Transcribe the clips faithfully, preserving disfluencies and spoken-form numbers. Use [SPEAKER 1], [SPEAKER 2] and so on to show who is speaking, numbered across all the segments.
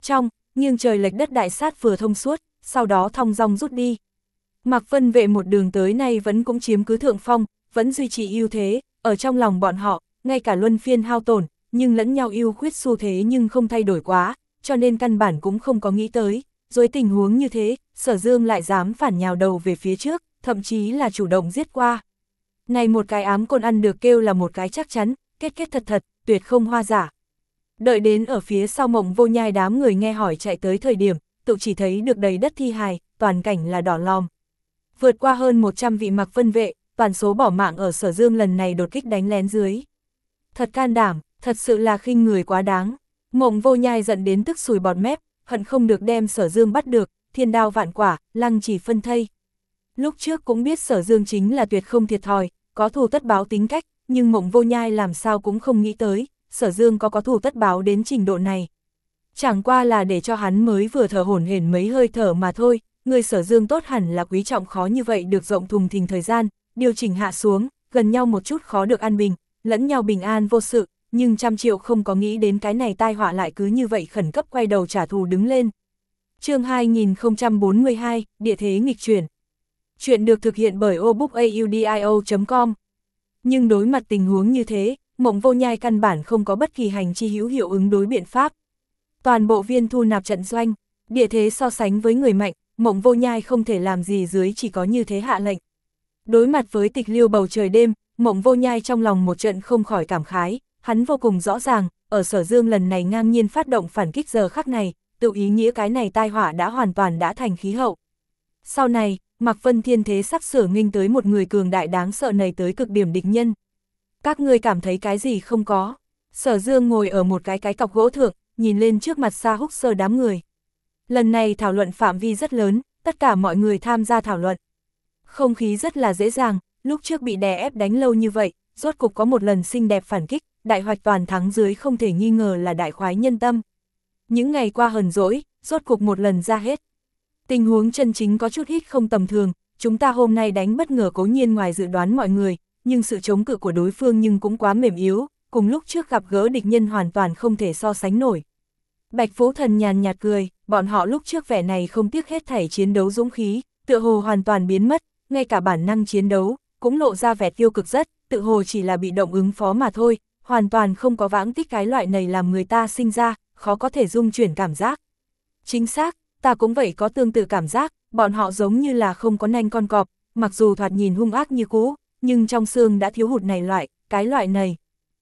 [SPEAKER 1] trong, nghiêng trời lệch đất đại sát vừa thông suốt, sau đó thong dong rút đi. Mạc Vân Vệ một đường tới nay vẫn cũng chiếm cứ thượng phong, vẫn duy trì ưu thế, ở trong lòng bọn họ, ngay cả luân phiên hao tổn, nhưng lẫn nhau ưu khuyết xu thế nhưng không thay đổi quá, cho nên căn bản cũng không có nghĩ tới. Dưới tình huống như thế, Sở Dương lại dám phản nhào đầu về phía trước, thậm chí là chủ động giết qua. Này một cái ám côn ăn được kêu là một cái chắc chắn, kết kết thật thật, tuyệt không hoa giả. Đợi đến ở phía sau Mộng Vô Nhai đám người nghe hỏi chạy tới thời điểm, tự chỉ thấy được đầy đất thi hài, toàn cảnh là đỏ lòm. Vượt qua hơn một trăm vị Mạc Vân Vệ, toàn số bỏ mạng ở Sở Dương lần này đột kích đánh lén dưới. Thật can đảm, thật sự là khinh người quá đáng. Mộng Vô Nhai giận đến tức sùi bọt mép, hận không được đem Sở Dương bắt được, thiên đao vạn quả, lăng chỉ phân thây. Lúc trước cũng biết Sở Dương chính là tuyệt không thiệt thòi, có thù tất báo tính cách, nhưng Mộng Vô Nhai làm sao cũng không nghĩ tới, Sở Dương có có thù tất báo đến trình độ này. Chẳng qua là để cho hắn mới vừa thở hổn hển mấy hơi thở mà thôi, người Sở Dương tốt hẳn là quý trọng khó như vậy được rộng thùng thình thời gian, điều chỉnh hạ xuống, gần nhau một chút khó được an bình, lẫn nhau bình an vô sự, nhưng trăm triệu không có nghĩ đến cái này tai họa lại cứ như vậy khẩn cấp quay đầu trả thù đứng lên. Chương hai nghìn không trăm bốn mươi hai, Địa thế nghịch chuyển. Chuyện được thực hiện bởi obookaudio chấm com. Nhưng đối mặt tình huống như thế, Mộng Vô Nhai căn bản không có bất kỳ hành chi hữu hiệu ứng đối biện pháp. Toàn bộ viên thu nạp trận doanh, địa thế so sánh với người mạnh, Mộng Vô Nhai không thể làm gì dưới chỉ có như thế hạ lệnh. Đối mặt với tịch liêu bầu trời đêm, Mộng Vô Nhai trong lòng một trận không khỏi cảm khái, hắn vô cùng rõ ràng, ở Sở Dương lần này ngang nhiên phát động phản kích giờ khắc này, tự ý nghĩa cái này tai họa đã hoàn toàn đã thành khí hậu. Sau này, Mạc Vân Thiên thế sắp sửa nghênh tới một người cường đại đáng sợ này tới cực điểm địch nhân. Các ngươi cảm thấy cái gì không có? Sở Dương ngồi ở một cái cái cọc gỗ thượng, nhìn lên trước mặt Sa Húc Sơ đám người. Lần này thảo luận phạm vi rất lớn, tất cả mọi người tham gia thảo luận. Không khí rất là dễ dàng, lúc trước bị đè ép đánh lâu như vậy, rốt cục có một lần xinh đẹp phản kích, đại hoạch toàn thắng dưới không thể nghi ngờ là đại khoái nhân tâm. Những ngày qua hờn dỗi, rốt cục một lần ra hết. Tình huống chân chính có chút ít không tầm thường, chúng ta hôm nay đánh bất ngờ cố nhiên ngoài dự đoán mọi người, nhưng sự chống cự của đối phương nhưng cũng quá mềm yếu, cùng lúc trước gặp gỡ địch nhân hoàn toàn không thể so sánh nổi. Bạch Phú Thần nhàn nhạt cười, bọn họ lúc trước vẻ này không tiếc hết thảy chiến đấu dũng khí, tựa hồ hoàn toàn biến mất, ngay cả bản năng chiến đấu, cũng lộ ra vẻ tiêu cực rất, tự hồ chỉ là bị động ứng phó mà thôi, hoàn toàn không có vãng tích cái loại này làm người ta sinh ra, khó có thể dung chuyển cảm giác. Chính xác, ta cũng vậy có tương tự cảm giác, bọn họ giống như là không có nanh con cọp, mặc dù thoạt nhìn hung ác như cũ, nhưng trong xương đã thiếu hụt này loại, cái loại này.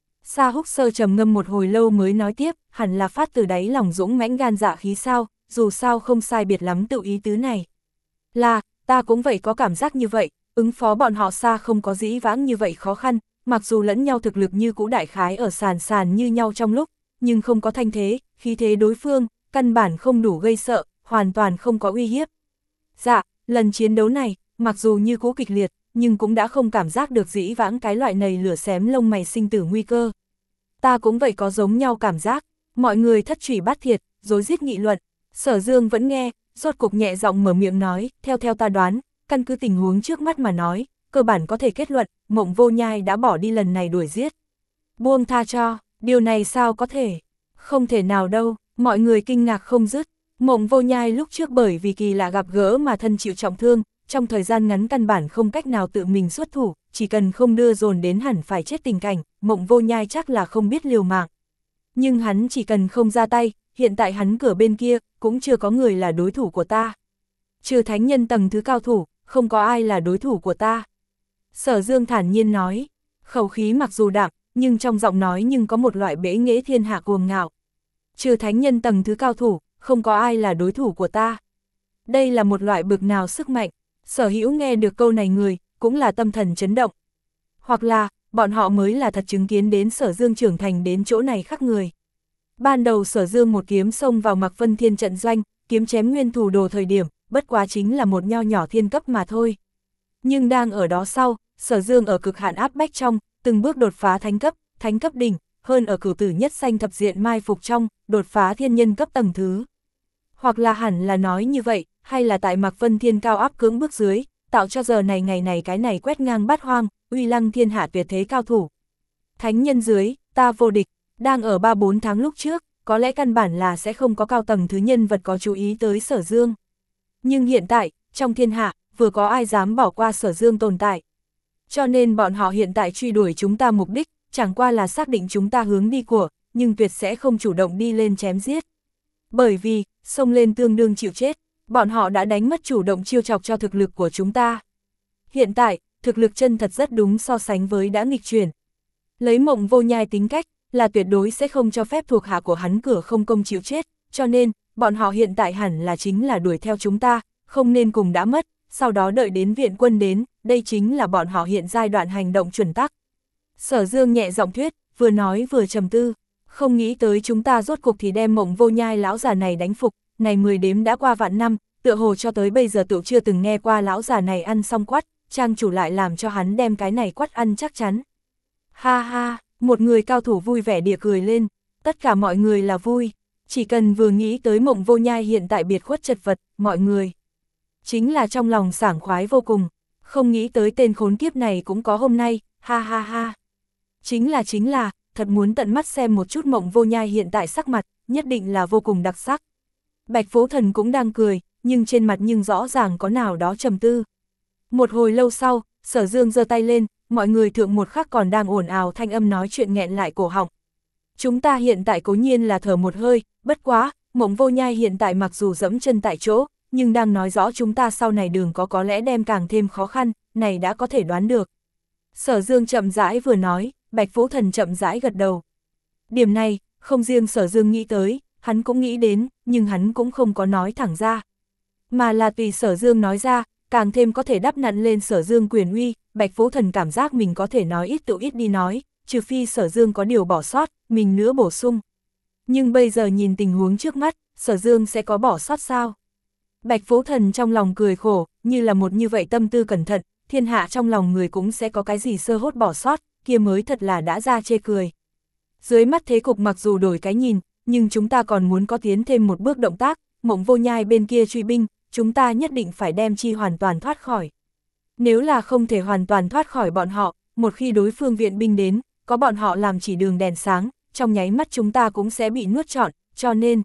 [SPEAKER 1] Sa Húc Sơ trầm ngâm một hồi lâu mới nói tiếp, hẳn là phát từ đáy lòng dũng mãnh gan dạ khí sao, dù sao không sai biệt lắm tự ý tứ này. Là, ta cũng vậy có cảm giác như vậy, ứng phó bọn họ xa không có dĩ vãng như vậy khó khăn, mặc dù lẫn nhau thực lực như cũ đại khái ở sàn sàn như nhau trong lúc, nhưng không có thanh thế, khí thế đối phương, căn bản không đủ gây sợ, hoàn toàn không có uy hiếp. Dạ, lần chiến đấu này, mặc dù như cũ kịch liệt, nhưng cũng đã không cảm giác được dĩ vãng cái loại này lửa xém lông mày sinh tử nguy cơ. Ta cũng vậy có giống nhau cảm giác, mọi người thất trùy bát thiệt, rối rít nghị luận. Sở Dương vẫn nghe, rốt cục nhẹ giọng mở miệng nói, theo theo ta đoán, căn cứ tình huống trước mắt mà nói, cơ bản có thể kết luận, Mộng Vô Nhai đã bỏ đi lần này đuổi giết. Buông tha cho, điều này sao có thể? Không thể nào đâu, mọi người kinh ngạc không dứt. Mộng Vô Nhai lúc trước bởi vì kỳ lạ gặp gỡ mà thân chịu trọng thương, trong thời gian ngắn căn bản không cách nào tự mình xuất thủ, chỉ cần không đưa dồn đến hẳn phải chết tình cảnh, Mộng Vô Nhai chắc là không biết liều mạng. Nhưng hắn chỉ cần không ra tay, hiện tại hắn cửa bên kia, cũng chưa có người là đối thủ của ta. Trừ thánh nhân tầng thứ cao thủ, không có ai là đối thủ của ta. Sở Dương thản nhiên nói, khẩu khí mặc dù đạm, nhưng trong giọng nói nhưng có một loại bẽ nghễ thiên hạ cuồng ngạo. Trừ thánh nhân tầng thứ cao thủ, không có ai là đối thủ của ta. Đây là một loại bực nào sức mạnh, Sở Hữu nghe được câu này người, cũng là tâm thần chấn động. Hoặc là, bọn họ mới là thật chứng kiến đến Sở Dương trưởng thành đến chỗ này khác người. Ban đầu Sở Dương một kiếm xông vào Mạc Vân Thiên trận doanh, kiếm chém nguyên thủ đồ thời điểm, bất quá chính là một nho nhỏ thiên cấp mà thôi. Nhưng đang ở đó sau, Sở Dương ở cực hạn áp bách trong, từng bước đột phá thánh cấp, thánh cấp đỉnh, hơn ở cửu tử nhất sanh thập diện mai phục trong, đột phá thiên nhân cấp tầng thứ. Hoặc là hẳn là nói như vậy, hay là tại Mạc Vân Thiên cao áp cưỡng bước dưới, tạo cho giờ này ngày này cái này quét ngang bát hoang, uy lăng thiên hạ tuyệt thế cao thủ. Thánh nhân dưới, ta vô địch, đang ở ba bốn tháng lúc trước, có lẽ căn bản là sẽ không có cao tầng thứ nhân vật có chú ý tới Sở Dương. Nhưng hiện tại, trong thiên hạ, vừa có ai dám bỏ qua Sở Dương tồn tại. Cho nên bọn họ hiện tại truy đuổi chúng ta mục đích, chẳng qua là xác định chúng ta hướng đi của, nhưng tuyệt sẽ không chủ động đi lên chém giết. Bởi vì, xông lên tương đương chịu chết, bọn họ đã đánh mất chủ động chiêu chọc cho thực lực của chúng ta. Hiện tại, thực lực chân thật rất đúng so sánh với đã nghịch chuyển. Lấy Mộng Vô Nhai tính cách, là tuyệt đối sẽ không cho phép thuộc hạ của hắn cửa không công chịu chết, cho nên, bọn họ hiện tại hẳn là chính là đuổi theo chúng ta, không nên cùng đã mất, sau đó đợi đến viện quân đến, đây chính là bọn họ hiện giai đoạn hành động chuẩn tắc. Sở Dương nhẹ giọng thuyết, vừa nói vừa trầm tư, không nghĩ tới chúng ta rốt cục thì đem Mộng Vô Nhai lão già này đánh phục, này mười đếm đã qua vạn năm, tựa hồ cho tới bây giờ tự chưa từng nghe qua lão già này ăn xong quắt, trang chủ lại làm cho hắn đem cái này quắt ăn chắc chắn. Ha ha, một người cao thủ vui vẻ địa cười lên, tất cả mọi người là vui, chỉ cần vừa nghĩ tới Mộng Vô Nhai hiện tại biệt khuất chật vật, mọi người chính là trong lòng sảng khoái vô cùng, không nghĩ tới tên khốn kiếp này cũng có hôm nay, ha ha ha. Chính là chính là, thật muốn tận mắt xem một chút Mộng Vô Nhai hiện tại sắc mặt, nhất định là vô cùng đặc sắc. Bạch Phố Thần cũng đang cười, nhưng trên mặt nhưng rõ ràng có nào đó trầm tư. Một hồi lâu sau, Sở Dương giơ tay lên, mọi người thượng một khắc còn đang ồn ào thanh âm nói chuyện nghẹn lại cổ họng. Chúng ta hiện tại cố nhiên là thở một hơi, bất quá, Mộng Vô Nhai hiện tại mặc dù dẫm chân tại chỗ, nhưng đang nói rõ chúng ta sau này đường có có lẽ đem càng thêm khó khăn, này đã có thể đoán được. Sở Dương chậm rãi vừa nói, Bạch Phố Thần chậm rãi gật đầu. Điểm này, không riêng Sở Dương nghĩ tới, hắn cũng nghĩ đến, nhưng hắn cũng không có nói thẳng ra. Mà là tùy Sở Dương nói ra, càng thêm có thể đắp nặn lên Sở Dương quyền uy, Bạch Phố Thần cảm giác mình có thể nói ít tự ít đi nói, trừ phi Sở Dương có điều bỏ sót, mình nữa bổ sung. Nhưng bây giờ nhìn tình huống trước mắt, Sở Dương sẽ có bỏ sót sao? Bạch Phố Thần trong lòng cười khổ, như là một như vậy tâm tư cẩn thận, thiên hạ trong lòng người cũng sẽ có cái gì sơ hốt bỏ sót, kia mới thật là đã ra chê cười. Dưới mắt thế cục mặc dù đổi cái nhìn, nhưng chúng ta còn muốn có tiến thêm một bước động tác, Mộng Vô Nhai bên kia truy binh, chúng ta nhất định phải đem chi hoàn toàn thoát khỏi. Nếu là không thể hoàn toàn thoát khỏi bọn họ, một khi đối phương viện binh đến, có bọn họ làm chỉ đường đèn sáng, trong nháy mắt chúng ta cũng sẽ bị nuốt trọn, cho nên.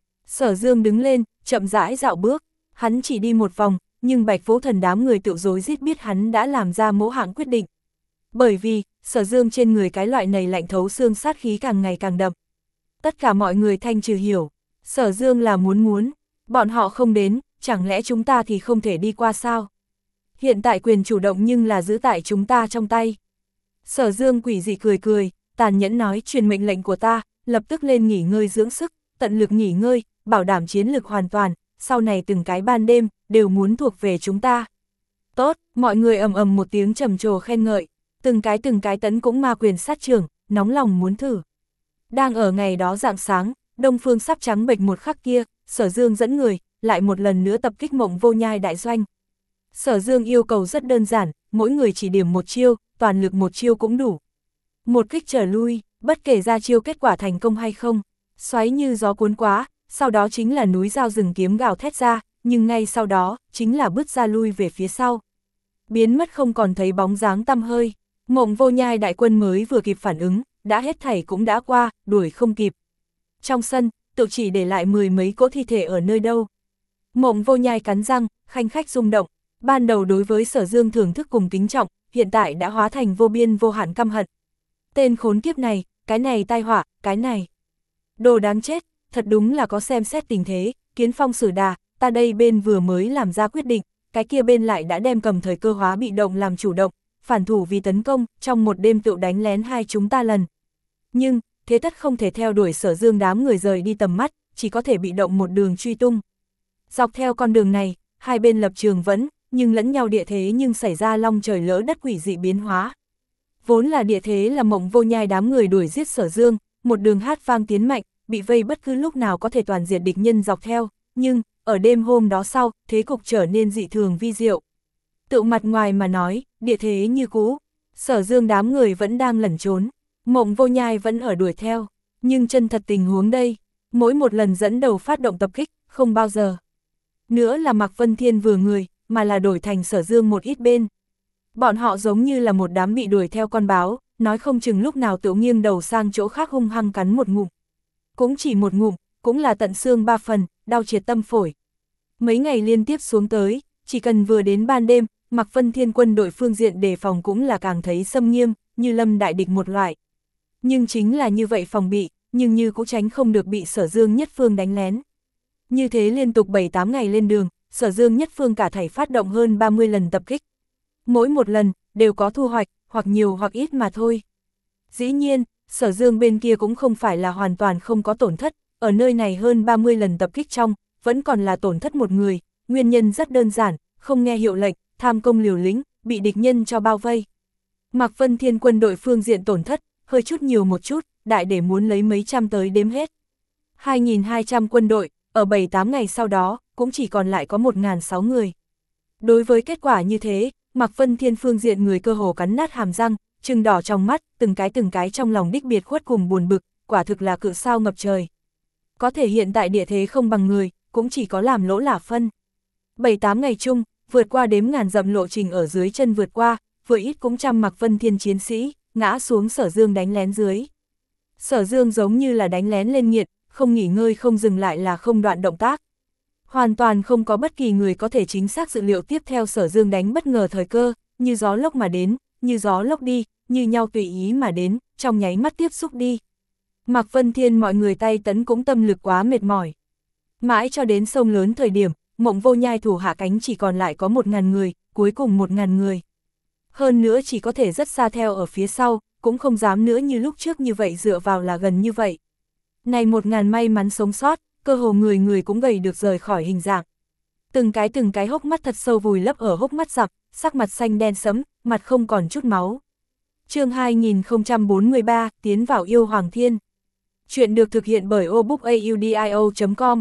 [SPEAKER 1] Sở Dương đứng lên, chậm rãi dạo bước, hắn chỉ đi một vòng, nhưng Bạch Phố Thần đám người tự rối rít biết hắn đã làm ra mẫu hạng quyết định. Bởi vì, Sở Dương trên người cái loại này lạnh thấu xương sát khí càng ngày càng đậm. Tất cả mọi người thanh trừ hiểu, Sở Dương là muốn muốn, bọn họ không đến, chẳng lẽ chúng ta thì không thể đi qua sao? Hiện tại quyền chủ động nhưng là giữ tại chúng ta trong tay. Sở Dương quỷ dị cười cười, tàn nhẫn nói truyền mệnh lệnh của ta, lập tức lên nghỉ ngơi dưỡng sức, tận lực nghỉ ngơi, bảo đảm chiến lực hoàn toàn, sau này từng cái ban đêm, đều muốn thuộc về chúng ta. Tốt, mọi người ầm ầm một tiếng trầm trồ khen ngợi, từng cái từng cái tấn cũng ma quyền sát trưởng, nóng lòng muốn thử. Đang ở ngày đó rạng sáng, Đông Phương sắp trắng bệch một khắc kia, Sở Dương dẫn người, lại một lần nữa tập kích Mộng Vô Nhai đại doanh. Sở Dương yêu cầu rất đơn giản, mỗi người chỉ điểm một chiêu, toàn lực một chiêu cũng đủ. Một kích trở lui, bất kể ra chiêu kết quả thành công hay không, xoáy như gió cuốn quá, sau đó chính là núi dao rừng kiếm gào thét ra, nhưng ngay sau đó, chính là bước ra lui về phía sau. Biến mất không còn thấy bóng dáng tăm hơi, Mộng Vô Nhai đại quân mới vừa kịp phản ứng, đã hết thảy cũng đã qua, đuổi không kịp. Trong sân, tự chỉ để lại mười mấy cỗ thi thể ở nơi đâu. Mộng Vô Nhai cắn răng, khanh khách rung động, ban đầu đối với Sở Dương thưởng thức cùng kính trọng, hiện tại đã hóa thành vô biên vô hạn căm hận. Tên khốn kiếp này, cái này tai họa, cái này. Đồ đáng chết, thật đúng là có xem xét tình thế, kiến phong xử đà, ta đây bên vừa mới làm ra quyết định, cái kia bên lại đã đem cầm thời cơ hóa bị động làm chủ động, phản thủ vì tấn công, trong một đêm tự đánh lén hai chúng ta lần. Nhưng, thế tất không thể theo đuổi Sở Dương đám người rời đi tầm mắt, chỉ có thể bị động một đường truy tung. Dọc theo con đường này, hai bên lập trường vẫn, nhưng lẫn nhau địa thế nhưng xảy ra long trời lỡ đất quỷ dị biến hóa. Vốn là địa thế là Mộng Vô Nhai đám người đuổi giết Sở Dương, một đường hát vang tiến mạnh, bị vây bất cứ lúc nào có thể toàn diệt địch nhân dọc theo, nhưng, ở đêm hôm đó sau, thế cục trở nên dị thường vi diệu. Tự mặt ngoài mà nói, địa thế như cũ, Sở Dương đám người vẫn đang lẩn trốn, Mộng Vô Nhai vẫn ở đuổi theo, nhưng chân thật tình huống đây, mỗi một lần dẫn đầu phát động tập kích, không bao giờ. Nữa là Mạc Vân Thiên vừa người, mà là đổi thành Sở Dương một ít bên. Bọn họ giống như là một đám bị đuổi theo con báo, nói không chừng lúc nào tự nghiêng đầu sang chỗ khác hung hăng cắn một ngụm. cũng chỉ một ngụm, cũng là tận xương ba phần, đau triệt tâm phổi. Mấy ngày liên tiếp xuống tới, chỉ cần vừa đến ban đêm, Mạc Vân Thiên quân đội phương diện đề phòng cũng là càng thấy xâm nghiêm, như lâm đại địch một loại. Nhưng chính là như vậy phòng bị, nhưng như cũng tránh không được bị Sở Dương Nhất Phương đánh lén. Như thế liên tục bảy tám ngày lên đường, Sở Dương Nhất Phương cả thảy phát động hơn ba mươi lần tập kích. Mỗi một lần, đều có thu hoạch, hoặc nhiều hoặc ít mà thôi. Dĩ nhiên, Sở Dương bên kia cũng không phải là hoàn toàn không có tổn thất, ở nơi này hơn ba mươi lần tập kích trong, vẫn còn là tổn thất một người, nguyên nhân rất đơn giản, không nghe hiệu lệnh, tham công liều lĩnh, bị địch nhân cho bao vây. Mạc Vân Thiên quân đội phương diện tổn thất, hơi chút nhiều một chút, đại để muốn lấy mấy trăm tới đếm hết. hai nghìn hai trăm quân đội, ở bảy tám ngày sau đó, cũng chỉ còn lại có một nghìn sáu người. Đối với kết quả như thế, Mạc Vân Thiên phương diện người cơ hồ cắn nát hàm răng, trừng đỏ trong mắt, từng cái từng cái trong lòng đích biệt khuất cùng buồn bực, quả thực là cự sao ngập trời. Có thể hiện tại địa thế không bằng người, cũng chỉ có làm lỗ lả phân. bảy tám ngày chung, vượt qua đếm ngàn dặm lộ trình ở dưới chân vượt qua, vừa ít cũng trăm Mạc Vân Thiên chiến sĩ, ngã xuống Sở Dương đánh lén dưới. Sở Dương giống như là đánh lén lên nghiện, không nghỉ ngơi không dừng lại là không đoạn động tác. Hoàn toàn không có bất kỳ người có thể chính xác dự liệu tiếp theo Sở Dương đánh bất ngờ thời cơ, như gió lốc mà đến, như gió lốc đi, như nhau tùy ý mà đến, trong nháy mắt tiếp xúc đi. Mạc Vân Thiên mọi người tay tấn cũng tâm lực quá mệt mỏi. Mãi cho đến sông lớn thời điểm, Mộng Vô Nhai thủ hạ cánh chỉ còn lại có một ngàn người, cuối cùng một ngàn người. Hơn nữa chỉ có thể rất xa theo ở phía sau, cũng không dám nữa như lúc trước như vậy dựa vào là gần như vậy. Này một ngàn may mắn sống sót, cơ hồ người người cũng gầy được rời khỏi hình dạng. Từng cái từng cái hốc mắt thật sâu vùi lấp ở hốc mắt dặm, sắc mặt xanh đen sẫm, mặt không còn chút máu. Chương hai nghìn không trăm bốn mươi ba, tiến vào yêu Hoàng Thiên. Chuyện được thực hiện bởi obookaudio chấm com.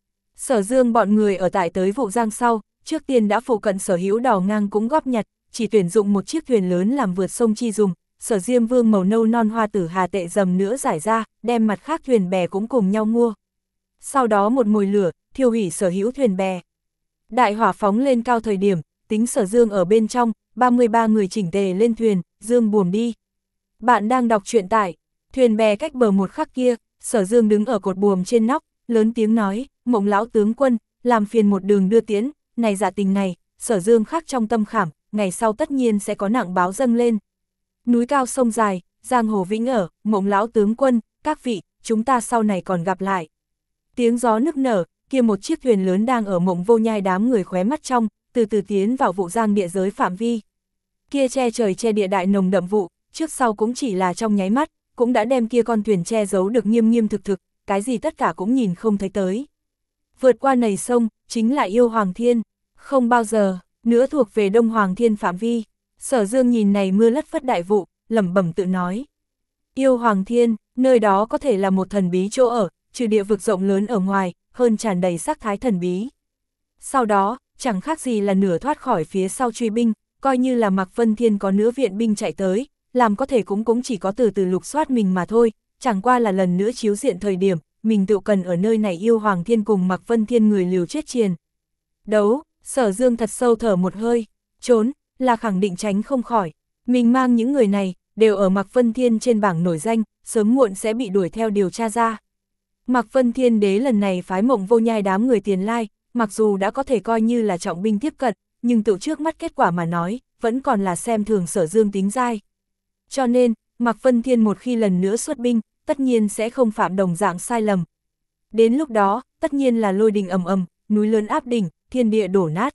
[SPEAKER 1] Sở Dương bọn người ở tại tới Vụ Giang sau, trước tiên đã phụ cận sở hữu đỏ ngang cũng góp nhặt, chỉ tuyển dụng một chiếc thuyền lớn làm vượt sông chi dùng. Sở Diêm Vương màu nâu non hoa tử hà tệ dầm nữa giải ra, đem mặt khác thuyền bè cũng cùng nhau mua. Sau đó một mồi lửa, thiêu hủy sở hữu thuyền bè. Đại hỏa phóng lên cao thời điểm, tính Sở Dương ở bên trong, ba mươi ba người chỉnh tề lên thuyền, Dương buồm đi. Bạn đang đọc truyện tại, thuyền bè cách bờ một khắc kia, Sở Dương đứng ở cột buồm trên nóc, lớn tiếng nói, Mộng lão tướng quân, làm phiền một đường đưa tiễn, này dạ tình này, Sở Dương khắc trong tâm khảm, ngày sau tất nhiên sẽ có nặng báo dâng lên. Núi cao sông dài, giang hồ vĩnh ở, Mộng lão tướng quân, các vị, chúng ta sau này còn gặp lại. Tiếng gió nức nở, kia một chiếc thuyền lớn đang ở Mộng Vô Nhai đám người khóe mắt trong, từ từ tiến vào Vụ Giang địa giới phạm vi. Kia che trời che địa đại nồng đậm vụ, trước sau cũng chỉ là trong nháy mắt, cũng đã đem kia con thuyền che giấu được nghiêm nghiêm thực thực, cái gì tất cả cũng nhìn không thấy tới. Vượt qua nầy sông, chính là yêu Hoàng Thiên, không bao giờ, nữa thuộc về Đông Hoàng Thiên phạm vi. Sở Dương nhìn này mưa lất phất đại vụ, lẩm bẩm tự nói. Yêu Hoàng Thiên, nơi đó có thể là một thần bí chỗ ở, trừ địa vực rộng lớn ở ngoài, hơn tràn đầy sắc thái thần bí. Sau đó, chẳng khác gì là nửa thoát khỏi phía sau truy binh, coi như là Mạc Vân Thiên có nữa viện binh chạy tới, làm có thể cũng cũng chỉ có từ từ lục soát mình mà thôi, chẳng qua là lần nữa chiếu diện thời điểm, mình tự cần ở nơi này yêu Hoàng Thiên cùng Mạc Vân Thiên người liều chết triền. Đấu, Sở Dương thật sâu thở một hơi, trốn, là khẳng định tránh không khỏi, mình mang những người này, đều ở Mạc Vân Thiên trên bảng nổi danh, sớm muộn sẽ bị đuổi theo điều tra ra. Mạc Vân Thiên đế lần này phái Mộng Vô Nhai đám người tiền lai, mặc dù đã có thể coi như là trọng binh tiếp cận, nhưng tự trước mắt kết quả mà nói, vẫn còn là xem thường Sở Dương tính dai. Cho nên, Mạc Vân Thiên một khi lần nữa xuất binh, tất nhiên sẽ không phạm đồng dạng sai lầm. Đến lúc đó, tất nhiên là lôi đình ầm ầm, núi lớn áp đỉnh, thiên địa đổ nát.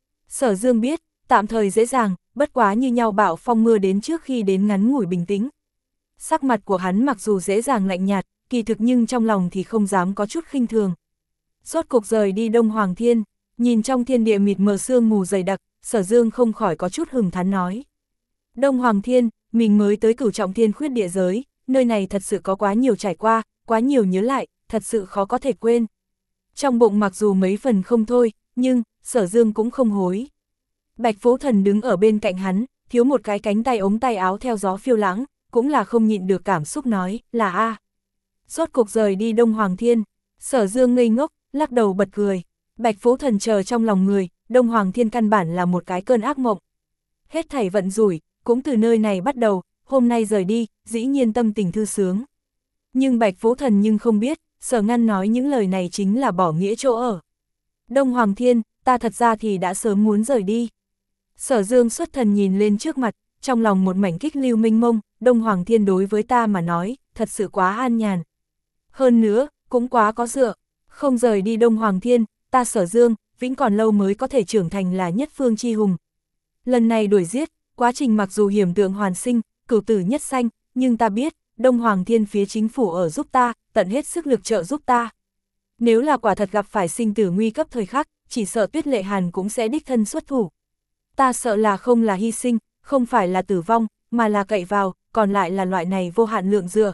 [SPEAKER 1] Sở Dương biết, tạm thời dễ dàng, bất quá như nhau bão phong mưa đến trước khi đến ngắn ngủi bình tĩnh. Sắc mặt của hắn mặc dù dễ dàng lạnh nhạt, kỳ thực nhưng trong lòng thì không dám có chút khinh thường. Rốt cục rời đi Đông Hoàng Thiên, nhìn trong thiên địa mịt mờ sương mù dày đặc, Sở Dương không khỏi có chút hừng thán nói. Đông Hoàng Thiên, mình mới tới Cửu Trọng Thiên khuyết địa giới, nơi này thật sự có quá nhiều trải qua, quá nhiều nhớ lại, thật sự khó có thể quên. Trong bụng mặc dù mấy phần không thôi, nhưng, Sở Dương cũng không hối. Bạch Phố Thần đứng ở bên cạnh hắn, thiếu một cái cánh tay ống tay áo theo gió phiêu lãng, cũng là không nhịn được cảm xúc nói, là a. Rốt cục rời đi Đông Hoàng Thiên, Sở Dương ngây ngốc, lắc đầu bật cười. Bạch Phố Thần chờ trong lòng người, Đông Hoàng Thiên căn bản là một cái cơn ác mộng. Hết thảy vận rủi, cũng từ nơi này bắt đầu, hôm nay rời đi, dĩ nhiên tâm tình thư sướng. Nhưng Bạch Phố Thần nhưng không biết, Sở Ngăn nói những lời này chính là bỏ nghĩa chỗ ở. Đông Hoàng Thiên, ta thật ra thì đã sớm muốn rời đi. Sở Dương xuất thần nhìn lên trước mặt, trong lòng một mảnh kích lưu mênh mông, Đông Hoàng Thiên đối với ta mà nói, thật sự quá an nhàn. Hơn nữa, cũng quá có dựa, không rời đi Đông Hoàng Thiên, ta Sở Dương, vĩnh còn lâu mới có thể trưởng thành là nhất phương chi hùng. Lần này đuổi giết, quá trình mặc dù hiểm tượng hoàn sinh, cửu tử nhất sanh, nhưng ta biết, Đông Hoàng Thiên phía chính phủ ở giúp ta, tận hết sức lực trợ giúp ta. Nếu là quả thật gặp phải sinh tử nguy cấp thời khắc, chỉ sợ Tuyết Lệ Hàn cũng sẽ đích thân xuất thủ. Ta sợ là không là hy sinh, không phải là tử vong, mà là cậy vào, còn lại là loại này vô hạn lượng dựa.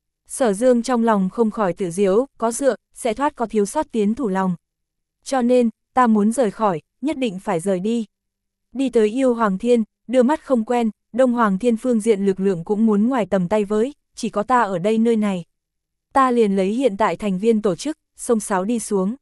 [SPEAKER 1] Sở Dương trong lòng không khỏi tự diếu, có dựa, sẽ thoát có thiếu sót tiến thủ lòng. Cho nên, ta muốn rời khỏi, nhất định phải rời đi. Đi tới Yêu Hoàng Thiên, đưa mắt không quen, Đông Hoàng Thiên phương diện lực lượng cũng muốn ngoài tầm tay với, chỉ có ta ở đây nơi này. Ta liền lấy hiện tại thành viên tổ chức, xông xáo đi xuống.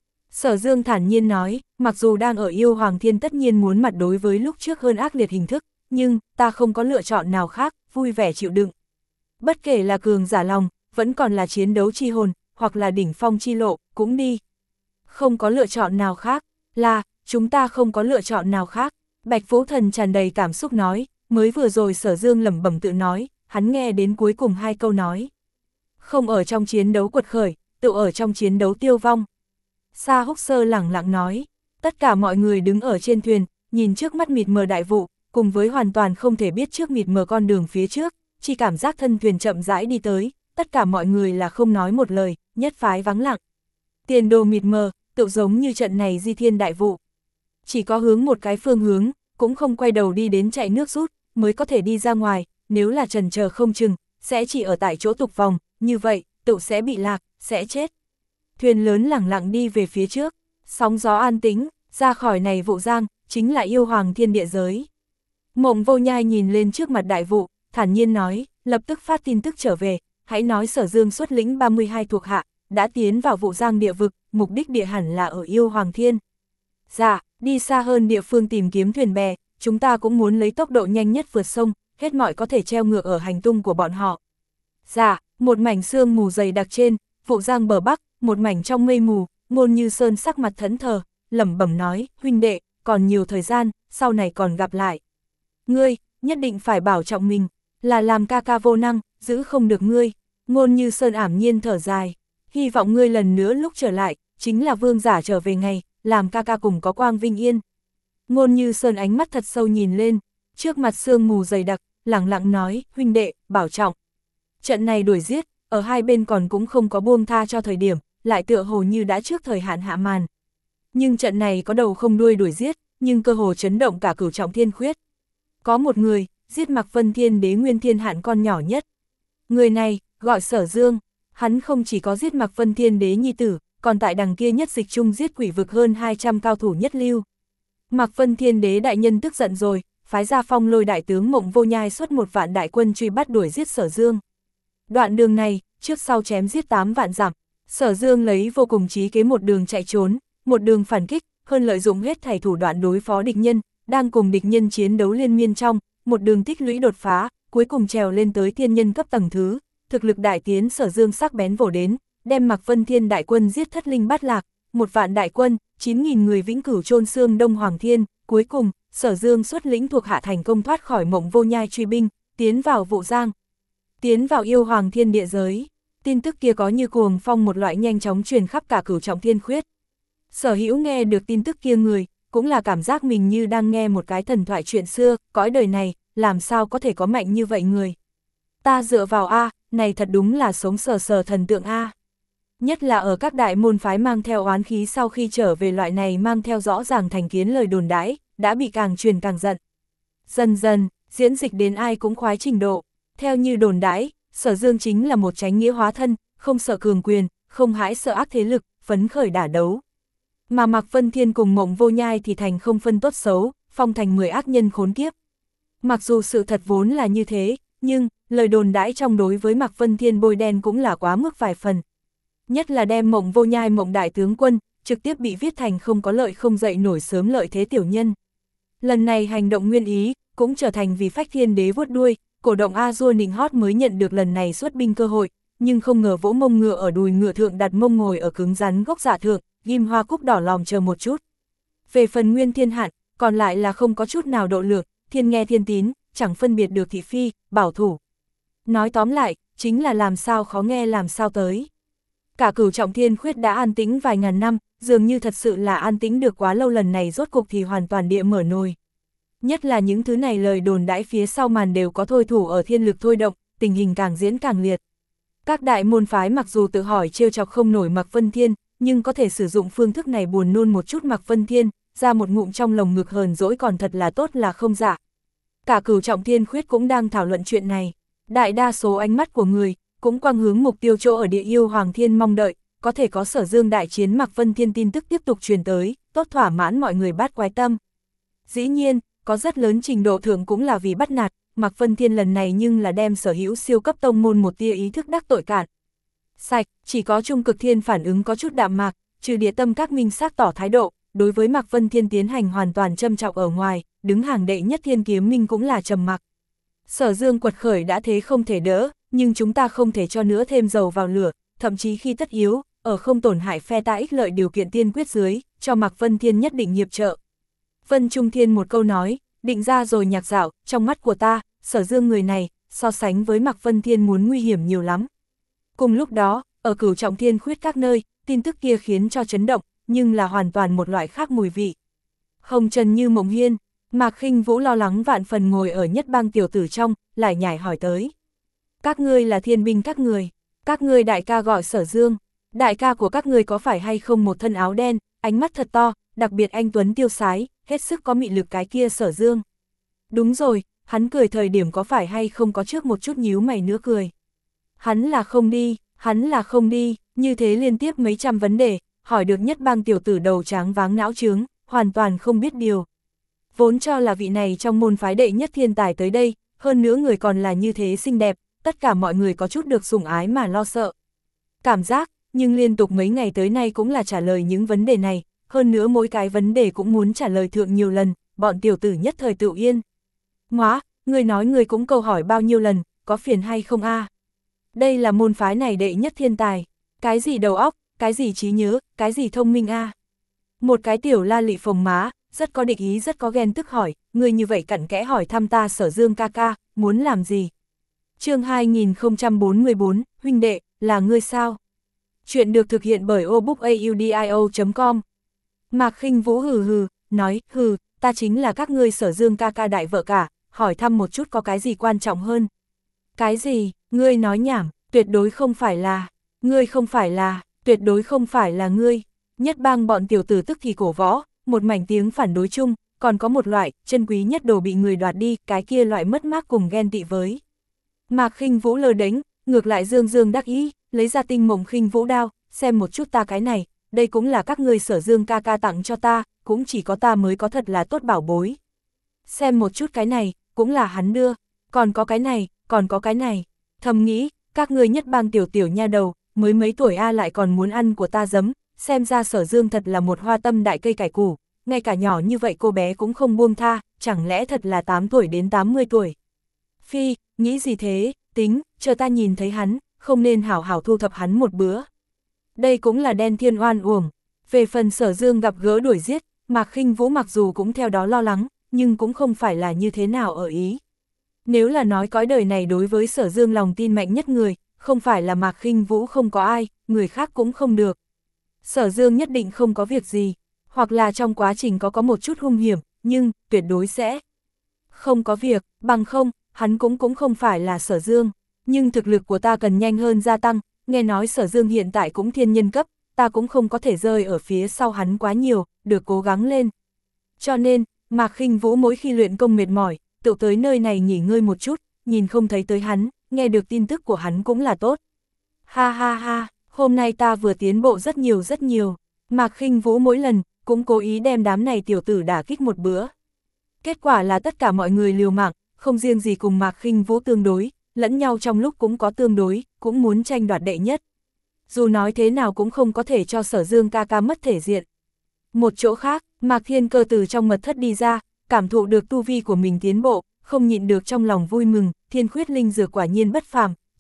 [SPEAKER 1] Sở Dương thản nhiên nói, mặc dù đang ở Yêu Hoàng Thiên tất nhiên muốn mặt đối với lúc trước hơn ác liệt hình thức, nhưng, ta không có lựa chọn nào khác, vui vẻ chịu đựng. Bất kể là cường giả lòng, vẫn còn là chiến đấu chi hồn, hoặc là đỉnh phong chi lộ, cũng đi. Không có lựa chọn nào khác, là, chúng ta không có lựa chọn nào khác. Bạch Vũ Thần tràn đầy cảm xúc nói, mới vừa rồi Sở Dương lẩm bẩm tự nói, hắn nghe đến cuối cùng hai câu nói. Không ở trong chiến đấu quật khởi, tự ở trong chiến đấu tiêu vong. Sa Húc Sơ lẳng lặng nói, tất cả mọi người đứng ở trên thuyền, nhìn trước mắt mịt mờ đại vụ, cùng với hoàn toàn không thể biết trước mịt mờ con đường phía trước, chỉ cảm giác thân thuyền chậm rãi đi tới, tất cả mọi người là không nói một lời, nhất phái vắng lặng. Tiền đồ mịt mờ, tự giống như trận này di thiên đại vụ. Chỉ có hướng một cái phương hướng, cũng không quay đầu đi đến chạy nước rút, mới có thể đi ra ngoài, nếu là trần chờ không chừng, sẽ chỉ ở tại chỗ tục vòng, như vậy, tự sẽ bị lạc, sẽ chết. Thuyền lớn lẳng lặng đi về phía trước, sóng gió an tĩnh, ra khỏi này vụ giang, chính là Yêu Hoàng Thiên địa giới. Mộng Vô Nhai nhìn lên trước mặt đại vụ, thản nhiên nói, lập tức phát tin tức trở về, hãy nói Sở Dương xuất lĩnh ba mươi hai thuộc hạ, đã tiến vào vụ giang địa vực, mục đích địa hẳn là ở Yêu Hoàng Thiên. Dạ, đi xa hơn địa phương tìm kiếm thuyền bè, chúng ta cũng muốn lấy tốc độ nhanh nhất vượt sông, hết mọi có thể treo ngược ở hành tung của bọn họ. Dạ, một mảnh sương mù dày đặc trên, vụ giang bờ bắc, một mảnh trong mây mù, Ngôn Như Sơn sắc mặt thẫn thờ, lẩm bẩm nói, huynh đệ, còn nhiều thời gian, sau này còn gặp lại. Ngươi, nhất định phải bảo trọng mình, là làm ca ca vô năng, giữ không được ngươi. Ngôn Như Sơn ảm nhiên thở dài, hy vọng ngươi lần nữa lúc trở lại, chính là vương giả trở về ngày, làm ca ca cùng có quang vinh yên. Ngôn Như Sơn ánh mắt thật sâu nhìn lên, trước mặt sương mù dày đặc, lẳng lặng nói, huynh đệ, bảo trọng. Trận này đuổi giết, ở hai bên còn cũng không có buông tha cho thời điểm, lại tựa hồ như đã trước thời hạn hạ màn. Nhưng trận này có đầu không đuôi đuổi giết, nhưng cơ hồ chấn động cả cửu trọng thiên khuyết. Có một người, giết Mạc Vân Thiên Đế nguyên thiên hạn con nhỏ nhất. Người này, gọi Sở Dương, hắn không chỉ có giết Mạc Vân Thiên Đế nhi tử, còn tại đằng kia nhất dịch chung giết quỷ vực hơn hai trăm cao thủ nhất lưu. Mạc Vân Thiên Đế đại nhân tức giận rồi, phái ra Phong Lôi đại tướng Mộng Vô Nhai xuất một vạn đại quân truy bắt đuổi giết Sở Dương. Đoạn đường này, trước sau chém giết tám vạn dặm, Sở Dương lấy vô cùng trí kế một đường chạy trốn, một đường phản kích, hơn lợi dụng hết thảy thủ đoạn đối phó địch nhân, đang cùng địch nhân chiến đấu liên miên trong, một đường tích lũy đột phá, cuối cùng trèo lên tới thiên nhân cấp tầng thứ, thực lực đại tiến. Sở Dương sắc bén vồ đến, đem Mạc Vân Thiên đại quân giết thất linh bát lạc, một vạn đại quân, chín nghìn người vĩnh cửu chôn xương Đông Hoàng Thiên, cuối cùng, Sở Dương xuất lĩnh thuộc hạ thành công thoát khỏi Mộng Vô Nhai truy binh, tiến vào vụ giang, tiến vào Yêu Hoàng Thiên địa giới. Tin tức kia có như cuồng phong một loại nhanh chóng truyền khắp cả cửu trọng thiên khuyết. Sở Hữu nghe được tin tức kia người, cũng là cảm giác mình như đang nghe một cái thần thoại chuyện xưa, cõi đời này, làm sao có thể có mạnh như vậy người. Ta dựa vào A, này thật đúng là sống sờ sờ thần tượng A. Nhất là ở các đại môn phái mang theo oán khí sau khi trở về loại này mang theo rõ ràng thành kiến lời đồn đãi, đã bị càng truyền càng giận. Dần dần, diễn dịch đến ai cũng khoái trình độ, theo như đồn đãi, Sở Dương chính là một chánh nghĩa hóa thân, không sợ cường quyền, không hãi sợ ác thế lực, phấn khởi đả đấu. Mà Mạc Vân Thiên cùng Mộng Vô Nhai thì thành không phân tốt xấu, phong thành mười ác nhân khốn kiếp. Mặc dù sự thật vốn là như thế, nhưng, lời đồn đãi trong đối với Mạc Vân Thiên bôi đen cũng là quá mức vài phần. Nhất là đem Mộng Vô Nhai Mộng đại tướng quân, trực tiếp bị viết thành không có lợi không dậy nổi sớm lợi thế tiểu nhân. Lần này hành động nguyên ý, cũng trở thành vì phách thiên đế vuốt đuôi, cổ động A-dua nịnh hót mới nhận được lần này xuất binh cơ hội, nhưng không ngờ vỗ mông ngựa ở đùi ngựa thượng đặt mông ngồi ở cứng rắn gốc dạ thượng, ghim hoa cúc đỏ lòm chờ một chút. Về phần Nguyên Thiên Hạn, còn lại là không có chút nào độ lượng, thiên nghe thiên tín, chẳng phân biệt được thị phi, bảo thủ. Nói tóm lại, chính là làm sao khó nghe làm sao tới. Cả Cửu Trọng Thiên Khuyết đã an tĩnh vài ngàn năm, dường như thật sự là an tĩnh được quá lâu, lần này rốt cục thì hoàn toàn địa mở nồi. Nhất là những thứ này lời đồn đãi phía sau màn đều có thôi thủ ở thiên lực thôi động, tình hình càng diễn càng liệt. Các đại môn phái mặc dù tự hỏi trêu chọc không nổi Mạc Vân Thiên, nhưng có thể sử dụng phương thức này buồn nôn một chút Mạc Vân Thiên, ra một ngụm trong lồng ngực hờn dỗi còn thật là tốt là không dạ. Cả Cửu Trọng Thiên Khuyết cũng đang thảo luận chuyện này, đại đa số ánh mắt của người cũng quang hướng mục tiêu chỗ ở Địa Yêu Hoàng Thiên, mong đợi có thể có Sở Dương đại chiến Mạc Vân Thiên tin tức tiếp tục truyền tới, tốt thỏa mãn mọi người bát quái tâm. Dĩ nhiên, có rất lớn trình độ thượng cũng là vì bắt nạt, Mạc Vân Thiên lần này nhưng là đem sở hữu siêu cấp tông môn một tia ý thức đắc tội cạn. Sạch, chỉ có Trung Cực Thiên phản ứng có chút đạm mạc, trừ Địa Tâm các minh xác tỏ thái độ, đối với Mạc Vân Thiên tiến hành hoàn toàn châm trọng ở ngoài, đứng hàng đệ nhất Thiên Kiếm Minh cũng là trầm mặc. Sở Dương quật khởi đã thế không thể đỡ, nhưng chúng ta không thể cho nữa thêm dầu vào lửa, thậm chí khi tất yếu, ở không tổn hại phe ta ích lợi điều kiện tiên quyết dưới, cho Mạc Vân Thiên nhất định hiệp trợ. Vân Trung Thiên một câu nói, định ra rồi nhạc dạo, trong mắt của ta, Sở Dương người này, so sánh với Mạc Vân Thiên muốn nguy hiểm nhiều lắm. Cùng lúc đó, ở Cửu Trọng Thiên Khuyết các nơi, tin tức kia khiến cho chấn động, nhưng là hoàn toàn một loại khác mùi vị. Hồng Trần Như Mộng Hiên, Mạc Khinh Vũ lo lắng vạn phần ngồi ở Nhất Bang tiểu tử trong, lại nhảy hỏi tới. Các ngươi là thiên binh các người, các ngươi đại ca gọi Sở Dương, đại ca của các ngươi có phải hay không một thân áo đen, ánh mắt thật to, đặc biệt anh tuấn tiêu sái, hết sức có mị lực cái kia Sở Dương. Đúng rồi, hắn cười thời điểm có phải hay không có trước một chút nhíu mày nữa cười. Hắn là không đi, hắn là không đi, như thế liên tiếp mấy trăm vấn đề, hỏi được Nhất Bang tiểu tử đầu tráng váng não trướng, hoàn toàn không biết điều. Vốn cho là vị này trong môn phái đệ nhất thiên tài tới đây, hơn nữa người còn là như thế xinh đẹp, tất cả mọi người có chút được sủng ái mà lo sợ. Cảm giác, nhưng liên tục mấy ngày tới nay cũng là trả lời những vấn đề này, hơn nữa mỗi cái vấn đề cũng muốn trả lời thượng nhiều lần, bọn tiểu tử nhất thời tự yên. Ngoá, người nói người cũng câu hỏi bao nhiêu lần, có phiền hay không a? Đây là môn phái này đệ nhất thiên tài, cái gì đầu óc, cái gì trí nhớ, cái gì thông minh a? Một cái tiểu la lị phồng má, rất có địch ý rất có ghen tức hỏi, người như vậy cặn kẽ hỏi thăm ta Sở Dương ca ca, muốn làm gì? Chương hai nghìn không trăm bốn mươi bốn, huynh đệ, là ngươi sao? Chuyện được thực hiện bởi obookaudio chấm com. Mạc Khinh Vũ hừ hừ, nói, hừ, ta chính là các ngươi Sở Dương ca ca đại vợ cả, hỏi thăm một chút có cái gì quan trọng hơn. Cái gì, ngươi nói nhảm, tuyệt đối không phải là, ngươi không phải là, tuyệt đối không phải là ngươi. Nhất Bang bọn tiểu tử tức thì cổ võ, một mảnh tiếng phản đối chung, còn có một loại, chân quý nhất đồ bị người đoạt đi, cái kia loại mất mát cùng ghen tị với. Mạc Khinh Vũ lơ đánh, ngược lại dương dương đắc ý, lấy ra tinh mộng khinh vũ đao, xem một chút ta cái này, đây cũng là các ngươi Sở Dương ca ca tặng cho ta, cũng chỉ có ta mới có thật là tốt bảo bối. Xem một chút cái này, cũng là hắn đưa, còn có cái này, còn có cái này, thầm nghĩ, các ngươi Nhất Bang tiểu tiểu nha đầu, mới mấy tuổi a lại còn muốn ăn của ta giấm, xem ra Sở Dương thật là một hoa tâm đại cây cải củ, ngay cả nhỏ như vậy cô bé cũng không buông tha, chẳng lẽ thật là tám tuổi đến tám mươi tuổi. Phi, nghĩ gì thế, tính, chờ ta nhìn thấy hắn, không nên hảo hảo thu thập hắn một bữa. Đây cũng là đen thiên oan uổng. Về phần Sở Dương gặp gỡ đuổi giết, Mạc Khinh Vũ mặc dù cũng theo đó lo lắng, nhưng cũng không phải là như thế nào ở ý. Nếu là nói cõi đời này đối với Sở Dương lòng tin mạnh nhất người, không phải là Mạc Khinh Vũ không có ai, người khác cũng không được. Sở Dương nhất định không có việc gì, hoặc là trong quá trình có có một chút hung hiểm, nhưng tuyệt đối sẽ không có việc, bằng không, hắn cũng cũng không phải là Sở Dương. Nhưng thực lực của ta cần nhanh hơn gia tăng, nghe nói Sở Dương hiện tại cũng thiên nhân cấp, ta cũng không có thể rơi ở phía sau hắn quá nhiều, được cố gắng lên. Cho nên, Mạc Khinh Vũ mỗi khi luyện công mệt mỏi, tự tới nơi này nghỉ ngơi một chút, nhìn không thấy tới hắn, nghe được tin tức của hắn cũng là tốt. Ha ha ha, hôm nay ta vừa tiến bộ rất nhiều rất nhiều, Mạc Khinh Vũ mỗi lần, cũng cố ý đem đám này tiểu tử đả kích một bữa. Kết quả là tất cả mọi người liều mạng, không riêng gì cùng Mạc Khinh Vũ tương đối, lẫn nhau trong lúc cũng có tương đối, cũng muốn tranh đoạt đệ nhất. Dù nói thế nào cũng không có thể cho Sở Dương ca ca mất thể diện. Một chỗ khác, Mạc Thiên Cơ từ trong mật thất đi ra, cảm thụ được tu vi của mình tiến bộ, không nhịn được trong lòng vui mừng, thiên khuyết linh dược quả nhiên bất phàm,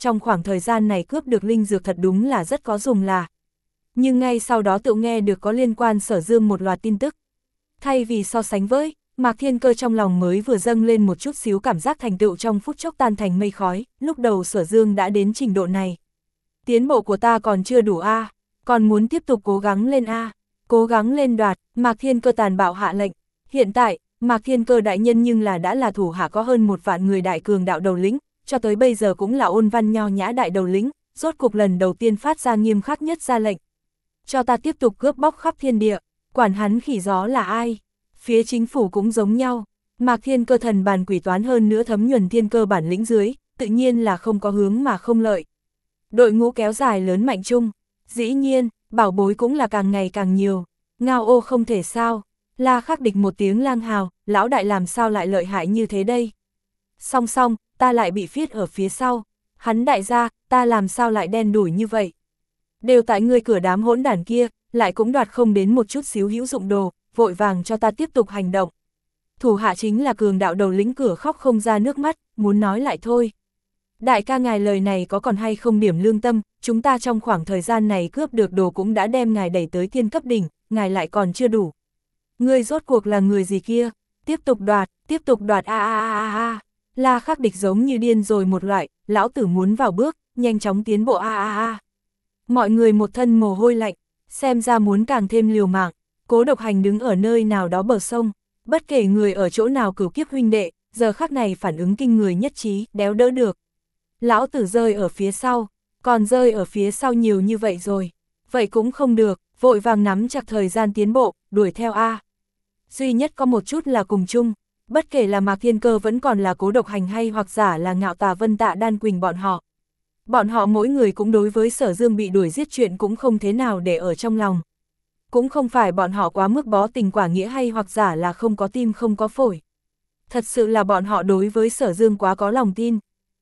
[SPEAKER 1] trong khoảng thời gian này cướp được linh dược thật đúng là rất có dùng là. Nhưng ngay sau đó tự nghe được có liên quan Sở Dương một loạt tin tức. Thay vì so sánh với, Mạc Thiên Cơ trong lòng mới vừa dâng lên một chút xíu cảm giác thành tựu trong phút chốc tan thành mây khói, lúc đầu Sở Dương đã đến trình độ này. Tiến bộ của ta còn chưa đủ a, còn muốn tiếp tục cố gắng lên a, cố gắng lên đoạt, Mạc Thiên Cơ tàn bạo hạ lệnh. Hiện tại, Mạc Thiên Cơ đại nhân nhưng là đã là thủ hạ có hơn một vạn người đại cường đạo đầu lĩnh, cho tới bây giờ cũng là ôn văn nho nhã đại đầu lĩnh, rốt cục lần đầu tiên phát ra nghiêm khắc nhất ra lệnh. Cho ta tiếp tục cướp bóc khắp thiên địa, quản hắn khỉ gió là ai. Phía chính phủ cũng giống nhau, Mạc Thiên Cơ thần bàn quỷ toán hơn nữa thấm nhuần thiên cơ bản lĩnh dưới, tự nhiên là không có hướng mà không lợi. Đội ngũ kéo dài lớn mạnh chung, dĩ nhiên, bảo bối cũng là càng ngày càng nhiều, ngao ô không thể sao, La Khắc Địch một tiếng lang hào, lão đại làm sao lại lợi hại như thế đây. Song song, ta lại bị phiết ở phía sau, hắn đại gia, ta làm sao lại đen đủi như vậy. Đều tại ngươi cửa đám hỗn đản kia, lại cũng đoạt không đến một chút xíu hữu dụng đồ, vội vàng cho ta tiếp tục hành động. Thủ hạ chính là cường đạo đầu lĩnh cửa khóc không ra nước mắt, muốn nói lại thôi. Đại ca ngài lời này có còn hay không điểm lương tâm, chúng ta trong khoảng thời gian này cướp được đồ cũng đã đem ngài đẩy tới thiên cấp đỉnh, ngài lại còn chưa đủ. Ngươi rốt cuộc là người gì kia, tiếp tục đoạt, tiếp tục đoạt a a a a a. La Khắc Địch giống như điên rồi một loại, lão tử muốn vào bước, nhanh chóng tiến bộ a a a. Mọi người một thân mồ hôi lạnh, xem ra muốn càng thêm liều mạng. Cố Độc Hành đứng ở nơi nào đó bờ sông, bất kể người ở chỗ nào cửu kiếp huynh đệ, giờ khắc này phản ứng kinh người nhất trí, đéo đỡ được. Lão tử rơi ở phía sau, còn rơi ở phía sau nhiều như vậy rồi, vậy cũng không được, vội vàng nắm chặt thời gian tiến bộ, đuổi theo a. Duy nhất có một chút là cùng chung, bất kể là Mạc Thiên Cơ vẫn còn là Cố Độc Hành hay hoặc giả là Ngạo Tà Vân Tạ Đan Quỳnh bọn họ. Bọn họ mỗi người cũng đối với Sở Dương bị đuổi giết chuyện cũng không thế nào để ở trong lòng. Cũng không phải bọn họ quá mức bó tình quả nghĩa hay hoặc giả là không có tim không có phổi. Thật sự là bọn họ đối với Sở Dương quá có lòng tin.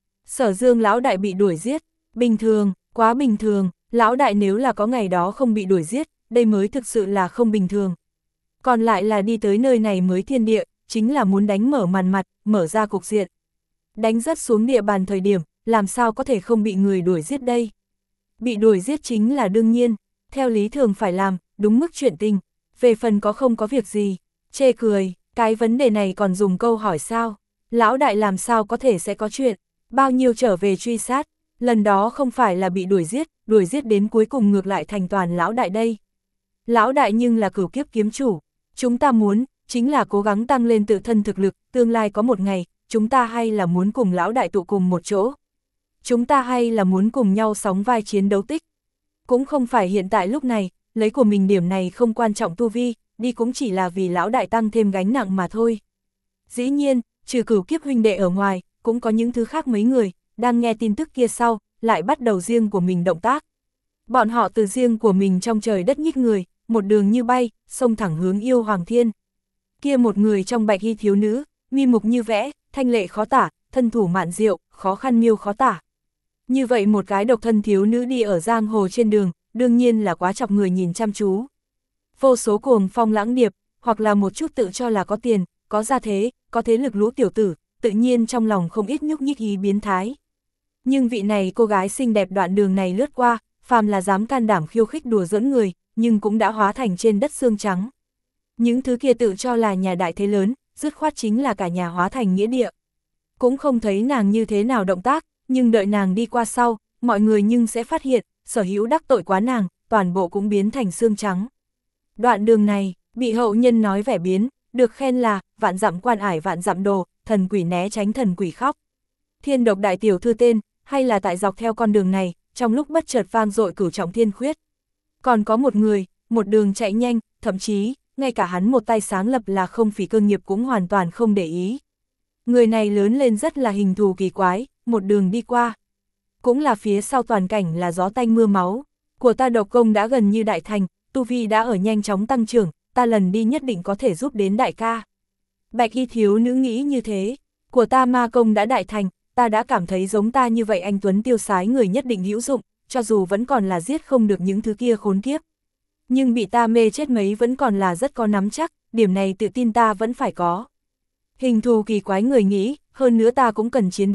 [SPEAKER 1] Sở Dương lão đại bị đuổi giết, bình thường, quá bình thường, lão đại nếu là có ngày đó không bị đuổi giết, đây mới thực sự là không bình thường. Còn lại là đi tới nơi này mới thiên địa, chính là muốn đánh mở màn mặt, mở ra cục diện. Đánh rất xuống địa bàn thời điểm, làm sao có thể không bị người đuổi giết đây. Bị đuổi giết chính là đương nhiên, theo lý thường phải làm, đúng mức chuyện tình, về phần có không có việc gì, chê cười, cái vấn đề này còn dùng câu hỏi sao, lão đại làm sao có thể sẽ có chuyện, bao nhiêu trở về truy sát, lần đó không phải là bị đuổi giết, đuổi giết đến cuối cùng ngược lại thành toàn lão đại đây. Lão đại nhưng là cửu kiếp kiếm chủ, chúng ta muốn, chính là cố gắng tăng lên tự thân thực lực, tương lai có một ngày, chúng ta hay là muốn cùng lão đại tụ cùng một chỗ. Chúng ta hay là muốn cùng nhau sóng vai chiến đấu tích. Cũng không phải hiện tại lúc này, lấy của mình điểm này không quan trọng tu vi, đi cũng chỉ là vì lão đại tăng thêm gánh nặng mà thôi. Dĩ nhiên, trừ cửu kiếp huynh đệ ở ngoài, cũng có những thứ khác mấy người, đang nghe tin tức kia sau, lại bắt đầu riêng của mình động tác. Bọn họ từ riêng của mình trong trời đất nhích người, một đường như bay, xông thẳng hướng yêu hoàng thiên. Kia một người trong bạch y thiếu nữ, mi mục như vẽ, thanh lệ khó tả, thân thủ mạn diệu, khó khăn miêu khó tả. Như vậy một cái độc thân thiếu nữ đi ở giang hồ trên đường, đương nhiên là quá chọc người nhìn chăm chú. Vô số cuồng phong lãng điệp, hoặc là một chút tự cho là có tiền, có gia thế, có thế lực lũ tiểu tử, tự nhiên trong lòng không ít nhúc nhích ý biến thái. Nhưng vị này cô gái xinh đẹp đoạn đường này lướt qua, phàm là dám can đảm khiêu khích đùa giỡn người, nhưng cũng đã hóa thành trên đất xương trắng. Những thứ kia tự cho là nhà đại thế lớn, dứt khoát chính là cả nhà hóa thành nghĩa địa. Cũng không thấy nàng như thế nào động tác, nhưng đợi nàng đi qua sau, mọi người nhưng sẽ phát hiện, sở hữu đắc tội quá nàng, toàn bộ cũng biến thành xương trắng. Đoạn đường này, bị hậu nhân nói vẻ biến, được khen là, vạn dặm quan ải vạn dặm đồ, thần quỷ né tránh thần quỷ khóc. Thiên độc đại tiểu thư tên, hay là tại dọc theo con đường này, trong lúc bất chợt vang dội cửu trọng thiên khuyết. Còn có một người, một đường chạy nhanh, thậm chí, ngay cả hắn một tay sáng lập là không phỉ cơ nghiệp cũng hoàn toàn không để ý. Người này lớn lên rất là hình thù kỳ quái, một đường đi qua. Cũng là phía sau toàn cảnh là gió tanh mưa máu, của ta độc công đã gần như đại thành, tu vi đã ở nhanh chóng tăng trưởng, ta lần đi nhất định có thể giúp đến đại ca. Bạch y thiếu nữ nghĩ như thế, của ta ma công đã đại thành, ta đã cảm thấy giống ta như vậy anh tuấn tiêu sái người nhất định hữu dụng, cho dù vẫn còn là giết không được những thứ kia khốn kiếp. Nhưng bị ta mê chết mấy vẫn còn là rất có nắm chắc, điểm này tự tin ta vẫn phải có. Hình thù kỳ quái người nghĩ, hơn nữa ta cũng cần chiến đấu,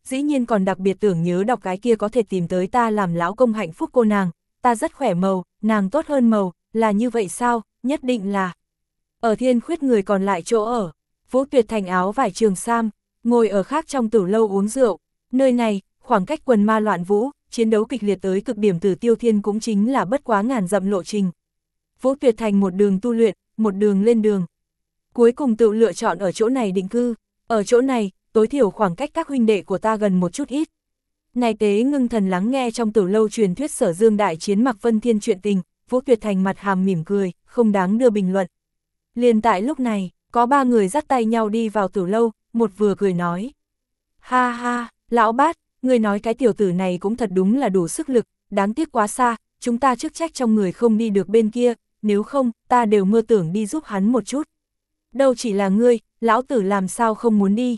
[SPEAKER 1] dĩ nhiên còn đặc biệt tưởng nhớ đọc cái kia có thể tìm tới ta làm lão công hạnh phúc cô nàng, ta rất khỏe màu, nàng tốt hơn màu, là như vậy sao, nhất định là. Ở Thiên Khuyết người còn lại chỗ ở, Vũ Tuyệt Thành áo vải trường sam, ngồi ở khác trong tử lâu uống rượu, nơi này, khoảng cách quần ma loạn vũ, chiến đấu kịch liệt tới cực điểm Tử Tiêu Thiên cũng chính là bất quá ngàn dặm lộ trình. Vũ Tuyệt Thành một đường tu luyện, một đường lên đường. Cuối cùng tự lựa chọn ở chỗ này định cư, ở chỗ này, tối thiểu khoảng cách các huynh đệ của ta gần một chút ít. Này tế ngưng thần lắng nghe trong tử lâu truyền thuyết Sở Dương đại chiến Mạc Vân Thiên chuyện tình, Vũ Tuyệt Thành mặt hàm mỉm cười, không đáng đưa bình luận. Liền tại lúc này, có ba người dắt tay nhau đi vào tử lâu, một vừa cười nói. Ha ha, lão bát, người nói cái tiểu tử này cũng thật đúng là đủ sức lực, đáng tiếc quá xa, chúng ta chức trách trong người không đi được bên kia, nếu không, ta đều mơ tưởng đi giúp hắn một chút. Đâu chỉ là ngươi, lão tử làm sao không muốn đi.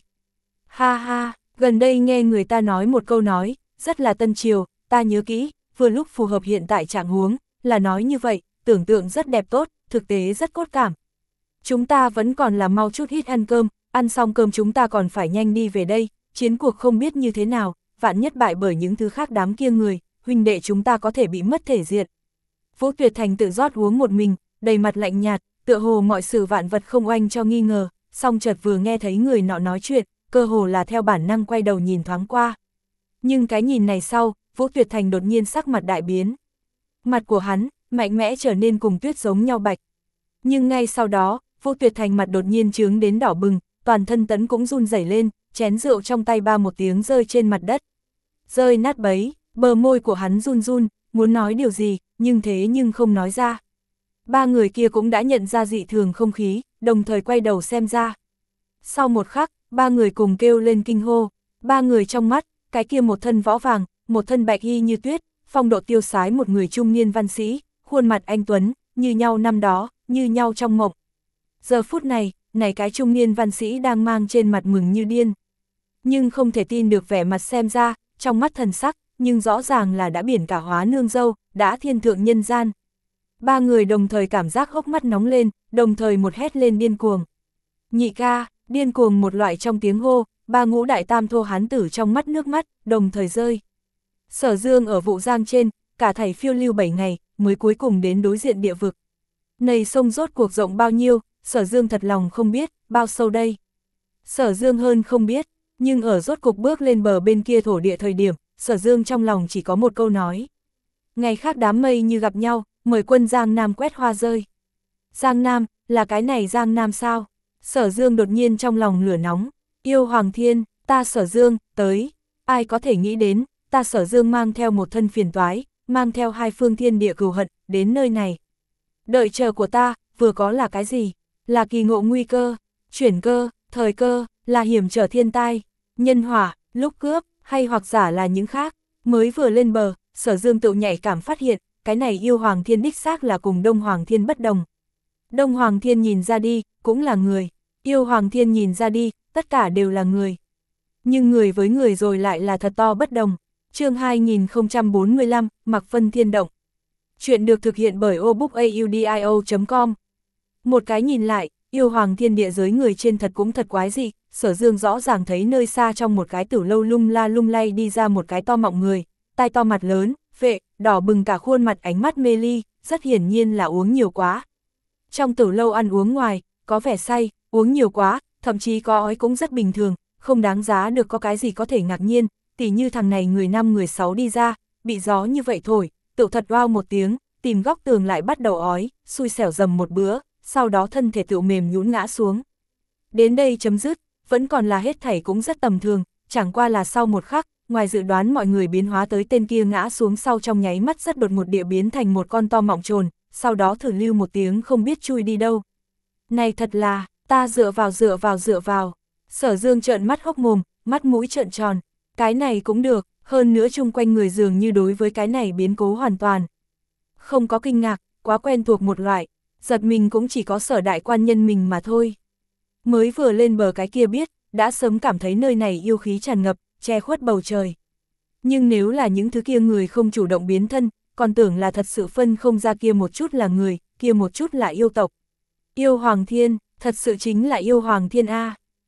[SPEAKER 1] Ha ha, gần đây nghe người ta nói một câu nói, rất là tân triều, ta nhớ kỹ, vừa lúc phù hợp hiện tại trạng huống, là nói như vậy, tưởng tượng rất đẹp tốt, thực tế rất cốt cảm. Chúng ta vẫn còn là mau chút ít ăn cơm, ăn xong cơm chúng ta còn phải nhanh đi về đây, chiến cuộc không biết như thế nào, vạn nhất bại bởi những thứ khác đám kia người, huynh đệ chúng ta có thể bị mất thể diện. Vũ Tuyệt Thành tự rót uống một mình, đầy mặt lạnh nhạt, tựa hồ mọi sự vạn vật không oanh cho nghi ngờ, song chợt vừa nghe thấy người nọ nói chuyện, cơ hồ là theo bản năng quay đầu nhìn thoáng qua. Nhưng cái nhìn này sau, Vũ Tuyệt Thành đột nhiên sắc mặt đại biến. Mặt của hắn, mạnh mẽ trở nên cùng tuyết giống nhau bạch. Nhưng ngay sau đó, Vũ Tuyệt Thành mặt đột nhiên chướng đến đỏ bừng, toàn thân tấn cũng run rẩy lên, chén rượu trong tay ba một tiếng rơi trên mặt đất. Rơi nát bấy, bờ môi của hắn run run, muốn nói điều gì, nhưng thế nhưng không nói ra. Ba người kia cũng đã nhận ra dị thường không khí, đồng thời quay đầu xem ra. Sau một khắc, ba người cùng kêu lên kinh hô, ba người trong mắt, cái kia một thân võ vàng, một thân bạch y như tuyết, phong độ tiêu sái một người trung niên văn sĩ, khuôn mặt anh tuấn, như nhau năm đó, như nhau trong mộng. Giờ phút này, này cái trung niên văn sĩ đang mang trên mặt mừng như điên. Nhưng không thể tin được vẻ mặt xem ra, trong mắt thần sắc, nhưng rõ ràng là đã biển cả hóa nương dâu, đã thiên thượng nhân gian. Ba người đồng thời cảm giác hốc mắt nóng lên, đồng thời một hét lên điên cuồng. Nhị ca, điên cuồng một loại trong tiếng hô, ba ngũ đại tam thô hán tử trong mắt nước mắt, đồng thời rơi. Sở Dương ở Vụ Giang trên, cả thảy phiêu lưu bảy ngày, mới cuối cùng đến đối diện địa vực. Này sông rốt cuộc rộng bao nhiêu, Sở Dương thật lòng không biết, bao sâu đây. Sở Dương hơn không biết, nhưng ở rốt cuộc bước lên bờ bên kia thổ địa thời điểm, Sở Dương trong lòng chỉ có một câu nói. Ngày khác đám mây như gặp nhau, mời quân Giang Nam quét hoa rơi. Giang Nam, là cái này Giang Nam sao? Sở Dương đột nhiên trong lòng lửa nóng, yêu Hoàng Thiên, ta Sở Dương, tới. Ai có thể nghĩ đến, ta Sở Dương mang theo một thân phiền toái, mang theo hai phương thiên địa cừu hận, đến nơi này. Đợi chờ của ta, vừa có là cái gì? Là kỳ ngộ nguy cơ, chuyển cơ, thời cơ, là hiểm trở thiên tai, nhân hỏa, lúc cướp, hay hoặc giả là những khác. Mới vừa lên bờ, Sở Dương tự nhạy cảm phát hiện, cái này yêu Hoàng Thiên đích xác là cùng Đông Hoàng Thiên bất đồng. Đông Hoàng Thiên nhìn ra đi, cũng là người. Yêu Hoàng Thiên nhìn ra đi, tất cả đều là người. Nhưng người với người rồi lại là thật to bất đồng. Chương hai nghìn không trăm bốn mươi lăm, Mạc Vân Thiên Động. Chuyện được thực hiện bởi obookaudio chấm com. Một cái nhìn lại, yêu Hoàng Thiên địa giới người trên thật cũng thật quái dị. Sở Dương rõ ràng thấy nơi xa trong một cái tử lâu lung la lung lay đi ra một cái to mọng người, tai to mặt lớn, vệ, đỏ bừng cả khuôn mặt, ánh mắt mê ly, rất hiển nhiên là uống nhiều quá. Trong tử lâu ăn uống ngoài, có vẻ say, uống nhiều quá, thậm chí có ói cũng rất bình thường, không đáng giá được có cái gì có thể ngạc nhiên, tỉ như thằng này người năm người sáu đi ra, bị gió như vậy thổi, tự thật oao một tiếng, tìm góc tường lại bắt đầu ói, xui xẻo dầm một bữa, sau đó thân thể tự mềm nhũn ngã xuống. Đến đây chấm dứt, vẫn còn là hết thảy cũng rất tầm thường, chẳng qua là sau một khắc, ngoài dự đoán mọi người biến hóa tới tên kia ngã xuống sau trong nháy mắt rất đột một địa biến thành một con to mọng trồn, sau đó thử lưu một tiếng không biết chui đi đâu. Này thật là, ta dựa vào dựa vào dựa vào. Sở Dương trợn mắt hốc mồm, mắt mũi trợn tròn, cái này cũng được, hơn nữa chung quanh người dường như đối với cái này biến cố hoàn toàn. Không có kinh ngạc, quá quen thuộc một loại, giật mình cũng chỉ có Sở đại quan nhân mình mà thôi. Mới vừa lên bờ cái kia biết, đã sớm cảm thấy nơi này yêu khí tràn ngập, che khuất bầu trời. Nhưng nếu là những thứ kia người không chủ động biến thân, còn tưởng là thật sự phân không ra kia một chút là người, kia một chút là yêu tộc. Yêu Hoàng Thiên, thật sự chính là yêu Hoàng Thiên A.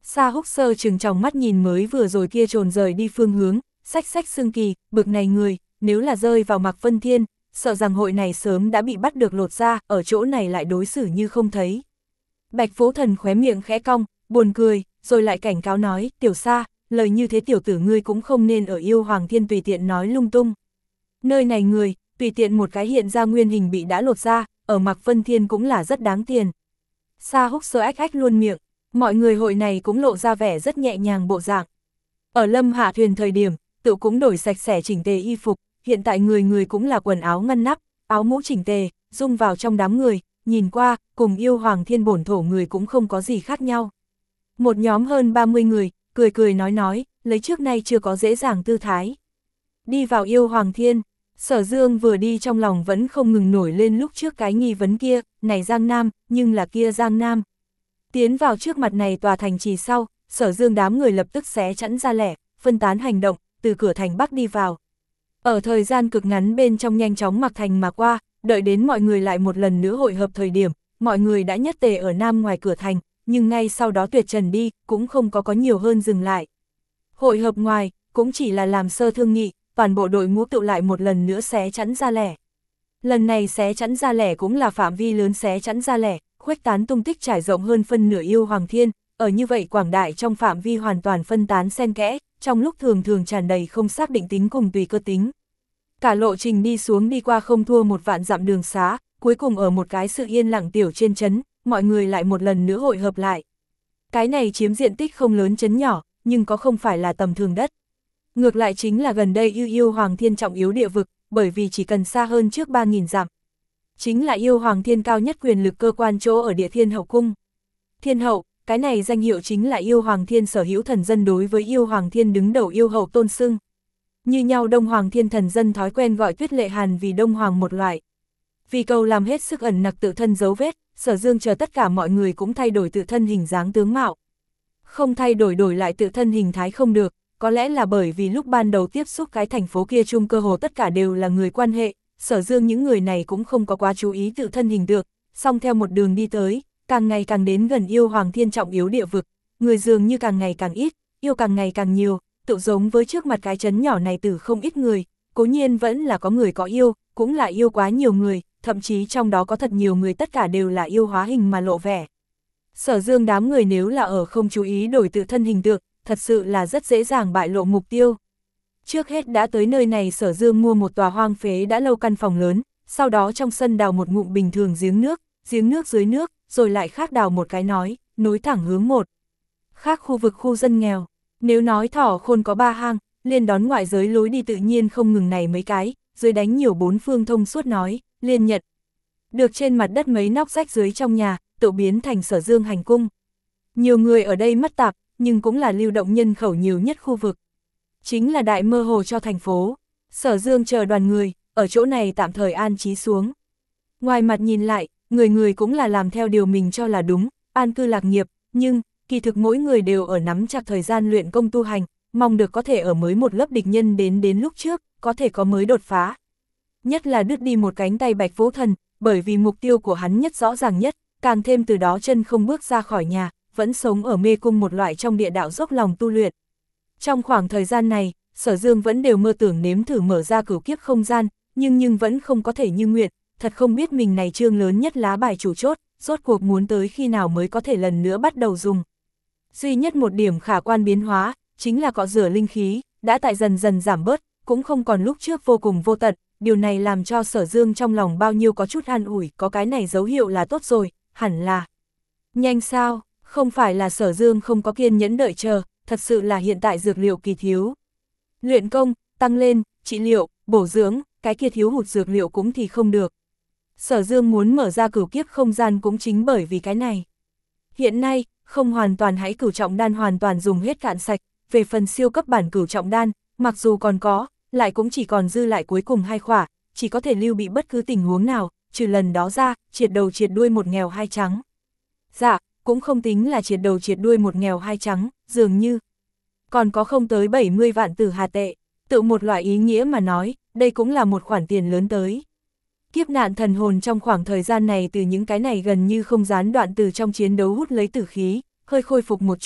[SPEAKER 1] Sa Húc Sơ trừng tròng mắt nhìn mới vừa rồi kia trồn rời đi phương hướng, xách xách xương kỳ, bực này người, nếu là rơi vào Mạc Vân Thiên, sợ rằng hội này sớm đã bị bắt được lột ra, ở chỗ này lại đối xử như không thấy. Bạch Phố Thần khóe miệng khẽ cong, buồn cười, rồi lại cảnh cáo nói, tiểu Sa, lời như thế tiểu tử ngươi cũng không nên ở Yêu Hoàng Thiên tùy tiện nói lung tung. Nơi này người, tùy tiện một cái hiện ra nguyên hình bị đã lột ra, ở Mạc Vân Thiên cũng là rất đáng tiền. Sa Húc Sơ ách ách luôn miệng, mọi người hội này cũng lộ ra vẻ rất nhẹ nhàng bộ dạng. Ở Lâm Hạ Thuyền thời điểm, tự cũng đổi sạch sẽ chỉnh tề y phục, hiện tại người người cũng là quần áo ngăn nắp, áo mũ chỉnh tề, dung vào trong đám người, nhìn qua, cùng Yêu Hoàng Thiên bổn thổ người cũng không có gì khác nhau. Một nhóm hơn ba mươi người, cười cười nói nói, lấy trước nay chưa có dễ dàng tư thái. Đi vào Yêu Hoàng Thiên, Sở Dương vừa đi trong lòng vẫn không ngừng nổi lên lúc trước cái nghi vấn kia, này Giang Nam, nhưng là kia Giang Nam. Tiến vào trước mặt này tòa thành trì sau, Sở Dương đám người lập tức xé chẵn ra lẻ, phân tán hành động, từ cửa thành Bắc đi vào. Ở thời gian cực ngắn bên trong nhanh chóng mặc thành mà qua, đợi đến mọi người lại một lần nữa hội hợp thời điểm, mọi người đã nhất tề ở Nam ngoài cửa thành, nhưng ngay sau đó tuyệt trần đi, cũng không có có nhiều hơn dừng lại. Hội hợp ngoài, cũng chỉ là làm sơ thương nghị, toàn bộ đội ngũ tụ lại một lần nữa xé chẵn ra lẻ. Lần này xé chẵn ra lẻ cũng là phạm vi lớn xé chẵn ra lẻ, khuếch tán tung tích trải rộng hơn phân nửa Yêu Hoàng Thiên, ở như vậy quảng đại trong phạm vi hoàn toàn phân tán xen kẽ, trong lúc thường thường tràn đầy không xác định tính cùng tùy cơ tính. Cả lộ trình đi xuống đi qua không thua một vạn dặm đường xá, cuối cùng ở một cái sự yên lặng tiểu trên trấn, mọi người lại một lần nữa hội hợp lại. Cái này chiếm diện tích không lớn trấn nhỏ, nhưng có không phải là tầm thường đất. Ngược lại chính là gần đây Yêu Yêu Hoàng Thiên trọng yếu địa vực, bởi vì chỉ cần xa hơn trước ba nghìn dặm. Chính là Yêu Hoàng Thiên cao nhất quyền lực cơ quan chỗ ở Địa Thiên Hậu Cung. Thiên Hậu, cái này danh hiệu chính là Yêu Hoàng Thiên sở hữu thần dân đối với Yêu Hoàng Thiên đứng đầu yêu hậu tôn xưng. Như nhau Đông Hoàng Thiên thần dân thói quen gọi Tuyết Lệ Hàn vì Đông Hoàng một loại. Vì cầu làm hết sức ẩn nặc tự thân dấu vết, Sở Dương chờ tất cả mọi người cũng thay đổi tự thân hình dáng tướng mạo. Không thay đổi đổi lại tự thân hình thái không được, có lẽ là bởi vì lúc ban đầu tiếp xúc cái thành phố kia chung cơ hồ tất cả đều là người quan hệ, Sở Dương những người này cũng không có quá chú ý tự thân hình được, song theo một đường đi tới, càng ngày càng đến gần Yêu Hoàng Thiên trọng yếu địa vực, người dường như càng ngày càng ít, yêu càng ngày càng nhiều, tự giống với trước mặt cái trấn nhỏ này từ không ít người, cố nhiên vẫn là có người có yêu, cũng là yêu quá nhiều người, thậm chí trong đó có thật nhiều người tất cả đều là yêu hóa hình mà lộ vẻ. Sở Dương đám người nếu là ở không chú ý đổi tự thân hình tượng, thật sự là rất dễ dàng bại lộ mục tiêu. Trước hết đã tới nơi này Sở Dương mua một tòa hoang phế đã lâu căn phòng lớn, sau đó trong sân đào một ngụm bình thường giếng nước, giếng nước dưới nước, rồi lại khác đào một cái nói, nối thẳng hướng một. Khác khu vực khu dân nghèo, nếu nói Thỏ Khôn có ba hang, liên đón ngoại giới lối đi tự nhiên không ngừng này mấy cái, dưới đánh nhiều bốn phương thông suốt nói, liên nhật. Được trên mặt đất mấy nóc rách dưới trong nhà, tự biến thành Sở Dương hành cung. Nhiều người ở đây mất tạp, nhưng cũng là lưu động nhân khẩu nhiều nhất khu vực. Chính là đại mơ hồ cho thành phố. Sở Dương chờ đoàn người, ở chỗ này tạm thời an trí xuống. Ngoài mặt nhìn lại, người người cũng là làm theo điều mình cho là đúng, an cư lạc nghiệp, nhưng, kỳ thực mỗi người đều ở nắm chặt thời gian luyện công tu hành, mong được có thể ở mới một lớp địch nhân đến đến lúc trước, có thể có mới đột phá. Nhất là đứt đi một cánh tay Bạch Phố Thần, bởi vì mục tiêu của hắn nhất rõ ràng nhất, càng thêm từ đó chân không bước ra khỏi nhà, vẫn sống ở mê cung một loại trong địa đạo dốc lòng tu luyện. Trong khoảng thời gian này, Sở Dương vẫn đều mơ tưởng nếm thử mở ra cửu kiếp không gian, nhưng nhưng vẫn không có thể như nguyện, thật không biết mình này chương lớn nhất lá bài chủ chốt, rốt cuộc muốn tới khi nào mới có thể lần nữa bắt đầu dùng. Duy nhất một điểm khả quan biến hóa, chính là cọ rửa linh khí, đã tại dần dần giảm bớt, cũng không còn lúc trước vô cùng vô tận, điều này làm cho Sở Dương trong lòng bao nhiêu có chút an ủi, có cái này dấu hiệu là tốt rồi, hẳn là. Nhanh sao, không phải là Sở Dương không có kiên nhẫn đợi chờ, thật sự là hiện tại dược liệu kỳ thiếu. Luyện công, tăng lên, trị liệu, bổ dưỡng, cái kia thiếu hụt dược liệu cũng thì không được. Sở Dương muốn mở ra cửu kiếp không gian cũng chính bởi vì cái này. Hiện nay, không hoàn toàn hãy cửu trọng đan hoàn toàn dùng hết cạn sạch, về phần siêu cấp bản cửu trọng đan, mặc dù còn có, lại cũng chỉ còn dư lại cuối cùng hai khỏa, chỉ có thể lưu bị bất cứ tình huống nào, trừ lần đó ra, triệt đầu triệt đuôi một nghèo hai trắng. Dạ, cũng không tính là triệt đầu triệt đuôi một nghèo hai trắng, dường như còn có không tới bảy mươi vạn tử hà tệ, tự một loại ý nghĩa mà nói, đây cũng là một khoản tiền lớn tới. Kiếp nạn thần hồn trong khoảng thời gian này từ những cái này gần như không gián đoạn từ trong chiến đấu hút lấy tử khí, hơi khôi phục một chút,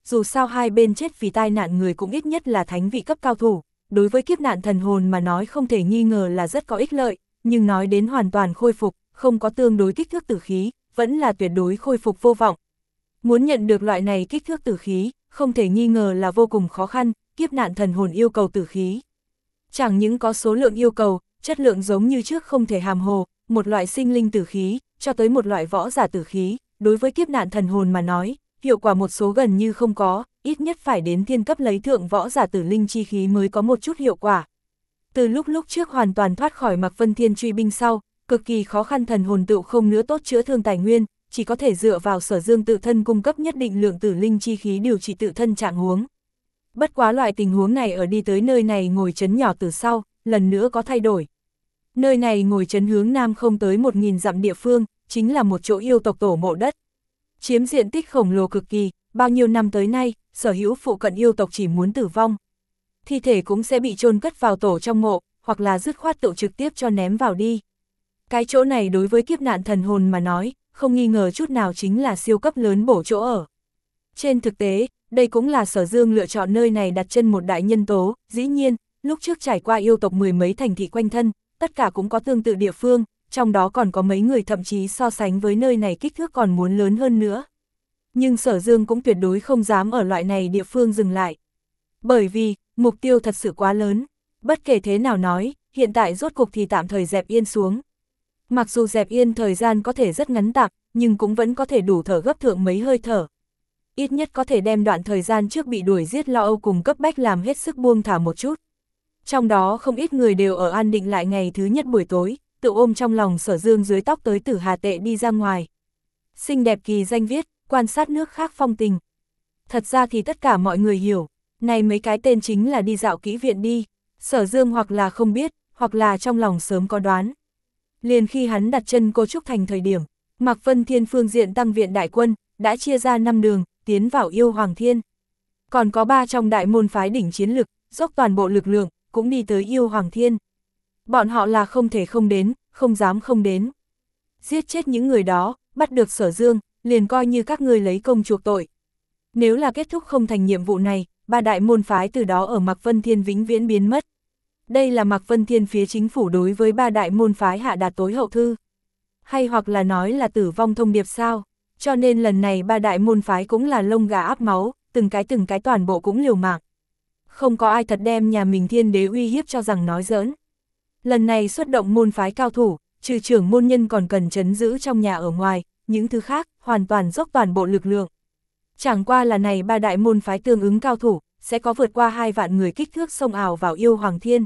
[SPEAKER 1] dù sao hai bên chết vì tai nạn người cũng ít nhất là thánh vị cấp cao thủ, đối với kiếp nạn thần hồn mà nói không thể nghi ngờ là rất có ích lợi, nhưng nói đến hoàn toàn khôi phục, không có tương đối kích thước tử khí, vẫn là tuyệt đối khôi phục vô vọng. Muốn nhận được loại này kích thước tử khí, không thể nghi ngờ là vô cùng khó khăn, kiếp nạn thần hồn yêu cầu tử khí. Chẳng những có số lượng yêu cầu, chất lượng giống như trước không thể hàm hồ, một loại sinh linh tử khí, cho tới một loại võ giả tử khí, đối với kiếp nạn thần hồn mà nói, hiệu quả một số gần như không có, ít nhất phải đến thiên cấp lấy thượng võ giả tử linh chi khí mới có một chút hiệu quả. Từ lúc lúc trước hoàn toàn thoát khỏi Mạc Vân Thiên truy binh sau, cực kỳ khó khăn thần hồn tựu không nữa tốt chữa thương tài nguyên, chỉ có thể dựa vào Sở Dương tự thân cung cấp nhất định lượng tử linh chi khí điều trị tự thân trạng huống. Bất quá loại tình huống này ở đi tới nơi này ngồi trấn nhỏ từ sau, lần nữa có thay đổi. Nơi này ngồi trấn hướng nam không tới một nghìn dặm địa phương, chính là một chỗ yêu tộc tổ mộ đất. Chiếm diện tích khổng lồ cực kỳ, bao nhiêu năm tới nay, sở hữu phụ cận yêu tộc chỉ muốn tử vong. Thi thể cũng sẽ bị chôn cất vào tổ trong mộ, hoặc là dứt khoát tự trực tiếp cho ném vào đi. Cái chỗ này đối với kiếp nạn thần hồn mà nói, không nghi ngờ chút nào chính là siêu cấp lớn bổ chỗ ở. Trên thực tế, đây cũng là Sở Dương lựa chọn nơi này đặt chân một đại nhân tố, dĩ nhiên, lúc trước trải qua yêu tộc mười mấy thành thị quanh thân, tất cả cũng có tương tự địa phương, trong đó còn có mấy người thậm chí so sánh với nơi này kích thước còn muốn lớn hơn nữa. Nhưng Sở Dương cũng tuyệt đối không dám ở loại này địa phương dừng lại. Bởi vì, mục tiêu thật sự quá lớn, bất kể thế nào nói, hiện tại rốt cục thì tạm thời dẹp yên xuống. Mặc dù dẹp yên thời gian có thể rất ngắn tạm, nhưng cũng vẫn có thể đủ thở gấp thượng mấy hơi thở. Ít nhất có thể đem đoạn thời gian trước bị đuổi giết lo âu cùng cấp bách làm hết sức buông thả một chút. Trong đó không ít người đều ở an định lại ngày thứ nhất buổi tối, tự ôm trong lòng Sở Dương dưới tóc tới Tử Hà Tệ đi ra ngoài. Xinh đẹp kỳ danh viết, quan sát nước khác phong tình. Thật ra thì tất cả mọi người hiểu, này mấy cái tên chính là đi dạo kỹ viện đi. Sở Dương hoặc là không biết, hoặc là trong lòng sớm có đoán. Liền khi hắn đặt chân Cô Trúc Thành thời điểm, Mạc Vân Thiên phương diện tăng viện đại quân, đã chia ra năm đường, tiến vào Yêu Hoàng Thiên. Còn có ba trong đại môn phái đỉnh chiến lực, dốc toàn bộ lực lượng, cũng đi tới Yêu Hoàng Thiên. Bọn họ là không thể không đến, không dám không đến. Giết chết những người đó, bắt được Sở Dương, liền coi như các ngươi lấy công chuộc tội. Nếu là kết thúc không thành nhiệm vụ này, ba đại môn phái từ đó ở Mạc Vân Thiên vĩnh viễn biến mất. Đây là Mạc Vân Thiên phía chính phủ đối với ba đại môn phái hạ đạt tối hậu thư. Hay hoặc là nói là tử vong thông điệp sao, cho nên lần này ba đại môn phái cũng là lông gà áp máu, từng cái từng cái toàn bộ cũng liều mạng. Không có ai thật đem nhà mình Thiên Đế uy hiếp cho rằng nói giỡn. Lần này xuất động môn phái cao thủ, trừ trưởng môn nhân còn cần trấn giữ trong nhà ở ngoài, những thứ khác, hoàn toàn dốc toàn bộ lực lượng. Chẳng qua là này ba đại môn phái tương ứng cao thủ, sẽ có vượt qua hai vạn người kích thước xông ảo vào Yêu Hoàng Thiên.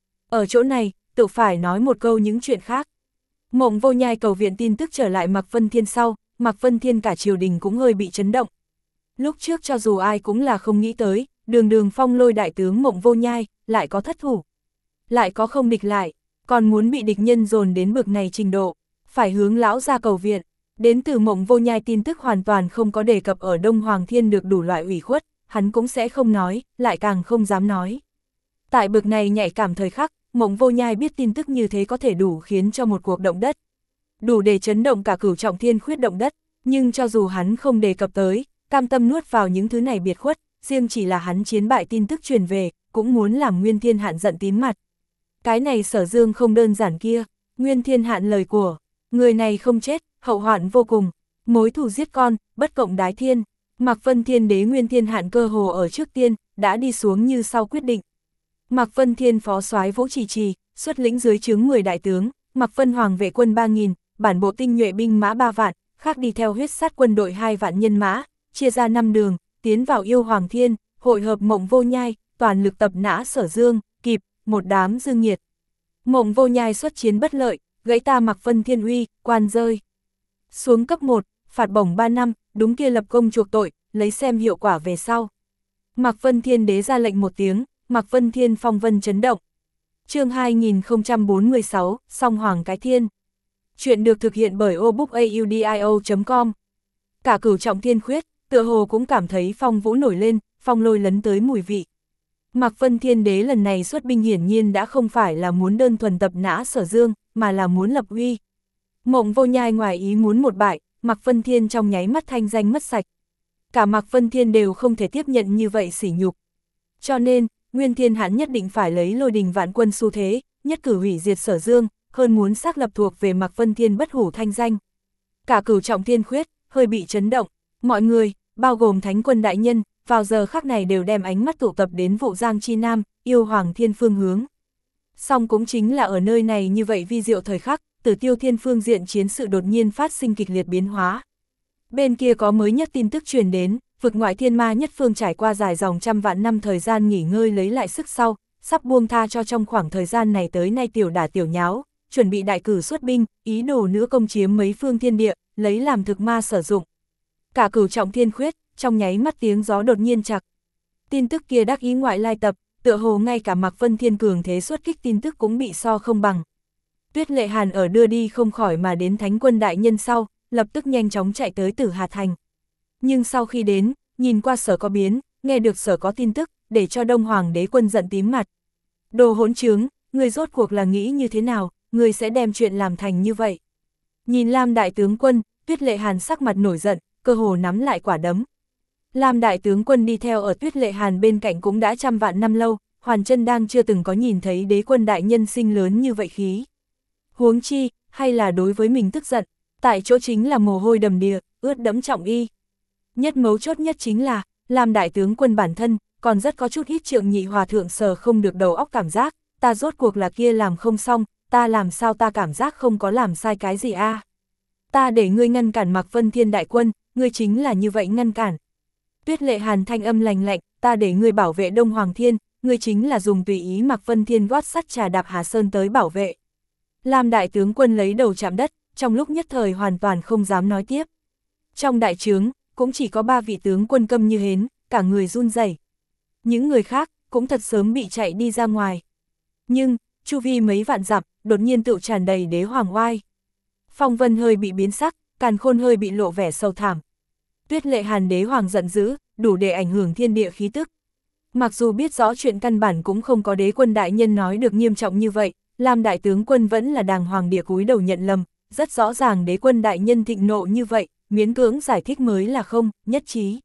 [SPEAKER 1] Ở chỗ này, tự phải nói một câu những chuyện khác. Mộng Vô Nhai cầu viện tin tức trở lại Mạc Vân Thiên sau, Mạc Vân Thiên cả triều đình cũng hơi bị chấn động. Lúc trước cho dù ai cũng là không nghĩ tới, đường đường phong lôi đại tướng Mộng Vô Nhai, lại có thất thủ. Lại có không địch lại, còn muốn bị địch nhân dồn đến bực này trình độ, phải hướng lão ra cầu viện. Đến từ Mộng Vô Nhai tin tức hoàn toàn không có đề cập ở Đông Hoàng Thiên được đủ loại ủy khuất, hắn cũng sẽ không nói, lại càng không dám nói. Tại bực này nhạy cảm thời khắc, Mộng Vô Nhai biết tin tức như thế có thể đủ khiến cho một cuộc động đất. Đủ để chấn động cả Cửu Trọng Thiên khuyết động đất, nhưng cho dù hắn không đề cập tới, cam tâm nuốt vào những thứ này biệt khuất, riêng chỉ là hắn chiến bại tin tức truyền về, cũng muốn làm Nguyên Thiên Hạn giận tím mặt. Cái này Sở Dương không đơn giản kia, Nguyên Thiên Hạn lời của, người này không chết, hậu hoạn vô cùng, mối thù giết con, bất cộng đái thiên. Mạc Vân Thiên Đế Nguyên Thiên Hạn cơ hồ ở trước tiên, đã đi xuống như sau quyết định. Mạc Vân Thiên phó soái Vũ Trì Trì, xuất lĩnh dưới trướng mười đại tướng, Mạc Vân Hoàng vệ quân ba nghìn, bản bộ tinh nhuệ binh mã ba vạn, khác đi theo huyết sát quân đội hai vạn nhân mã, chia ra năm đường, tiến vào Yêu Hoàng Thiên, hội hợp Mộng Vô Nhai, toàn lực tập nã Sở Dương, kịp, một đám dương nghiệt. Mộng Vô Nhai xuất chiến bất lợi, gãy ta Mạc Vân Thiên uy, quan rơi. Xuống cấp một, phạt bổng ba năm, đúng kia lập công chuộc tội, lấy xem hiệu quả về sau. Mạc Vân Thiên Đế ra lệnh một tiếng, Mạc Vân Thiên phong vân chấn động. Chương hai nghìn không trăm bốn mươi sáu, Song Hoàng Cái Thiên. Chuyện được thực hiện bởi obookaudio chấm com. Cả Cửu Trọng Thiên khuyết, tựa hồ cũng cảm thấy phong vũ nổi lên, phong lôi lấn tới mùi vị. Mạc Vân Thiên Đế lần này xuất binh hiển nhiên đã không phải là muốn đơn thuần tập nã Sở Dương, mà là muốn lập uy. Mộng Vô Nhai ngoài ý muốn một bại, Mạc Vân Thiên trong nháy mắt thanh danh mất sạch. cả Mạc Vân Thiên đều không thể tiếp nhận như vậy sỉ nhục. Cho nên, Nguyên Thiên Hãn nhất định phải lấy lôi đình vạn quân xu thế, nhất cử hủy diệt Sở Dương, hơn muốn xác lập thuộc về Mạc Vân Thiên bất hủ thanh danh. Cả Cửu Trọng Thiên Khuyết, hơi bị chấn động, mọi người, bao gồm Thánh Quân đại nhân, vào giờ khắc này đều đem ánh mắt tụ tập đến Vụ Giang chi Nam, yêu Hoàng Thiên phương hướng. Song cũng chính là ở nơi này như vậy vi diệu thời khắc, Tử Tiêu Thiên phương diện chiến sự đột nhiên phát sinh kịch liệt biến hóa. Bên kia có mới nhất tin tức truyền đến, vực ngoại thiên ma nhất phương trải qua dài dòng trăm vạn năm thời gian nghỉ ngơi lấy lại sức sau, sắp buông tha cho trong khoảng thời gian này tới nay tiểu đả tiểu nháo, chuẩn bị đại cử xuất binh, ý đồ nữa công chiếm mấy phương thiên địa, lấy làm thực ma sử dụng. Cả Cửu Trọng Thiên Khuyết, trong nháy mắt tiếng gió đột nhiên chặt. Tin tức kia đắc ý ngoại lai tập, tựa hồ ngay cả Mạc Vân Thiên cường thế xuất kích tin tức cũng bị so không bằng. Tuyết Lệ Hàn ở đưa đi không khỏi mà đến Thánh Quân đại nhân sau, lập tức nhanh chóng chạy tới Tử Hà Thành. Nhưng sau khi đến, nhìn qua Sở có biến, nghe được Sở có tin tức, để cho Đông Hoàng đế quân giận tím mặt. Đồ hỗn trướng, người rốt cuộc là nghĩ như thế nào, người sẽ đem chuyện làm thành như vậy. Nhìn Lam đại tướng quân, Tuyết Lệ Hàn sắc mặt nổi giận, cơ hồ nắm lại quả đấm. Lam đại tướng quân đi theo ở Tuyết Lệ Hàn bên cạnh cũng đã trăm vạn năm lâu, Hoàn Chân đang chưa từng có nhìn thấy đế quân đại nhân sinh lớn như vậy khí. Huống chi, hay là đối với mình tức giận, tại chỗ chính là mồ hôi đầm đìa, ướt đẫm trọng y. Nhất mấu chốt nhất chính là, Lam đại tướng quân bản thân, còn rất có chút ít Trượng Nhị hòa thượng sờ không được đầu óc cảm giác, ta rốt cuộc là kia làm không xong, ta làm sao ta cảm giác không có làm sai cái gì a? À? Ta để ngươi ngăn cản Mạc Vân Thiên đại quân, ngươi chính là như vậy ngăn cản. Tuyết Lệ Hàn thanh âm lành lạnh, ta để ngươi bảo vệ Đông Hoàng Thiên, ngươi chính là dùng tùy ý Mạc Vân Thiên gót sắt trà đạp Hà Sơn tới bảo vệ. Lam đại tướng quân lấy đầu chạm đất, trong lúc nhất thời hoàn toàn không dám nói tiếp. Trong đại trướng, cũng chỉ có ba vị tướng quân câm như hến, cả người run rẩy. Những người khác, cũng thật sớm bị chạy đi ra ngoài. Nhưng, chu vi mấy vạn dặm, đột nhiên tự tràn đầy đế hoàng oai. Phong Vân hơi bị biến sắc, Càn Khôn hơi bị lộ vẻ sầu thảm. Tuyết Lệ Hàn đế hoàng giận dữ, đủ để ảnh hưởng thiên địa khí tức. Mặc dù biết rõ chuyện căn bản cũng không có đế quân đại nhân nói được nghiêm trọng như vậy, Lam đại tướng quân vẫn là đàng hoàng địa cúi đầu nhận lầm, rất rõ ràng đế quân đại nhân thịnh nộ như vậy, miễn cưỡng giải thích mới là không, nhất trí.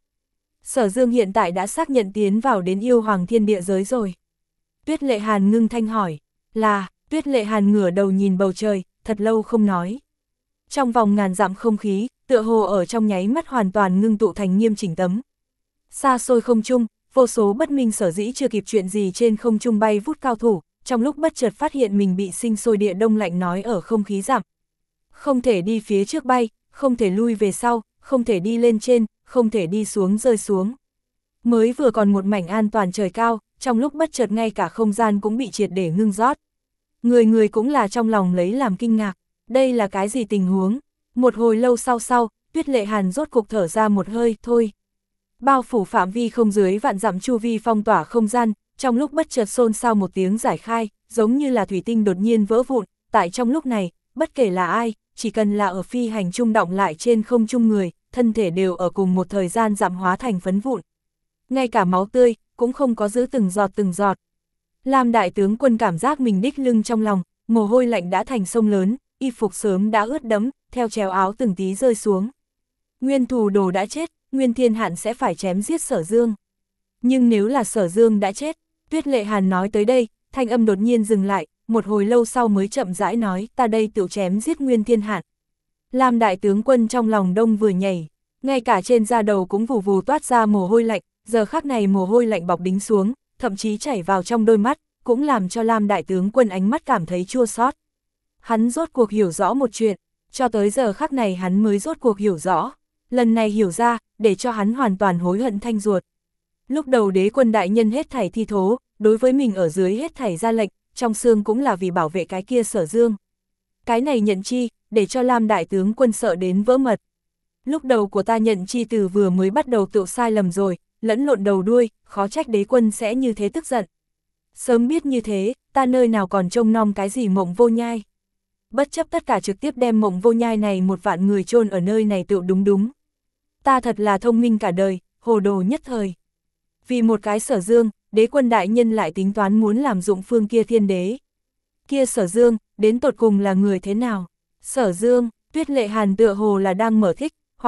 [SPEAKER 1] Sở Dương hiện tại đã xác nhận tiến vào đến yêu hoàng thiên địa giới rồi. Tuyết Lệ Hàn ngưng thanh hỏi, là, Tuyết Lệ Hàn ngửa đầu nhìn bầu trời, thật lâu không nói. Trong vòng ngàn dặm không khí, tựa hồ ở trong nháy mắt hoàn toàn ngưng tụ thành nghiêm chỉnh tấm. Xa xôi không trung, vô số bất minh sở dĩ chưa kịp chuyện gì trên không trung bay vút cao thủ, trong lúc bất chợt phát hiện mình bị sinh sôi địa đông lạnh nói ở không khí giảm. Không thể đi phía trước bay, không thể lui về sau, không thể đi lên trên, không thể đi xuống rơi xuống. Mới vừa còn một mảnh an toàn trời cao, trong lúc bất chợt ngay cả không gian cũng bị triệt để ngưng rót. Người người cũng là trong lòng lấy làm kinh ngạc, đây là cái gì tình huống? Một hồi lâu sau sau, Tuyết Lệ Hàn rốt cục thở ra một hơi, thôi. Bao phủ phạm vi không dưới vạn dặm chu vi phong tỏa không gian, trong lúc bất chợt xôn xao một tiếng giải khai, giống như là thủy tinh đột nhiên vỡ vụn, tại trong lúc này, bất kể là ai, chỉ cần là ở phi hành trung động lại trên không trung người, thân thể đều ở cùng một thời gian giảm hóa thành phấn vụn. Ngay cả máu tươi, cũng không có giữ từng giọt từng giọt. Lam đại tướng quân cảm giác mình đích lưng trong lòng, mồ hôi lạnh đã thành sông lớn, y phục sớm đã ướt đẫm, theo chéo áo từng tí rơi xuống. Nguyên Thù Đồ đã chết, Nguyên Thiên Hạn sẽ phải chém giết Sở Dương. Nhưng nếu là Sở Dương đã chết, Tuyết Lệ Hàn nói tới đây, thanh âm đột nhiên dừng lại, một hồi lâu sau mới chậm rãi nói, ta đây tự chém giết Nguyên Thiên Hạn. Lam đại tướng quân trong lòng đông vừa nhảy, ngay cả trên da đầu cũng vù vù toát ra mồ hôi lạnh, giờ khắc này mồ hôi lạnh bọc đính xuống, thậm chí chảy vào trong đôi mắt, cũng làm cho Lam đại tướng quân ánh mắt cảm thấy chua xót. Hắn rốt cuộc hiểu rõ một chuyện, cho tới giờ khắc này hắn mới rốt cuộc hiểu rõ, lần này hiểu ra, để cho hắn hoàn toàn hối hận thanh ruột. Lúc đầu đế quân đại nhân hết thảy thi thố, đối với mình ở dưới hết thảy ra lệnh, trong xương cũng là vì bảo vệ cái kia Sở Dương. Cái này nhận chi, để cho Lam đại tướng quân sợ đến vỡ mật. Lúc đầu của ta nhận chi từ vừa mới bắt đầu tự sai lầm rồi, lẫn lộn đầu đuôi, khó trách đế quân sẽ như thế tức giận. Sớm biết như thế, ta nơi nào còn trông nom cái gì Mộng Vô Nhai. Bất chấp tất cả trực tiếp đem Mộng Vô Nhai này một vạn người chôn ở nơi này tự đúng đúng. Ta thật là thông minh cả đời, hồ đồ nhất thời. Vì một cái Sở Dương, đế quân đại nhân lại tính toán muốn làm dụng phương kia thiên đế. Kia Sở Dương, đến tột cùng là người thế nào? Sở Dương, Tuyết Lệ Hàn tựa hồ là đang mở thích, hoặc là,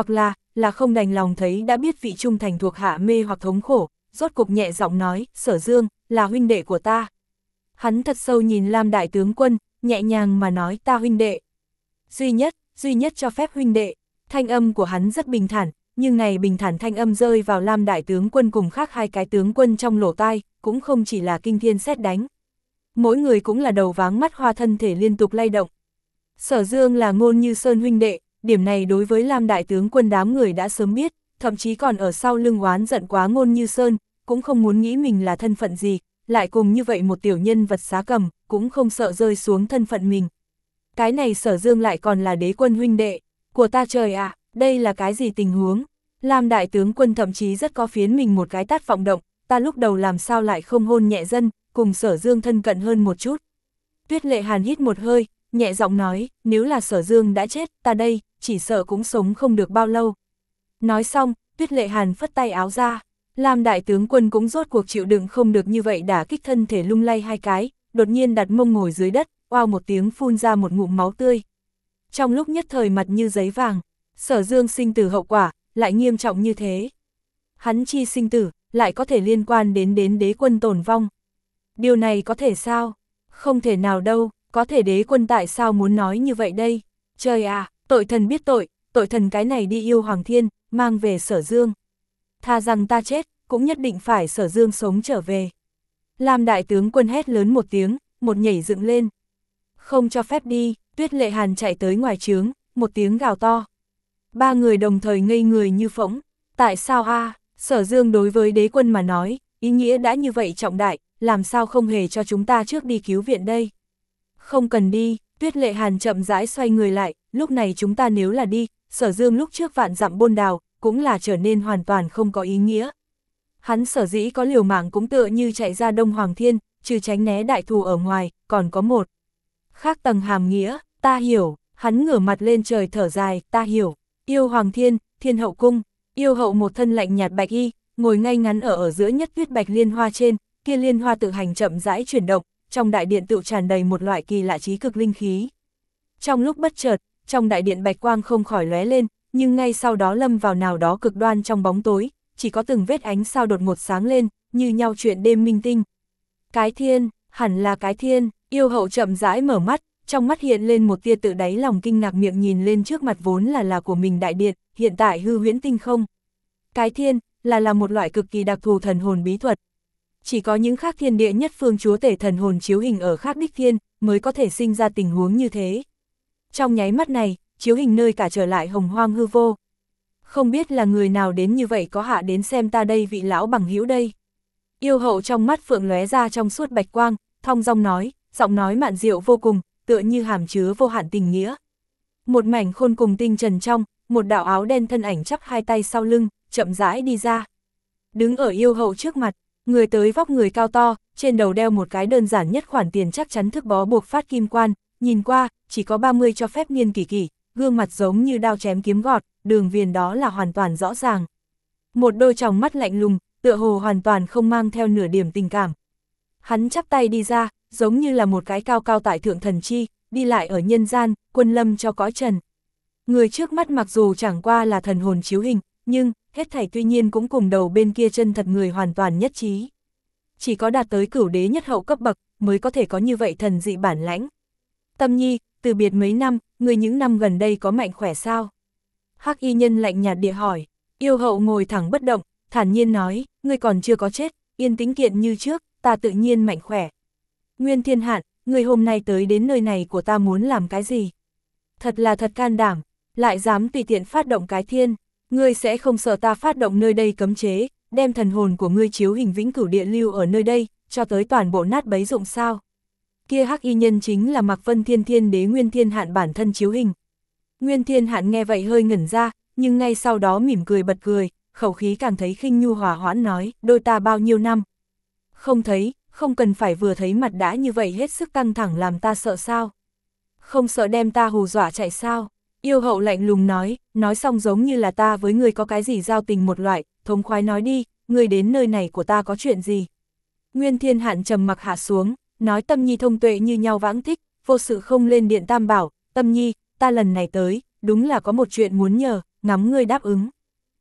[SPEAKER 1] là không đành lòng thấy đã biết vị trung thành thuộc hạ mê hoặc thống khổ, rốt cục nhẹ giọng nói, Sở Dương, là huynh đệ của ta. Hắn thật sâu nhìn Lam đại tướng quân, nhẹ nhàng mà nói, ta huynh đệ. Duy nhất, duy nhất cho phép huynh đệ. Thanh âm của hắn rất bình thản, nhưng này bình thản thanh âm rơi vào Lam đại tướng quân cùng khác hai cái tướng quân trong lỗ tai, cũng không chỉ là kinh thiên sét đánh. Mỗi người cũng là đầu váng mắt hoa, thân thể liên tục lay động. Sở Dương là Ngôn Như Sơn huynh đệ, điểm này đối với Lam đại tướng quân đám người đã sớm biết, thậm chí còn ở sau lưng oán giận quá Ngôn Như Sơn, cũng không muốn nghĩ mình là thân phận gì, lại cùng như vậy một tiểu nhân vật xá cầm, cũng không sợ rơi xuống thân phận mình. Cái này Sở Dương lại còn là đế quân huynh đệ, của ta trời ạ, à, đây là cái gì tình huống? Lam đại tướng quân thậm chí rất có phiến mình một cái tát vọng động, ta lúc đầu làm sao lại không hôn nhẹ dân, cùng Sở Dương thân cận hơn một chút. Tuyết Lệ Hàn hít một hơi, nhẹ giọng nói, nếu là Sở Dương đã chết, ta đây, chỉ sợ cũng sống không được bao lâu. Nói xong, Tuyết Lệ Hàn phất tay áo ra, Lam đại tướng quân cũng rốt cuộc chịu đựng không được như vậy đả kích, thân thể lung lay hai cái, đột nhiên đặt mông ngồi dưới đất, oao một tiếng phun ra một ngụm máu tươi. Trong lúc nhất thời mặt như giấy vàng, Sở Dương sinh tử hậu quả, lại nghiêm trọng như thế. Hắn chi sinh tử, lại có thể liên quan đến đến đế quân tổn vong. Điều này có thể sao? Không thể nào đâu, có thể đế quân tại sao muốn nói như vậy đây? Trời à, tội thần biết tội, tội thần cái này đi yêu Hoàng Thiên, mang về Sở Dương. Tha rằng ta chết, cũng nhất định phải Sở Dương sống trở về. Lam đại tướng quân hét lớn một tiếng, một nhảy dựng lên. Không cho phép đi, Tuyết Lệ Hàn chạy tới ngoài trướng, một tiếng gào to. Ba người đồng thời ngây người như phỗng. Tại sao a? Sở Dương đối với đế quân mà nói, ý nghĩa đã như vậy trọng đại, làm sao không hề cho chúng ta trước đi cứu viện đây? Không cần đi, Tuyết Lệ Hàn chậm rãi xoay người lại, lúc này chúng ta nếu là đi, Sở Dương lúc trước vạn dặm bôn đào, cũng là trở nên hoàn toàn không có ý nghĩa. Hắn sở dĩ có liều mạng cũng tựa như chạy ra Đông Hoàng Thiên, trừ tránh né đại thù ở ngoài, còn có một khác tầng hàm nghĩa, ta hiểu, hắn ngửa mặt lên trời thở dài, ta hiểu, yêu Hoàng Thiên, Thiên Hậu Cung, yêu hậu một thân lạnh nhạt bạch y, ngồi ngay ngắn ở ở giữa nhất tuyết bạch liên hoa trên, kia liên hoa tự hành chậm rãi chuyển động, trong đại điện tự tràn đầy một loại kỳ lạ trí cực linh khí. Trong lúc bất chợt, trong đại điện bạch quang không khỏi lóe lên, nhưng ngay sau đó lâm vào nào đó cực đoan trong bóng tối, chỉ có từng vết ánh sao đột ngột sáng lên, như nhau chuyện đêm minh tinh. Cái thiên, hẳn là cái thiên, yêu hậu chậm rãi mở mắt, trong mắt hiện lên một tia tự đáy lòng kinh ngạc, miệng nhìn lên trước mặt vốn là là của mình đại điện, hiện tại hư huyễn tinh không. Cái thiên, là là một loại cực kỳ đặc thù thần hồn bí thuật. Chỉ có những khác thiên địa nhất phương chúa tể thần hồn chiếu hình ở khác đích thiên, mới có thể sinh ra tình huống như thế. Trong nháy mắt này, chiếu hình nơi cả trở lại hồng hoang hư vô. Không biết là người nào đến như vậy có hạ đến xem ta đây vị lão bằng hữu đây. Yêu hậu trong mắt phượng lóe ra trong suốt bạch quang, thong dong nói, giọng nói mạn diệu vô cùng, tựa như hàm chứa vô hạn tình nghĩa. Một mảnh khôn cùng tinh trần trong, một đạo áo đen thân ảnh chắp hai tay sau lưng, chậm rãi đi ra. Đứng ở yêu hậu trước mặt, người tới vóc người cao to, trên đầu đeo một cái đơn giản nhất khoản tiền chắc chắn thức bó buộc phát kim quan, nhìn qua, chỉ có ba mươi cho phép niên kỷ kỷ, gương mặt giống như đao chém kiếm gọt, đường viền đó là hoàn toàn rõ ràng. Một đôi tròng mắt lạnh lùng, tựa hồ hoàn toàn không mang theo nửa điểm tình cảm. Hắn chắp tay đi ra, giống như là một cái cao cao tại thượng thần chi, đi lại ở nhân gian, quân lâm cho cõi trần. Người trước mắt mặc dù chẳng qua là thần hồn chiếu hình, nhưng, hết thảy tuy nhiên cũng cùng đầu bên kia chân thật người hoàn toàn nhất trí. Chỉ có đạt tới cửu đế nhất hậu cấp bậc, mới có thể có như vậy thần dị bản lãnh. Tâm Nhi, từ biệt mấy năm, người những năm gần đây có mạnh khỏe sao? Hắc y nhân lạnh nhạt địa hỏi, yêu hậu ngồi thẳng bất động, thản nhiên nói, ngươi còn chưa có chết, yên tĩnh kiện như trước, ta tự nhiên mạnh khỏe. Nguyên Thiên Hạn, ngươi hôm nay tới đến nơi này của ta muốn làm cái gì? Thật là thật can đảm, lại dám tùy tiện phát động cái thiên, ngươi sẽ không sợ ta phát động nơi đây cấm chế, đem thần hồn của ngươi chiếu hình vĩnh cửu địa lưu ở nơi đây, cho tới toàn bộ nát bấy dụng sao? Kia hắc y nhân chính là Mạc Vân Thiên Thiên Đế Nguyên Thiên Hạn bản thân chiếu hình. Nguyên Thiên Hạn nghe vậy hơi ngẩn ra, nhưng ngay sau đó mỉm cười bật cười, khẩu khí càng thấy khinh nhu hòa hoãn nói, đôi ta bao nhiêu năm? Không thấy, không cần phải vừa thấy mặt đã như vậy hết sức căng thẳng làm ta sợ sao? Không sợ đem ta hù dọa chạy sao? Yêu hậu lạnh lùng nói, nói xong giống như là ta với người có cái gì giao tình một loại, thống khoái nói đi, người đến nơi này của ta có chuyện gì? Nguyên Thiên Hạn trầm mặc hạ xuống, nói Tâm Nhi thông tuệ như nhau vãng thích, vô sự không lên điện tam bảo, Tâm Nhi, ta lần này tới, đúng là có một chuyện muốn nhờ, ngắm ngươi đáp ứng.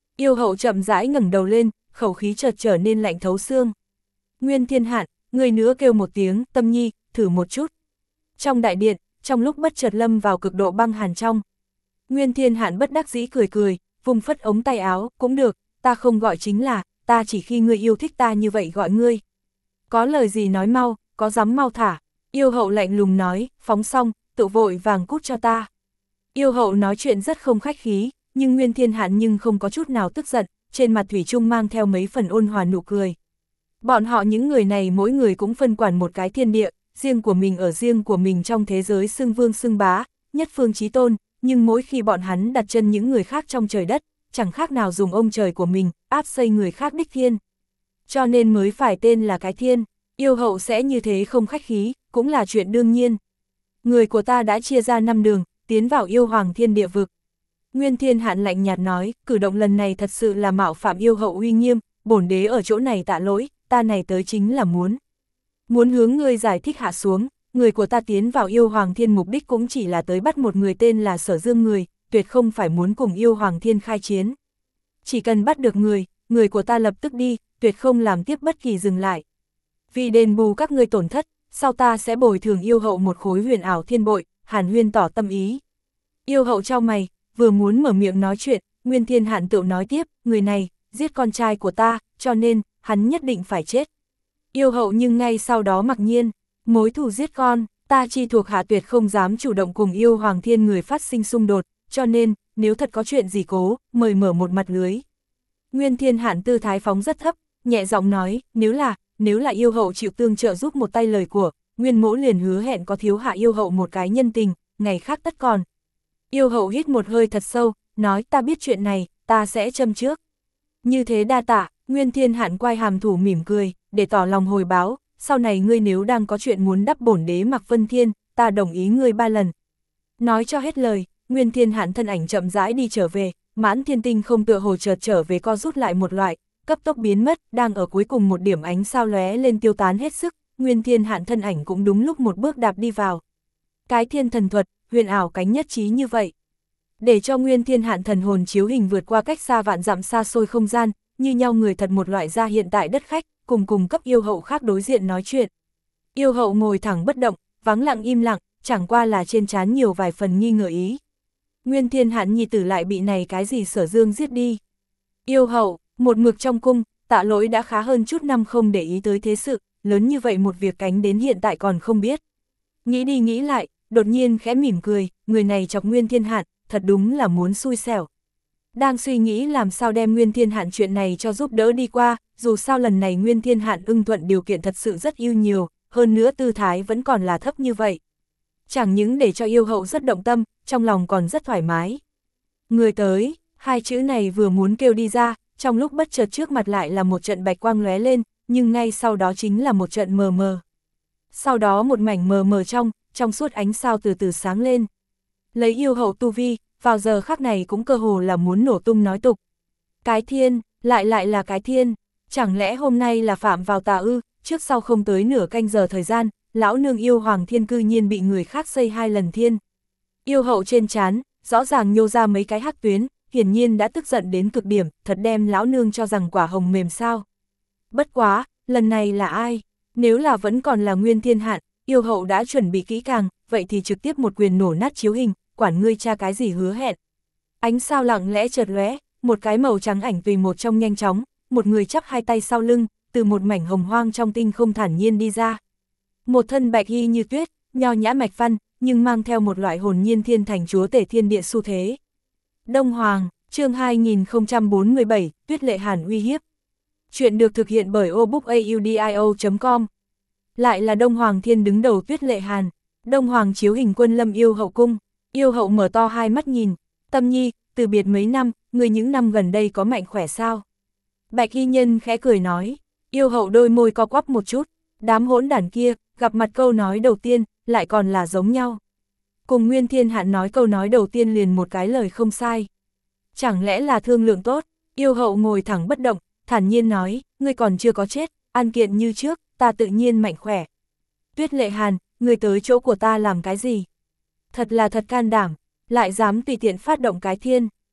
[SPEAKER 1] Yêu hậu chậm rãi ngẩng đầu lên, khẩu khí chợt trở nên lạnh thấu xương. Nguyên Thiên Hạn, người nữa kêu một tiếng, Tâm Nhi, thử một chút. Trong đại điện, trong lúc bất chợt lâm vào cực độ băng hàn trong. Nguyên Thiên Hạn bất đắc dĩ cười cười, vùng phất ống tay áo, cũng được, ta không gọi chính là, ta chỉ khi ngươi yêu thích ta như vậy gọi ngươi. Có lời gì nói mau, có dám mau thả. Yêu hậu lạnh lùng nói, phóng xong, tự vội vàng cút cho ta. Yêu hậu nói chuyện rất không khách khí, nhưng Nguyên Thiên Hạn nhưng không có chút nào tức giận, trên mặt thủy chung mang theo mấy phần ôn hòa nụ cười. Bọn họ những người này mỗi người cũng phân quản một cái thiên địa, riêng của mình ở riêng của mình trong thế giới xưng vương xưng bá, nhất phương chí tôn, nhưng mỗi khi bọn hắn đặt chân những người khác trong trời đất, chẳng khác nào dùng ông trời của mình, áp xây người khác đích thiên. Cho nên mới phải tên là cái thiên, yêu hậu sẽ như thế không khách khí, cũng là chuyện đương nhiên. Người của ta đã chia ra năm đường, tiến vào yêu hoàng thiên địa vực. Nguyên Thiên Hạn lạnh nhạt nói, cử động lần này thật sự là mạo phạm yêu hậu uy nghiêm, bổn đế ở chỗ này tạ lỗi, ta này tới chính là muốn. Muốn hướng ngươi giải thích hạ xuống, người của ta tiến vào yêu hoàng thiên mục đích cũng chỉ là tới bắt một người tên là Sở Dương người, tuyệt không phải muốn cùng yêu hoàng thiên khai chiến. Chỉ cần bắt được người, người của ta lập tức đi, tuyệt không làm tiếp bất kỳ dừng lại. Vì đền bù các ngươi tổn thất, sau ta sẽ bồi thường yêu hậu một khối huyền ảo thiên bội, Hàn Huyên tỏ tâm ý. Yêu hậu trao mày, vừa muốn mở miệng nói chuyện, Nguyên Thiên Hạn tự nói tiếp, người này, giết con trai của ta, cho nên, hắn nhất định phải chết. Yêu hậu nhưng ngay sau đó mặc nhiên, mối thù giết con, ta chi thuộc hạ tuyệt không dám chủ động cùng yêu hoàng thiên người phát sinh xung đột, cho nên, nếu thật có chuyện gì cố, mời mở một mặt lưới. Nguyên Thiên Hạn tư thái phóng rất thấp, nhẹ giọng nói, nếu là, nếu là yêu hậu chịu tương trợ giúp một tay lời của, Nguyên mỗ liền hứa hẹn có thiếu hạ yêu hậu một cái nhân tình, ngày khác tất còn. Yêu hậu hít một hơi thật sâu, nói ta biết chuyện này, ta sẽ châm trước. Như thế đa tạ, Nguyên Thiên Hạn quay hàm thủ mỉm cười, để tỏ lòng hồi báo, sau này ngươi nếu đang có chuyện muốn đắp bổn đế Mạc Vân Thiên, ta đồng ý ngươi ba lần. Nói cho hết lời, Nguyên Thiên Hạn thân ảnh chậm rãi đi trở về, Mãn Thiên Tinh không tựa hồ chợt trở về co rút lại một loại, cấp tốc biến mất, đang ở cuối cùng một điểm ánh sao lóe lên tiêu tán hết sức, Nguyên Thiên Hạn thân ảnh cũng đúng lúc một bước đạp đi vào. Cái thiên thần thuật, huyền ảo cánh nhất trí như vậy. Để cho Nguyên Thiên Hạn thần hồn chiếu hình vượt qua cách xa vạn dặm xa xôi không gian, như nhau người thật một loại ra hiện tại đất khách, cùng cùng cấp yêu hậu khác đối diện nói chuyện. Yêu hậu ngồi thẳng bất động, vắng lặng im lặng, chẳng qua là trên trán nhiều vài phần nghi ngờ ý. Nguyên Thiên Hạn nhi tử lại bị này cái gì Sở Dương giết đi. Yêu hậu, một mực trong cung, Tạ Lỗi đã khá hơn chút năm không để ý tới thế sự, lớn như vậy một việc cánh đến hiện tại còn không biết. Nghĩ đi nghĩ lại, đột nhiên khẽ mỉm cười, người này chọc Nguyên Thiên Hạn, thật đúng là muốn xui xẻo. Đang suy nghĩ làm sao đem Nguyên Thiên Hạn chuyện này cho giúp đỡ đi qua, dù sao lần này Nguyên Thiên Hạn ưng thuận điều kiện thật sự rất ưu nhiều, hơn nữa tư thái vẫn còn là thấp như vậy. Chẳng những để cho yêu hậu rất động tâm, trong lòng còn rất thoải mái. Người tới, hai chữ này vừa muốn kêu đi ra, trong lúc bất chợt trước mặt lại là một trận bạch quang lóe lên, nhưng ngay sau đó chính là một trận mờ mờ. Sau đó một mảnh mờ mờ trong, trong suốt ánh sao từ từ sáng lên. Lấy yêu hậu tu vi, vào giờ khắc này cũng cơ hồ là muốn nổ tung nói tục. Cái thiên, lại lại là cái thiên, chẳng lẽ hôm nay là phạm vào tà ư, trước sau không tới nửa canh giờ thời gian, lão nương yêu hoàng thiên cư nhiên bị người khác xây hai lần thiên. Yêu hậu trên trán, rõ ràng nhô ra mấy cái hắc tuyến, hiển nhiên đã tức giận đến cực điểm, thật đem lão nương cho rằng quả hồng mềm sao. Bất quá, lần này là ai? Nếu là vẫn còn là Nguyên Thiên Hạn, yêu hậu đã chuẩn bị kỹ càng, vậy thì trực tiếp một quyền nổ nát chiếu hình, quản ngươi cha cái gì hứa hẹn. Ánh sao lặng lẽ chợt lóe, một cái màu trắng ảnh tùy một trong nhanh chóng, một người chắp hai tay sau lưng, từ một mảnh hồng hoang trong tinh không thản nhiên đi ra. Một thân bạch y như tuyết, nho nhã mạch văn, nhưng mang theo một loại hồn nhiên thiên thành chúa tể thiên địa xu thế. Đông Hoàng, chương hai nghìn không trăm bốn mươi bảy, Tuyết Lệ Hàn uy hiếp. Chuyện được thực hiện bởi obookaudio chấm com. Lại là Đông Hoàng Thiên đứng đầu Tuyết Lệ Hàn. Đông Hoàng chiếu hình quân lâm yêu hậu cung. Yêu hậu mở to hai mắt nhìn. Tâm nhi, từ biệt mấy năm, người những năm gần đây có mạnh khỏe sao? Bạch y nhân khẽ cười nói. Yêu hậu đôi môi co quắp một chút. Đám hỗn đản kia, gặp mặt câu nói đầu tiên, lại còn là giống nhau. Cùng Nguyên Thiên Hạn nói câu nói đầu tiên liền một cái lời không sai. Chẳng lẽ là thương lượng tốt? Yêu hậu ngồi thẳng bất động, thản nhiên nói, ngươi còn chưa có chết, an kiện như trước, ta tự nhiên mạnh khỏe. Tuyết Lệ Hàn, ngươi tới chỗ của ta làm cái gì? Thật là thật can đảm, lại dám tùy tiện phát động cái thiên.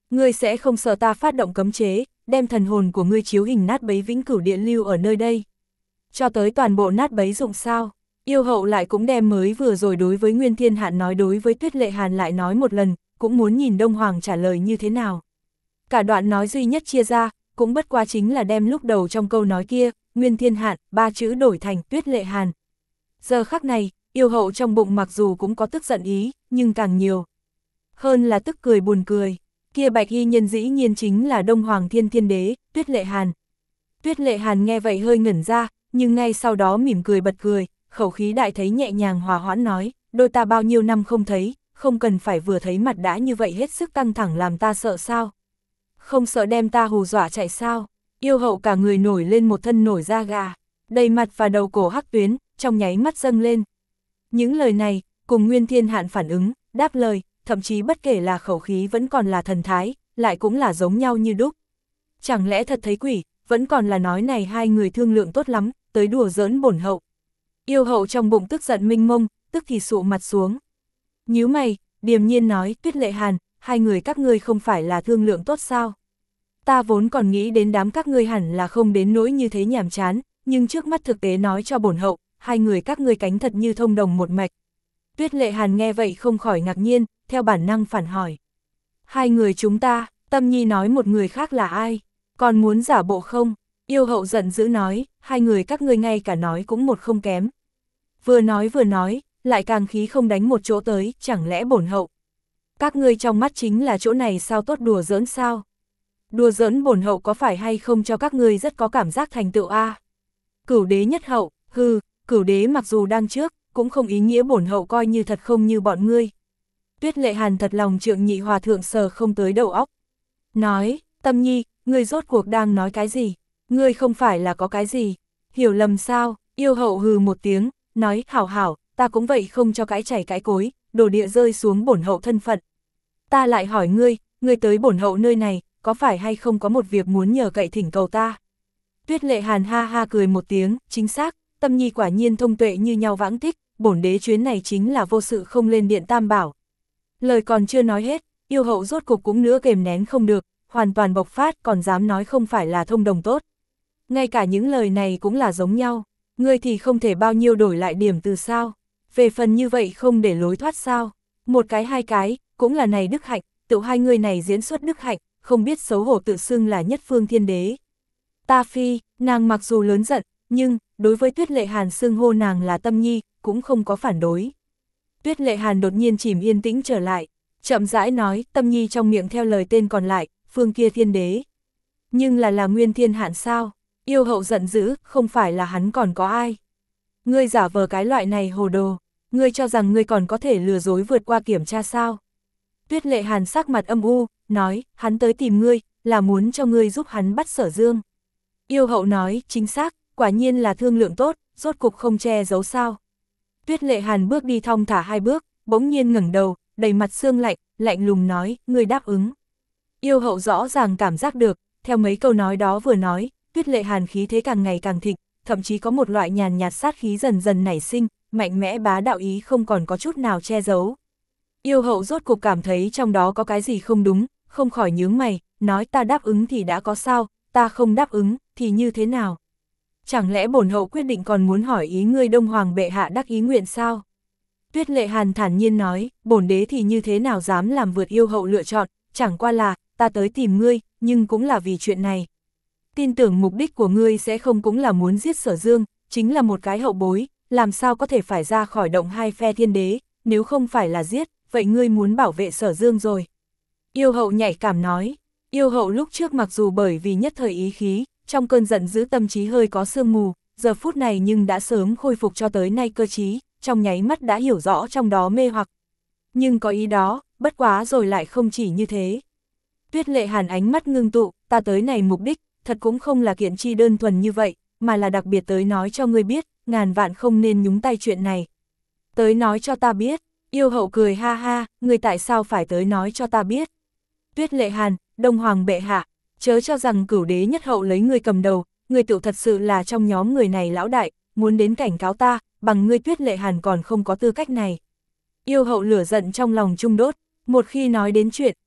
[SPEAKER 1] Ngươi sẽ không sợ ta phát động cấm chế, đem thần hồn của ngươi chiếu hình nát bấy vĩnh cửu địa lưu ở nơi đây. Cho tới toàn bộ nát bấy dụng sao? Yêu hậu lại cũng đem mới vừa rồi đối với Nguyên Thiên Hạn nói đối với Tuyết Lệ Hàn lại nói một lần, cũng muốn nhìn Đông Hoàng trả lời như thế nào. Cả đoạn nói duy nhất chia ra, cũng bất quá chính là đem lúc đầu trong câu nói kia, Nguyên Thiên Hạn, ba chữ đổi thành Tuyết Lệ Hàn. Giờ khắc này, yêu hậu trong bụng mặc dù cũng có tức giận ý, nhưng càng nhiều hơn là tức cười buồn cười. Kia bạch y nhân dĩ nhiên chính là Đông Hoàng Thiên Thiên Đế, Tuyết Lệ Hàn. Tuyết Lệ Hàn nghe vậy hơi ngẩn ra, nhưng ngay sau đó mỉm cười bật cười, khẩu khí đại thấy nhẹ nhàng hòa hoãn nói, đôi ta bao nhiêu năm không thấy, không cần phải vừa thấy mặt đã như vậy hết sức căng thẳng làm ta sợ sao. Không sợ đem ta hù dọa chạy sao. Yêu hậu cả người nổi lên một thân nổi da gà, đầy mặt và đầu cổ hắc tuyến, trong nháy mắt dâng lên. Những lời này, cùng Nguyên Thiên Hạn phản ứng, đáp lời, thậm chí bất kể là khẩu khí vẫn còn là thần thái, lại cũng là giống nhau như đúc. Chẳng lẽ thật thấy quỷ, vẫn còn là nói này hai người thương lượng tốt lắm, tới đùa giỡn bổn hậu. Yêu hậu trong bụng tức giận minh mông, tức thì sụ mặt xuống. Nhíu mày, điềm nhiên nói, Tuyết Lệ Hàn, hai người các ngươi không phải là thương lượng tốt sao? Ta vốn còn nghĩ đến đám các ngươi hẳn là không đến nỗi như thế nhàm chán, nhưng trước mắt thực tế nói cho bổn hậu, hai người các ngươi cánh thật như thông đồng một mạch. Tuyết Lệ Hàn nghe vậy không khỏi ngạc nhiên, theo bản năng phản hỏi. Hai người chúng ta, Tâm Nhi nói một người khác là ai? Còn muốn giả bộ không? Yêu hậu giận dữ nói, hai người các ngươi ngay cả nói cũng một không kém. Vừa nói vừa nói, lại càng khí không đánh một chỗ tới, chẳng lẽ bổn hậu? Các ngươi trong mắt chính là chỗ này sao tốt đùa giỡn sao? Đùa giỡn bổn hậu có phải hay không cho các ngươi rất có cảm giác thành tựu a? À? Cửu đế nhất hậu, hừ, cửu đế mặc dù đang trước, cũng không ý nghĩa bổn hậu coi như thật không như bọn ngươi. Tuyết Lệ Hàn thật lòng Trượng Nhị Hòa thượng sờ không tới đầu óc. Nói, Tâm Nhi, ngươi rốt cuộc đang nói cái gì? Ngươi không phải là có cái gì? Hiểu lầm sao? Yêu hậu hừ một tiếng, nói, hảo hảo, ta cũng vậy không cho cái chảy cái cối, đổ địa rơi xuống bổn hậu thân phận. Ta lại hỏi ngươi, ngươi tới bổn hậu nơi này, có phải hay không có một việc muốn nhờ cậy thỉnh cầu ta? Tuyết Lệ Hàn ha ha cười một tiếng, chính xác, Tâm Nhi quả nhiên thông tuệ như nhau vãng tích, bổn đế chuyến này chính là vô sự không lên điện tam bảo. Lời còn chưa nói hết, yêu hậu rốt cục cũng nữa kềm nén không được, hoàn toàn bộc phát còn dám nói không phải là thông đồng tốt. Ngay cả những lời này cũng là giống nhau, ngươi thì không thể bao nhiêu đổi lại điểm từ sao, về phần như vậy không để lối thoát sao, một cái hai cái, cũng là này đức hạnh, tự hai người này diễn xuất đức hạnh, không biết xấu hổ tự xưng là nhất phương thiên đế. Ta phi, nàng mặc dù lớn giận, nhưng, đối với Tuyết Lệ Hàn xưng hô nàng là Tâm Nhi, cũng không có phản đối. Tuyết Lệ Hàn đột nhiên chìm yên tĩnh trở lại, chậm rãi nói, Tâm Nhi trong miệng theo lời tên còn lại, phương kia thiên đế. Nhưng là là Nguyên Thiên Hạn sao? Yêu hậu giận dữ, không phải là hắn còn có ai. Ngươi giả vờ cái loại này hồ đồ, ngươi cho rằng ngươi còn có thể lừa dối vượt qua kiểm tra sao? Tuyết Lệ Hàn sắc mặt âm u, nói, hắn tới tìm ngươi, là muốn cho ngươi giúp hắn bắt Sở Dương. Yêu hậu nói, chính xác, quả nhiên là thương lượng tốt, rốt cục không che giấu sao. Tuyết Lệ Hàn bước đi thong thả hai bước, bỗng nhiên ngẩng đầu, đầy mặt sương lạnh, lạnh lùng nói, ngươi đáp ứng. Yêu hậu rõ ràng cảm giác được, theo mấy câu nói đó vừa nói, Tuyết Lệ Hàn khí thế càng ngày càng thịnh, thậm chí có một loại nhàn nhạt sát khí dần dần nảy sinh, mạnh mẽ bá đạo ý không còn có chút nào che giấu. Yêu hậu rốt cục cảm thấy trong đó có cái gì không đúng, không khỏi nhướng mày, nói ta đáp ứng thì đã có sao, ta không đáp ứng, thì như thế nào? Chẳng lẽ bổn hậu quyết định còn muốn hỏi ý ngươi Đông Hoàng bệ hạ đắc ý nguyện sao? Tuyết Lệ Hàn thản nhiên nói, bổn đế thì như thế nào dám làm vượt yêu hậu lựa chọn, chẳng qua là, ta tới tìm ngươi, nhưng cũng là vì chuyện này. Tin tưởng mục đích của ngươi sẽ không cũng là muốn giết Sở Dương, chính là một cái hậu bối, làm sao có thể phải ra khỏi động hai phe thiên đế, nếu không phải là giết, vậy ngươi muốn bảo vệ Sở Dương rồi. Yêu hậu nhạy cảm nói, yêu hậu lúc trước mặc dù bởi vì nhất thời ý khí, trong cơn giận dữ tâm trí hơi có sương mù, giờ phút này nhưng đã sớm khôi phục cho tới nay cơ trí, trong nháy mắt đã hiểu rõ trong đó mê hoặc. Nhưng có ý đó, bất quá rồi lại không chỉ như thế. Tuyết Lệ Hàn ánh mắt ngưng tụ, ta tới này mục đích, thật cũng không là kiện chi đơn thuần như vậy, mà là đặc biệt tới nói cho ngươi biết, ngàn vạn không nên nhúng tay chuyện này. Tới nói cho ta biết, yêu hậu cười ha ha, ngươi tại sao phải tới nói cho ta biết. Tuyết Lệ Hàn, Đông Hoàng bệ hạ, chớ cho rằng cửu đế nhất hậu lấy ngươi cầm đầu, ngươi tự thật sự là trong nhóm người này lão đại, muốn đến cảnh cáo ta, bằng ngươi Tuyết Lệ Hàn còn không có tư cách này. Yêu hậu lửa giận trong lòng trung đốt, một khi nói đến chuyện,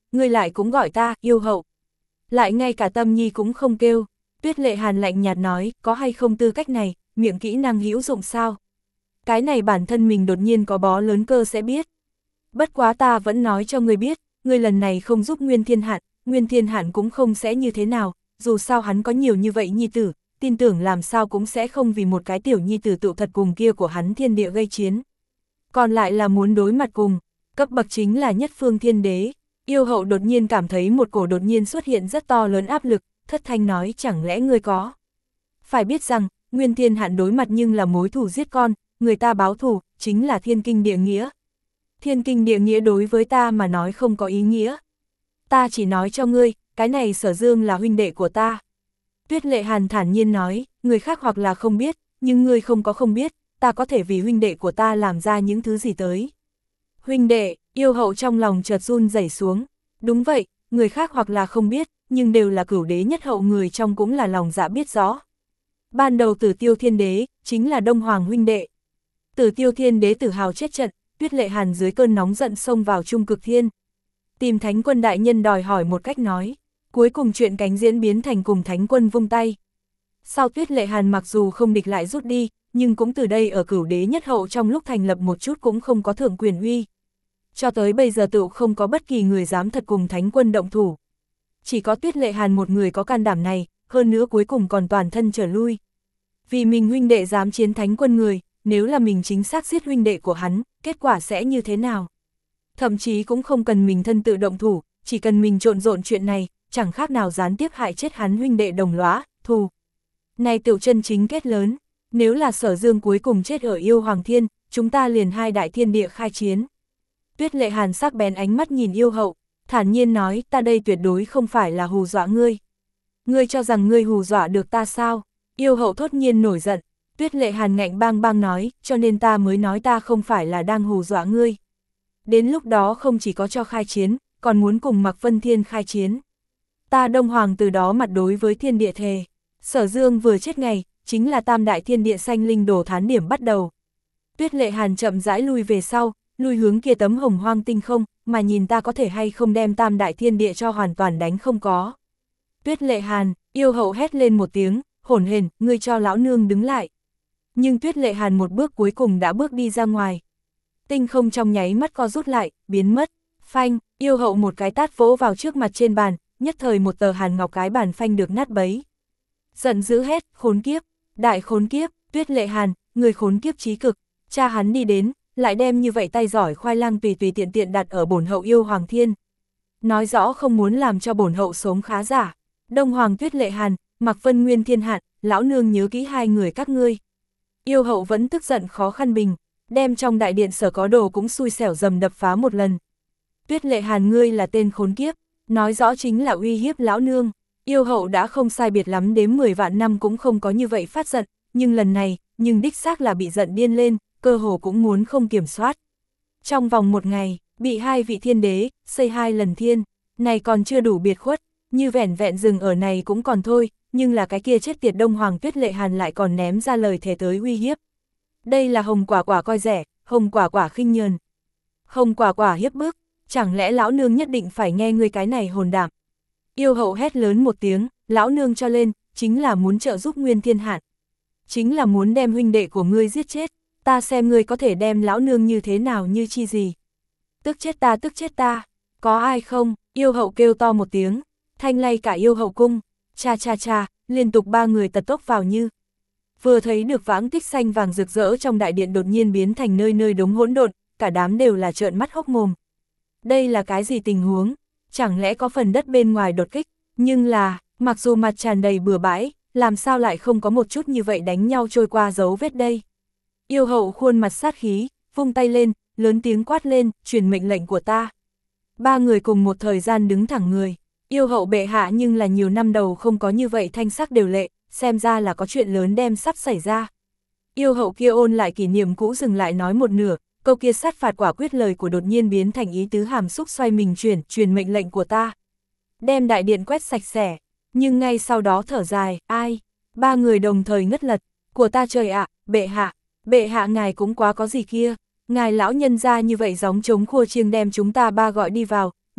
[SPEAKER 1] ngươi lại cũng gọi ta, yêu hậu. Lại ngay cả Tâm Nhi cũng không kêu. Tuyết Lệ Hàn lạnh nhạt nói, có hay không tư cách này, miệng kỹ năng hữu dụng sao? Cái này bản thân mình đột nhiên có bó lớn cơ sẽ biết. Bất quá ta vẫn nói cho ngươi biết, ngươi lần này không giúp Nguyên Thiên Hạn, Nguyên Thiên Hạn cũng không sẽ như thế nào, dù sao hắn có nhiều như vậy nhi tử, tin tưởng làm sao cũng sẽ không vì một cái tiểu nhi tử tụ thật cùng kia của hắn thiên địa gây chiến. Còn lại là muốn đối mặt cùng, cấp bậc chính là nhất phương thiên đế. Yêu hậu đột nhiên cảm thấy một cổ đột nhiên xuất hiện rất to lớn áp lực, thất thanh nói chẳng lẽ ngươi có. Phải biết rằng, Nguyên Thiên Hạn đối mặt nhưng là mối thù giết con, người ta báo thù, chính là thiên kinh địa nghĩa. Thiên kinh địa nghĩa đối với ta mà nói không có ý nghĩa. Ta chỉ nói cho ngươi, cái này Sở Dương là huynh đệ của ta. Tuyết Lệ Hàn thản nhiên nói, người khác hoặc là không biết, nhưng ngươi không có không biết, ta có thể vì huynh đệ của ta làm ra những thứ gì tới. Huynh đệ, yêu hậu trong lòng chợt run rẩy xuống. Đúng vậy, người khác hoặc là không biết, nhưng đều là cửu đế nhất hậu người trong cũng là lòng dạ biết rõ. Ban đầu Tử Tiêu Thiên Đế, chính là Đông Hoàng huynh đệ. Tử Tiêu Thiên Đế tử hào chết trận, Tuyết Lệ Hàn dưới cơn nóng giận xông vào Trung Cực Thiên. Tìm Thánh Quân đại nhân đòi hỏi một cách nói, cuối cùng chuyện cánh diễn biến thành cùng Thánh Quân vung tay. Sau Tuyết Lệ Hàn mặc dù không địch lại rút đi, nhưng cũng từ đây ở cửu đế nhất hậu trong lúc thành lập một chút cũng không có thượng quyền uy. Cho tới bây giờ tự không có bất kỳ người dám thật cùng Thánh Quân động thủ. Chỉ có Tuyết Lệ Hàn một người có can đảm này, hơn nữa cuối cùng còn toàn thân trở lui. Vì mình huynh đệ dám chiến Thánh Quân người, nếu là mình chính xác giết huynh đệ của hắn, kết quả sẽ như thế nào? Thậm chí cũng không cần mình thân tự động thủ, chỉ cần mình trộn rộn chuyện này, chẳng khác nào gián tiếp hại chết hắn huynh đệ đồng lõa, thù. Này tiểu chân chính kết lớn, nếu là Sở Dương cuối cùng chết ở Yêu Hoàng Thiên, chúng ta liền hai đại thiên địa khai chiến. Tuyết Lệ Hàn sắc bén ánh mắt nhìn yêu hậu, thản nhiên nói, ta đây tuyệt đối không phải là hù dọa ngươi. Ngươi cho rằng ngươi hù dọa được ta sao? Yêu hậu thốt nhiên nổi giận. Tuyết Lệ Hàn ngạnh bang bang nói, cho nên ta mới nói ta không phải là đang hù dọa ngươi. Đến lúc đó không chỉ có cho khai chiến, còn muốn cùng Mạc Vân Thiên khai chiến. Ta Đông Hoàng từ đó mặt đối với thiên địa thề. Sở Dương vừa chết ngày, chính là tam đại thiên địa sanh linh đồ thán điểm bắt đầu. Tuyết Lệ Hàn chậm rãi lui về sau, lui hướng kia tấm hồng hoang tinh không, mà nhìn ta có thể hay không đem tam đại thiên địa cho hoàn toàn đánh không có. Tuyết Lệ Hàn, yêu hậu hét lên một tiếng, hổn hển, ngươi cho lão nương đứng lại. Nhưng Tuyết Lệ Hàn một bước cuối cùng đã bước đi ra ngoài. Tinh không trong nháy mắt co rút lại, biến mất. Phanh, yêu hậu một cái tát vỗ vào trước mặt trên bàn, nhất thời một tờ hàn ngọc cái bàn phanh được nát bấy. Giận dữ hét, khốn kiếp, đại khốn kiếp, Tuyết Lệ Hàn, người khốn kiếp chí cực. Cha hắn đi đến, lại đem như vậy tay giỏi khoai lang tùy tùy tiện tiện đặt ở bổn hậu Yêu Hoàng Thiên. Nói rõ không muốn làm cho bổn hậu sống khá giả. Đông Hoàng Tuyết Lệ Hàn, Mạc Vân Nguyên Thiên Hạn, lão nương nhớ kỹ hai người các ngươi. Yêu hậu vẫn tức giận khó khăn bình, đem trong đại điện sở có đồ cũng xui xẻo dầm đập phá một lần. Tuyết Lệ Hàn, ngươi là tên khốn kiếp, nói rõ chính là uy hiếp lão nương. Yêu hậu đã không sai biệt lắm đếm mười vạn năm cũng không có như vậy phát giận, nhưng lần này, nhưng đích xác là bị giận điên lên, cơ hồ cũng muốn không kiểm soát. Trong vòng một ngày, bị hai vị thiên đế, xây hai lần thiên, này còn chưa đủ biệt khuất, như vẻn vẹn dừng ở này cũng còn thôi, nhưng là cái kia chết tiệt Đông Hoàng Tuyết Lệ Hàn lại còn ném ra lời thề tới uy hiếp. Đây là Hồng Quả Quả coi rẻ, Hồng Quả Quả khinh nhờn. Hồng Quả Quả hiếp bức, chẳng lẽ lão nương nhất định phải nghe ngươi cái này hồn đảm. Yêu hậu hét lớn một tiếng, lão nương cho lên, chính là muốn trợ giúp Nguyên Thiên Hạn. Chính là muốn đem huynh đệ của ngươi giết chết, ta xem ngươi có thể đem lão nương như thế nào như chi gì. Tức chết ta, tức chết ta, có ai không? Yêu hậu kêu to một tiếng, thanh lay cả yêu hậu cung, cha cha cha, liên tục ba người tật tốc vào như. Vừa thấy được vãng tích xanh vàng rực rỡ trong đại điện đột nhiên biến thành nơi nơi đống hỗn độn, cả đám đều là trợn mắt hốc mồm. Đây là cái gì tình huống? Chẳng lẽ có phần đất bên ngoài đột kích? Nhưng là, mặc dù mặt tràn đầy bừa bãi, làm sao lại không có một chút như vậy đánh nhau trôi qua dấu vết đây? Yêu hậu khuôn mặt sát khí, vung tay lên, lớn tiếng quát lên, truyền mệnh lệnh của ta. Ba người cùng một thời gian đứng thẳng người. Yêu hậu bệ hạ nhưng là nhiều năm đầu không có như vậy thanh sắc đều lệ, xem ra là có chuyện lớn đem sắp xảy ra. Yêu hậu kia ôn lại kỷ niệm cũ dừng lại nói một nửa, câu kia sát phạt quả quyết lời của đột nhiên biến thành ý tứ hàm xúc xoay mình chuyển, truyền mệnh lệnh của ta. Đem đại điện quét sạch sẽ, nhưng ngay sau đó thở dài, ai? Ba người đồng thời ngất lật, của ta trời ạ, bệ hạ, bệ hạ ngài cũng quá có gì kia, ngài lão nhân ra như vậy gióng trống khua chiêng đem chúng ta ba gọi đi vào,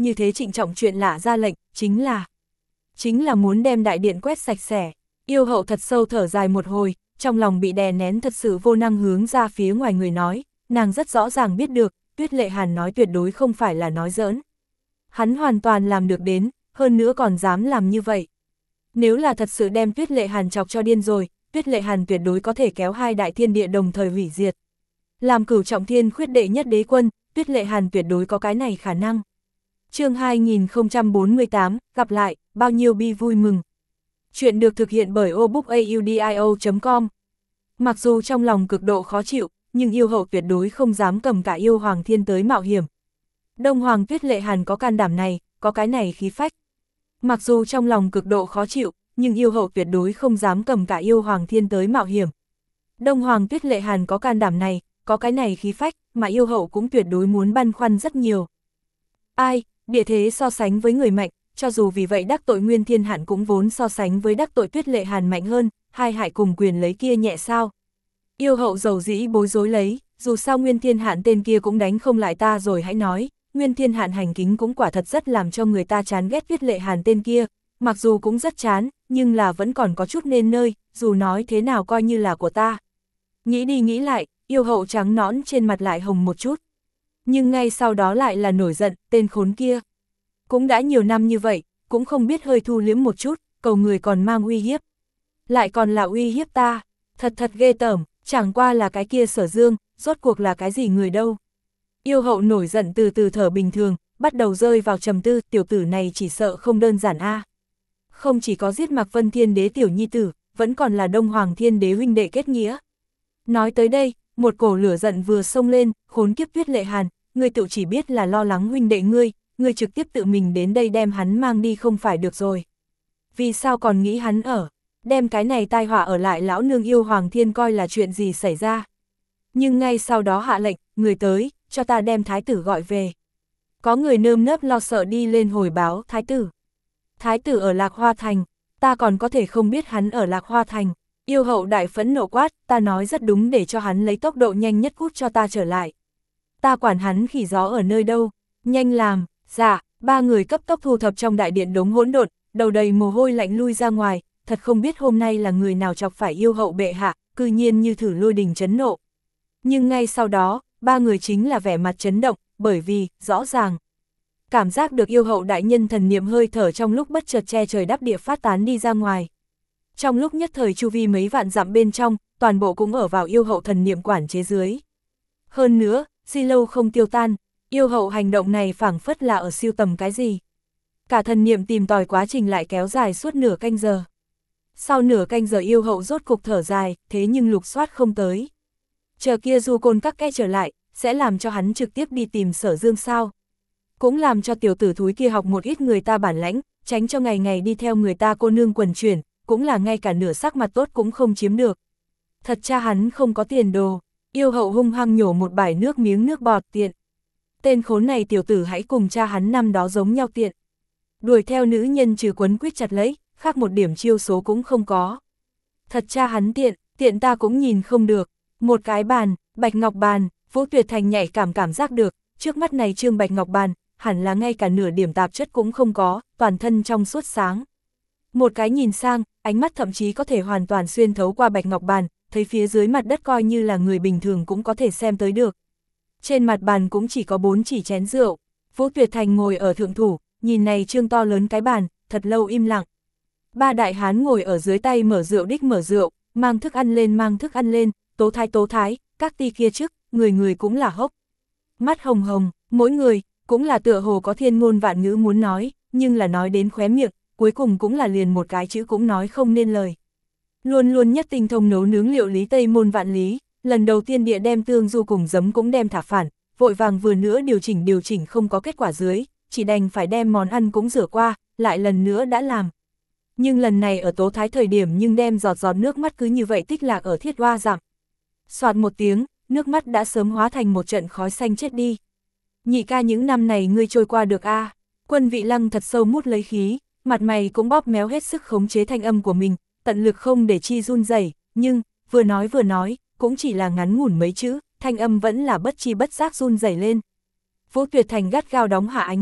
[SPEAKER 1] như thế trịnh trọng chuyện lạ ra lệnh, chính là, chính là muốn đem đại điện quét sạch sẽ. Yêu hậu thật sâu thở dài một hồi, trong lòng bị đè nén thật sự vô năng hướng ra phía ngoài người nói, nàng rất rõ ràng biết được, Tuyết Lệ Hàn nói tuyệt đối không phải là nói giỡn. Hắn hoàn toàn làm được đến, hơn nữa còn dám làm như vậy. Nếu là thật sự đem Tuyết Lệ Hàn chọc cho điên rồi, Tuyết Lệ Hàn tuyệt đối có thể kéo hai đại thiên địa đồng thời hủy diệt. Làm cửu trọng thiên khuyết đệ nhất đế quân, Tuyết Lệ Hàn tuyệt đối có cái này khả năng. Chương hai nghìn không trăm bốn mươi tám, gặp lại, bao nhiêu bi vui mừng. Chuyện được thực hiện bởi obookaudio chấm com. Mặc dù trong lòng cực độ khó chịu, nhưng yêu hậu tuyệt đối không dám cầm cả yêu hoàng thiên tới mạo hiểm. Đông Hoàng Tuyết Lệ Hàn có can đảm này, có cái này khí phách. Mặc dù trong lòng cực độ khó chịu, nhưng yêu hậu tuyệt đối không dám cầm cả yêu hoàng thiên tới mạo hiểm. Đông Hoàng Tuyết Lệ Hàn có can đảm này, có cái này khí phách, mà yêu hậu cũng tuyệt đối muốn băn khoăn rất nhiều. Ai, địa thế so sánh với người mạnh, cho dù vì vậy đắc tội Nguyên Thiên Hạn cũng vốn so sánh với đắc tội Tuyết Lệ Hàn mạnh hơn, hai hại cùng quyền lấy kia nhẹ sao. Yêu hậu dầu dĩ bối rối lấy, dù sao Nguyên Thiên Hạn tên kia cũng đánh không lại ta rồi hãy nói, Nguyên Thiên Hạn hành kính cũng quả thật rất làm cho người ta chán ghét Tuyết Lệ Hàn tên kia, mặc dù cũng rất chán, nhưng là vẫn còn có chút nên nơi, dù nói thế nào coi như là của ta. Nghĩ đi nghĩ lại, yêu hậu trắng nõn trên mặt lại hồng một chút. Nhưng ngay sau đó lại là nổi giận, tên khốn kia. Cũng đã nhiều năm như vậy, cũng không biết hơi thu liếm một chút, cầu người còn mang uy hiếp. Lại còn là uy hiếp ta, thật thật ghê tởm, chẳng qua là cái kia Sở Dương, rốt cuộc là cái gì người đâu. Yêu hậu nổi giận từ từ thở bình thường, bắt đầu rơi vào trầm tư, tiểu tử này chỉ sợ không đơn giản a. Không chỉ có giết Mạc Vân Thiên Đế tiểu nhi tử, vẫn còn là Đông Hoàng Thiên Đế huynh đệ kết nghĩa. Nói tới đây, một cổ lửa giận vừa xông lên, khốn kiếp Tuyết Lệ Hàn, ngươi tự chỉ biết là lo lắng huynh đệ ngươi, ngươi trực tiếp tự mình đến đây đem hắn mang đi không phải được rồi. Vì sao còn nghĩ hắn ở, đem cái này tai họa ở lại lão nương yêu Hoàng Thiên coi là chuyện gì xảy ra. Nhưng ngay sau đó hạ lệnh, người tới, cho ta đem thái tử gọi về. Có người nơm nớp lo sợ đi lên hồi báo thái tử. Thái tử ở Lạc Hoa Thành, ta còn có thể không biết hắn ở Lạc Hoa Thành. Yêu hậu đại phẫn nộ quát, ta nói rất đúng để cho hắn lấy tốc độ nhanh nhất cút cho ta trở lại. Ta quản hắn khỉ gió ở nơi đâu, nhanh làm, dạ, ba người cấp tốc thu thập trong đại điện đống hỗn độn, đầu đầy mồ hôi lạnh lui ra ngoài, thật không biết hôm nay là người nào chọc phải yêu hậu bệ hạ, cư nhiên như thử lôi đình chấn nộ. Nhưng ngay sau đó, ba người chính là vẻ mặt chấn động, bởi vì, rõ ràng, cảm giác được yêu hậu đại nhân thần niệm hơi thở trong lúc bất chợt che trời đắp địa phát tán đi ra ngoài. Trong lúc nhất thời chu vi mấy vạn dặm bên trong, toàn bộ cũng ở vào yêu hậu thần niệm quản chế dưới. Hơn nữa, di lâu không tiêu tan, yêu hậu hành động này phảng phất là ở siêu tầm cái gì. Cả thần niệm tìm tòi quá trình lại kéo dài suốt nửa canh giờ. Sau nửa canh giờ yêu hậu rốt cục thở dài, thế nhưng lục soát không tới. Chờ kia du côn các ke trở lại, sẽ làm cho hắn trực tiếp đi tìm Sở Dương sao. Cũng làm cho tiểu tử thúi kia học một ít người ta bản lãnh, tránh cho ngày ngày đi theo người ta cô nương quần chuyển, cũng là ngay cả nửa sắc mặt tốt cũng không chiếm được. Thật cha hắn không có tiền đồ, yêu hậu hung hăng nhổ một bãi nước miếng nước bọt tiện. Tên khốn này tiểu tử hãy cùng cha hắn năm đó giống nhau tiện. Đuổi theo nữ nhân trừ quấn quýt chặt lấy, khác một điểm chiêu số cũng không có. Thật cha hắn tiện, tiện ta cũng nhìn không được. Một cái bàn, Bạch Ngọc Bàn, Vũ Tuyệt Thành nhạy cảm cảm giác được, trước mắt này trương Bạch Ngọc Bàn, hẳn là ngay cả nửa điểm tạp chất cũng không có, toàn thân trong suốt sáng. Một cái nhìn sang, ánh mắt thậm chí có thể hoàn toàn xuyên thấu qua Bạch Ngọc Bàn, thấy phía dưới mặt đất coi như là người bình thường cũng có thể xem tới được. Trên mặt bàn cũng chỉ có bốn chỉ chén rượu, Vũ Tuyệt Thành ngồi ở thượng thủ, nhìn này trương to lớn cái bàn, thật lâu im lặng. Ba đại hán ngồi ở dưới tay mở rượu đích mở rượu, mang thức ăn lên mang thức ăn lên, tố thái tố thái, các ti kia trước, người người cũng là hốc. Mắt hồng hồng, mỗi người, cũng là tựa hồ có thiên ngôn vạn ngữ muốn nói, nhưng là nói đến khóe miệng, cuối cùng cũng là liền một cái chữ cũng nói không nên lời. Luôn luôn nhất tinh thông nấu nướng liệu lý Tây Môn Vạn Lý, lần đầu tiên địa đem tương du cùng giấm cũng đem thả phản, vội vàng vừa nữa điều chỉnh điều chỉnh không có kết quả dưới, chỉ đành phải đem món ăn cũng rửa qua, lại lần nữa đã làm. Nhưng lần này ở tố thái thời điểm nhưng đem giọt giọt nước mắt cứ như vậy tích lạc ở thiết hoa dặm. Soạt một tiếng, nước mắt đã sớm hóa thành một trận khói xanh chết đi. Nhị ca những năm này ngươi trôi qua được a? À? Quân Vị Lăng thật sâu mút lấy khí, mặt mày cũng bóp méo hết sức khống chế thanh âm của mình, tận lực không để chi run rẩy, nhưng vừa nói vừa nói, cũng chỉ là ngắn ngủn mấy chữ, thanh âm vẫn là bất chi bất giác run rẩy lên. Vũ Tuyệt Thành gắt gao đóng hạ ánh mắt,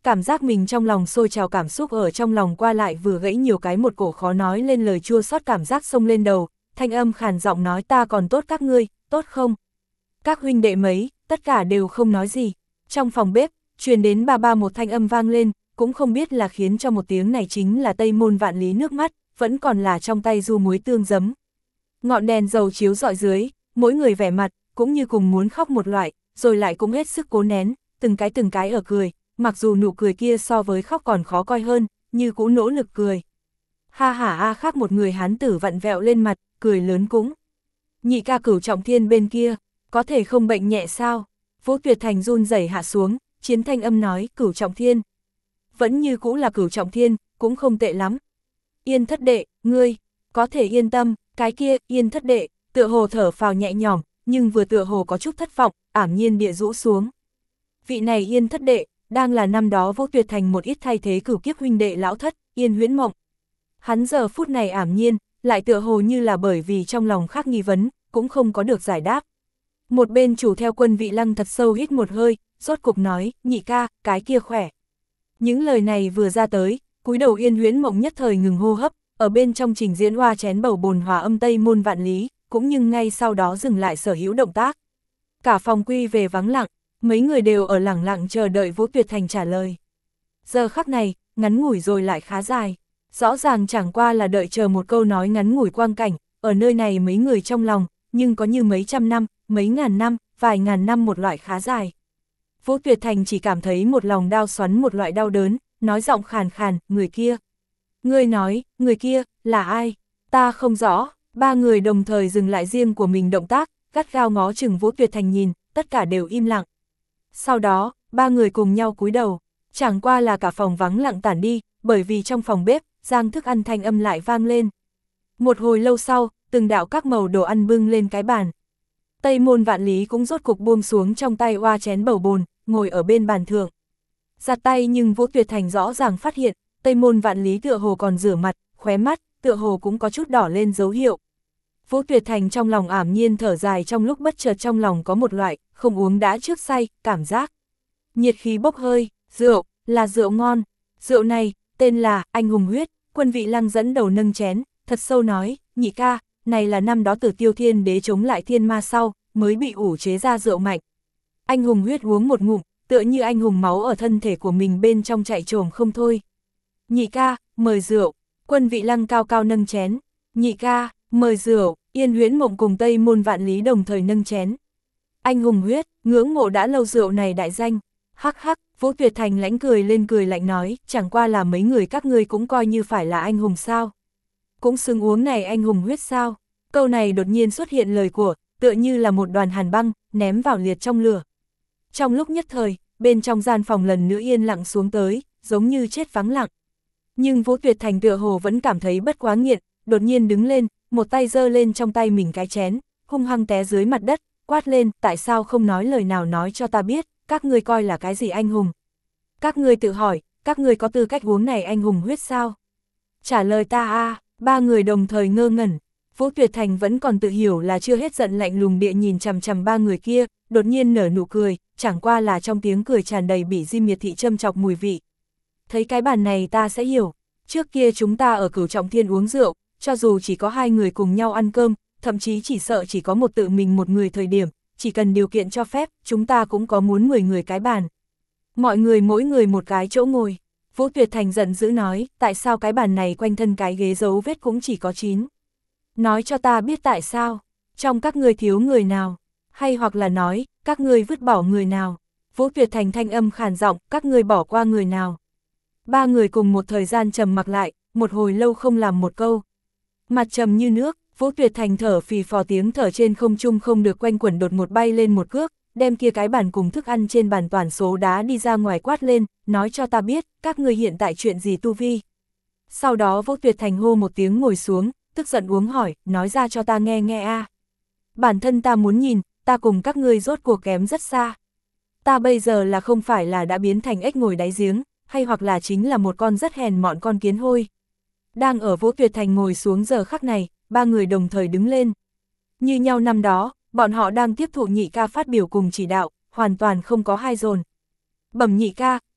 [SPEAKER 1] cảm giác mình trong lòng sôi trào, cảm xúc ở trong lòng qua lại vừa gãy nhiều cái, một cổ khó nói lên lời chua xót cảm giác xông lên đầu, thanh âm khàn giọng nói ta còn tốt các ngươi, tốt không? Các huynh đệ mấy, tất cả đều không nói gì. Trong phòng bếp, truyền đến ba ba một thanh âm vang lên, cũng không biết là khiến cho một tiếng này chính là Tây Môn Vạn Lý nước mắt, vẫn còn là trong tay du muối tương giấm. Ngọn đèn dầu chiếu rọi dưới, mỗi người vẻ mặt, cũng như cùng muốn khóc một loại, rồi lại cũng hết sức cố nén, từng cái từng cái ở cười, mặc dù nụ cười kia so với khóc còn khó coi hơn, như cũ nỗ lực cười. Ha hả a khác một người hán tử vặn vẹo lên mặt, cười lớn cũng. Nhị ca Cửu Trọng Thiên bên kia, có thể không bệnh nhẹ sao? Vũ Tuyệt Thành run rẩy hạ xuống, chiến thanh âm nói Cửu Trọng Thiên. Vẫn như cũ là Cửu Trọng Thiên, cũng không tệ lắm. Yên thất đệ, ngươi, có thể yên tâm, cái kia, Yên thất đệ, tựa hồ thở phào nhẹ nhõm, nhưng vừa tựa hồ có chút thất vọng, ảm nhiên địa rũ xuống. Vị này Yên thất đệ, đang là năm đó Vũ Tuyệt Thành một ít thay thế cửu kiếp huynh đệ lão thất, Yên Huyễn Mộng. Hắn giờ phút này ảm nhiên, lại tựa hồ như là bởi vì trong lòng khác nghi vấn, cũng không có được giải đáp. Một bên chủ theo quân Vị Lăng thật sâu hít một hơi, rốt cục nói, nhị ca, cái kia khỏe. Những lời này vừa ra tới, cúi đầu Yên Huyễn Mộng nhất thời ngừng hô hấp, ở bên trong trình diễn hoa chén bầu bồn hòa âm Tây Môn Vạn Lý, cũng nhưng ngay sau đó dừng lại sở hữu động tác. Cả phòng quy về vắng lặng, mấy người đều ở lẳng lặng chờ đợi Vũ Tuyệt Thành trả lời. Giờ khắc này, ngắn ngủi rồi lại khá dài, rõ ràng chẳng qua là đợi chờ một câu nói ngắn ngủi quang cảnh, ở nơi này mấy người trong lòng, nhưng có như mấy trăm năm, mấy ngàn năm, vài ngàn năm một loại khá dài. Vũ Tuyệt Thành chỉ cảm thấy một lòng đau xoắn một loại đau đớn, nói giọng khàn khàn, người kia. Ngươi nói, người kia, là ai? Ta không rõ, ba người đồng thời dừng lại riêng của mình động tác, gắt gao ngó chừng Vũ Tuyệt Thành nhìn, tất cả đều im lặng. Sau đó, ba người cùng nhau cúi đầu, chẳng qua là cả phòng vắng lặng tản đi, bởi vì trong phòng bếp, rang thức ăn thanh âm lại vang lên. Một hồi lâu sau, từng đạo các màu đồ ăn bưng lên cái bàn. Tây Môn Vạn Lý cũng rốt cục buông xuống trong tay oa chén bầu bồn, ngồi ở bên bàn thượng. Giặt tay nhưng Vũ Tuyệt Thành rõ ràng phát hiện, Tây Môn Vạn Lý tựa hồ còn rửa mặt, khóe mắt, tựa hồ cũng có chút đỏ lên dấu hiệu. Vũ Tuyệt Thành trong lòng ảm nhiên thở dài, trong lúc bất chợt trong lòng có một loại, không uống đã trước say, cảm giác. Nhiệt khí bốc hơi, rượu, là rượu ngon. Rượu này, tên là Anh Hùng Huyết, quân Vị Lăng dẫn đầu nâng chén, thật sâu nói, nhị ca, này là năm đó Tử Tiêu Thiên Đế chống lại thiên ma sau, mới bị ủ chế ra rượu mạnh. Anh Hùng Huyết uống một ngụm, tựa như anh hùng máu ở thân thể của mình bên trong chạy trồm không thôi. Nhị ca, mời rượu, quân Vị Lăng cao cao nâng chén. Nhị ca, mời rượu, Yên Huyễn Mộng cùng Tây Môn Vạn Lý đồng thời nâng chén. Anh Hùng Huyết, ngưỡng mộ đã lâu rượu này đại danh. Hắc hắc, Vũ Tuyệt Thành lãnh cười lên cười lạnh nói, chẳng qua là mấy người các ngươi cũng coi như phải là anh hùng sao. Cũng xứng uống này anh hùng huyết sao. Câu này đột nhiên xuất hiện lời của, tựa như là một đoàn hàn băng, ném vào liệt trong lửa. Trong lúc nhất thời, bên trong gian phòng lần nữa yên lặng xuống tới, giống như chết vắng lặng. Nhưng Vũ Tuyệt Thành tựa hồ vẫn cảm thấy bất quá nghiện, đột nhiên đứng lên, một tay giơ lên trong tay mình cái chén, hung hăng té dưới mặt đất, quát lên, tại sao không nói lời nào nói cho ta biết, các ngươi coi là cái gì anh hùng? Các ngươi tự hỏi, các ngươi có tư cách uống này anh hùng huyết sao? Trả lời ta a. Ba người đồng thời ngơ ngẩn. Vũ Tuyệt Thành vẫn còn tự hiểu là chưa hết giận, lạnh lùng địa nhìn chằm chằm ba người kia, đột nhiên nở nụ cười, chẳng qua là trong tiếng cười tràn đầy bỉ di miệt thị châm chọc mùi vị. Thấy cái bàn này ta sẽ hiểu, trước kia chúng ta ở Cửu Trọng Thiên uống rượu, cho dù chỉ có hai người cùng nhau ăn cơm, thậm chí chỉ sợ chỉ có một tự mình một người thời điểm, chỉ cần điều kiện cho phép, chúng ta cũng có muốn mười người cái bàn. Mọi người mỗi người một cái chỗ ngồi. Vũ Tuyệt Thành giận dữ nói, tại sao cái bàn này quanh thân cái ghế dấu vết cũng chỉ có chín? Nói cho ta biết tại sao, trong các ngươi thiếu người nào, hay hoặc là nói, các ngươi vứt bỏ người nào. Vũ Tuyệt Thành thanh âm khàn giọng, các ngươi bỏ qua người nào. Ba người cùng một thời gian trầm mặc lại, một hồi lâu không làm một câu. Mặt trầm như nước, Vũ Tuyệt Thành thở phì phò, tiếng thở trên không trung không được quanh quẩn, đột một bay lên một cước, đem kia cái bàn cùng thức ăn trên bàn toàn số đá đi ra ngoài, quát lên, nói cho ta biết, các ngươi hiện tại chuyện gì tu vi. Sau đó Vũ Tuyệt Thành hô một tiếng ngồi xuống, tức giận uống hỏi, nói ra cho ta nghe nghe a. Bản thân ta muốn nhìn, ta cùng các ngươi rốt cuộc kém rất xa. Ta bây giờ là không phải là đã biến thành ếch ngồi đáy giếng, hay hoặc là chính là một con rất hèn mọn con kiến hôi. Đang ở Vũ Tuyệt Thành ngồi xuống giờ khắc này, ba người đồng thời đứng lên. Như nhau năm đó, bọn họ đang tiếp thụ nhị ca phát biểu cùng chỉ đạo, hoàn toàn không có hai dồn. Bẩm nhị ca,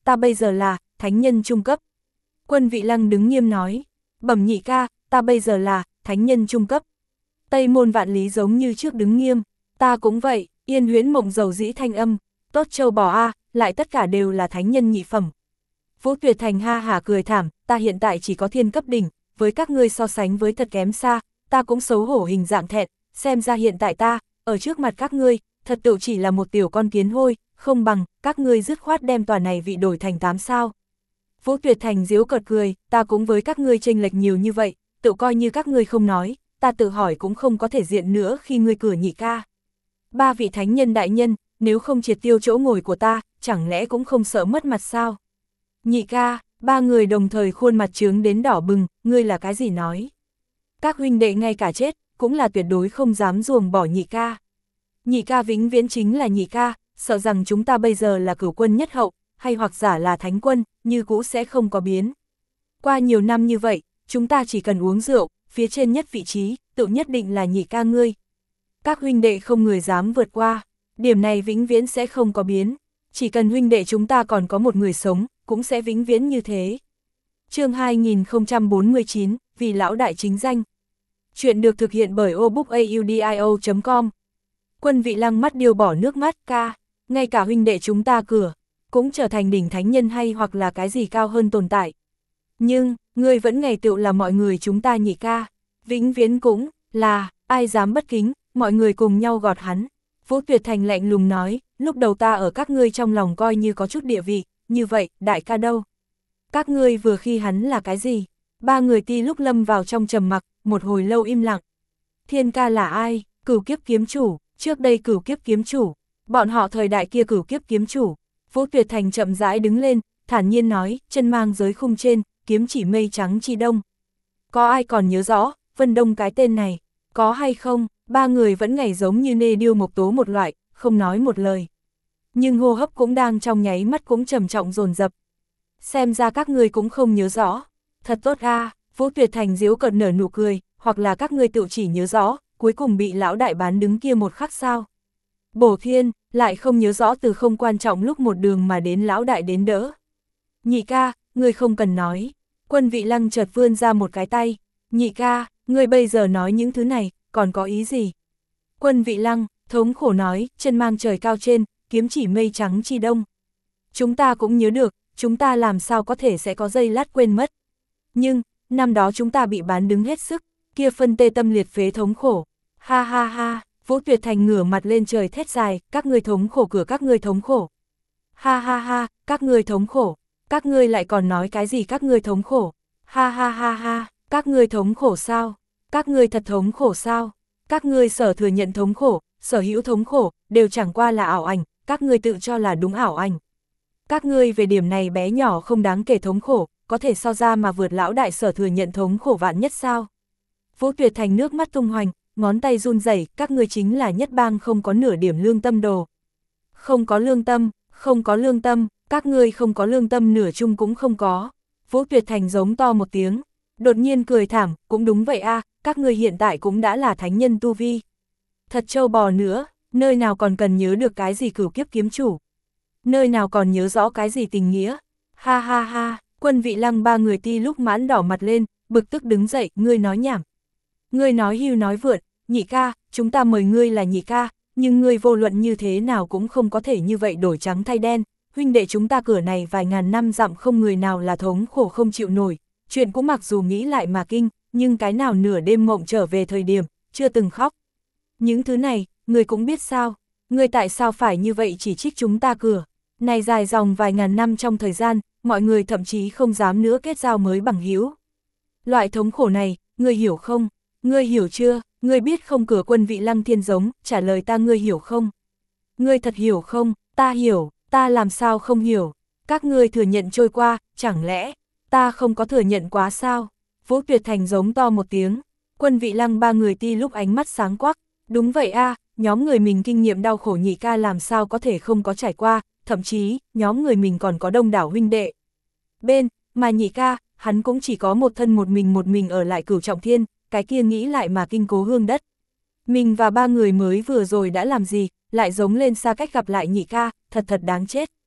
[SPEAKER 1] ta bây giờ là thánh nhân trung cấp. Quân Vị Lăng đứng nghiêm nói, bẩm nhị ca, ta bây giờ là thánh nhân trung cấp. Tây Môn Vạn Lý giống như trước đứng nghiêm, ta cũng vậy. Yên Huyễn Mộng dầu dĩ thanh âm, tốt châu bò a, lại tất cả đều là thánh nhân nhị phẩm. Vũ Tuyệt Thành ha hả cười thảm, ta hiện tại chỉ có thiên cấp đỉnh, với các ngươi so sánh với thật kém xa, ta cũng xấu hổ hình dạng thẹn, xem ra hiện tại ta, ở trước mặt các ngươi, thật tự chỉ là một tiểu con kiến hôi, không bằng, các ngươi dứt khoát đem tòa này vị đổi thành tám sao. Vũ Tuyệt Thành giễu cợt cười, ta cũng với các ngươi chênh lệch nhiều như vậy, tự coi như các ngươi không nói, ta tự hỏi cũng không có thể diện nữa khi ngươi cửa nhị ca. Ba vị thánh nhân đại nhân, nếu không triệt tiêu chỗ ngồi của ta, chẳng lẽ cũng không sợ mất mặt sao? Nhị ca, ba người đồng thời khuôn mặt trướng đến đỏ bừng, ngươi là cái gì nói? Các huynh đệ ngay cả chết, cũng là tuyệt đối không dám ruồng bỏ nhị ca. Nhị ca vĩnh viễn chính là nhị ca, sợ rằng chúng ta bây giờ là cửu quân nhất hậu, hay hoặc giả là thánh quân, như cũ sẽ không có biến. Qua nhiều năm như vậy, chúng ta chỉ cần uống rượu, phía trên nhất vị trí, tự nhất định là nhị ca ngươi. Các huynh đệ không người dám vượt qua, điểm này vĩnh viễn sẽ không có biến, chỉ cần huynh đệ chúng ta còn có một người sống, cũng sẽ vĩnh viễn như thế. Chương hai nghìn không trăm bốn mươi chín, vì lão đại chính danh. Chuyện được thực hiện bởi obookaudio chấm com. Quân Vị Lăng mắt điêu bỏ nước mắt, ca, ngay cả huynh đệ chúng ta cửa, cũng trở thành đỉnh thánh nhân hay hoặc là cái gì cao hơn tồn tại. Nhưng, ngươi vẫn ngày tựu là mọi người chúng ta nhị ca, vĩnh viễn cũng là, ai dám bất kính, mọi người cùng nhau gọt hắn. Vũ Tuyệt Thành lạnh lùng nói, lúc đầu ta ở các ngươi trong lòng coi như có chút địa vị, như vậy, đại ca đâu? Các ngươi vừa khi hắn là cái gì? Ba người ti lúc lâm vào trong trầm mặc, một hồi lâu im lặng. Thiên ca là ai? Cửu kiếp kiếm chủ, trước đây cửu kiếp kiếm chủ, bọn họ thời đại kia cửu kiếp kiếm chủ. Vũ Tuyệt Thành chậm rãi đứng lên, thản nhiên nói, chân mang giới khung trên, kiếm chỉ mây trắng chi đông. Có ai còn nhớ rõ, Vân Đông cái tên này, có hay không? Ba người vẫn ngày giống như nê điêu mộc tố một loại, không nói một lời. Nhưng hô hấp cũng đang trong nháy mắt cũng trầm trọng dồn dập. Xem ra các ngươi cũng không nhớ rõ. Thật tốt a, à, Vũ Tuyệt Thành giễu cợt nở nụ cười, hoặc là các ngươi tự chỉ nhớ rõ, cuối cùng bị lão đại bán đứng kia một khắc sao. Bổ Thiên, lại không nhớ rõ từ không quan trọng lúc một đường mà đến lão đại đến đỡ. Nhị ca, ngươi không cần nói. Quân Vị Lăng chợt vươn ra một cái tay. Nhị ca, ngươi bây giờ nói những thứ này, còn có ý gì? Quân Vị Lăng, thống khổ nói, chân mang trời cao trên, kiếm chỉ mây trắng chi đông. Chúng ta cũng nhớ được, chúng ta làm sao có thể sẽ có giây lát quên mất. Nhưng, năm đó chúng ta bị bán đứng hết sức, kia phân tê tâm liệt phế thống khổ. Ha ha ha, Vũ Tuyệt Thành ngửa mặt lên trời thét dài, các ngươi thống khổ cửa các ngươi thống khổ. Ha ha ha, các ngươi thống khổ, các ngươi lại còn nói cái gì các ngươi thống khổ. Ha ha ha ha, các ngươi thống khổ sao? Các ngươi thật thống khổ sao? Các ngươi sở thừa nhận thống khổ, sở hữu thống khổ, đều chẳng qua là ảo ảnh, các ngươi tự cho là đúng ảo ảnh. Các ngươi về điểm này bé nhỏ không đáng kể thống khổ, có thể so ra mà vượt lão đại sở thừa nhận thống khổ vạn nhất sao? Vũ Tuyệt Thành nước mắt tung hoành, ngón tay run rẩy, các ngươi chính là nhất bang không có nửa điểm lương tâm đồ. Không có lương tâm, không có lương tâm, các ngươi không có lương tâm nửa chung cũng không có. Vũ Tuyệt Thành giống to một tiếng, đột nhiên cười thảm, cũng đúng vậy a, à, các ngươi hiện tại cũng đã là thánh nhân tu vi. Thật trâu bò nữa, nơi nào còn cần nhớ được cái gì cửu kiếp kiếm chủ. Nơi nào còn nhớ rõ cái gì tình nghĩa. Ha ha ha, Quân Vị Lăng ba người ti lúc mãn đỏ mặt lên, bực tức đứng dậy, ngươi nói nhảm. Ngươi nói hưu nói vượn, nhị ca, chúng ta mời ngươi là nhị ca, nhưng ngươi vô luận như thế nào cũng không có thể như vậy đổi trắng thay đen. Huynh đệ chúng ta cửa này vài ngàn năm dặm không người nào là thống khổ không chịu nổi. Chuyện cũng mặc dù nghĩ lại mà kinh, nhưng cái nào nửa đêm mộng trở về thời điểm, chưa từng khóc. Những thứ này, ngươi cũng biết sao, ngươi tại sao phải như vậy chỉ trích chúng ta cửa. Này dài dòng vài ngàn năm trong thời gian, mọi người thậm chí không dám nữa kết giao mới bằng hữu. Loại thống khổ này, ngươi hiểu không? Ngươi hiểu chưa? Ngươi biết không? Cửa Quân Vị Lăng thiên giống, trả lời ta, ngươi hiểu không? Ngươi thật hiểu không? Ta hiểu, ta làm sao không hiểu? Các ngươi thừa nhận trôi qua, chẳng lẽ ta không có thừa nhận quá sao? Vũ Tuyệt Thành giống to một tiếng. Quân Vị Lăng ba người ti lúc ánh mắt sáng quắc. Đúng vậy a, à, nhóm người mình kinh nghiệm đau khổ nhị ca làm sao có thể không có trải qua, thậm chí, nhóm người mình còn có đông đảo huynh đệ. Bên, mà nhị ca, hắn cũng chỉ có một thân một mình một mình ở lại Cửu Trọng Thiên, cái kia nghĩ lại mà kinh cố hương đất. Mình và ba người mới vừa rồi đã làm gì, lại giống lên xa cách gặp lại nhị ca, thật thật đáng chết.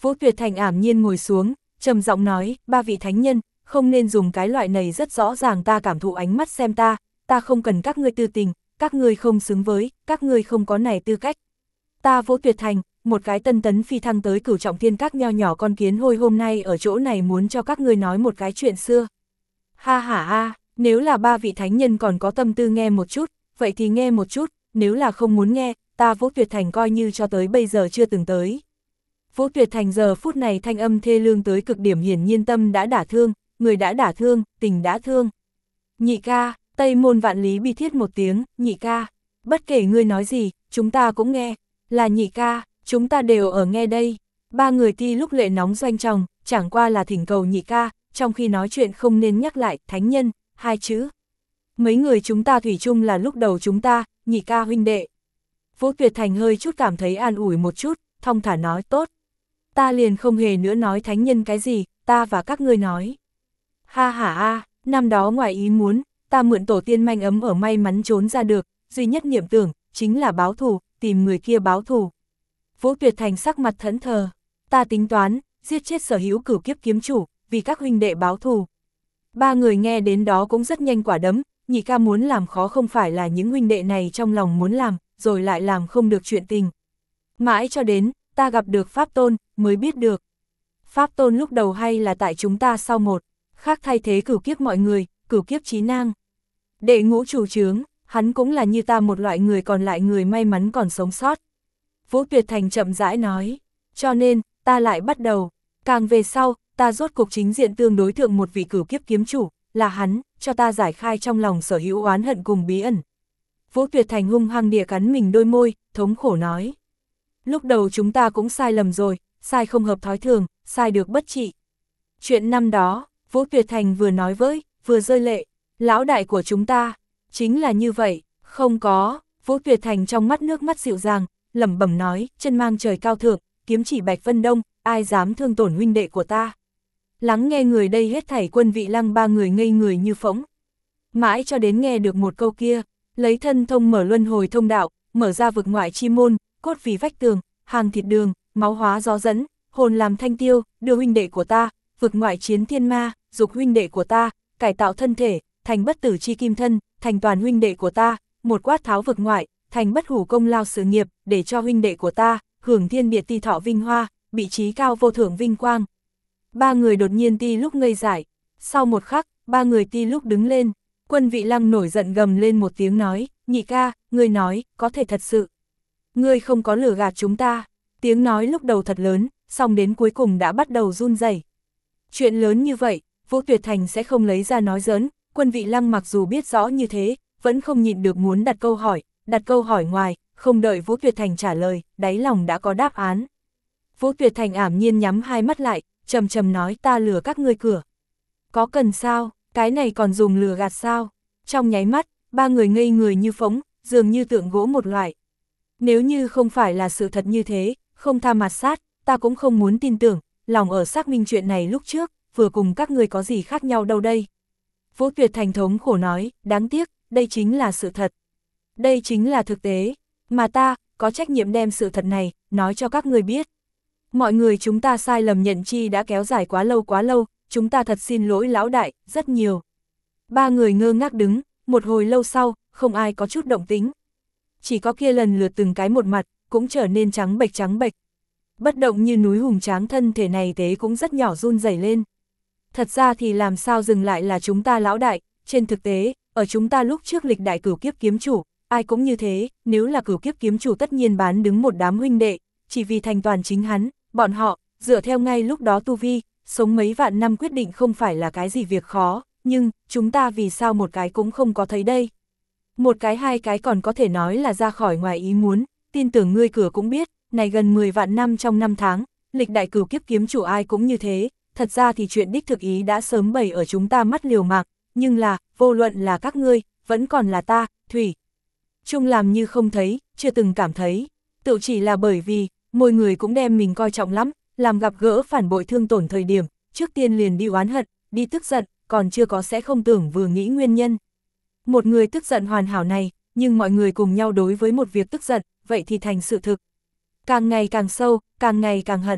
[SPEAKER 1] Vũ Tuyệt Thành ảm nhiên ngồi xuống, trầm giọng nói, ba vị thánh nhân, không nên dùng cái loại này rất rõ ràng ta cảm thụ ánh mắt xem ta, ta không cần các ngươi tư tình, các ngươi không xứng với, các ngươi không có này tư cách. Ta Vũ Tuyệt Thành, một cái tân tấn phi thăng tới cửu trọng thiên các nho nhỏ con kiến hôi hôm nay ở chỗ này muốn cho các ngươi nói một cái chuyện xưa. Ha ha ha, nếu là ba vị thánh nhân còn có tâm tư nghe một chút, vậy thì nghe một chút, nếu là không muốn nghe, ta Vũ Tuyệt Thành coi như cho tới bây giờ chưa từng tới. Vũ Tuyệt Thành giờ phút này thanh âm thê lương tới cực điểm, hiển nhiên tâm đã đả thương, người đã đả thương, tình đã thương. Nhị ca, Tây Môn Vạn Lý bi thiết một tiếng, nhị ca, bất kể ngươi nói gì, chúng ta cũng nghe, là nhị ca, chúng ta đều ở nghe đây. Ba người ti lúc lệ nóng doanh tròng, chẳng qua là thỉnh cầu nhị ca, trong khi nói chuyện không nên nhắc lại thánh nhân, hai chữ. Mấy người chúng ta thủy chung là lúc đầu chúng ta, nhị ca huynh đệ. Vũ Tuyệt Thành hơi chút cảm thấy an ủi một chút, thong thả nói tốt. Ta liền không hề nữa nói thánh nhân cái gì, ta và các ngươi nói. Ha ha ha, năm đó ngoài ý muốn, ta mượn tổ tiên manh ấm ở may mắn trốn ra được, duy nhất niệm tưởng, chính là báo thù, tìm người kia báo thù. Vũ Tuyệt Thành sắc mặt thẫn thờ, ta tính toán, giết chết sở hữu cửu kiếp kiếm chủ, vì các huynh đệ báo thù. Ba người nghe đến đó cũng rất nhanh quả đấm, nhị ca muốn làm khó không phải là những huynh đệ này trong lòng muốn làm, rồi lại làm không được chuyện tình. Mãi cho đến, ta gặp được Pháp Tôn, mới biết được. Pháp Tôn lúc đầu hay là tại chúng ta sau một, khác thay thế cửu kiếp mọi người, cửu kiếp chí nang. Đệ ngũ chủ chướng, hắn cũng là như ta một loại người còn lại người may mắn còn sống sót. Vũ Tuyệt Thành chậm rãi nói, cho nên, ta lại bắt đầu, càng về sau, ta rốt cuộc chính diện tương đối thượng một vị cửu kiếp kiếm chủ, là hắn, cho ta giải khai trong lòng sở hữu oán hận cùng bí ẩn. Vũ Tuyệt Thành hung hăng địa cắn mình đôi môi, thống khổ nói. Lúc đầu chúng ta cũng sai lầm rồi, sai không hợp thói thường, sai được bất trị. Chuyện năm đó, Vũ Tuyệt Thành vừa nói với, vừa rơi lệ, lão đại của chúng ta, chính là như vậy, không có, Vũ Tuyệt Thành trong mắt nước mắt dịu dàng, lẩm bẩm nói, chân mang trời cao thượng, kiếm chỉ Bạch Vân Đông, ai dám thương tổn huynh đệ của ta. Lắng nghe người đây hết thảy Quân Vị Lăng ba người ngây người như phỗng. Mãi cho đến nghe được một câu kia, lấy thân thông mở luân hồi thông đạo, mở ra vực ngoại chi môn, cốt vì vách tường, hàng thịt đường, máu hóa gió dẫn, hồn làm thanh tiêu, đưa huynh đệ của ta, vực ngoại chiến thiên ma, dục huynh đệ của ta, cải tạo thân thể, thành bất tử chi kim thân, thành toàn huynh đệ của ta, một quát tháo vực ngoại, thành bất hủ công lao sự nghiệp, để cho huynh đệ của ta, hưởng thiên địa ti thọ vinh hoa, vị trí cao vô thượng vinh quang. Ba người đột nhiên ti lúc ngây dại, sau một khắc, ba người ti lúc đứng lên, Quân Vị Lăng nổi giận gầm lên một tiếng nói, nhị ca, ngươi nói, có thể thật sự. Ngươi không có lừa gạt chúng ta, tiếng nói lúc đầu thật lớn, xong đến cuối cùng đã bắt đầu run rẩy. Chuyện lớn như vậy, Vũ Tuyệt Thành sẽ không lấy ra nói giỡn, Quân Vị Lăng mặc dù biết rõ như thế, vẫn không nhịn được muốn đặt câu hỏi, đặt câu hỏi ngoài, không đợi Vũ Tuyệt Thành trả lời, đáy lòng đã có đáp án. Vũ Tuyệt Thành ảm nhiên nhắm hai mắt lại, trầm trầm nói ta lừa các ngươi cửa. Có cần sao, cái này còn dùng lừa gạt sao? Trong nháy mắt, ba người ngây người như phỗng, dường như tượng gỗ một loại. Nếu như không phải là sự thật như thế, không tha mặt sát, ta cũng không muốn tin tưởng, lòng ở xác minh chuyện này lúc trước, vừa cùng các ngươi có gì khác nhau đâu đây. Vũ Tuyệt Thành thống khổ nói, đáng tiếc, đây chính là sự thật. Đây chính là thực tế, mà ta, có trách nhiệm đem sự thật này, nói cho các ngươi biết. Mọi người chúng ta sai lầm nhận chi đã kéo dài quá lâu quá lâu, chúng ta thật xin lỗi lão đại, rất nhiều. Ba người ngơ ngác đứng, một hồi lâu sau, không ai có chút động tính. Chỉ có kia lần lượt từng cái một mặt, cũng trở nên trắng bệch trắng bệch. Bất động như núi hùng tráng thân thể này tế cũng rất nhỏ run rẩy lên. Thật ra thì làm sao dừng lại là chúng ta lão đại, trên thực tế, ở chúng ta lúc trước lịch đại cửu kiếp kiếm chủ, ai cũng như thế, nếu là cửu kiếp kiếm chủ tất nhiên bán đứng một đám huynh đệ, chỉ vì thành toàn chính hắn, bọn họ, dựa theo ngay lúc đó tu vi, sống mấy vạn năm quyết định không phải là cái gì việc khó, nhưng, chúng ta vì sao một cái cũng không có thấy đây. Một cái hai cái còn có thể nói là ra khỏi ngoài ý muốn, tin tưởng ngươi cửa cũng biết, này gần mười vạn năm trong năm tháng, lịch đại cửu kiếp kiếm chủ ai cũng như thế, thật ra thì chuyện đích thực ý đã sớm bày ở chúng ta mắt liều mạng, nhưng là, vô luận là các ngươi, vẫn còn là ta, Thủy. Chung làm như không thấy, chưa từng cảm thấy, tự chỉ là bởi vì, mỗi người cũng đem mình coi trọng lắm, làm gặp gỡ phản bội thương tổn thời điểm, trước tiên liền đi oán hận, đi tức giận, còn chưa có sẽ không tưởng vừa nghĩ nguyên nhân. Một người tức giận hoàn hảo này, nhưng mọi người cùng nhau đối với một việc tức giận, vậy thì thành sự thực. Càng ngày càng sâu, càng ngày càng hận,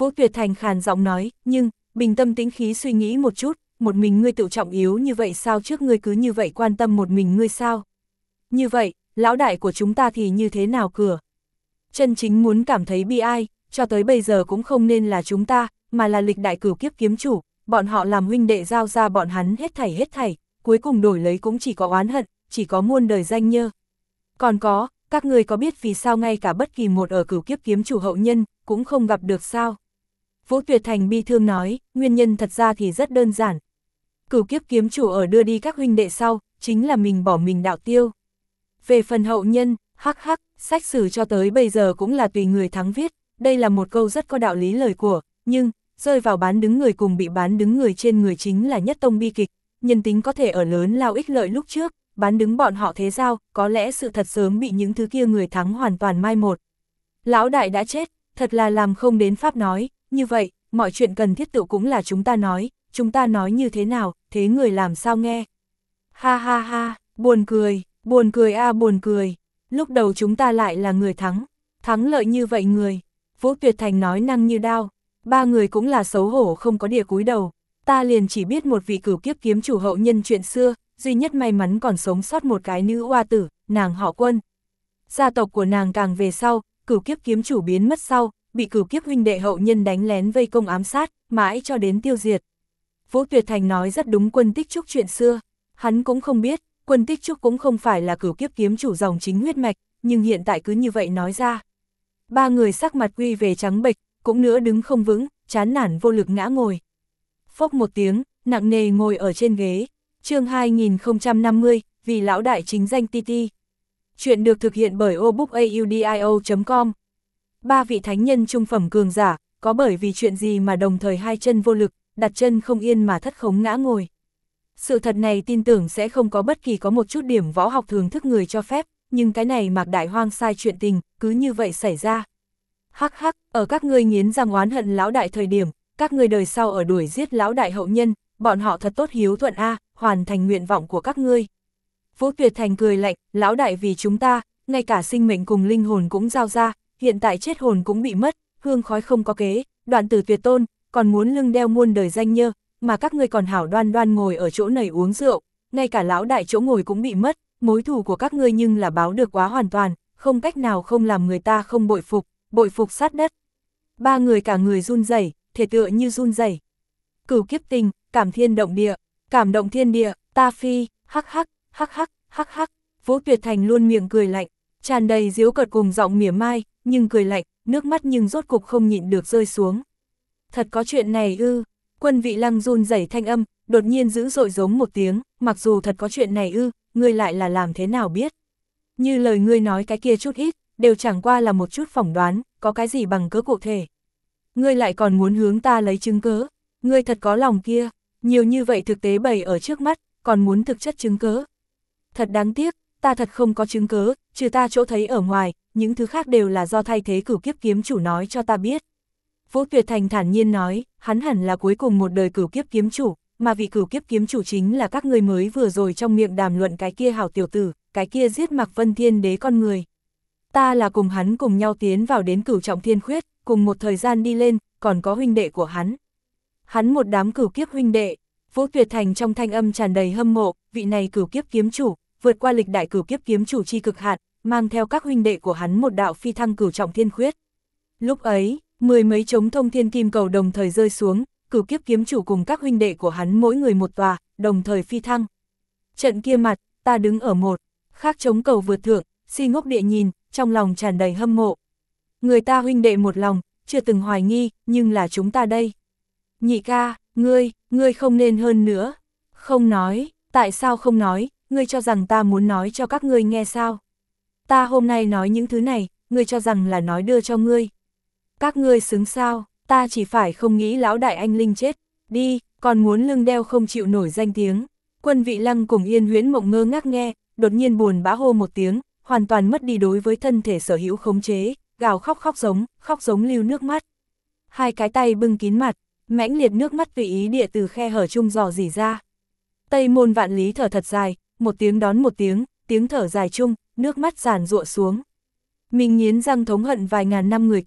[SPEAKER 1] Vũ Tuyệt Thành khàn giọng nói, nhưng, bình tâm tĩnh khí suy nghĩ một chút, một mình ngươi tự trọng yếu như vậy sao, trước ngươi cứ như vậy quan tâm một mình ngươi sao? Như vậy, lão đại của chúng ta thì như thế nào cửa? Chân chính muốn cảm thấy bi ai, cho tới bây giờ cũng không nên là chúng ta, mà là lịch đại cửu kiếp kiếm chủ, bọn họ làm huynh đệ giao ra bọn hắn hết thảy hết thảy, cuối cùng đổi lấy cũng chỉ có oán hận, chỉ có muôn đời danh nhơ. Còn có, các người có biết vì sao ngay cả bất kỳ một ở cửu kiếp kiếm chủ hậu nhân, cũng không gặp được sao? Vũ Tuyệt Thành bi thương nói, nguyên nhân thật ra thì rất đơn giản. Cửu kiếp kiếm chủ ở đưa đi các huynh đệ sau, chính là mình bỏ mình đạo tiêu. Về phần hậu nhân, hắc hắc, sách sử cho tới bây giờ cũng là tùy người thắng viết, đây là một câu rất có đạo lý lời của, nhưng, rơi vào bán đứng người cùng bị bán đứng người trên người chính là nhất tông bi kịch, nhân tính có thể ở lớn lao ích lợi lúc trước, bán đứng bọn họ thế giao, có lẽ sự thật sớm bị những thứ kia người thắng hoàn toàn mai một. Lão đại đã chết, thật là làm không đến pháp nói, như vậy, mọi chuyện cần thiết tự cũng là chúng ta nói, chúng ta nói như thế nào, thế người làm sao nghe. Ha ha ha, buồn cười, buồn cười a à, buồn cười, lúc đầu chúng ta lại là người thắng, thắng lợi như vậy người. Vũ Tuyệt Thành nói năng như đao, ba người cũng là xấu hổ không có địa cúi đầu, ta liền chỉ biết một vị cửu kiếp kiếm chủ hậu nhân chuyện xưa, duy nhất may mắn còn sống sót một cái nữ oa tử, nàng họ Quân. Gia tộc của nàng càng về sau, cửu kiếp kiếm chủ biến mất sau, bị cửu kiếp huynh đệ hậu nhân đánh lén vây công ám sát, mãi cho đến tiêu diệt. Vũ Tuyệt Thành nói rất đúng Quân Tích Trúc chuyện xưa, hắn cũng không biết, Quân Tích Trúc cũng không phải là cửu kiếp kiếm chủ dòng chính huyết mạch, nhưng hiện tại cứ như vậy nói ra. Ba người sắc mặt quy về trắng bệch, cũng nữa đứng không vững, chán nản vô lực ngã ngồi. Phốc một tiếng, nặng nề ngồi ở trên ghế. Chương hai nghìn không trăm năm mươi, vì lão đại chính danh tê tê. Chuyện được thực hiện bởi obookaudio chấm com. Ba vị thánh nhân trung phẩm cường giả, có bởi vì chuyện gì mà đồng thời hai chân vô lực, đặt chân không yên mà thất khống ngã ngồi. Sự thật này tin tưởng sẽ không có bất kỳ có một chút điểm võ học thường thức người cho phép, nhưng cái này Mạc Đại Hoang sai chuyện tình, cứ như vậy xảy ra. Hắc hắc, ở các ngươi nghiến răng oán hận lão đại thời điểm, các ngươi đời sau ở đuổi giết lão đại hậu nhân, bọn họ thật tốt hiếu thuận a, hoàn thành nguyện vọng của các ngươi. Vũ Tuyệt Thành cười lạnh, lão đại vì chúng ta, ngay cả sinh mệnh cùng linh hồn cũng giao ra, hiện tại chết hồn cũng bị mất, hương khói không có kế, đoạn tử tuyệt tôn, còn muốn lưng đeo muôn đời danh nhơ, mà các ngươi còn hảo đoan đoan ngồi ở chỗ này uống rượu, ngay cả lão đại chỗ ngồi cũng bị mất, mối thù của các ngươi nhưng là báo được quá hoàn toàn, không cách nào không làm người ta không bội phục, bội phục sát đất. Ba người cả người run rẩy, thể tựa như run rẩy. Cửu kiếp tình, cảm thiên động địa, cảm động thiên địa, ta phi, hắc hắc, hắc hắc, hắc hắc. Vũ Tuyệt Thành luôn miệng cười lạnh, tràn đầy giễu cợt cùng giọng mỉa mai, nhưng cười lạnh, nước mắt nhưng rốt cục không nhịn được rơi xuống. Thật có chuyện này ư? Quân Vị Lăng run rẩy thanh âm, đột nhiên dữ dội giống một tiếng, mặc dù thật có chuyện này ư, ngươi lại là làm thế nào biết? Như lời ngươi nói cái kia chút ít, đều chẳng qua là một chút phỏng đoán, có cái gì bằng cớ cụ thể. Ngươi lại còn muốn hướng ta lấy chứng cớ, ngươi thật có lòng kia, nhiều như vậy thực tế bày ở trước mắt, còn muốn thực chất chứng cớ. Thật đáng tiếc, ta thật không có chứng cớ, trừ ta chỗ thấy ở ngoài, những thứ khác đều là do thay thế cửu kiếp kiếm chủ nói cho ta biết. Vũ Tuyệt Thành thản nhiên nói, hắn hẳn là cuối cùng một đời cửu kiếp kiếm chủ, mà vị cửu kiếp kiếm chủ chính là các ngươi mới vừa rồi trong miệng đàm luận cái kia hảo tiểu tử, cái kia giết Mạc Vân Thiên Đế con người. Ta là cùng hắn cùng nhau tiến vào đến cửu trọng thiên khuyết, cùng một thời gian đi lên, còn có huynh đệ của hắn. Hắn một đám cửu kiếp huynh đệ. Vũ Tuyệt Thành trong thanh âm tràn đầy hâm mộ, vị này cửu kiếp kiếm chủ, vượt qua lịch đại cửu kiếp kiếm chủ chi cực hạn, mang theo các huynh đệ của hắn một đạo phi thăng cửu trọng thiên khuyết. Lúc ấy, mười mấy chống thông thiên kim cầu đồng thời rơi xuống, cửu kiếp kiếm chủ cùng các huynh đệ của hắn mỗi người một tòa, đồng thời phi thăng. Trận kia mặt, ta đứng ở một, khác chống cầu vượt thượng, si ngốc địa nhìn, trong lòng tràn đầy hâm mộ. Người ta huynh đệ một lòng, chưa từng hoài nghi, nhưng là chúng ta đây. Nhị ca, ngươi, ngươi không nên hơn nữa. Không nói, tại sao không nói, ngươi cho rằng ta muốn nói cho các ngươi nghe sao? Ta hôm nay nói những thứ này, ngươi cho rằng là nói đưa cho ngươi. Các ngươi xứng sao, ta chỉ phải không nghĩ lão đại anh linh chết, đi, còn muốn lưng đeo không chịu nổi danh tiếng. Quân Vị Lăng cùng Yên Huyễn Mộng ngơ ngác nghe, đột nhiên buồn bã hô một tiếng, hoàn toàn mất đi đối với thân thể sở hữu khống chế, gào khóc khóc giống, khóc giống lưu nước mắt. Hai cái tay bưng kín mặt, mãnh liệt nước mắt tùy ý địa từ khe hở chung dò dỉ ra. Tây Môn Vạn Lý thở thật dài, một tiếng đón một tiếng, tiếng thở dài chung, nước mắt giàn giụa xuống. Mình nghiến răng thống hận vài ngàn năm người kia,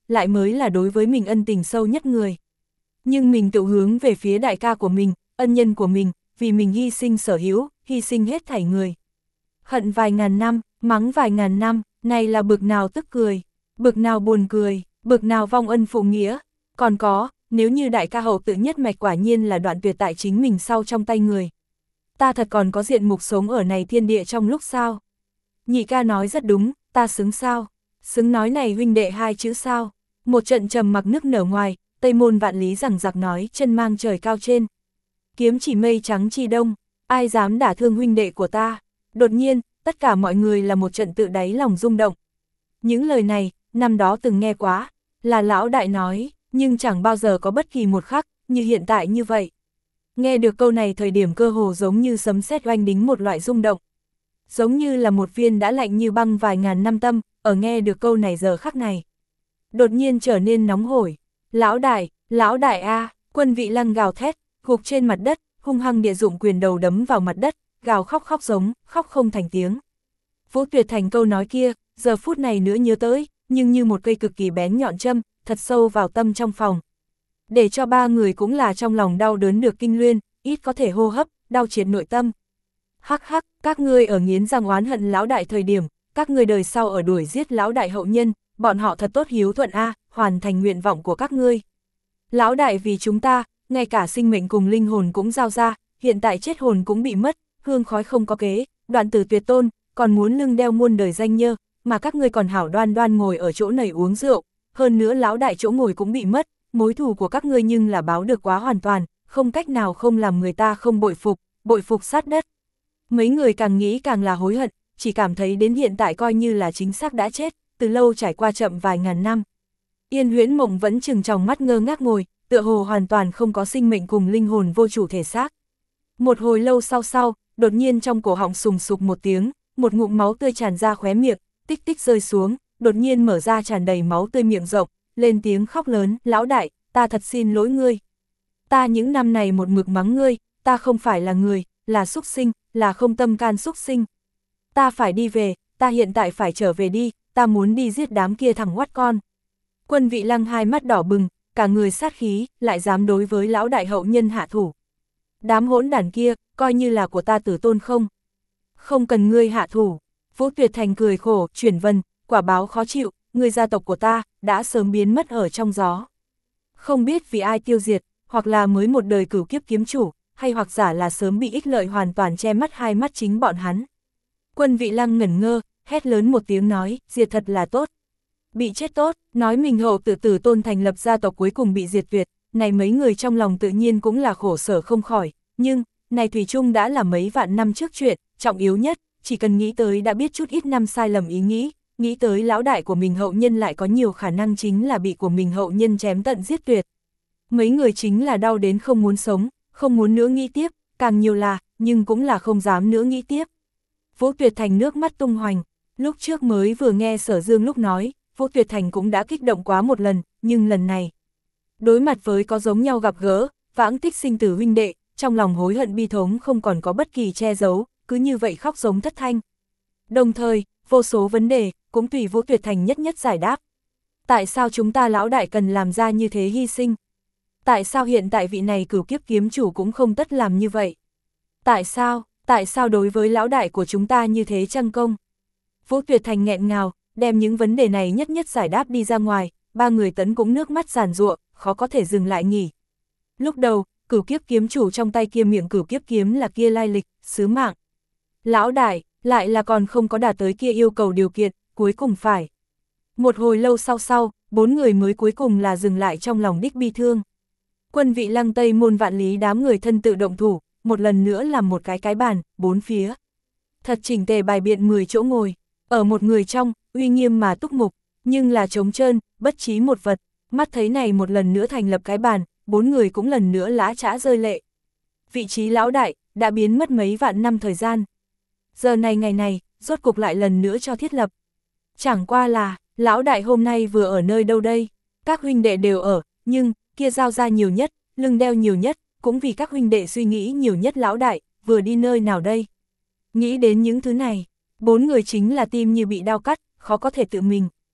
[SPEAKER 1] lại mới là đối với mình ân tình sâu nhất người. Nhưng mình tự hướng về phía đại ca của mình, ân nhân của mình, vì mình hy sinh sở hữu, hy sinh hết thảy người. Hận vài ngàn năm, mắng vài ngàn năm, này là bực nào tức cười, bực nào buồn cười, bực nào vong ân phụ nghĩa. Còn có, nếu như đại ca hậu tự nhất mạch quả nhiên là đoạn tuyệt tại chính mình sau trong tay người. Ta thật còn có diện mục sống ở này thiên địa trong lúc sao? Nhị ca nói rất đúng, ta xứng sao? Xứng nói này huynh đệ hai chữ sao? Một trận trầm mặc nức nở ngoài, Tây Môn Vạn Lý rằng giặc nói chân mang trời cao trên. Kiếm chỉ mây trắng chi đông, ai dám đả thương huynh đệ của ta? Đột nhiên, tất cả mọi người là một trận tự đáy lòng rung động. Những lời này, năm đó từng nghe quá, là lão đại nói, nhưng chẳng bao giờ có bất kỳ một khắc, như hiện tại như vậy. Nghe được câu này thời điểm cơ hồ giống như sấm sét oanh đính một loại rung động. Giống như là một viên đã lạnh như băng vài ngàn năm tâm, ở nghe được câu này giờ khắc này. Đột nhiên trở nên nóng hổi. Lão đại, lão đại a, Quân Vị Lăng gào thét, gục trên mặt đất, hung hăng địa dụng quyền đầu đấm vào mặt đất, gào khóc khóc giống, khóc không thành tiếng. Vũ Tuyệt Thành câu nói kia, giờ phút này nữa nhớ tới, nhưng như một cây cực kỳ bén nhọn châm, thật sâu vào tâm trong phòng. Để cho ba người cũng là trong lòng đau đớn được kinh luyên, ít có thể hô hấp, đau triệt nội tâm. Hắc hắc, các ngươi ở nghiến răng oán hận lão đại thời điểm, các ngươi đời sau ở đuổi giết lão đại hậu nhân, bọn họ thật tốt hiếu thuận a, hoàn thành nguyện vọng của các ngươi. Lão đại vì chúng ta, ngay cả sinh mệnh cùng linh hồn cũng giao ra, hiện tại chết hồn cũng bị mất, hương khói không có kế, đoạn tử tuyệt tôn, còn muốn lưng đeo muôn đời danh nhơ, mà các ngươi còn hảo đoan đoan ngồi ở chỗ này uống rượu, hơn nữa lão đại chỗ ngồi cũng bị mất, mối thù của các ngươi nhưng là báo được quá hoàn toàn, không cách nào không làm người ta không bội phục, bội phục sát đất. Mấy người càng nghĩ càng là hối hận, chỉ cảm thấy đến hiện tại coi như là chính xác đã chết, từ lâu trải qua chậm vài ngàn năm. Yên Huyễn Mộng vẫn trừng tròng mắt ngơ ngác ngồi, tựa hồ hoàn toàn không có sinh mệnh cùng linh hồn vô chủ thể xác. Một hồi lâu sau sau, đột nhiên trong cổ họng sùng sục một tiếng, một ngụm máu tươi tràn ra khóe miệng, tích tích rơi xuống, đột nhiên mở ra tràn đầy máu tươi miệng rộng, lên tiếng khóc lớn, lão đại, ta thật xin lỗi ngươi. Ta những năm này một mực mắng ngươi, ta không phải là người, là súc sinh, là không tâm can súc sinh. Ta phải đi về, ta hiện tại phải trở về đi, ta muốn đi giết đám kia thằng ngoắt con. Quân Vị Lăng hai mắt đỏ bừng, cả người sát khí, lại dám đối với lão đại hậu nhân hạ thủ. Đám hỗn đản kia, coi như là của ta tử tôn không? Không cần ngươi hạ thủ. Vũ Tuyệt Thành cười khổ, chuyển vần, quả báo khó chịu, người gia tộc của ta, đã sớm biến mất ở trong gió. Không biết vì ai tiêu diệt, hoặc là mới một đời cửu kiếp kiếm chủ, hay hoặc giả là sớm bị ích lợi hoàn toàn che mắt hai mắt chính bọn hắn. Quân Vị Lăng ngẩn ngơ, hét lớn một tiếng nói, diệt thật là tốt. Bị chết tốt, nói mình hậu tự tử tôn thành lập gia tộc cuối cùng bị diệt tuyệt, này mấy người trong lòng tự nhiên cũng là khổ sở không khỏi, nhưng, này Thủy Chung đã là mấy vạn năm trước chuyện, trọng yếu nhất, chỉ cần nghĩ tới đã biết chút ít năm sai lầm ý nghĩ, nghĩ tới lão đại của mình hậu nhân lại có nhiều khả năng chính là bị của mình hậu nhân chém tận giết tuyệt. Mấy người chính là đau đến không muốn sống, không muốn nữa nghĩ tiếp, càng nhiều là, nhưng cũng là không dám nữa nghĩ tiếp. Vũ Tuyệt Thành nước mắt tung hoành, lúc trước mới vừa nghe Sở Dương lúc nói, Vũ Tuyệt Thành cũng đã kích động quá một lần, nhưng lần này, đối mặt với có giống nhau gặp gỡ, vãng tích sinh tử huynh đệ, trong lòng hối hận bi thống không còn có bất kỳ che giấu, cứ như vậy khóc giống thất thanh. Đồng thời, vô số vấn đề, cũng tùy Vũ Tuyệt Thành nhất nhất giải đáp. Tại sao chúng ta lão đại cần làm ra như thế hy sinh? Tại sao hiện tại vị này cửu kiếp kiếm chủ cũng không tất làm như vậy? Tại sao, tại sao đối với lão đại của chúng ta như thế trăng công? Vũ Tuyệt Thành nghẹn ngào, đem những vấn đề này nhất nhất giải đáp đi ra ngoài, ba người tấn cũng nước mắt giàn giụa, khó có thể dừng lại nghỉ. Lúc đầu, cửu kiếp kiếm chủ trong tay kia miệng cửu kiếp kiếm là kia lai lịch, sứ mạng. Lão đại, lại là còn không có đạt tới kia yêu cầu điều kiện, cuối cùng phải. Một hồi lâu sau sau, bốn người mới cuối cùng là dừng lại trong lòng đích bi thương. Quân Vị Lăng Tây Môn Vạn Lý đám người thân tự động thủ, một lần nữa làm một cái cái bàn, bốn phía. Thật chỉnh tề bài biện mười chỗ ngồi, ở một người trong, uy nghiêm mà túc mục, nhưng là trống trơn, bất trí một vật, mắt thấy này một lần nữa thành lập cái bàn, bốn người cũng lần nữa lã chã rơi lệ. Vị trí lão đại, đã biến mất mấy vạn năm thời gian. Giờ này ngày này, rốt cục lại lần nữa cho thiết lập. Chẳng qua là, lão đại hôm nay vừa ở nơi đâu đây, các huynh đệ đều ở, nhưng, kia giao ra nhiều nhất, lưng đeo nhiều nhất, cũng vì các huynh đệ suy nghĩ nhiều nhất lão đại, vừa đi nơi nào đây. Nghĩ đến những thứ này, bốn người chính là tim như bị đau cắt, khó có thể tự mình.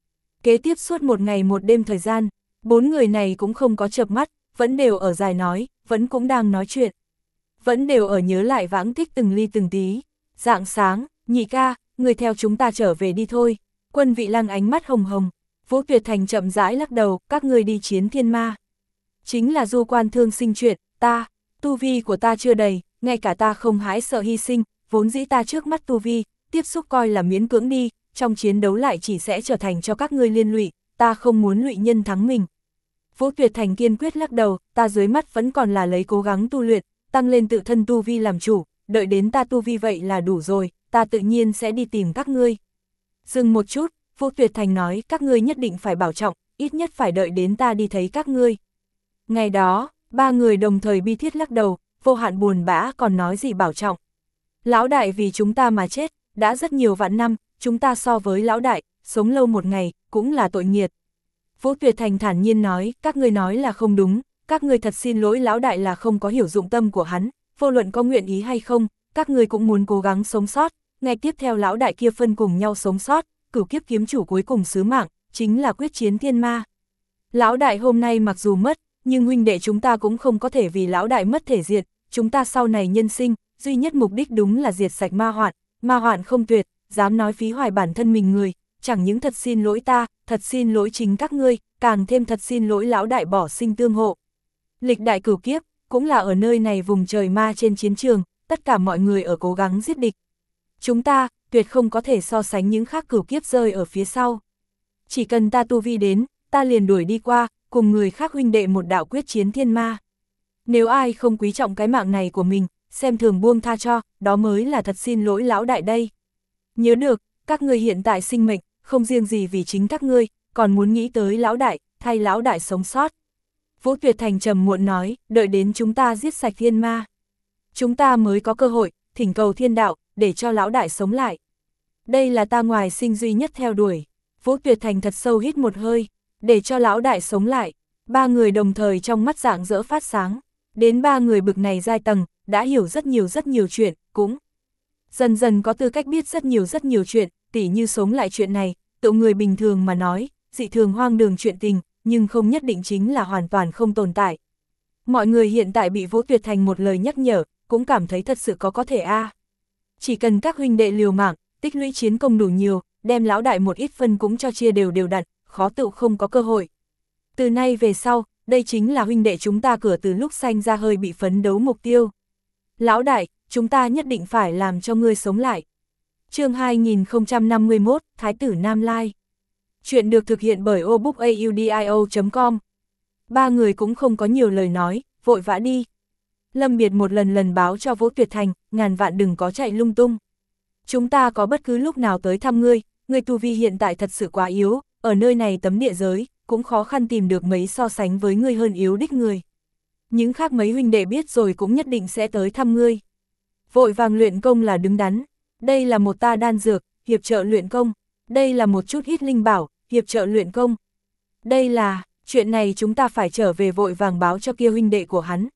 [SPEAKER 1] Kế tiếp suốt một ngày một đêm thời gian, bốn người này cũng không có chợp mắt, vẫn đều ở dài nói, vẫn cũng đang nói chuyện. Vẫn đều ở nhớ lại vãng tích từng ly từng tí. Rạng sáng, nhị ca, người theo chúng ta trở về đi thôi. Quân Vị Lăng ánh mắt hồng hồng. Vũ Tuyệt Thành chậm rãi lắc đầu, các người đi chiến thiên ma. Chính là du quan thương sinh chuyện, ta, tu vi của ta chưa đầy, ngay cả ta không hãi sợ hy sinh, vốn dĩ ta trước mắt tu vi, tiếp xúc coi là miễn cưỡng đi, trong chiến đấu lại chỉ sẽ trở thành cho các ngươi liên lụy, ta không muốn lụy nhân thắng mình. Vũ Tuyệt Thành kiên quyết lắc đầu, ta dưới mắt vẫn còn là lấy cố gắng tu luyện, tăng lên tự thân tu vi làm chủ, đợi đến ta tu vi vậy là đủ rồi, ta tự nhiên sẽ đi tìm các ngươi. Dừng một chút, Vũ Tuyệt Thành nói, các ngươi nhất định phải bảo trọng, ít nhất phải đợi đến ta đi thấy các ngươi. Ngày đó, ba người đồng thời bi thiết lắc đầu, Vô Hạn buồn bã còn nói gì bảo trọng. Lão đại vì chúng ta mà chết, đã rất nhiều vạn năm, chúng ta so với lão đại, sống lâu một ngày, cũng là tội nghiệt. Vũ Tuyệt Thành thản nhiên nói, các ngươi nói là không đúng, các ngươi thật xin lỗi lão đại là không có hiểu dụng tâm của hắn, vô luận có nguyện ý hay không, các ngươi cũng muốn cố gắng sống sót, ngay tiếp theo lão đại kia phân cùng nhau sống sót, cửu kiếp kiếm chủ cuối cùng sứ mạng, chính là quyết chiến thiên ma. Lão đại hôm nay mặc dù mất, nhưng huynh đệ chúng ta cũng không có thể vì lão đại mất thể diệt, chúng ta sau này nhân sinh, duy nhất mục đích đúng là diệt sạch ma hoạn, ma hoạn không tuyệt, dám nói phí hoài bản thân mình người, chẳng những thật xin lỗi ta, thật xin lỗi chính các ngươi, càng thêm thật xin lỗi lão đại bỏ sinh tương hộ. Lịch đại cửu kiếp, cũng là ở nơi này vùng trời ma trên chiến trường, tất cả mọi người ở cố gắng giết địch. Chúng ta, tuyệt không có thể so sánh những khác cửu kiếp rơi ở phía sau. Chỉ cần ta tu vi đến, ta liền đuổi đi qua, cùng người khác huynh đệ một đạo quyết chiến thiên ma. Nếu ai không quý trọng cái mạng này của mình, xem thường buông tha cho, đó mới là thật xin lỗi lão đại đây. Nhớ được, các ngươi hiện tại sinh mệnh, không riêng gì vì chính các ngươi, còn muốn nghĩ tới lão đại, thay lão đại sống sót. Vũ Tuyệt Thành trầm muộn nói, đợi đến chúng ta giết sạch thiên ma. Chúng ta mới có cơ hội, thỉnh cầu thiên đạo, để cho lão đại sống lại. Đây là ta ngoài sinh duy nhất theo đuổi. Vũ Tuyệt Thành thật sâu hít một hơi, để cho lão đại sống lại. Ba người đồng thời trong mắt rạng rỡ phát sáng. Đến ba người bực này giai tầng, đã hiểu rất nhiều rất nhiều chuyện, cũng dần dần có tư cách biết rất nhiều rất nhiều chuyện, tỉ như sống lại chuyện này, tự người bình thường mà nói, dị thường hoang đường chuyện tình, nhưng không nhất định chính là hoàn toàn không tồn tại. Mọi người hiện tại bị Vũ Tuyệt Thành một lời nhắc nhở, cũng cảm thấy thật sự có có thể a. À. Chỉ cần các huynh đệ liều mạng, tích lũy chiến công đủ nhiều, đem lão đại một ít phân cũng cho chia đều đều đặn, khó tự không có cơ hội. Từ nay về sau, đây chính là huynh đệ chúng ta cửa từ lúc sanh ra hơi bị phấn đấu mục tiêu. Lão đại, chúng ta nhất định phải làm cho ngươi sống lại. Chương hai nghìn không trăm năm mươi mốt, Thái tử Nam Lai. Chuyện được thực hiện bởi obookaudio chấm com. Ba người cũng không có nhiều lời nói, vội vã đi. Lâm Biệt một lần lần báo cho Vũ Tuyệt Thành, ngàn vạn đừng có chạy lung tung. Chúng ta có bất cứ lúc nào tới thăm ngươi, ngươi tu vi hiện tại thật sự quá yếu, ở nơi này tấm địa giới, cũng khó khăn tìm được mấy so sánh với ngươi hơn yếu đích người. Những khác mấy huynh đệ biết rồi cũng nhất định sẽ tới thăm ngươi. Vội vàng luyện công là đứng đắn, đây là một ta đan dược, hiệp trợ luyện công, đây là một chút ít linh bảo, hiệp trợ luyện công. Đây là, chuyện này chúng ta phải trở về vội vàng báo cho kia huynh đệ của hắn.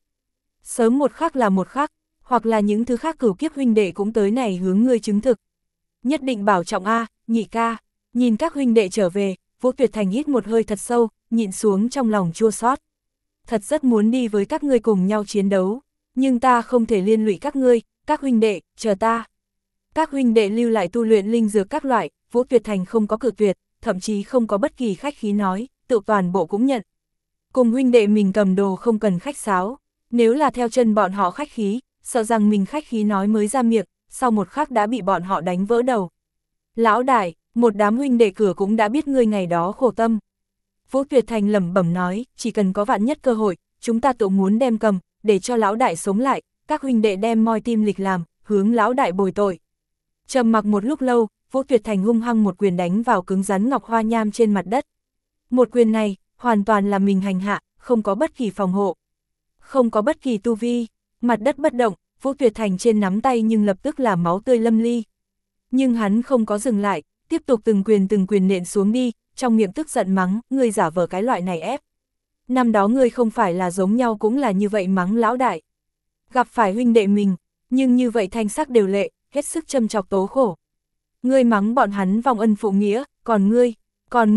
[SPEAKER 1] Sớm một khắc là một khắc, hoặc là những thứ khác cửu kiếp huynh đệ cũng tới này hướng ngươi chứng thực. Nhất định bảo trọng a, nhị ca, nhìn các huynh đệ trở về, Vũ Tuyệt Thành hít một hơi thật sâu, nhịn xuống trong lòng chua xót. Thật rất muốn đi với các ngươi cùng nhau chiến đấu, nhưng ta không thể liên lụy các ngươi, các huynh đệ, chờ ta. Các huynh đệ lưu lại tu luyện linh dược các loại, Vũ Tuyệt Thành không có cự tuyệt, thậm chí không có bất kỳ khách khí nói, tự toàn bộ cũng nhận. Cùng huynh đệ mình cầm đồ không cần khách sáo, nếu là theo chân bọn họ khách khí, sợ rằng mình khách khí nói mới ra miệng, sau một khắc đã bị bọn họ đánh vỡ đầu. Lão đại, một đám huynh đệ cửa cũng đã biết ngươi ngày đó khổ tâm. Vũ Tuyệt Thành lẩm bẩm nói, chỉ cần có vạn nhất cơ hội, chúng ta tự muốn đem cầm, để cho lão đại sống lại, các huynh đệ đem moi tim lịch làm, hướng lão đại bồi tội. Trầm mặc một lúc lâu, Vũ Tuyệt Thành hung hăng một quyền đánh vào cứng rắn ngọc hoa nham trên mặt đất. Một quyền này, hoàn toàn là mình hành hạ, không có bất kỳ phòng hộ, không có bất kỳ tu vi, mặt đất bất động, Vũ Tuyệt Thành trên nắm tay nhưng lập tức là máu tươi lâm ly. Nhưng hắn không có dừng lại, tiếp tục từng quyền từng quyền nện xuống đi, trong miệng tức giận mắng, ngươi giả vờ cái loại này ép. Năm đó ngươi không phải là giống nhau cũng là như vậy mắng lão đại. Gặp phải huynh đệ mình, nhưng như vậy thanh sắc đều lệ, hết sức châm chọc tố khổ. Ngươi mắng bọn hắn vong ân phụ nghĩa, còn ngươi, còn ngươi,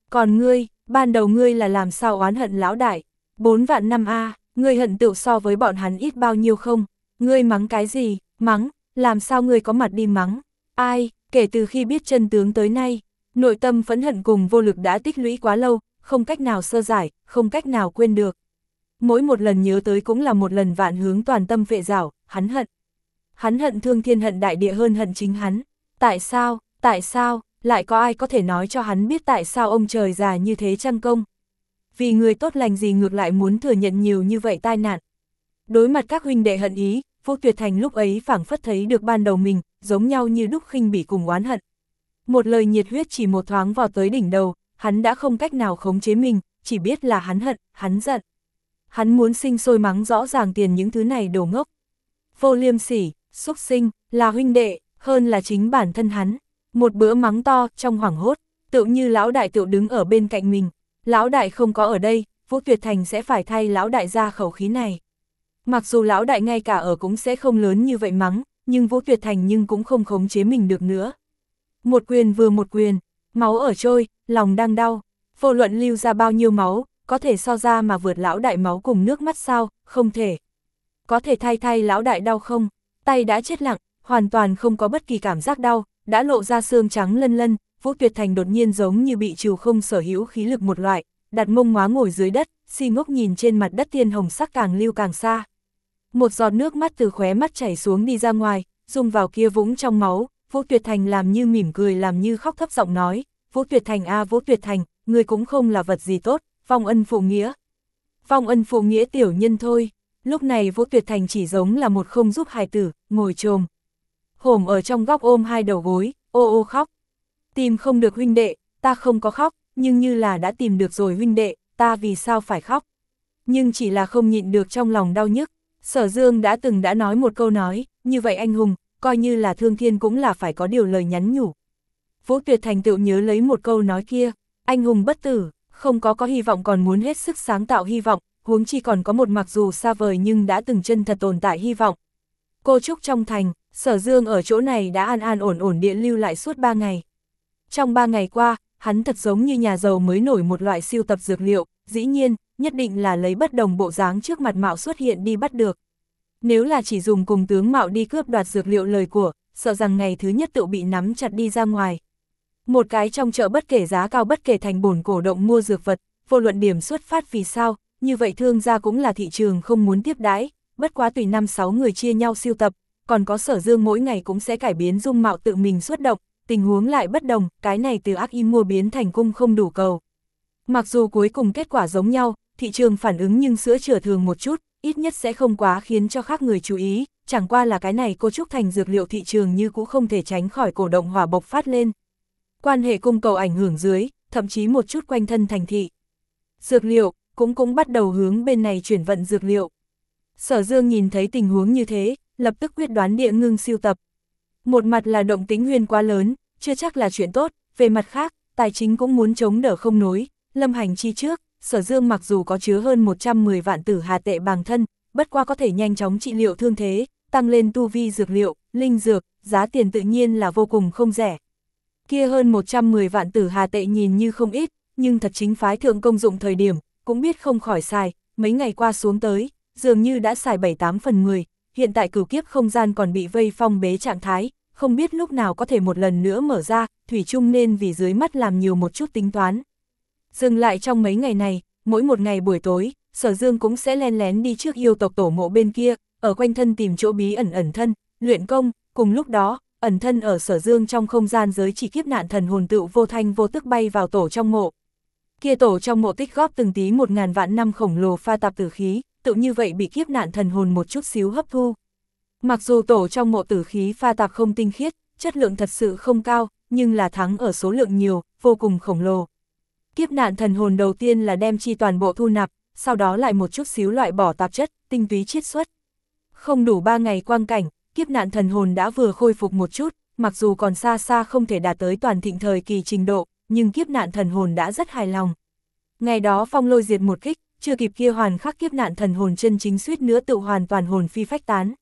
[SPEAKER 1] Còn ngươi, ban đầu ngươi là làm sao oán hận lão đại? Bốn vạn năm a, à, ngươi hận tựu so với bọn hắn ít bao nhiêu không? Ngươi mắng cái gì? Mắng, làm sao ngươi có mặt đi mắng? Ai, kể từ khi biết chân tướng tới nay, nội tâm phẫn hận cùng vô lực đã tích lũy quá lâu, không cách nào sơ giải, không cách nào quên được. Mỗi một lần nhớ tới cũng là một lần vạn hướng toàn tâm phệ rảo, hắn hận. Hắn hận thương thiên hận đại địa hơn hận chính hắn. Tại sao, tại sao, lại có ai có thể nói cho hắn biết tại sao ông trời già như thế chăng công? Vì người tốt lành gì ngược lại muốn thừa nhận nhiều như vậy tai nạn. Đối mặt các huynh đệ hận ý, Vũ Tuyệt Thành lúc ấy phảng phất thấy được ban đầu mình, giống nhau như đúc khinh bỉ cùng oán hận. Một lời nhiệt huyết chỉ một thoáng vào tới đỉnh đầu, hắn đã không cách nào khống chế mình, chỉ biết là hắn hận, hắn giận. Hắn muốn sinh sôi mắng rõ ràng tiền những thứ này đồ ngốc. Vô liêm sỉ, xúc sinh, là huynh đệ, hơn là chính bản thân hắn. Một bữa mắng to, trong hoảng hốt, tựu như lão đại tựu đứng ở bên cạnh mình. Lão đại không có ở đây, Vũ Tuyệt Thành sẽ phải thay lão đại ra khẩu khí này. Mặc dù lão đại ngay cả ở cũng sẽ không lớn như vậy mắng, nhưng Vũ Tuyệt Thành nhưng cũng không khống chế mình được nữa. Một quyền vừa một quyền, máu ở trôi, lòng đang đau. Vô luận lưu ra bao nhiêu máu, có thể so ra mà vượt lão đại máu cùng nước mắt sao, không thể. Có thể thay thay lão đại đau không? Tay đã chết lặng, hoàn toàn không có bất kỳ cảm giác đau, đã lộ ra xương trắng lân lân. Vũ Tuyệt Thành đột nhiên giống như bị trừ không sở hữu khí lực một loại, đặt mông ngóa ngồi dưới đất, si ngốc nhìn trên mặt đất tiên hồng sắc càng lưu càng xa. Một giọt nước mắt từ khóe mắt chảy xuống đi ra ngoài, dung vào kia vũng trong máu. Vũ Tuyệt Thành làm như mỉm cười làm như khóc thấp giọng nói, Vũ Tuyệt Thành a à, Vũ Tuyệt Thành, ngươi cũng không là vật gì tốt, vong ân phụ nghĩa. Vong ân phụ nghĩa tiểu nhân thôi. Lúc này Vũ Tuyệt Thành chỉ giống là một không giúp hài tử, ngồi trồm hổm ở trong góc ôm hai đầu gối, ô ô khóc. Tìm không được huynh đệ, ta không có khóc, nhưng như là đã tìm được rồi huynh đệ, ta vì sao phải khóc? Nhưng chỉ là không nhịn được trong lòng đau nhức. Sở Dương đã từng đã nói một câu nói, như vậy anh hùng, coi như là thương thiên cũng là phải có điều lời nhắn nhủ. Vũ Tuyệt Thành tự nhớ lấy một câu nói kia, anh hùng bất tử, không có có hy vọng còn muốn hết sức sáng tạo hy vọng, huống chi còn có một mặc dù xa vời nhưng đã từng chân thật tồn tại hy vọng. Cô Trúc trong thành, Sở Dương ở chỗ này đã an an ổn ổn địa lưu lại suốt ba ngày. Trong ba ngày qua, hắn thật giống như nhà giàu mới nổi một loại siêu tập dược liệu, dĩ nhiên, nhất định là lấy bất đồng bộ dáng trước mặt Mạo xuất hiện đi bắt được. Nếu là chỉ dùng cùng tướng Mạo đi cướp đoạt dược liệu lời của, sợ rằng ngày thứ nhất tự bị nắm chặt đi ra ngoài. Một cái trong chợ bất kể giá cao bất kể thành bổn cổ động mua dược vật, vô luận điểm xuất phát vì sao, như vậy thương gia cũng là thị trường không muốn tiếp đãi, bất quá tùy năm sáu người chia nhau siêu tập, còn có Sở Dương mỗi ngày cũng sẽ cải biến dung mạo tự mình xuất động, tình huống lại bất đồng, cái này từ ác im mua biến thành cung không đủ cầu. Mặc dù cuối cùng kết quả giống nhau, thị trường phản ứng nhưng sữa chữa thường một chút, ít nhất sẽ không quá khiến cho khác người chú ý, chẳng qua là cái này cô Trúc Thành dược liệu thị trường như cũng không thể tránh khỏi cổ động hỏa bộc phát lên. Quan hệ cung cầu ảnh hưởng dưới, thậm chí một chút quanh thân thành thị. Dược liệu, cũng cũng bắt đầu hướng bên này chuyển vận dược liệu. Sở Dương nhìn thấy tình huống như thế, lập tức quyết đoán địa ngưng siêu tập. Một mặt là động tính huyên quá lớn, chưa chắc là chuyện tốt, về mặt khác, tài chính cũng muốn chống đỡ không nối, lâm hành chi trước, Sở Dương mặc dù có chứa hơn một trăm mười vạn tử hà tệ bằng thân, bất qua có thể nhanh chóng trị liệu thương thế, tăng lên tu vi dược liệu, linh dược, giá tiền tự nhiên là vô cùng không rẻ. Kia hơn một trăm mười vạn tử hà tệ nhìn như không ít, nhưng thật chính phái thượng công dụng thời điểm, cũng biết không khỏi xài, mấy ngày qua xuống tới, dường như đã xài bảy tám phần mười, hiện tại cửu kiếp không gian còn bị vây phong bế trạng thái, không biết lúc nào có thể một lần nữa mở ra, thủy chung nên vì dưới mắt làm nhiều một chút tính toán. Dừng lại trong mấy ngày này, mỗi một ngày buổi tối, Sở Dương cũng sẽ len lén đi trước yêu tộc tổ mộ bên kia, ở quanh thân tìm chỗ bí ẩn ẩn thân, luyện công, cùng lúc đó, ẩn thân ở Sở Dương trong không gian giới chỉ kiếp nạn thần hồn tựu vô thanh vô tức bay vào tổ trong mộ. Kia tổ trong mộ tích góp từng tí một ngàn vạn năm khổng lồ pha tạp tử khí, tự như vậy bị kiếp nạn thần hồn một chút xíu hấp thu. Mặc dù tổ trong mộ tử khí pha tạp không tinh khiết, chất lượng thật sự không cao, nhưng là thắng ở số lượng nhiều, vô cùng khổng lồ. Kiếp nạn thần hồn đầu tiên là đem chi toàn bộ thu nạp, sau đó lại một chút xíu loại bỏ tạp chất, tinh túy chiết xuất. Không đủ ba ngày quang cảnh, kiếp nạn thần hồn đã vừa khôi phục một chút, mặc dù còn xa xa không thể đạt tới toàn thịnh thời kỳ trình độ, nhưng kiếp nạn thần hồn đã rất hài lòng. Ngày đó phong lôi diệt một kích, chưa kịp kia hoàn khắc kiếp nạn thần hồn chân chính suýt nữa tự hoàn toàn hồn phi phách tán.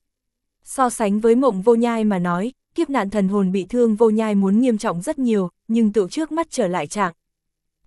[SPEAKER 1] So sánh với Mộng Vô Nhai mà nói, kiếp nạn thần hồn bị thương Vô Nhai muốn nghiêm trọng rất nhiều, nhưng tự trước mắt trở lại trạng.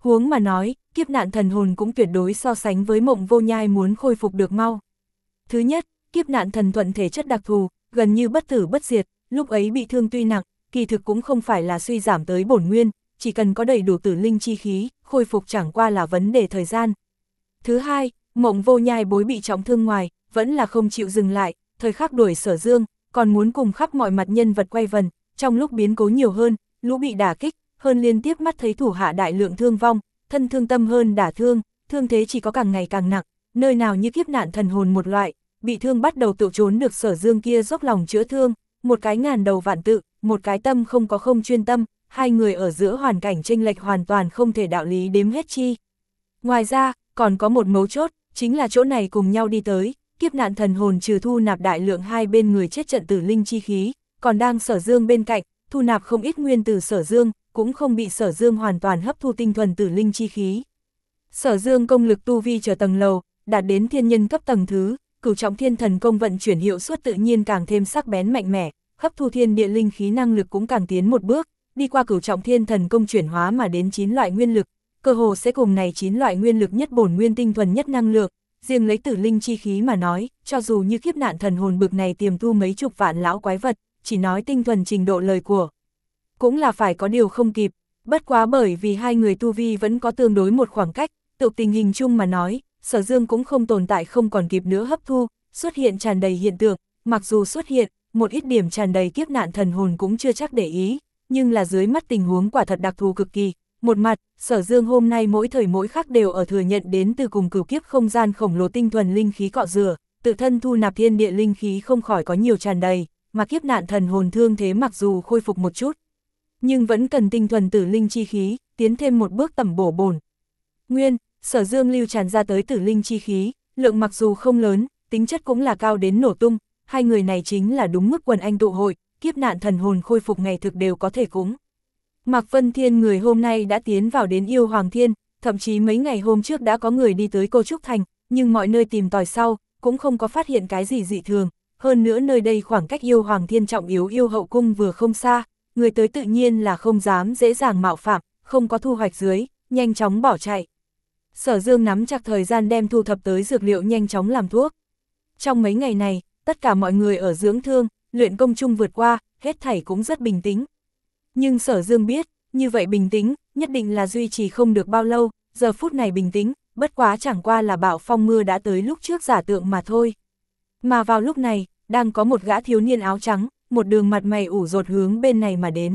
[SPEAKER 1] Huống mà nói, kiếp nạn thần hồn cũng tuyệt đối so sánh với Mộng Vô Nhai muốn khôi phục được mau. Thứ nhất, kiếp nạn thần thuận thể chất đặc thù, gần như bất tử bất diệt, lúc ấy bị thương tuy nặng, kỳ thực cũng không phải là suy giảm tới bổn nguyên, chỉ cần có đầy đủ tử linh chi khí, khôi phục chẳng qua là vấn đề thời gian. Thứ hai, Mộng Vô Nhai bối bị trọng thương ngoài, vẫn là không chịu dừng lại, thời khắc đuổi Sở Dương, còn muốn cùng khắp mọi mặt nhân vật quay vần, trong lúc biến cố nhiều hơn, lũ bị đả kích, hơn liên tiếp mắt thấy thủ hạ đại lượng thương vong, thân thương tâm hơn đả thương, thương thế chỉ có càng ngày càng nặng, nơi nào như kiếp nạn thần hồn một loại, bị thương bắt đầu tự trốn được Sở Dương kia dốc lòng chữa thương, một cái ngàn đầu vạn tự, một cái tâm không có không chuyên tâm, hai người ở giữa hoàn cảnh chênh lệch hoàn toàn không thể đạo lý đếm hết chi. Ngoài ra, còn có một mấu chốt, chính là chỗ này cùng nhau đi tới, kiếp nạn thần hồn trừ thu nạp đại lượng hai bên người chết trận tử linh chi khí, còn đang Sở Dương bên cạnh, thu nạp không ít nguyên từ Sở Dương, cũng không bị Sở Dương hoàn toàn hấp thu tinh thuần tử linh chi khí. Sở Dương công lực tu vi trở tầng lầu, đạt đến thiên nhân cấp tầng thứ, cửu trọng thiên thần công vận chuyển hiệu suất tự nhiên càng thêm sắc bén mạnh mẽ, hấp thu thiên địa linh khí năng lực cũng càng tiến một bước, đi qua cửu trọng thiên thần công chuyển hóa mà đến chín loại nguyên lực, cơ hồ sẽ cùng này chín loại nguyên lực nhất bổn nguyên tinh thuần nhất năng lượng, riêng lấy tử linh chi khí mà nói, cho dù như kiếp nạn thần hồn bực này tiềm tu mấy chục vạn lão quái vật, chỉ nói tinh thuần trình độ lời của, cũng là phải có điều không kịp, bất quá bởi vì hai người tu vi vẫn có tương đối một khoảng cách, tự tình hình chung mà nói, Sở Dương cũng không tồn tại không còn kịp nữa hấp thu, xuất hiện tràn đầy hiện tượng, mặc dù xuất hiện, một ít điểm tràn đầy kiếp nạn thần hồn cũng chưa chắc để ý, nhưng là dưới mắt tình huống quả thật đặc thù cực kỳ. Một mặt, Sở Dương hôm nay mỗi thời mỗi khắc đều ở thừa nhận đến từ cùng cửu kiếp không gian khổng lồ tinh thuần linh khí cọ rửa, tự thân thu nạp thiên địa linh khí không khỏi có nhiều tràn đầy, mà kiếp nạn thần hồn thương thế mặc dù khôi phục một chút, nhưng vẫn cần tinh thuần tử linh chi khí, tiến thêm một bước tẩm bổ bổn nguyên. Sở Dương lưu tràn ra tới tử linh chi khí, lượng mặc dù không lớn, tính chất cũng là cao đến nổ tung, hai người này chính là đúng mức quần anh tụ hội, kiếp nạn thần hồn khôi phục ngày thực đều có thể cúng. Mạc Vân Thiên người hôm nay đã tiến vào đến Yêu Hoàng Thiên, thậm chí mấy ngày hôm trước đã có người đi tới Cô Trúc Thành, nhưng mọi nơi tìm tòi sau, cũng không có phát hiện cái gì dị thường, hơn nữa nơi đây khoảng cách Yêu Hoàng Thiên trọng yếu Yêu Hậu Cung vừa không xa, người tới tự nhiên là không dám dễ dàng mạo phạm, không có thu hoạch dưới, nhanh chóng bỏ chạy. Sở Dương nắm chặt thời gian đem thu thập tới dược liệu nhanh chóng làm thuốc. Trong mấy ngày này, tất cả mọi người ở dưỡng thương, luyện công chung vượt qua, hết thảy cũng rất bình tĩnh. Nhưng Sở Dương biết, như vậy bình tĩnh, nhất định là duy trì không được bao lâu, giờ phút này bình tĩnh, bất quá chẳng qua là bão phong mưa đã tới lúc trước giả tượng mà thôi. Mà vào lúc này, đang có một gã thiếu niên áo trắng, một đường mặt mày ủ rột hướng bên này mà đến.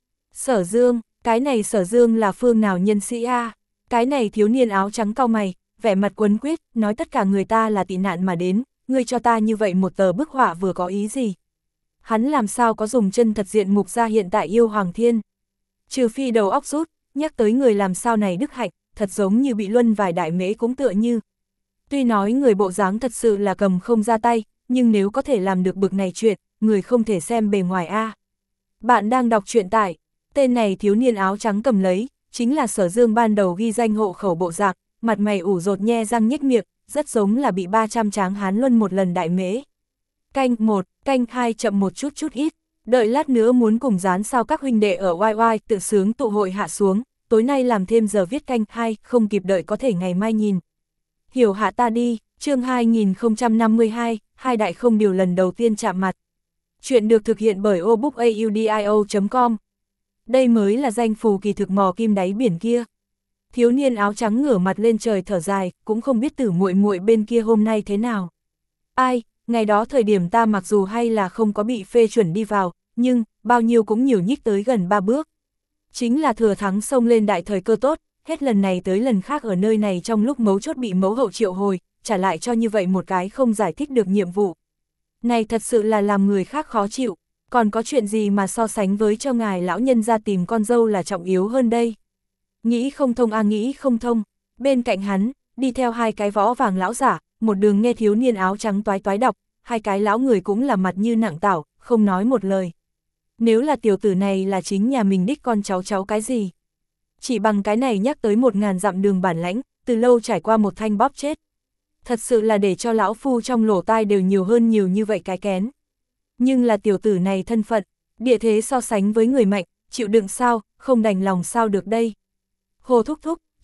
[SPEAKER 1] Sở Dương, cái này Sở Dương là phương nào nhân sĩ a? Cái này thiếu niên áo trắng cau mày, vẻ mặt quấn quyết, nói tất cả người ta là tị nạn mà đến, ngươi cho ta như vậy một tờ bức họa vừa có ý gì? Hắn làm sao có dùng chân thật diện mục ra hiện tại Yêu Hoàng Thiên? Trừ phi đầu óc rút, nhắc tới người làm sao này đức hạnh, thật giống như bị luân vài đại mễ cũng tựa như. Tuy nói người bộ dáng thật sự là cầm không ra tay, nhưng nếu có thể làm được bực này chuyện, người không thể xem bề ngoài a. Bạn đang đọc truyện tại, tên này thiếu niên áo trắng cầm lấy, chính là Sở Dương ban đầu ghi danh hộ khẩu bộ dạng, mặt mày ủ rột nhe răng nhếch miệng, rất giống là bị ba trăm tráng hán luân một lần đại mễ. Canh một, canh hai chậm một chút chút ít, đợi lát nữa muốn cùng dán sao các huynh đệ ở oai oai tự sướng tụ hội hạ xuống, tối nay làm thêm giờ viết canh hai, không kịp đợi có thể ngày mai nhìn. Hiểu hạ ta đi, chương hai nghìn không trăm năm mươi hai, hai đại không điều lần đầu tiên chạm mặt. Chuyện được thực hiện bởi obookaudio chấm com. Đây mới là danh phù kỳ thực mò kim đáy biển kia. Thiếu niên áo trắng ngửa mặt lên trời thở dài, cũng không biết Tử muội muội bên kia hôm nay thế nào. Ai, ngày đó thời điểm ta mặc dù hay là không có bị phê chuẩn đi vào, nhưng bao nhiêu cũng nhiều nhích tới gần ba bước. Chính là thừa thắng xông lên đại thời cơ tốt, hết lần này tới lần khác ở nơi này trong lúc mấu chốt bị mẫu hậu triệu hồi, trả lại cho như vậy một cái không giải thích được nhiệm vụ. Này thật sự là làm người khác khó chịu, còn có chuyện gì mà so sánh với cho ngài lão nhân ra tìm con dâu là trọng yếu hơn đây. Nghĩ không thông a à, nghĩ không thông, bên cạnh hắn, đi theo hai cái võ vàng lão giả, một đường nghe thiếu niên áo trắng toái toái đọc, hai cái lão người cũng là mặt như nặng tảo, không nói một lời. Nếu là tiểu tử này là chính nhà mình đích con cháu cháu cái gì? Chỉ bằng cái này nhắc tới một ngàn dặm đường bản lãnh, từ lâu trải qua một thanh bóp chết. Thật sự là để cho lão phu trong lỗ tai đều nhiều hơn nhiều như vậy cái kén. Nhưng là tiểu tử này thân phận, địa thế so sánh với người mạnh, chịu đựng sao, không đành lòng sao được đây. Hồ thúc thúc,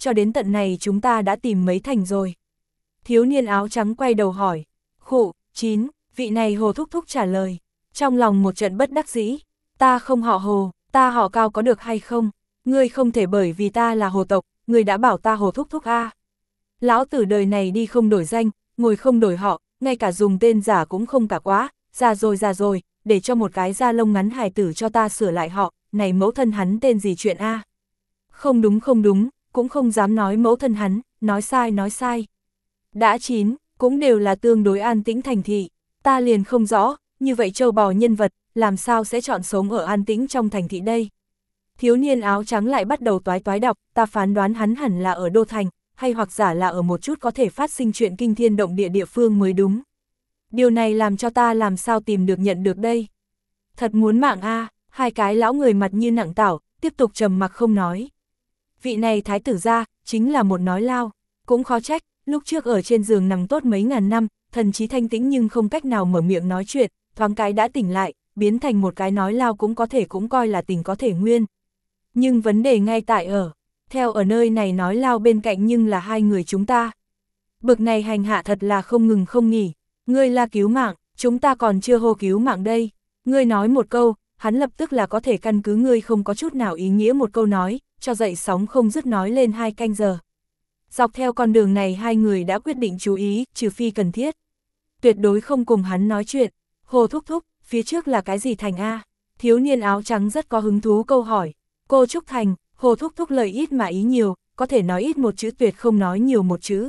[SPEAKER 1] cho đến tận này chúng ta đã tìm mấy thành rồi. Thiếu niên áo trắng quay đầu hỏi, khụ, chín, vị này Hồ thúc thúc trả lời, trong lòng một trận bất đắc dĩ, ta không họ Hồ, ta họ Cao có được hay không, ngươi không thể bởi vì ta là Hồ tộc, ngươi đã bảo ta Hồ thúc thúc a. Lão tử đời này đi không đổi danh, ngồi không đổi họ, ngay cả dùng tên giả cũng không cả quá, già rồi già rồi, để cho một cái da lông ngắn hài tử cho ta sửa lại họ, này mẫu thân hắn tên gì chuyện a? Không đúng không đúng, cũng không dám nói mẫu thân hắn, nói sai nói sai. Đã chín, cũng đều là tương đối an tĩnh thành thị, ta liền không rõ, như vậy châu bò nhân vật, làm sao sẽ chọn sống ở an tĩnh trong thành thị đây? Thiếu niên áo trắng lại bắt đầu toái toái đọc, ta phán đoán hắn hẳn là ở đô thành, hay hoặc giả là ở một chút có thể phát sinh chuyện kinh thiên động địa địa phương mới đúng. Điều này làm cho ta làm sao tìm được nhận được đây? Thật muốn mạng a, hai cái lão người mặt như nặng tảo, tiếp tục trầm mặc không nói. Vị này thái tử gia, chính là một nói lao, cũng khó trách, lúc trước ở trên giường nằm tốt mấy ngàn năm, thần trí thanh tĩnh nhưng không cách nào mở miệng nói chuyện, thoáng cái đã tỉnh lại, biến thành một cái nói lao cũng có thể cũng coi là tình có thể nguyên. Nhưng vấn đề ngay tại ở, theo ở nơi này nói lao bên cạnh nhưng là hai người chúng ta. Bực này hành hạ thật là không ngừng không nghỉ, ngươi là cứu mạng, chúng ta còn chưa hô cứu mạng đây. Ngươi nói một câu, hắn lập tức là có thể căn cứ ngươi không có chút nào ý nghĩa một câu nói, cho dậy sóng không dứt nói lên hai canh giờ. Dọc theo con đường này hai người đã quyết định chú ý, trừ phi cần thiết. Tuyệt đối không cùng hắn nói chuyện. Hồ thúc thúc, phía trước là cái gì thành a? Thiếu niên áo trắng rất có hứng thú câu hỏi. Cô Trúc Thành, Hồ thúc thúc lời ít mà ý nhiều, có thể nói ít một chữ tuyệt không nói nhiều một chữ.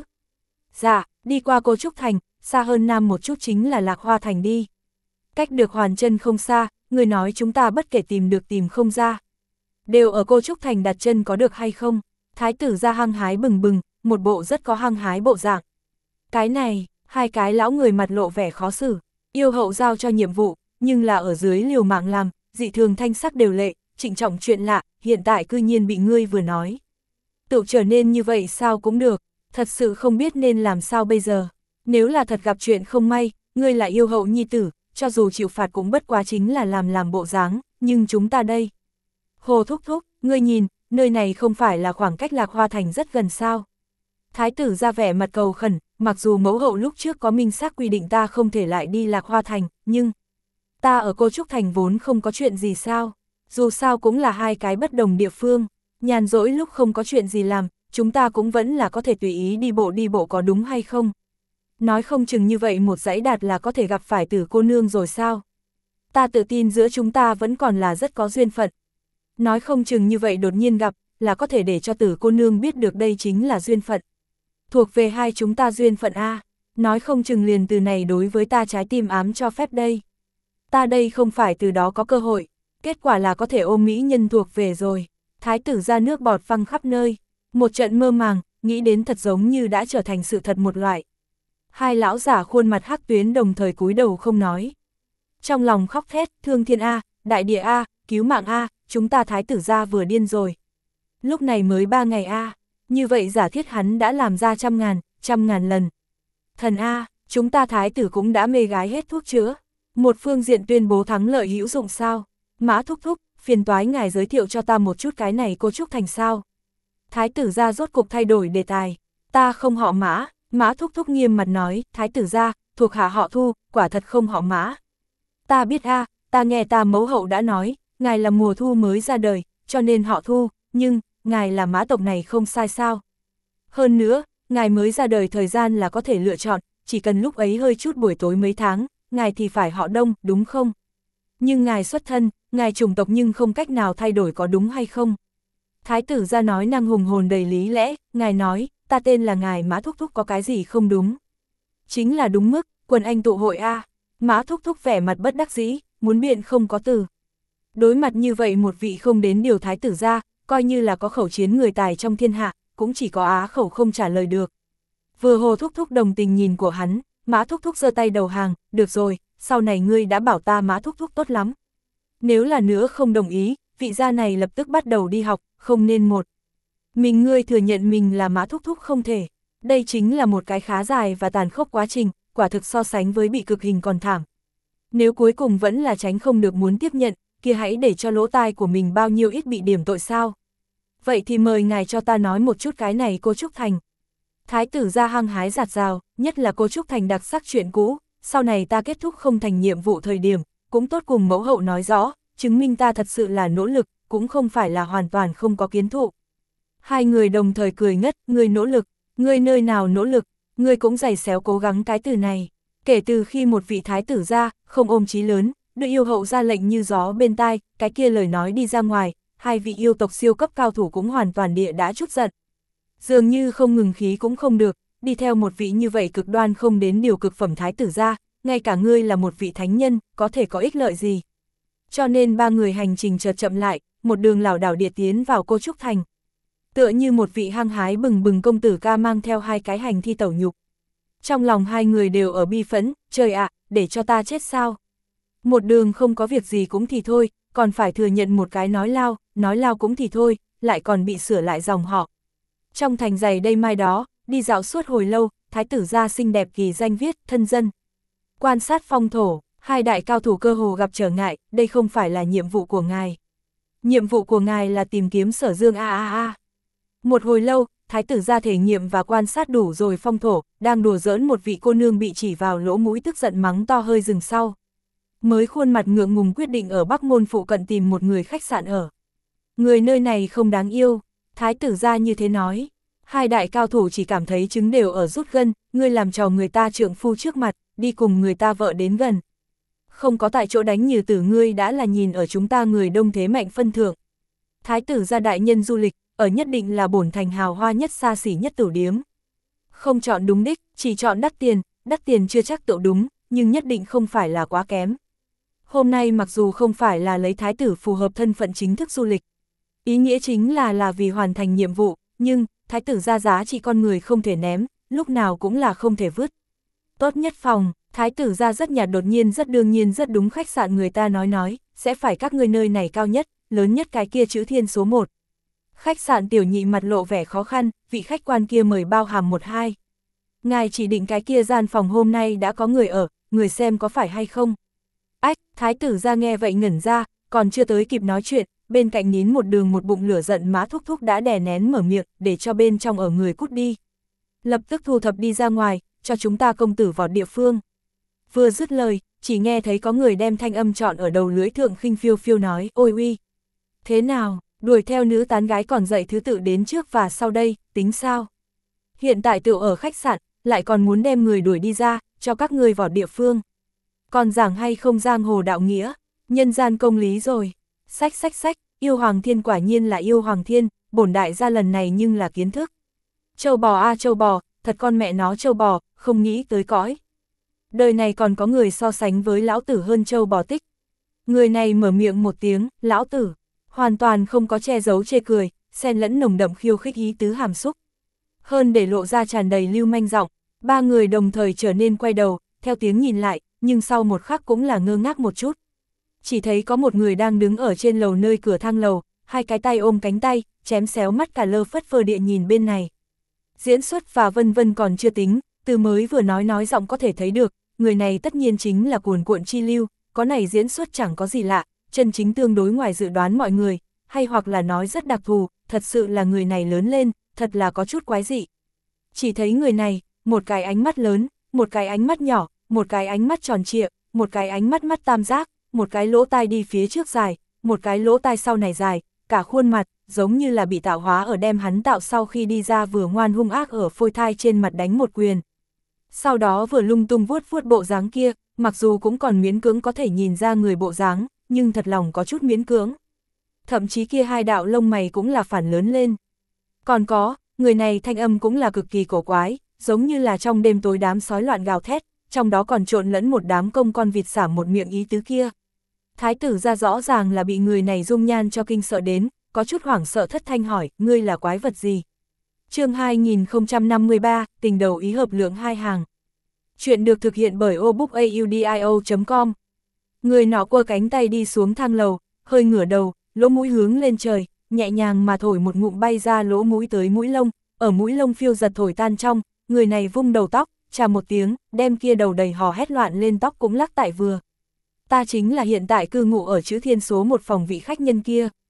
[SPEAKER 1] Dạ, đi qua Cô Trúc Thành, xa hơn nam một chút chính là Lạc Hoa Thành đi. Cách được Hoàn Chân không xa, người nói chúng ta bất kể tìm được tìm không ra. Đều ở Cô Trúc Thành đặt chân có được hay không? Thái tử ra hăng hái bừng bừng, một bộ rất có hăng hái bộ dạng. Cái này, hai cái lão người mặt lộ vẻ khó xử, yêu hậu giao cho nhiệm vụ, nhưng là ở dưới liều mạng làm, dị thường thanh sắc đều lệ, trịnh trọng chuyện lạ, hiện tại cư nhiên bị ngươi vừa nói. Tự trở nên như vậy sao cũng được, thật sự không biết nên làm sao bây giờ. Nếu là thật gặp chuyện không may, ngươi là yêu hậu nhi tử, cho dù chịu phạt cũng bất quá chính là làm làm bộ dáng, nhưng chúng ta đây. Hồ thúc thúc, ngươi nhìn, nơi này không phải là khoảng cách Lạc Hoa Thành rất gần sao. Thái tử ra vẻ mặt cầu khẩn, mặc dù mẫu hậu lúc trước có minh xác quy định ta không thể lại đi Lạc Hoa Thành, nhưng ta ở Cô Trúc Thành vốn không có chuyện gì sao, dù sao cũng là hai cái bất đồng địa phương, nhàn rỗi lúc không có chuyện gì làm, chúng ta cũng vẫn là có thể tùy ý đi bộ đi bộ có đúng hay không. Nói không chừng như vậy một dãy đạt là có thể gặp phải Tử cô nương rồi sao. Ta tự tin giữa chúng ta vẫn còn là rất có duyên phận. Nói không chừng như vậy đột nhiên gặp, là có thể để cho Tử cô nương biết được đây chính là duyên phận. Thuộc về hai chúng ta duyên phận A, nói không chừng liền từ này đối với ta trái tim ám cho phép đây. Ta đây không phải từ đó có cơ hội, kết quả là có thể ôm mỹ nhân thuộc về rồi. Thái tử ra nước bọt văng khắp nơi, một trận mơ màng, nghĩ đến thật giống như đã trở thành sự thật một loại. Hai lão giả khuôn mặt hắc tuyến đồng thời cúi đầu không nói. Trong lòng khóc thét, thương thiên A, đại địa A, cứu mạng A, chúng ta thái tử ra vừa điên rồi. Lúc này mới ba ngày A, như vậy giả thiết hắn đã làm ra trăm ngàn, trăm ngàn lần. Thần A, chúng ta thái tử cũng đã mê gái hết thuốc chữa. Một phương diện tuyên bố thắng lợi hữu dụng sao? Mã thúc thúc, phiền toái ngài giới thiệu cho ta một chút cái này Cô Trúc Thành sao? Thái tử ra rốt cục thay đổi đề tài. Ta không họ Mã. Mã thúc thúc nghiêm mặt nói, thái tử gia, thuộc hạ họ Thu, quả thật không họ Mã. Ta biết a, ta nghe ta mẫu hậu đã nói, ngài là mùa thu mới ra đời, cho nên họ Thu, nhưng, ngài là Mã tộc này không sai sao. Hơn nữa, ngài mới ra đời thời gian là có thể lựa chọn, chỉ cần lúc ấy hơi chút buổi tối mấy tháng, ngài thì phải họ Đông, đúng không? Nhưng ngài xuất thân, ngài chủng tộc nhưng không cách nào thay đổi có đúng hay không? Thái tử gia nói năng hùng hồn đầy lý lẽ, ngài nói, ta tên là ngài Mã thúc thúc có cái gì không đúng. Chính là đúng mức, quần anh tụ hội A, Mã thúc thúc vẻ mặt bất đắc dĩ, muốn biện không có từ. Đối mặt như vậy một vị không đến điều thái tử gia, coi như là có khẩu chiến người tài trong thiên hạ, cũng chỉ có á khẩu không trả lời được. Vừa Hồ thúc thúc đồng tình nhìn của hắn, Mã thúc thúc giơ tay đầu hàng, được rồi, sau này ngươi đã bảo ta Mã thúc thúc tốt lắm. Nếu là nữa không đồng ý, vị gia này lập tức bắt đầu đi học, không nên một. Mình ngươi thừa nhận mình là Mã thúc thúc không thể. Đây chính là một cái khá dài và tàn khốc quá trình, quả thực so sánh với bị cực hình còn thảm. Nếu cuối cùng vẫn là tránh không được muốn tiếp nhận, kia hãy để cho lỗ tai của mình bao nhiêu ít bị điểm tội sao. Vậy thì mời ngài cho ta nói một chút cái này cô Trúc Thành. Thái tử ra hăng hái giạt rào, nhất là cô Trúc Thành đặc sắc chuyện cũ, sau này ta kết thúc không thành nhiệm vụ thời điểm, cũng tốt cùng mẫu hậu nói rõ, chứng minh ta thật sự là nỗ lực, cũng không phải là hoàn toàn không có kiến thụ. Hai người đồng thời cười ngất, ngươi nỗ lực, ngươi nơi nào nỗ lực, ngươi cũng giày xéo cố gắng cái từ này. Kể từ khi một vị thái tử ra, không ôm chí lớn, đưa yêu hậu ra lệnh như gió bên tai, cái kia lời nói đi ra ngoài, hai vị yêu tộc siêu cấp cao thủ cũng hoàn toàn địa đã chút giận. Dường như không ngừng khí cũng không được, đi theo một vị như vậy cực đoan không đến điều cực phẩm thái tử ra, ngay cả ngươi là một vị thánh nhân, có thể có ích lợi gì. Cho nên ba người hành trình chợt chậm lại, một đường lảo đảo địa tiến vào cô Trúc Thành. Tựa như một vị hăng hái bừng bừng công tử ca mang theo hai cái hành thi tẩu nhục. Trong lòng hai người đều ở bi phẫn, trời ạ, để cho ta chết sao. Một đường không có việc gì cũng thì thôi, còn phải thừa nhận một cái nói lao, nói lao cũng thì thôi, lại còn bị sửa lại dòng họ. Trong thành giày đây mai đó, đi dạo suốt hồi lâu, thái tử gia xinh đẹp kỳ danh viết, thân dân. Quan sát phong thổ, hai đại cao thủ cơ hồ gặp trở ngại, đây không phải là nhiệm vụ của ngài. Nhiệm vụ của ngài là tìm kiếm Sở Dương a a a. Một hồi lâu, thái tử gia thể nghiệm và quan sát đủ rồi phong thổ, đang đùa giỡn một vị cô nương bị chỉ vào lỗ mũi tức giận mắng to hơi dừng sau. Mới khuôn mặt ngượng ngùng quyết định ở Bắc Môn phụ cận tìm một người khách sạn ở. Người nơi này không đáng yêu, thái tử gia như thế nói. Hai đại cao thủ chỉ cảm thấy trứng đều ở rút gân, ngươi làm trò người ta trượng phu trước mặt, đi cùng người ta vợ đến gần. Không có tại chỗ đánh như tử ngươi đã là nhìn ở chúng ta người đông thế mạnh phân thượng. Thái tử gia đại nhân du lịch, ở nhất định là bổn thành hào hoa nhất xa xỉ nhất tửu điếm. Không chọn đúng đích, chỉ chọn đắt tiền, đắt tiền chưa chắc tựu đúng, nhưng nhất định không phải là quá kém. Hôm nay mặc dù không phải là lấy thái tử phù hợp thân phận chính thức du lịch, ý nghĩa chính là là vì hoàn thành nhiệm vụ, nhưng thái tử ra giá trị con người không thể ném, lúc nào cũng là không thể vứt. Tốt nhất phòng, thái tử ra rất nhạt đột nhiên rất đương nhiên rất đúng khách sạn người ta nói nói, sẽ phải các ngươi nơi này cao nhất, lớn nhất cái kia chữ thiên số một. Khách sạn tiểu nhị mặt lộ vẻ khó khăn, vị khách quan kia mời bao hàm một hai. Ngài chỉ định cái kia gian phòng hôm nay đã có người ở, người xem có phải hay không. Ách, thái tử ra nghe vậy ngẩn ra, còn chưa tới kịp nói chuyện, bên cạnh nín một đường một bụng lửa giận má thúc thúc đã đè nén mở miệng, để cho bên trong ở người cút đi. Lập tức thu thập đi ra ngoài, cho chúng ta công tử vào địa phương. Vừa dứt lời, chỉ nghe thấy có người đem thanh âm trọn ở đầu lưỡi thượng khinh phiêu phiêu nói, ôi uy. Thế nào, đuổi theo nữ tán gái còn dạy thứ tự đến trước và sau đây, tính sao? Hiện tại tựu ở khách sạn, lại còn muốn đem người đuổi đi ra, cho các người vào địa phương. Còn giảng hay không giang hồ đạo nghĩa, nhân gian công lý rồi. Sách sách sách, yêu Hoàng Thiên quả nhiên là yêu Hoàng Thiên, bổn đại gia lần này nhưng là kiến thức. Châu bò a châu bò, thật con mẹ nó châu bò, không nghĩ tới cõi. Đời này còn có người so sánh với lão tử hơn châu bò tích. Người này mở miệng một tiếng, lão tử, hoàn toàn không có che giấu chê cười, xen lẫn nồng đậm khiêu khích ý tứ hàm xúc. Hơn để lộ ra tràn đầy lưu manh giọng, ba người đồng thời trở nên quay đầu, theo tiếng nhìn lại, nhưng sau một khắc cũng là ngơ ngác một chút. Chỉ thấy có một người đang đứng ở trên lầu nơi cửa thang lầu, hai cái tay ôm cánh tay, chém xéo mắt cả lơ phất phơ địa nhìn bên này. Diễn xuất và vân vân còn chưa tính, từ mới vừa nói nói giọng có thể thấy được, người này tất nhiên chính là cuồn cuộn chi lưu, có này diễn xuất chẳng có gì lạ, chân chính tương đối ngoài dự đoán mọi người, hay hoặc là nói rất đặc thù, thật sự là người này lớn lên, thật là có chút quái dị. Chỉ thấy người này, một cái ánh mắt lớn, một cái ánh mắt nhỏ, một cái ánh mắt tròn trịa, một cái ánh mắt mắt tam giác, một cái lỗ tai đi phía trước dài, một cái lỗ tai sau này dài, cả khuôn mặt, giống như là bị tạo hóa ở đem hắn tạo sau khi đi ra vừa ngoan hung ác ở phôi thai trên mặt đánh một quyền. Sau đó vừa lung tung vuốt vuốt bộ dáng kia, mặc dù cũng còn miễn cưỡng có thể nhìn ra người bộ dáng, nhưng thật lòng có chút miễn cưỡng. Thậm chí kia hai đạo lông mày cũng là phản lớn lên. Còn có, người này thanh âm cũng là cực kỳ cổ quái, giống như là trong đêm tối đám sói loạn gào thét, trong đó còn trộn lẫn một đám công con vịt xả một miệng ý tứ kia. Thái tử ra rõ ràng là bị người này dung nhan cho kinh sợ đến, có chút hoảng sợ thất thanh hỏi, ngươi là quái vật gì? Chương hai nghìn không trăm năm mươi ba, tình đầu ý hợp lượng hai hàng. Chuyện được thực hiện bởi obookaudio chấm com. Người nọ quơ cánh tay đi xuống thang lầu, hơi ngửa đầu, lỗ mũi hướng lên trời, nhẹ nhàng mà thổi một ngụm bay ra lỗ mũi tới mũi lông, ở mũi lông phiêu giật thổi tan trong, người này vung đầu tóc, chà một tiếng, đem kia đầu đầy hò hét loạn lên tóc cũng lắc tại vừa. Ta chính là hiện tại cư ngụ ở chữ thiên số một phòng vị khách nhân kia.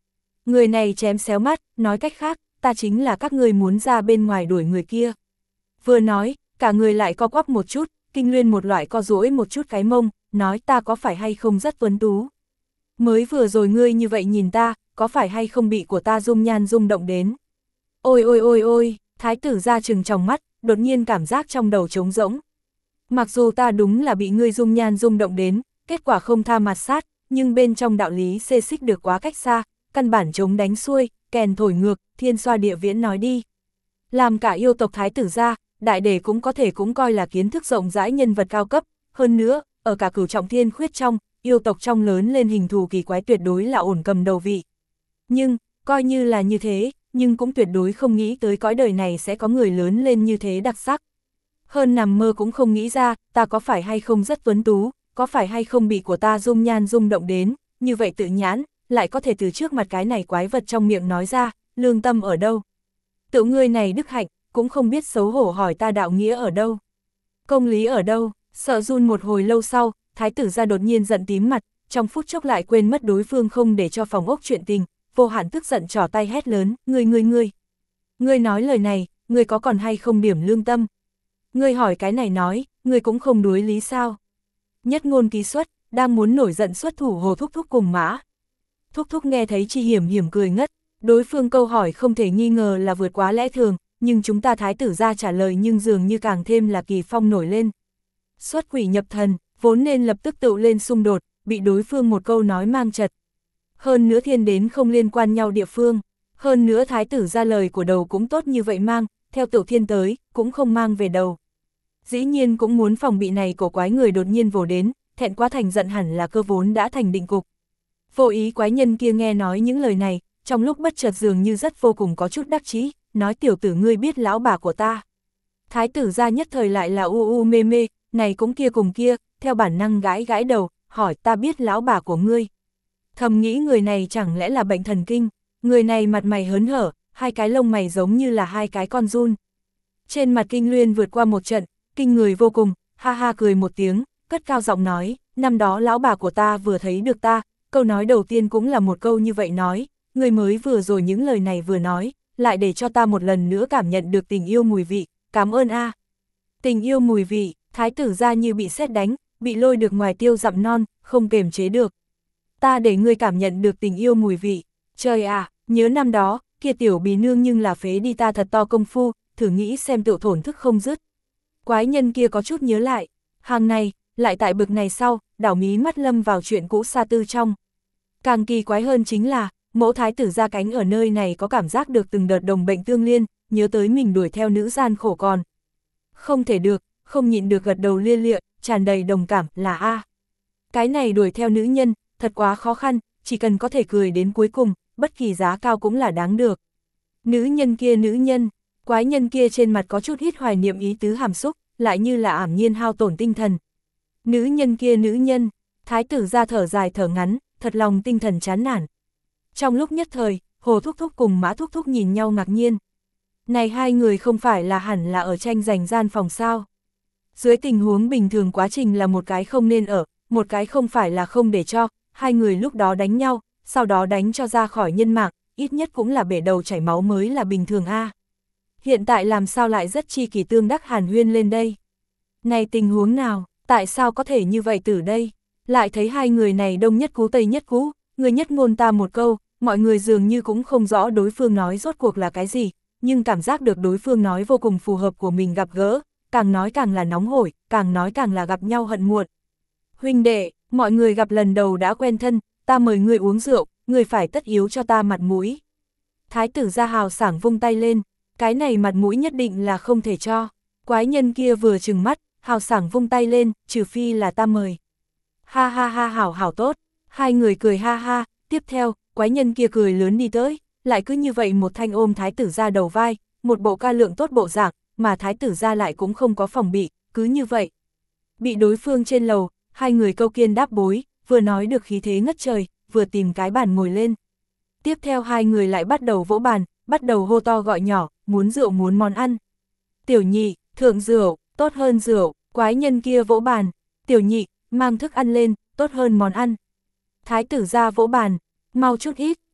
[SPEAKER 1] Người này chém xéo mắt, nói cách khác, ta chính là các ngươi muốn ra bên ngoài đuổi người kia. Vừa nói, cả người lại co quắp một chút, Kinh Luyên một loại co duỗi một chút cái mông, nói ta có phải hay không rất tuấn tú. Mới vừa rồi ngươi như vậy nhìn ta, có phải hay không bị của ta dung nhan rung động đến. Ôi ôi ôi ôi, thái tử ra trừng trong mắt, đột nhiên cảm giác trong đầu trống rỗng. Mặc dù ta đúng là bị ngươi dung nhan rung động đến, kết quả không tha mặt sát, nhưng bên trong đạo lý xê xích được quá cách xa, căn bản chống đánh xuôi, kèn thổi ngược, thiên xoa địa viễn nói đi. Làm cả yêu tộc thái tử ra, đại đệ cũng có thể cũng coi là kiến thức rộng rãi nhân vật cao cấp, hơn nữa, ở cả cửu trọng thiên khuyết trong, yêu tộc trong lớn lên hình thù kỳ quái tuyệt đối là ổn cầm đầu vị. Nhưng, coi như là như thế, nhưng cũng tuyệt đối không nghĩ tới cõi đời này sẽ có người lớn lên như thế đặc sắc. Hơn nằm mơ cũng không nghĩ ra, ta có phải hay không rất tuấn tú, có phải hay không bị của ta dung nhan rung động đến, như vậy tự nhãn, lại có thể từ trước mặt cái này quái vật trong miệng nói ra, lương tâm ở đâu. Tự ngươi này đức hạnh, cũng không biết xấu hổ hỏi ta đạo nghĩa ở đâu. Công lý ở đâu, sợ run một hồi lâu sau, thái tử ra đột nhiên giận tím mặt, trong phút chốc lại quên mất đối phương không để cho phòng ốc chuyện tình, vô hạn tức giận trỏ tay hét lớn, ngươi ngươi ngươi. Ngươi nói lời này, ngươi có còn hay không điểm lương tâm? Ngươi hỏi cái này nói, ngươi cũng không đối lý sao? Nhất ngôn ký xuất, đang muốn nổi giận xuất thủ Hồ Thúc Thúc cùng Mã. Thúc Thúc nghe thấy Chi Hiểm Hiểm cười ngất, đối phương câu hỏi không thể nghi ngờ là vượt quá lẽ thường, nhưng chúng ta thái tử ra trả lời nhưng dường như càng thêm là kỳ phong nổi lên. Xuất quỷ nhập thần, vốn nên lập tức tự lên xung đột, bị đối phương một câu nói mang chật. Hơn nữa thiên đến không liên quan nhau địa phương, hơn nữa thái tử ra lời của đầu cũng tốt như vậy mang, theo tiểu thiên tới, cũng không mang về đầu. Dĩ nhiên cũng muốn phòng bị này cổ quái người đột nhiên vồ đến, thẹn quá thành giận hẳn là cơ vốn đã thành định cục. Vô ý quái nhân kia nghe nói những lời này, trong lúc bất chợt dường như rất vô cùng có chút đắc chí, nói tiểu tử ngươi biết lão bà của ta. Thái tử ra nhất thời lại là u u mê mê, này cũng kia cùng kia, theo bản năng gãi gãi đầu, hỏi ta biết lão bà của ngươi. Thầm nghĩ người này chẳng lẽ là bệnh thần kinh, người này mặt mày hớn hở, hai cái lông mày giống như là hai cái con giun. Trên mặt Kinh Luyên vượt qua một trận, kinh người vô cùng, ha ha cười một tiếng, cất cao giọng nói, năm đó lão bà của ta vừa thấy được ta, câu nói đầu tiên cũng là một câu như vậy nói, người mới vừa rồi những lời này vừa nói, lại để cho ta một lần nữa cảm nhận được tình yêu mùi vị, cảm ơn a. Tình yêu mùi vị, thái tử ra như bị sét đánh, bị lôi được ngoài tiêu dặm non, không kềm chế được. Ta để ngươi cảm nhận được tình yêu mùi vị, trời à, nhớ năm đó, kia tiểu bì nương nhưng là phế đi ta thật to công phu, thử nghĩ xem tự thổn thức không dứt. Quái nhân kia có chút nhớ lại, hàng này, lại tại bực này sau, đảo mí mắt lâm vào chuyện cũ xa tư trong. Càng kỳ quái hơn chính là, mẫu thái tử ra cánh ở nơi này có cảm giác được từng đợt đồng bệnh tương liên, nhớ tới mình đuổi theo nữ gian khổ còn. Không thể được, không nhịn được gật đầu lia lịa, tràn đầy đồng cảm, là a. Cái này đuổi theo nữ nhân, thật quá khó khăn, chỉ cần có thể cười đến cuối cùng, bất kỳ giá cao cũng là đáng được. Nữ nhân kia nữ nhân, quái nhân kia trên mặt có chút ít hoài niệm ý tứ hàm xúc, lại như là ảm nhiên hao tổn tinh thần. Nữ nhân kia nữ nhân, thái tử ra thở dài thở ngắn, thật lòng tinh thần chán nản. Trong lúc nhất thời, Hồ Thúc Thúc cùng Mã Thúc Thúc nhìn nhau ngạc nhiên. Này hai người không phải là hẳn là ở tranh giành gian phòng sao? Dưới tình huống bình thường quá trình là một cái không nên ở, một cái không phải là không để cho, hai người lúc đó đánh nhau, sau đó đánh cho ra khỏi nhân mạng, ít nhất cũng là bể đầu chảy máu mới là bình thường a. Hiện tại làm sao lại rất chi kỷ tương đắc hàn huyên lên đây? Này tình huống nào, tại sao có thể như vậy từ đây? Lại thấy hai người này đông nhất cú tây nhất cú, người nhất ngôn ta một câu, mọi người dường như cũng không rõ đối phương nói rốt cuộc là cái gì, nhưng cảm giác được đối phương nói vô cùng phù hợp của mình gặp gỡ, càng nói càng là nóng hổi, càng nói càng là gặp nhau hận muộn. Huynh đệ, mọi người gặp lần đầu đã quen thân, ta mời người uống rượu, người phải tất yếu cho ta mặt mũi. Thái tử ra hào sảng vung tay lên, cái này mặt mũi nhất định là không thể cho. Quái nhân kia vừa trừng mắt, hào sảng vung tay lên, trừ phi là ta mời. Ha ha ha hảo hảo tốt, hai người cười ha ha, tiếp theo, quái nhân kia cười lớn đi tới, lại cứ như vậy một thanh ôm thái tử ra đầu vai, một bộ ca lượng tốt bộ dạng, mà thái tử ra lại cũng không có phòng bị, cứ như vậy. Bị đối phương trên lầu, hai người câu kiên đáp bối, vừa nói được khí thế ngất trời, vừa tìm cái bàn ngồi lên. Tiếp theo hai người lại bắt đầu vỗ bàn, bắt đầu hô to gọi nhỏ, muốn rượu muốn món ăn. Tiểu nhị, thượng rượu, tốt hơn rượu, quái nhân kia vỗ bàn, tiểu nhị, mang thức ăn lên, tốt hơn món ăn. Thái tử ra vỗ bàn, mau chút ít,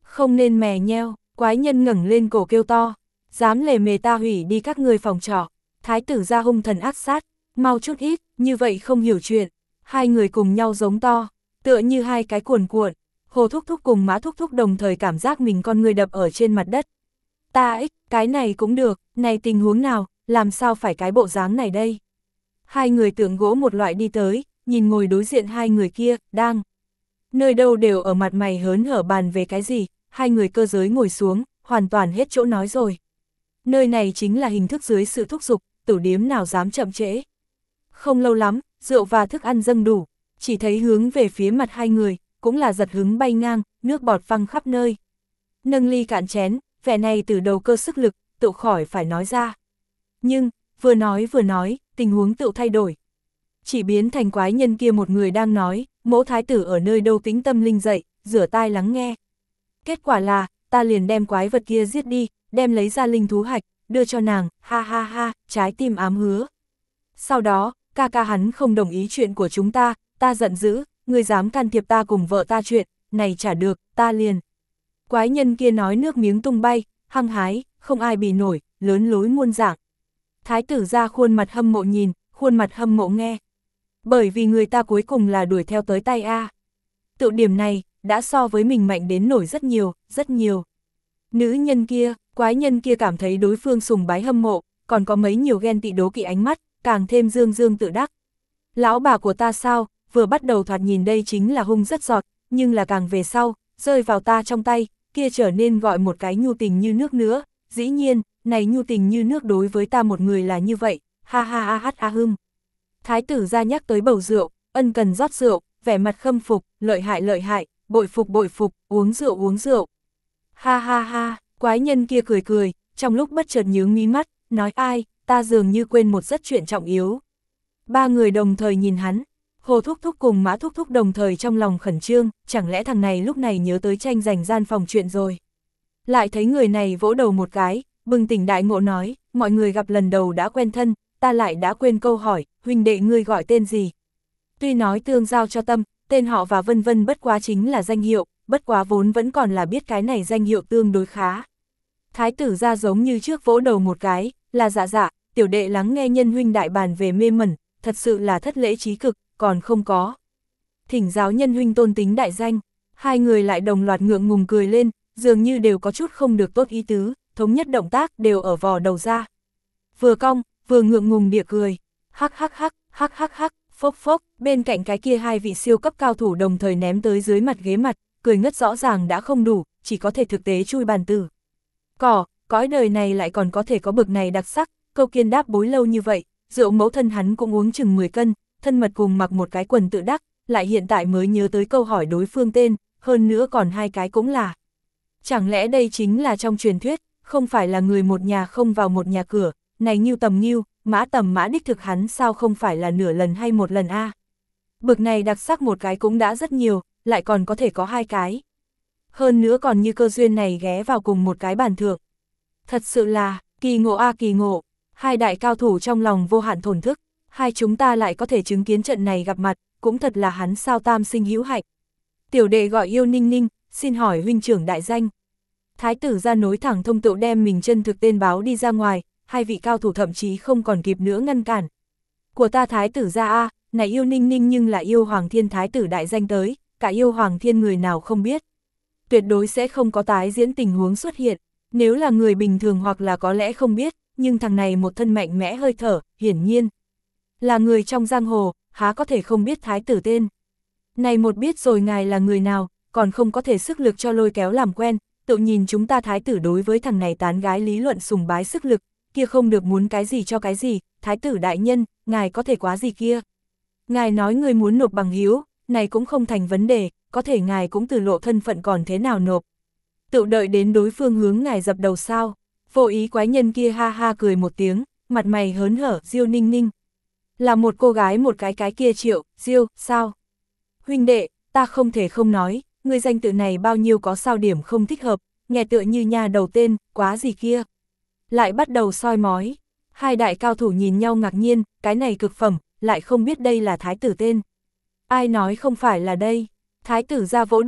[SPEAKER 1] Không nên mè nheo, quái nhân ngẩng lên cổ kêu to. Dám lề mề ta hủy đi các ngươi phòng trọ. Thái tử ra hung thần ác sát, mau chút ít, như vậy không hiểu chuyện. Hai người cùng nhau giống to, tựa như hai cái cuồn cuộn. Hồ Thúc Thúc cùng Mã Thúc Thúc đồng thời cảm giác mình con người đập ở trên mặt đất. Ta ích, cái này cũng được, này tình huống nào, làm sao phải cái bộ dáng này đây? Hai người tượng gỗ một loại đi tới, nhìn ngồi đối diện hai người kia, đang. Nơi đâu đều ở mặt mày hớn hở bàn về cái gì, hai người cơ giới ngồi xuống, hoàn toàn hết chỗ nói rồi. Nơi này chính là hình thức dưới sự thúc giục, tửu điếm nào dám chậm trễ. Không lâu lắm, rượu và thức ăn dâng đủ, chỉ thấy hướng về phía mặt hai người, cũng là giật hứng bay ngang, nước bọt văng khắp nơi. Nâng ly cạn chén, vẻ này từ đầu cơ sức lực, tự khỏi phải nói ra. Nhưng, vừa nói vừa nói, tình huống tự thay đổi. Chỉ biến thành quái nhân kia một người đang nói, mẫu thái tử ở nơi đâu tĩnh tâm linh dậy, rửa tai lắng nghe. Kết quả là, ta liền đem quái vật kia giết đi, đem lấy ra linh thú hạch, đưa cho nàng, ha ha ha, trái tim ám hứa. Sau đó, ca ca hắn không đồng ý chuyện của chúng ta, ta giận dữ, ngươi dám can thiệp ta cùng vợ ta chuyện, này chả được, ta liền. Quái nhân kia nói nước miếng tung bay, hăng hái, không ai bì nổi, lớn lối muôn dạng. Thái tử ra khuôn mặt hâm mộ nhìn, khuôn mặt hâm mộ nghe. Bởi vì người ta cuối cùng là đuổi theo tới tay A. Tự điểm này, đã so với mình mạnh đến nổi rất nhiều, rất nhiều. Nữ nhân kia, quái nhân kia cảm thấy đối phương sùng bái hâm mộ, còn có mấy nhiều ghen tị đố kỵ ánh mắt, càng thêm dương dương tự đắc. Lão bà của ta sao, vừa bắt đầu thoạt nhìn đây chính là hung rất giọt, nhưng là càng về sau, rơi vào ta trong tay, kia trở nên gọi một cái nhu tình như nước nữa, dĩ nhiên, này nhu tình như nước đối với ta một người là như vậy, ha ha ha hát a hưng. Thái tử ra nhắc tới bầu rượu, ân cần rót rượu, vẻ mặt khâm phục, lợi hại lợi hại, bội phục bội phục, uống rượu uống rượu. Ha ha ha, quái nhân kia cười cười, trong lúc bất chợt nhướng mí mắt, nói ai, ta dường như quên một rất chuyện trọng yếu. Ba người đồng thời nhìn hắn, Hồ Thúc Thúc cùng Mã Thúc Thúc đồng thời trong lòng khẩn trương, chẳng lẽ thằng này lúc này nhớ tới tranh giành gian phòng chuyện rồi. Lại thấy người này vỗ đầu một cái, bừng tỉnh đại ngộ nói, mọi người gặp lần đầu đã quen thân, ta lại đã quên câu hỏi, huynh đệ ngươi gọi tên gì? Tuy nói tương giao cho tâm, tên họ và vân vân bất quá chính là danh hiệu, bất quá vốn vẫn còn là biết cái này danh hiệu tương đối khá. Thái tử ra giống như trước vỗ đầu một cái, là dạ dạ, tiểu đệ lắng nghe nhân huynh đại bàn về mê mẩn, thật sự là thất lễ trí cực, còn không có. Thỉnh giáo nhân huynh tôn tính đại danh, hai người lại đồng loạt ngượng ngùng cười lên, dường như đều có chút không được tốt ý tứ, thống nhất động tác đều ở vò đầu ra. Vừa cong, vừa ngượng ngùng địa cười, hắc hắc hắc, hắc hắc hắc, phốc phốc, bên cạnh cái kia hai vị siêu cấp cao thủ đồng thời ném tới dưới mặt ghế mặt, cười ngất rõ ràng đã không đủ, chỉ có thể thực tế chui bàn tử. Cỏ, cõi đời này lại còn có thể có bực này đặc sắc, câu kiên đáp bối lâu như vậy, rượu mẫu thân hắn cũng uống chừng mười cân, thân mật cùng mặc một cái quần tự đắc, lại hiện tại mới nhớ tới câu hỏi đối phương tên, hơn nữa còn hai cái cũng là. Chẳng lẽ đây chính là trong truyền thuyết, không phải là người một nhà không vào một nhà cửa, này Ngưu tầm Ngưu, Mã tầm Mã đích thực hắn sao không phải là nửa lần hay một lần a? Bực này đặc sắc một cái cũng đã rất nhiều, lại còn có thể có hai cái. Hơn nữa còn như cơ duyên này ghé vào cùng một cái bàn thượng. Thật sự là, kỳ ngộ a kỳ ngộ, hai đại cao thủ trong lòng vô hạn thổn thức, hai chúng ta lại có thể chứng kiến trận này gặp mặt, cũng thật là hắn sao tam sinh hữu hạnh. Tiểu đệ gọi yêu ninh ninh, xin hỏi huynh trưởng đại danh. Thái tử ra nối thẳng thông tựu đem mình chân thực tên báo đi ra ngoài, hai vị cao thủ thậm chí không còn kịp nữa ngăn cản. Của ta thái tử ra a, này yêu ninh ninh nhưng là yêu hoàng thiên thái tử đại danh tới, cả yêu hoàng thiên người nào không biết. Tuyệt đối sẽ không có tái diễn tình huống xuất hiện, nếu là người bình thường hoặc là có lẽ không biết, nhưng thằng này một thân mạnh mẽ hơi thở, hiển nhiên. Là người trong giang hồ, há có thể không biết thái tử tên. Này một biết rồi ngài là người nào, còn không có thể sức lực cho lôi kéo làm quen, tự nhìn chúng ta thái tử đối với thằng này tán gái lý luận sùng bái sức lực, kia không được muốn cái gì cho cái gì, thái tử đại nhân, ngài có thể quá gì kia. Ngài nói người muốn nộp bằng hiếu, này cũng không thành vấn đề, có thể ngài cũng từ lộ thân phận còn thế nào nộp. Tự đợi đến đối phương hướng ngài dập đầu sao, vô ý quái nhân kia ha ha cười một tiếng, mặt mày hớn hở, Diêu ninh ninh. Là một cô gái một cái cái kia Triệu, Diêu, sao? Huynh đệ, ta không thể không nói, người danh tự này bao nhiêu có sao điểm không thích hợp, nghe tựa như nhà đầu tên, quá gì kia. Lại bắt đầu soi mói, hai đại cao thủ nhìn nhau ngạc nhiên, cái này cực phẩm, lại không biết đây là thái tử tên. Ai nói không phải là đây, thái tử ra vỗ đùi,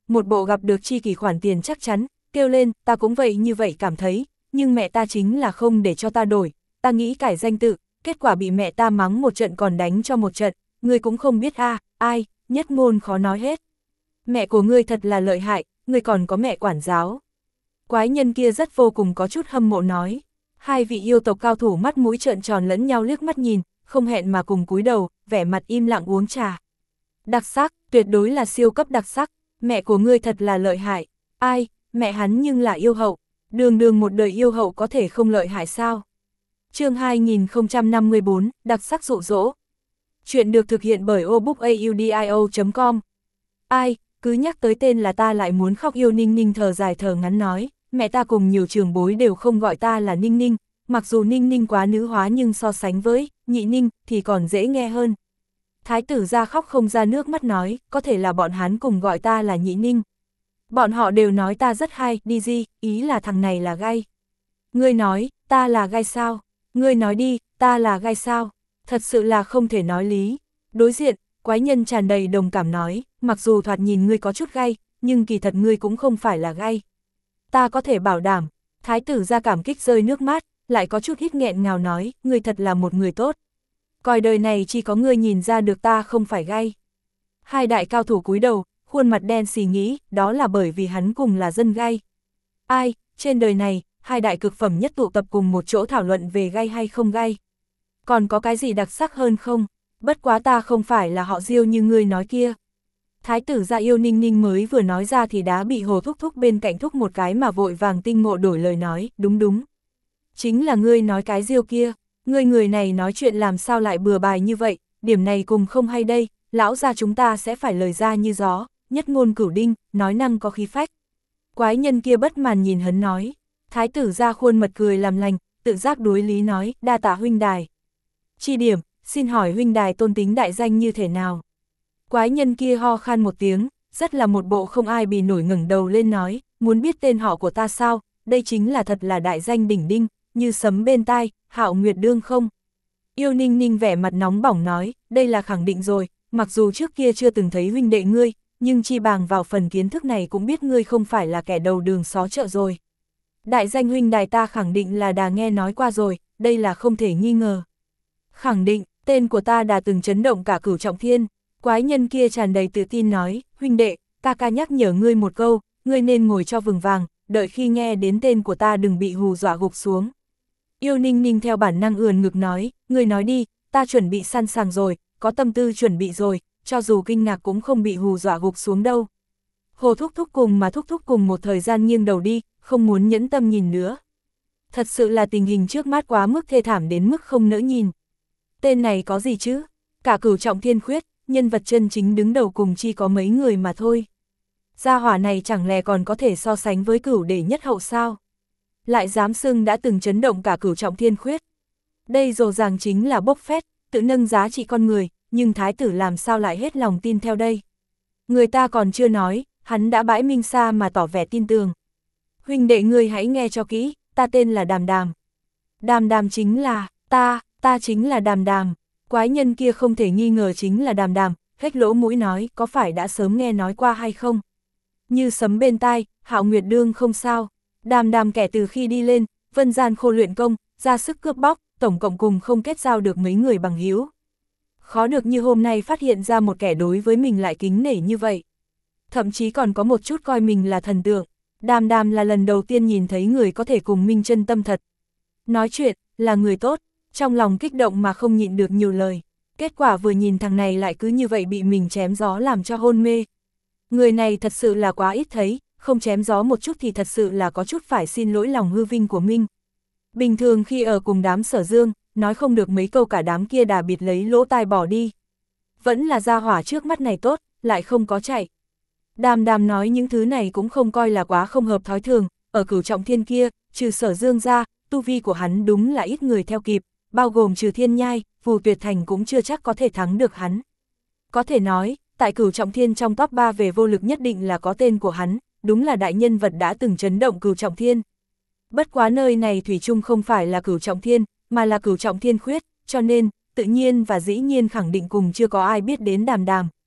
[SPEAKER 1] một bộ gặp được chi kỷ khoản tiền chắc chắn, kêu lên, ta cũng vậy như vậy cảm thấy, nhưng mẹ ta chính là không để cho ta đổi, ta nghĩ cải danh tự, kết quả bị mẹ ta mắng một trận còn đánh cho một trận, ngươi cũng không biết a, à, ai, nhất ngôn khó nói hết. Mẹ của ngươi thật là lợi hại, ngươi còn có mẹ quản giáo. Quái nhân kia rất vô cùng có chút hâm mộ nói. Hai vị yêu tộc cao thủ mắt mũi trợn tròn lẫn nhau liếc mắt nhìn, không hẹn mà cùng cúi đầu, vẻ mặt im lặng uống trà. Đặc sắc, tuyệt đối là siêu cấp đặc sắc, mẹ của ngươi thật là lợi hại. Ai, mẹ hắn nhưng là yêu hậu, đường đường một đời yêu hậu có thể không lợi hại sao? Chương hai nghìn không trăm năm mươi bốn, đặc sắc dụ dỗ. Chuyện được thực hiện bởi obookaudio chấm com. Ai, cứ nhắc tới tên là ta lại muốn khóc. Yêu Ninh Ninh thở dài thở ngắn nói, mẹ ta cùng nhiều trường bối đều không gọi ta là Ninh Ninh, mặc dù Ninh Ninh quá nữ hóa nhưng so sánh với Nhị Ninh thì còn dễ nghe hơn. Thái tử ra khóc không ra nước mắt nói, có thể là bọn hắn cùng gọi ta là Nhị Ninh. Bọn họ đều nói ta rất hay, đi gì, ý là thằng này là gai. Ngươi nói, ta là gai sao? Ngươi nói đi, ta là gai sao? Thật sự là không thể nói lý. Đối diện, quái nhân tràn đầy đồng cảm nói, mặc dù thoạt nhìn ngươi có chút gai, nhưng kỳ thật ngươi cũng không phải là gai. Ta có thể bảo đảm. Thái tử ra cảm kích rơi nước mắt, lại có chút hít nghẹn ngào nói, ngươi thật là một người tốt. Coi đời này chỉ có ngươi nhìn ra được ta không phải gai. Hai đại cao thủ cúi đầu, khuôn mặt đen xì nghĩ, đó là bởi vì hắn cùng là dân gai. Ai, trên đời này, hai đại cực phẩm nhất tụ tập cùng một chỗ thảo luận về gai hay không gai. Còn có cái gì đặc sắc hơn không? Bất quá ta không phải là họ Diêu như ngươi nói kia. Thái tử gia Yêu Ninh Ninh mới vừa nói ra thì đã bị Hồ Thúc Thúc bên cạnh thúc một cái mà vội vàng tinh ngộ đổi lời nói, đúng đúng. Chính là ngươi nói cái Diêu kia, ngươi người này nói chuyện làm sao lại bừa bài như vậy, điểm này cùng không hay đây, lão gia chúng ta sẽ phải lời ra như gió, nhất ngôn cửu đinh, nói năng có khí phách. Quái nhân kia bất màn nhìn hắn nói, thái tử ra khuôn mật cười làm lành, tự giác đối lý nói, đa tạ huynh đài. Chi điểm, xin hỏi huynh đài tôn tính đại danh như thế nào? Quái nhân kia ho khan một tiếng, rất là một bộ không ai bì nổi ngẩng đầu lên nói, muốn biết tên họ của ta sao, đây chính là thật là đại danh đỉnh đinh, như sấm bên tai, Hạo Nguyệt Đương không? Yêu Ninh Ninh vẻ mặt nóng bỏng nói, đây là khẳng định rồi, mặc dù trước kia chưa từng thấy huynh đệ ngươi, nhưng chi bằng vào phần kiến thức này cũng biết ngươi không phải là kẻ đầu đường xó chợ rồi. Đại danh huynh đài ta khẳng định là đã nghe nói qua rồi, đây là không thể nghi ngờ. Khẳng định, tên của ta đã từng chấn động cả Cửu Trọng Thiên. Quái nhân kia tràn đầy tự tin nói, huynh đệ, ca ca nhắc nhở ngươi một câu, ngươi nên ngồi cho vững vàng, đợi khi nghe đến tên của ta đừng bị hù dọa gục xuống. Yêu Ninh Ninh theo bản năng ườn ngực nói, ngươi nói đi, ta chuẩn bị sẵn sàng rồi, có tâm tư chuẩn bị rồi, cho dù kinh ngạc cũng không bị hù dọa gục xuống đâu. Hồ Thúc Thúc cùng mà Thúc Thúc cùng một thời gian nghiêng đầu đi, không muốn nhẫn tâm nhìn nữa. Thật sự là tình hình trước mắt quá mức thê thảm đến mức không nỡ nhìn. Tên này có gì chứ? Cả Cửu Trọng Thiên khuyết, nhân vật chân chính đứng đầu cùng chi có mấy người mà thôi. Gia hỏa này chẳng lẽ còn có thể so sánh với Cửu đệ nhất hậu sao? Lại dám xưng đã từng chấn động cả Cửu Trọng Thiên khuyết. Đây rõ ràng chính là bốc phét, tự nâng giá trị con người, nhưng thái tử làm sao lại hết lòng tin theo đây? Người ta còn chưa nói, hắn đã bãi minh xa mà tỏ vẻ tin tưởng. Huynh đệ ngươi hãy nghe cho kỹ, ta tên là Đàm Đàm. Đàm Đàm chính là, ta, ta chính là Đàm Đàm. Quái nhân kia không thể nghi ngờ chính là Đàm Đàm, khách lỗ mũi nói, có phải đã sớm nghe nói qua hay không? Như sấm bên tai, Hạo Nguyệt Đương không sao. Đàm Đàm kẻ từ khi đi lên, vân gian khô luyện công, ra sức cướp bóc, tổng cộng cùng không kết giao được mấy người bằng hữu. Khó được như hôm nay phát hiện ra một kẻ đối với mình lại kính nể như vậy. Thậm chí còn có một chút coi mình là thần tượng. Đàm Đàm là lần đầu tiên nhìn thấy người có thể cùng minh chân tâm thật. Nói chuyện, là người tốt, trong lòng kích động mà không nhịn được nhiều lời. Kết quả vừa nhìn thằng này lại cứ như vậy bị mình chém gió làm cho hôn mê. Người này thật sự là quá ít thấy, không chém gió một chút thì thật sự là có chút phải xin lỗi lòng hư vinh của mình. Bình thường khi ở cùng đám Sở Dương, nói không được mấy câu cả đám kia đà bịt lấy lỗ tai bỏ đi. Vẫn là gia hỏa trước mắt này tốt, lại không có chạy. Đàm Đàm nói những thứ này cũng không coi là quá không hợp thói thường, ở Cửu Trọng Thiên kia, trừ Sở Dương ra, tu vi của hắn đúng là ít người theo kịp, bao gồm trừ Thiên Nhai, Phù Tuyệt Thành cũng chưa chắc có thể thắng được hắn. Có thể nói, tại Cửu Trọng Thiên trong top ba về vô lực nhất định là có tên của hắn, đúng là đại nhân vật đã từng chấn động Cửu Trọng Thiên. Bất quá nơi này thủy chung không phải là Cửu Trọng Thiên, mà là Cửu Trọng Thiên khuyết, cho nên, tự nhiên và dĩ nhiên khẳng định cùng chưa có ai biết đến Đàm Đàm.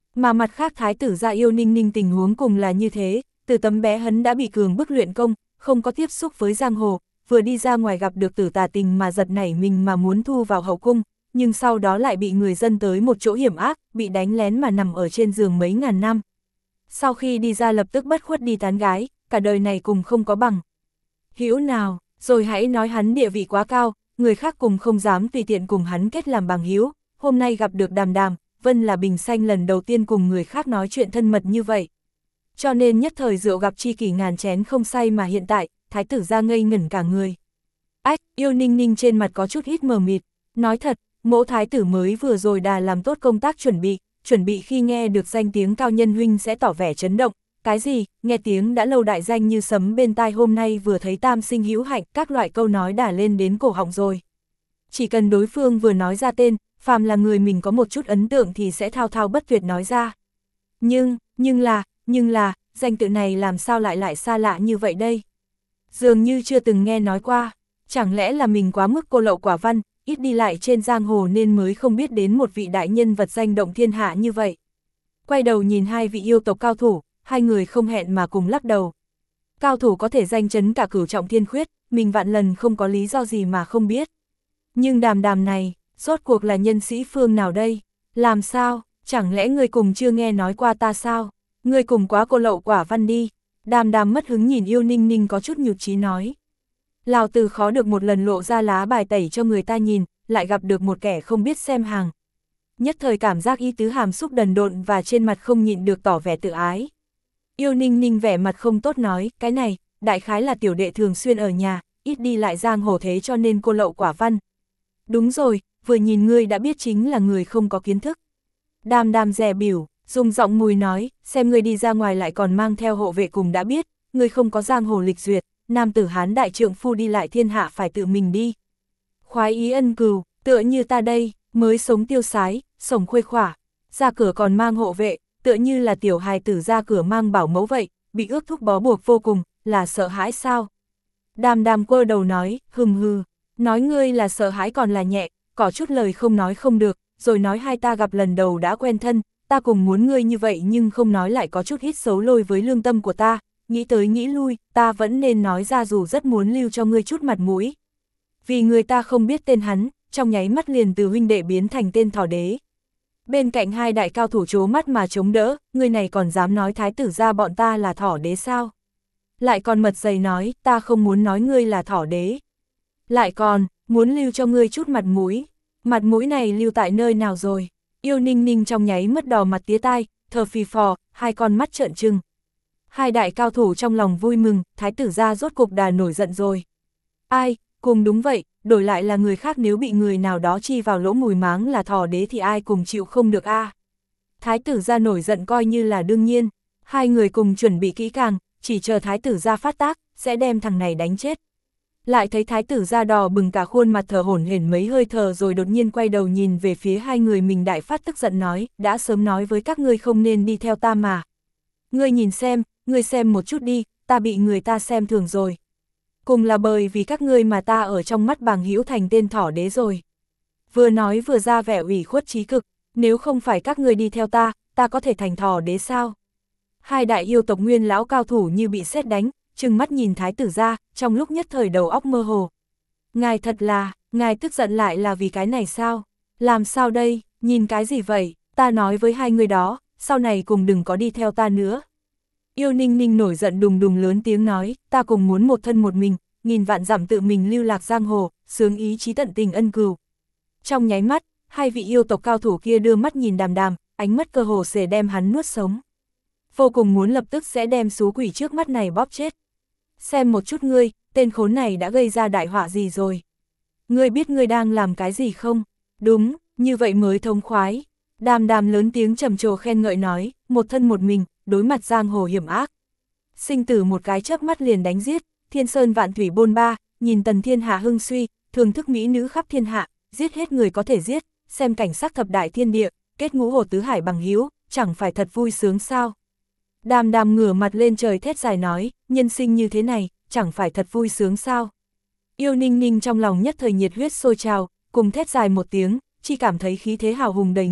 [SPEAKER 1] Mà mặt khác thái tử gia Yêu Ninh Ninh tình huống cùng là như thế, từ tấm bé hắn đã bị cường bức luyện công, không có tiếp xúc với giang hồ, vừa đi ra ngoài gặp được Tử Tà Tình mà giật nảy mình mà muốn thu vào hậu cung, nhưng sau đó lại bị người dân tới một chỗ hiểm ác, bị đánh lén mà nằm ở trên giường mấy ngàn năm. Sau khi đi ra lập tức bất khuất đi tán gái, cả đời này cùng không có bằng hữu nào, rồi hãy nói hắn địa vị quá cao, người khác cùng không dám tùy tiện cùng hắn kết làm bằng hữu. Hôm nay gặp được Đàm Đàm, Vân là bình xanh lần đầu tiên cùng người khác nói chuyện thân mật như vậy. Cho nên nhất thời rượu gặp tri kỷ ngàn chén không say, mà hiện tại, thái tử ra ngây ngẩn cả người. Ách, Yêu Ninh Ninh trên mặt có chút ít mờ mịt, nói thật, mỗ thái tử mới vừa rồi đà làm tốt công tác chuẩn bị, chuẩn bị khi nghe được danh tiếng Cao Nhân huynh sẽ tỏ vẻ chấn động. Cái gì, nghe tiếng đã lâu đại danh như sấm bên tai, hôm nay vừa thấy tam sinh hữu hạnh, các loại câu nói đã lên đến cổ họng rồi. Chỉ cần đối phương vừa nói ra tên, phàm là người mình có một chút ấn tượng thì sẽ thao thao bất tuyệt nói ra. Nhưng, nhưng là, nhưng là, danh tự này làm sao lại lại xa lạ như vậy đây? Dường như chưa từng nghe nói qua, chẳng lẽ là mình quá mức cô lậu quả văn, ít đi lại trên giang hồ nên mới không biết đến một vị đại nhân vật danh động thiên hạ như vậy. Quay đầu nhìn hai vị yêu tộc cao thủ, hai người không hẹn mà cùng lắc đầu. Cao thủ có thể danh chấn cả cửu trọng thiên khuyết, mình vạn lần không có lý do gì mà không biết. Nhưng Đàm Đàm này, rốt cuộc là nhân sĩ phương nào đây? Làm sao, chẳng lẽ người cùng chưa nghe nói qua ta sao? Người cùng quá cô lậu quả văn đi. Đàm Đàm mất hứng nhìn Yêu Ninh Ninh có chút nhụt chí nói. Lào từ khó được một lần lộ ra lá bài tẩy cho người ta nhìn, lại gặp được một kẻ không biết xem hàng. Nhất thời cảm giác ý tứ hàm xúc đần độn và trên mặt không nhịn được tỏ vẻ tự ái. Yêu Ninh Ninh vẻ mặt không tốt nói, cái này, đại khái là tiểu đệ thường xuyên ở nhà, ít đi lại giang hồ thế cho nên cô lậu quả văn. Đúng rồi, vừa nhìn ngươi đã biết chính là người không có kiến thức. Đàm Đàm dè biểu, dùng giọng mùi nói, xem ngươi đi ra ngoài lại còn mang theo hộ vệ cùng đã biết, ngươi không có giang hồ lịch duyệt, nam tử hán đại trượng phu đi lại thiên hạ phải tự mình đi. Khoái ý ân cừu, tựa như ta đây, mới sống tiêu sái, sống khuây khỏa, ra cửa còn mang hộ vệ, tựa như là tiểu hài tử ra cửa mang bảo mẫu vậy, bị ước thúc bó buộc vô cùng, là sợ hãi sao? Đàm Đàm quơ đầu nói, hừm hừ, nói ngươi là sợ hãi còn là nhẹ, có chút lời không nói không được, rồi nói hai ta gặp lần đầu đã quen thân, ta cùng muốn ngươi như vậy nhưng không nói lại có chút hít xấu lôi với lương tâm của ta, nghĩ tới nghĩ lui, ta vẫn nên nói ra dù rất muốn lưu cho ngươi chút mặt mũi. Vì người ta không biết tên hắn, trong nháy mắt liền từ huynh đệ biến thành tên thỏ đế. Bên cạnh hai đại cao thủ trố mắt mà chống đỡ, người này còn dám nói thái tử ra bọn ta là thỏ đế sao? Lại còn mật dày nói, ta không muốn nói ngươi là thỏ đế. Lại còn, muốn lưu cho ngươi chút mặt mũi. Mặt mũi này lưu tại nơi nào rồi? Yêu Ninh Ninh trong nháy mất đỏ mặt tía tai, thờ phì phò, hai con mắt trợn trừng. Hai đại cao thủ trong lòng vui mừng, thái tử ra rốt cục đà nổi giận rồi. Ai, cùng đúng vậy, đổi lại là người khác nếu bị người nào đó chi vào lỗ mùi máng là thỏ đế thì ai cùng chịu không được a. À. Thái tử ra nổi giận coi như là đương nhiên, hai người cùng chuẩn bị kỹ càng, chỉ chờ thái tử ra phát tác, sẽ đem thằng này đánh chết. Lại thấy thái tử ra đỏ bừng cả khuôn mặt thở hổn hển mấy hơi thở rồi đột nhiên quay đầu nhìn về phía hai người mình đại phát tức giận nói, đã sớm nói với các ngươi không nên đi theo ta mà. Ngươi nhìn xem, ngươi xem một chút đi, ta bị người ta xem thường rồi. Cùng là bởi vì các ngươi mà ta ở trong mắt bàng hữu thành tên thỏ đế rồi. Vừa nói vừa ra vẻ ủy khuất chí cực, nếu không phải các ngươi đi theo ta, ta có thể thành thỏ đế sao? Hai đại yêu tộc nguyên lão cao thủ như bị sét đánh, trừng mắt nhìn thái tử ra, trong lúc nhất thời đầu óc mơ hồ. Ngài thật là, ngài tức giận lại là vì cái này sao? Làm sao đây, nhìn cái gì vậy? Ta nói với hai người đó, sau này cùng đừng có đi theo ta nữa. Yêu Ninh Ninh nổi giận đùng đùng lớn tiếng nói, ta cùng muốn một thân một mình, nghìn vạn dặm tự mình lưu lạc giang hồ, sướng ý chí tận tình ân cừu. Trong nháy mắt, hai vị yêu tộc cao thủ kia đưa mắt nhìn Đàm Đàm, ánh mắt cơ hồ sẽ đem hắn nuốt sống. Vô cùng muốn lập tức sẽ đem xú quỷ trước mắt này bóp chết. Xem một chút ngươi, tên khốn này đã gây ra đại họa gì rồi? Ngươi biết ngươi đang làm cái gì không? Đúng, như vậy mới thông khoái. Đàm Đàm lớn tiếng trầm trồ khen ngợi nói, một thân một mình, đối mặt giang hồ hiểm ác. Sinh tử một cái chớp mắt liền đánh giết, thiên sơn vạn thủy bôn ba, nhìn tần thiên hạ hưng suy, thưởng thức mỹ nữ khắp thiên hạ, giết hết người có thể giết, xem cảnh sắc thập đại thiên địa, kết ngũ hồ tứ hải bằng hữu, chẳng phải thật vui sướng sao? Đàm Đàm ngửa mặt lên trời thét dài nói, nhân sinh như thế này, chẳng phải thật vui sướng sao? Yêu Ninh Ninh trong lòng nhất thời nhiệt huyết sôi trào, cùng thét dài một tiếng, chỉ cảm thấy khí thế hào hùng đầy ngực,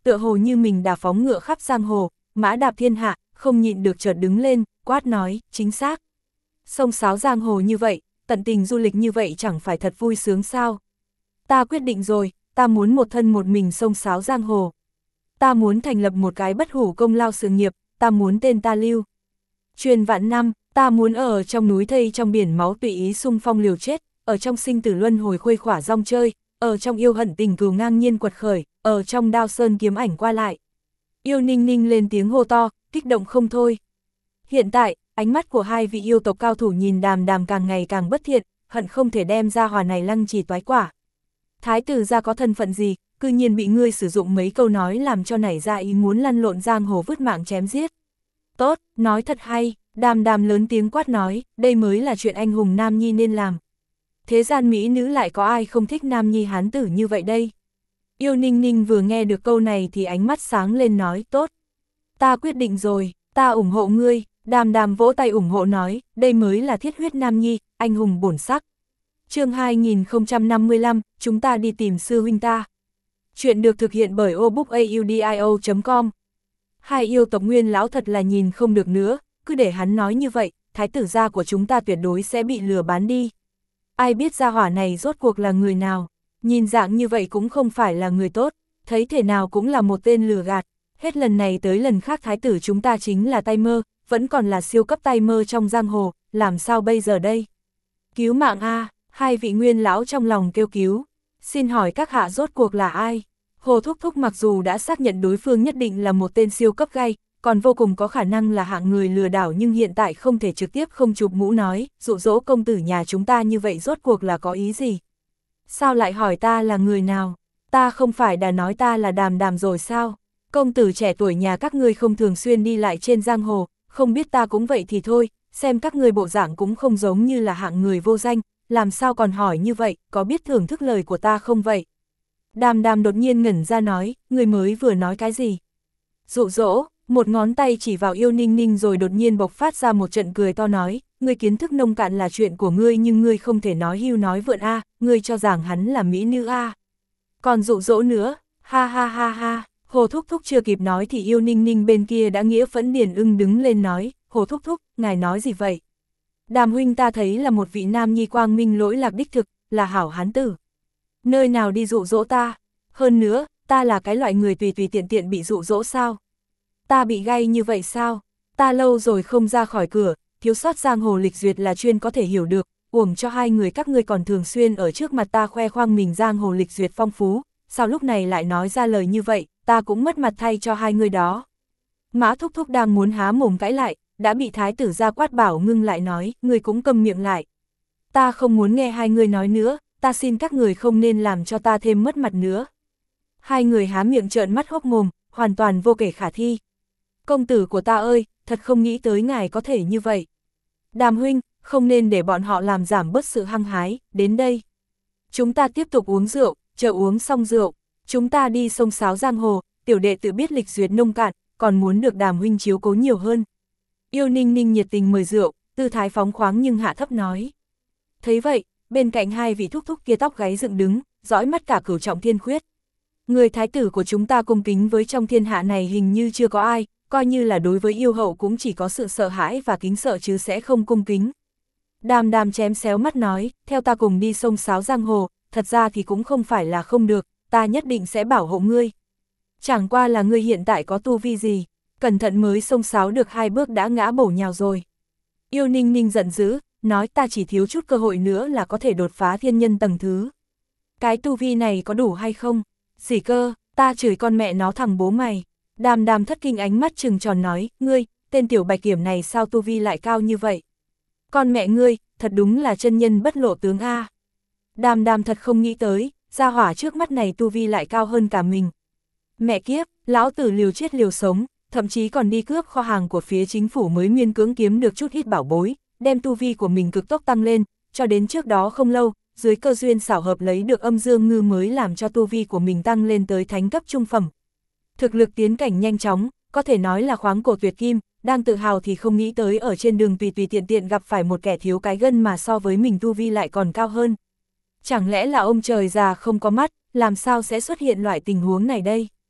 [SPEAKER 1] tựa hồ như mình đà phóng ngựa khắp giang hồ, mã đạp thiên hạ, không nhịn được chợt đứng lên, quát nói, chính xác. Xông xáo giang hồ như vậy, tận tình du lịch như vậy chẳng phải thật vui sướng sao? Ta quyết định rồi, ta muốn một thân một mình xông xáo giang hồ. Ta muốn thành lập một cái bất hủ công lao sự nghiệp, ta muốn tên ta lưu. Truyền vạn năm, ta muốn ở trong núi thây trong biển máu tùy ý xung phong liều chết, ở trong sinh tử luân hồi khuây khỏa rong chơi, ở trong yêu hận tình cừu ngang nhiên quật khởi, ở trong đao sơn kiếm ảnh qua lại. Yêu Ninh Ninh lên tiếng hô to, kích động không thôi. Hiện tại, ánh mắt của hai vị yêu tộc cao thủ nhìn Đàm Đàm càng ngày càng bất thiện, hận không thể đem ra hỏa này lăng trì toái quả. Thái tử gia có thân phận gì, cư nhiên bị ngươi sử dụng mấy câu nói làm cho nảy ra ý muốn lăn lộn giang hồ vứt mạng chém giết. Tốt, nói thật hay, Đàm Đàm lớn tiếng quát nói, đây mới là chuyện anh hùng nam nhi nên làm. Thế gian mỹ nữ lại có ai không thích nam nhi hán tử như vậy đây? Yêu Ninh Ninh vừa nghe được câu này thì ánh mắt sáng lên nói, tốt. Ta quyết định rồi, ta ủng hộ ngươi. Đàm Đàm vỗ tay ủng hộ nói, đây mới là thiết huyết nam nhi, anh hùng bổn sắc. Chương hai nghìn không trăm năm mươi lăm, chúng ta đi tìm sư huynh ta. Chuyện được thực hiện bởi obookaudio chấm com. Hai yêu tộc Nguyên lão thật là nhìn không được nữa, cứ để hắn nói như vậy, thái tử gia của chúng ta tuyệt đối sẽ bị lừa bán đi. Ai biết gia hỏa này rốt cuộc là người nào, nhìn dạng như vậy cũng không phải là người tốt, thấy thể nào cũng là một tên lừa gạt. Hết lần này tới lần khác thái tử chúng ta chính là tay mơ, vẫn còn là siêu cấp tay mơ trong giang hồ, làm sao bây giờ đây? Cứu mạng a, hai vị Nguyên lão trong lòng kêu cứu. Xin hỏi các hạ rốt cuộc là ai? Hồ Thúc Thúc mặc dù đã xác nhận đối phương nhất định là một tên siêu cấp gay, còn vô cùng có khả năng là hạng người lừa đảo, nhưng hiện tại không thể trực tiếp không chụp mũ nói, dụ dỗ công tử nhà chúng ta như vậy rốt cuộc là có ý gì? Sao lại hỏi ta là người nào? Ta không phải đã nói ta là Đàm Đàm rồi sao? Công tử trẻ tuổi nhà các ngươi không thường xuyên đi lại trên giang hồ, không biết ta cũng vậy thì thôi, xem các ngươi bộ dạng cũng không giống như là hạng người vô danh, làm sao còn hỏi như vậy, có biết thưởng thức lời của ta không vậy? Đàm Đàm đột nhiên ngẩn ra nói, người mới vừa nói cái gì? Dụ dỗ, một ngón tay chỉ vào Yêu Ninh Ninh rồi đột nhiên bộc phát ra một trận cười to nói, ngươi kiến thức nông cạn là chuyện của ngươi nhưng ngươi không thể nói hưu nói vượn a, ngươi cho rằng hắn là mỹ nữ a. Còn dụ dỗ nữa, ha ha ha ha. Hồ Thúc Thúc chưa kịp nói thì Yêu Ninh Ninh bên kia đã nghĩa phẫn điền ưng đứng lên nói, Hồ Thúc Thúc, ngài nói gì vậy? Đàm huynh ta thấy là một vị nam nhi quang minh lỗi lạc đích thực, là hảo hán tử. Nơi nào đi dụ dỗ ta? Hơn nữa, ta là cái loại người tùy tùy tiện tiện bị dụ dỗ sao? Ta bị gay như vậy sao? Ta lâu rồi không ra khỏi cửa, thiếu sót giang hồ lịch duyệt là chuyên có thể hiểu được, uổng cho hai người các ngươi còn thường xuyên ở trước mặt ta khoe khoang mình giang hồ lịch duyệt phong phú, sao lúc này lại nói ra lời như vậy, ta cũng mất mặt thay cho hai người đó. Mã Thúc Thúc đang muốn há mồm cãi lại, đã bị thái tử ra quát bảo ngưng lại nói, ngươi cũng câm miệng lại. Ta không muốn nghe hai người nói nữa, ta xin các người không nên làm cho ta thêm mất mặt nữa. Hai người há miệng trợn mắt hốc mồm, hoàn toàn vô kể khả thi. Công tử của ta ơi, thật không nghĩ tới ngài có thể như vậy. Đàm huynh, không nên để bọn họ làm giảm bớt sự hăng hái, đến đây. Chúng ta tiếp tục uống rượu, chờ uống xong rượu, chúng ta đi sông sáo giang hồ, tiểu đệ tự biết lịch duyệt nông cạn, còn muốn được Đàm huynh chiếu cố nhiều hơn. Yêu Ninh Ninh nhiệt tình mời rượu, tư thái phóng khoáng nhưng hạ thấp nói. Thấy vậy, bên cạnh hai vị thúc thúc kia tóc gáy dựng đứng, dõi mắt cả Cửu Trọng Thiên Khuyết. Người thái tử của chúng ta cung kính với trong thiên hạ này hình như chưa có ai, coi như là đối với yêu hậu cũng chỉ có sự sợ hãi và kính sợ chứ sẽ không cung kính. Đàm Đàm chém xéo mắt nói, theo ta cùng đi sông sáo giang hồ, thật ra thì cũng không phải là không được, ta nhất định sẽ bảo hộ ngươi. Chẳng qua là ngươi hiện tại có tu vi gì, cẩn thận mới sông sáo được hai bước đã ngã bổ nhào rồi. Yêu Ninh Ninh giận dữ, nói ta chỉ thiếu chút cơ hội nữa là có thể đột phá thiên nhân tầng thứ. Cái tu vi này có đủ hay không? Gì cơ, ta chửi con mẹ nó thằng bố mày. Đàm Đàm thất kinh ánh mắt trừng tròn nói, ngươi, tên tiểu bạch kiểm này sao tu vi lại cao như vậy? Con mẹ ngươi, thật đúng là chân nhân bất lộ tướng A. Đàm Đàm thật không nghĩ tới, gia hỏa trước mắt này tu vi lại cao hơn cả mình. Mẹ kiếp, lão tử liều chết liều sống, thậm chí còn đi cướp kho hàng của phía chính phủ mới miên cưỡng kiếm được chút ít bảo bối, đem tu vi của mình cực tốc tăng lên, cho đến trước đó không lâu, dưới cơ duyên xảo hợp lấy được âm dương ngư mới làm cho tu vi của mình tăng lên tới thánh cấp trung phẩm. Thực lực tiến cảnh nhanh chóng, có thể nói là khoáng cổ tuyệt kim, đang tự hào thì không nghĩ tới ở trên đường tùy tùy tiện tiện gặp phải một kẻ thiếu cái gân mà so với mình tu vi lại còn cao hơn. Chẳng lẽ là ông trời già không có mắt, làm sao sẽ xuất hiện loại tình huống này đây?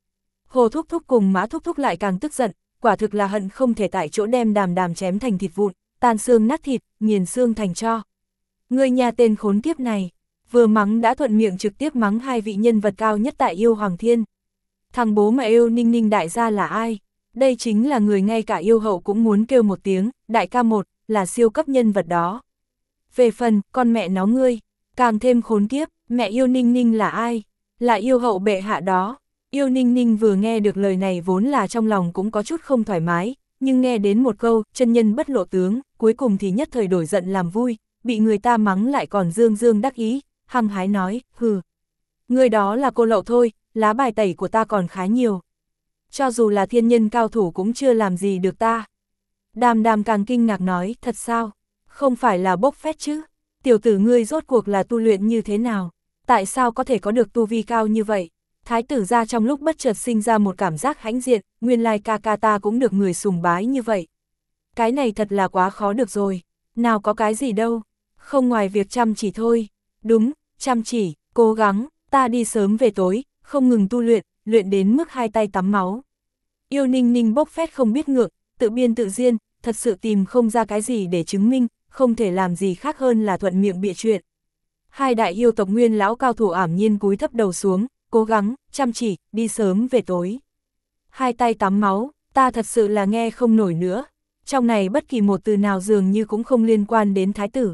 [SPEAKER 1] Hồ Thúc Thúc cùng Mã Thúc Thúc lại càng tức giận, quả thực là hận không thể tại chỗ đem Đàm Đàm chém thành thịt vụn, tan xương nát thịt, nghiền xương thành tro. Người nhà tên khốn kiếp này, vừa mắng đã thuận miệng trực tiếp mắng hai vị nhân vật cao nhất tại Yêu Hoàng Thiên. Thằng bố mẹ Yêu Ninh Ninh đại gia là ai? Đây chính là người ngay cả yêu hậu cũng muốn kêu một tiếng, đại ca một, là siêu cấp nhân vật đó. Về phần, con mẹ nó ngươi, càng thêm khốn kiếp, mẹ Yêu Ninh Ninh là ai? Là yêu hậu bệ hạ đó. Yêu Ninh Ninh vừa nghe được lời này vốn là trong lòng cũng có chút không thoải mái, nhưng nghe đến một câu, chân nhân bất lộ tướng, cuối cùng thì nhất thời đổi giận làm vui, bị người ta mắng lại còn dương dương đắc ý, hăng hái nói, hừ. Người đó là cô lậu thôi, lá bài tẩy của ta còn khá nhiều. Cho dù là thiên nhân cao thủ cũng chưa làm gì được ta. Đàm Đàm càng kinh ngạc nói, thật sao? Không phải là bốc phét chứ? Tiểu tử ngươi rốt cuộc là tu luyện như thế nào? Tại sao có thể có được tu vi cao như vậy? Thái tử ra trong lúc bất chợt sinh ra một cảm giác hãnh diện, nguyên lai ca ca ta cũng được người sùng bái như vậy. Cái này thật là quá khó được rồi. Nào có cái gì đâu. Không ngoài việc chăm chỉ thôi. Đúng, chăm chỉ, cố gắng, ta đi sớm về tối, không ngừng tu luyện, luyện đến mức hai tay tắm máu. Yêu Ninh Ninh bốc phét không biết ngượng, tự biên tự diên, thật sự tìm không ra cái gì để chứng minh, không thể làm gì khác hơn là thuận miệng bịa chuyện. Hai đại yêu tộc nguyên lão cao thủ ảm nhiên cúi thấp đầu xuống, cố gắng, chăm chỉ, đi sớm về tối. Hai tay tắm máu, ta thật sự là nghe không nổi nữa. Trong này bất kỳ một từ nào dường như cũng không liên quan đến thái tử.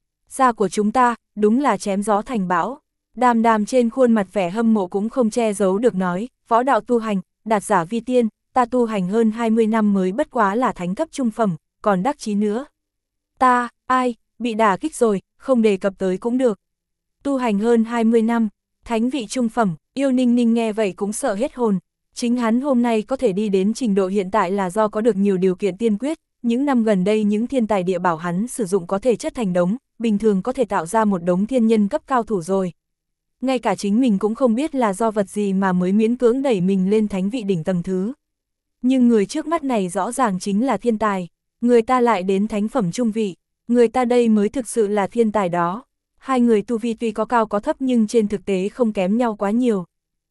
[SPEAKER 1] Da của chúng ta, đúng là chém gió thành bão. Đàm Đàm trên khuôn mặt vẻ hâm mộ cũng không che giấu được nói, võ đạo tu hành, đạt giả vi tiên, ta tu hành hơn hai mươi năm mới bất quá là thánh cấp trung phẩm, còn đắc chí nữa. Ta, ai, bị đả kích rồi, không đề cập tới cũng được. Tu hành hơn hai mươi năm, thánh vị trung phẩm, Yêu Ninh Ninh nghe vậy cũng sợ hết hồn. Chính hắn hôm nay có thể đi đến trình độ hiện tại là do có được nhiều điều kiện tiên quyết, những năm gần đây những thiên tài địa bảo hắn sử dụng có thể chất thành đống, bình thường có thể tạo ra một đống thiên nhân cấp cao thủ rồi. Ngay cả chính mình cũng không biết là do vật gì mà mới miễn cưỡng đẩy mình lên thánh vị đỉnh tầng thứ. Nhưng người trước mắt này rõ ràng chính là thiên tài, người ta lại đến thánh phẩm trung vị, người ta đây mới thực sự là thiên tài đó. Hai người tu vi tuy có cao có thấp nhưng trên thực tế không kém nhau quá nhiều.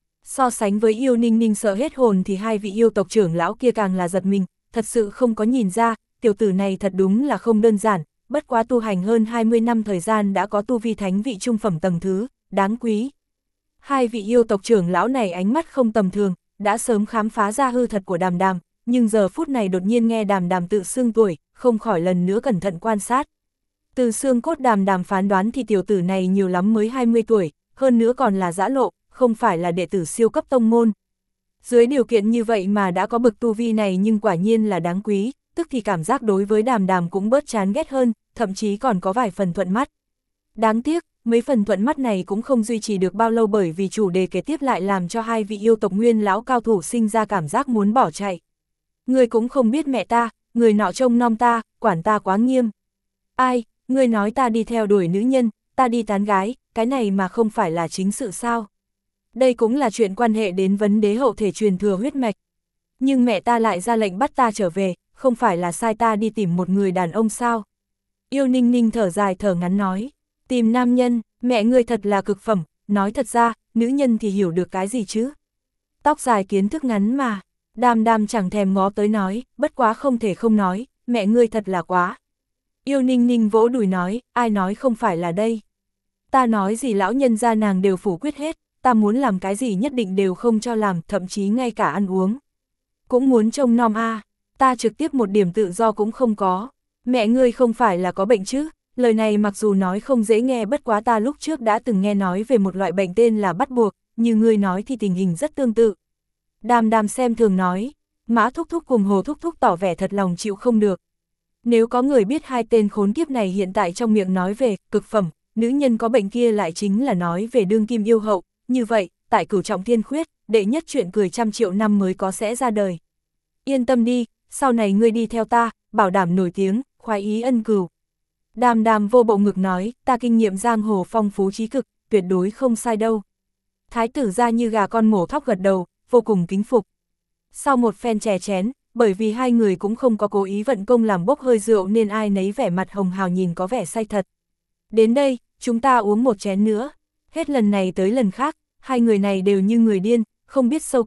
[SPEAKER 1] So sánh với Yêu Ninh Ninh sợ hết hồn thì hai vị yêu tộc trưởng lão kia càng là giật mình, thật sự không có nhìn ra, tiểu tử này thật đúng là không đơn giản, bất quá tu hành hơn hai mươi năm thời gian đã có tu vi thánh vị trung phẩm tầng thứ, đáng quý. Hai vị yêu tộc trưởng lão này ánh mắt không tầm thường, đã sớm khám phá ra hư thật của Đàm Đàm, nhưng giờ phút này đột nhiên nghe Đàm Đàm tự xưng tuổi, không khỏi lần nữa cẩn thận quan sát. Từ xương cốt Đàm Đàm phán đoán thì tiểu tử này nhiều lắm mới hai mươi tuổi, hơn nữa còn là dã lộ, không phải là đệ tử siêu cấp tông môn. Dưới điều kiện như vậy mà đã có bậc tu vi này nhưng quả nhiên là đáng quý, tức thì cảm giác đối với Đàm Đàm cũng bớt chán ghét hơn, thậm chí còn có vài phần thuận mắt. Đáng tiếc, mấy phần thuận mắt này cũng không duy trì được bao lâu bởi vì chủ đề kế tiếp lại làm cho hai vị yêu tộc nguyên lão cao thủ sinh ra cảm giác muốn bỏ chạy. Người cũng không biết mẹ ta, người nọ trông nom ta, quản ta quá nghiêm. Ai, người nói ta đi theo đuổi nữ nhân, ta đi tán gái, cái này mà không phải là chính sự sao? Đây cũng là chuyện quan hệ đến vấn đề hậu thể truyền thừa huyết mạch. Nhưng mẹ ta lại ra lệnh bắt ta trở về, không phải là sai ta đi tìm một người đàn ông sao? Yêu Ninh Ninh thở dài thở ngắn nói, tìm nam nhân, mẹ ngươi thật là cực phẩm, nói thật ra, nữ nhân thì hiểu được cái gì chứ? Tóc dài kiến thức ngắn mà, Đàm Đàm chẳng thèm ngó tới nói, bất quá không thể không nói, mẹ ngươi thật là quá. Yêu Ninh Ninh vỗ đùi nói, ai nói không phải là đây? Ta nói gì lão nhân gia nàng đều phủ quyết hết, ta muốn làm cái gì nhất định đều không cho làm, thậm chí ngay cả ăn uống. Cũng muốn trông nom a, à, ta trực tiếp một điểm tự do cũng không có. Mẹ ngươi không phải là có bệnh chứ? Lời này mặc dù nói không dễ nghe bất quá ta lúc trước đã từng nghe nói về một loại bệnh tên là bắt buộc, như ngươi nói thì tình hình rất tương tự. Đàm Đàm xem thường nói, Mã Thúc Thúc cùng Hồ Thúc Thúc tỏ vẻ thật lòng chịu không được. Nếu có người biết hai tên khốn kiếp này hiện tại trong miệng nói về cực phẩm, nữ nhân có bệnh kia lại chính là nói về đương kim yêu hậu, như vậy, tại Cửu Trọng Thiên Khuyết, đệ nhất chuyện cười trăm triệu năm mới có sẽ ra đời. Yên tâm đi, sau này ngươi đi theo ta, bảo đảm nổi tiếng, khoái ý ân cửu. Đàm Đàm vô bộ ngực nói, ta kinh nghiệm giang hồ phong phú trí cực, tuyệt đối không sai đâu. Thái tử ra như gà con mổ thóc gật đầu, vô cùng kính phục. Sau một phen chè chén, bởi vì hai người cũng không có cố ý vận công làm bốc hơi rượu nên ai nấy vẻ mặt hồng hào nhìn có vẻ say thật. Đến đây, chúng ta uống một chén nữa. Hết lần này tới lần khác, hai người này đều như người điên, không biết sâu cạn,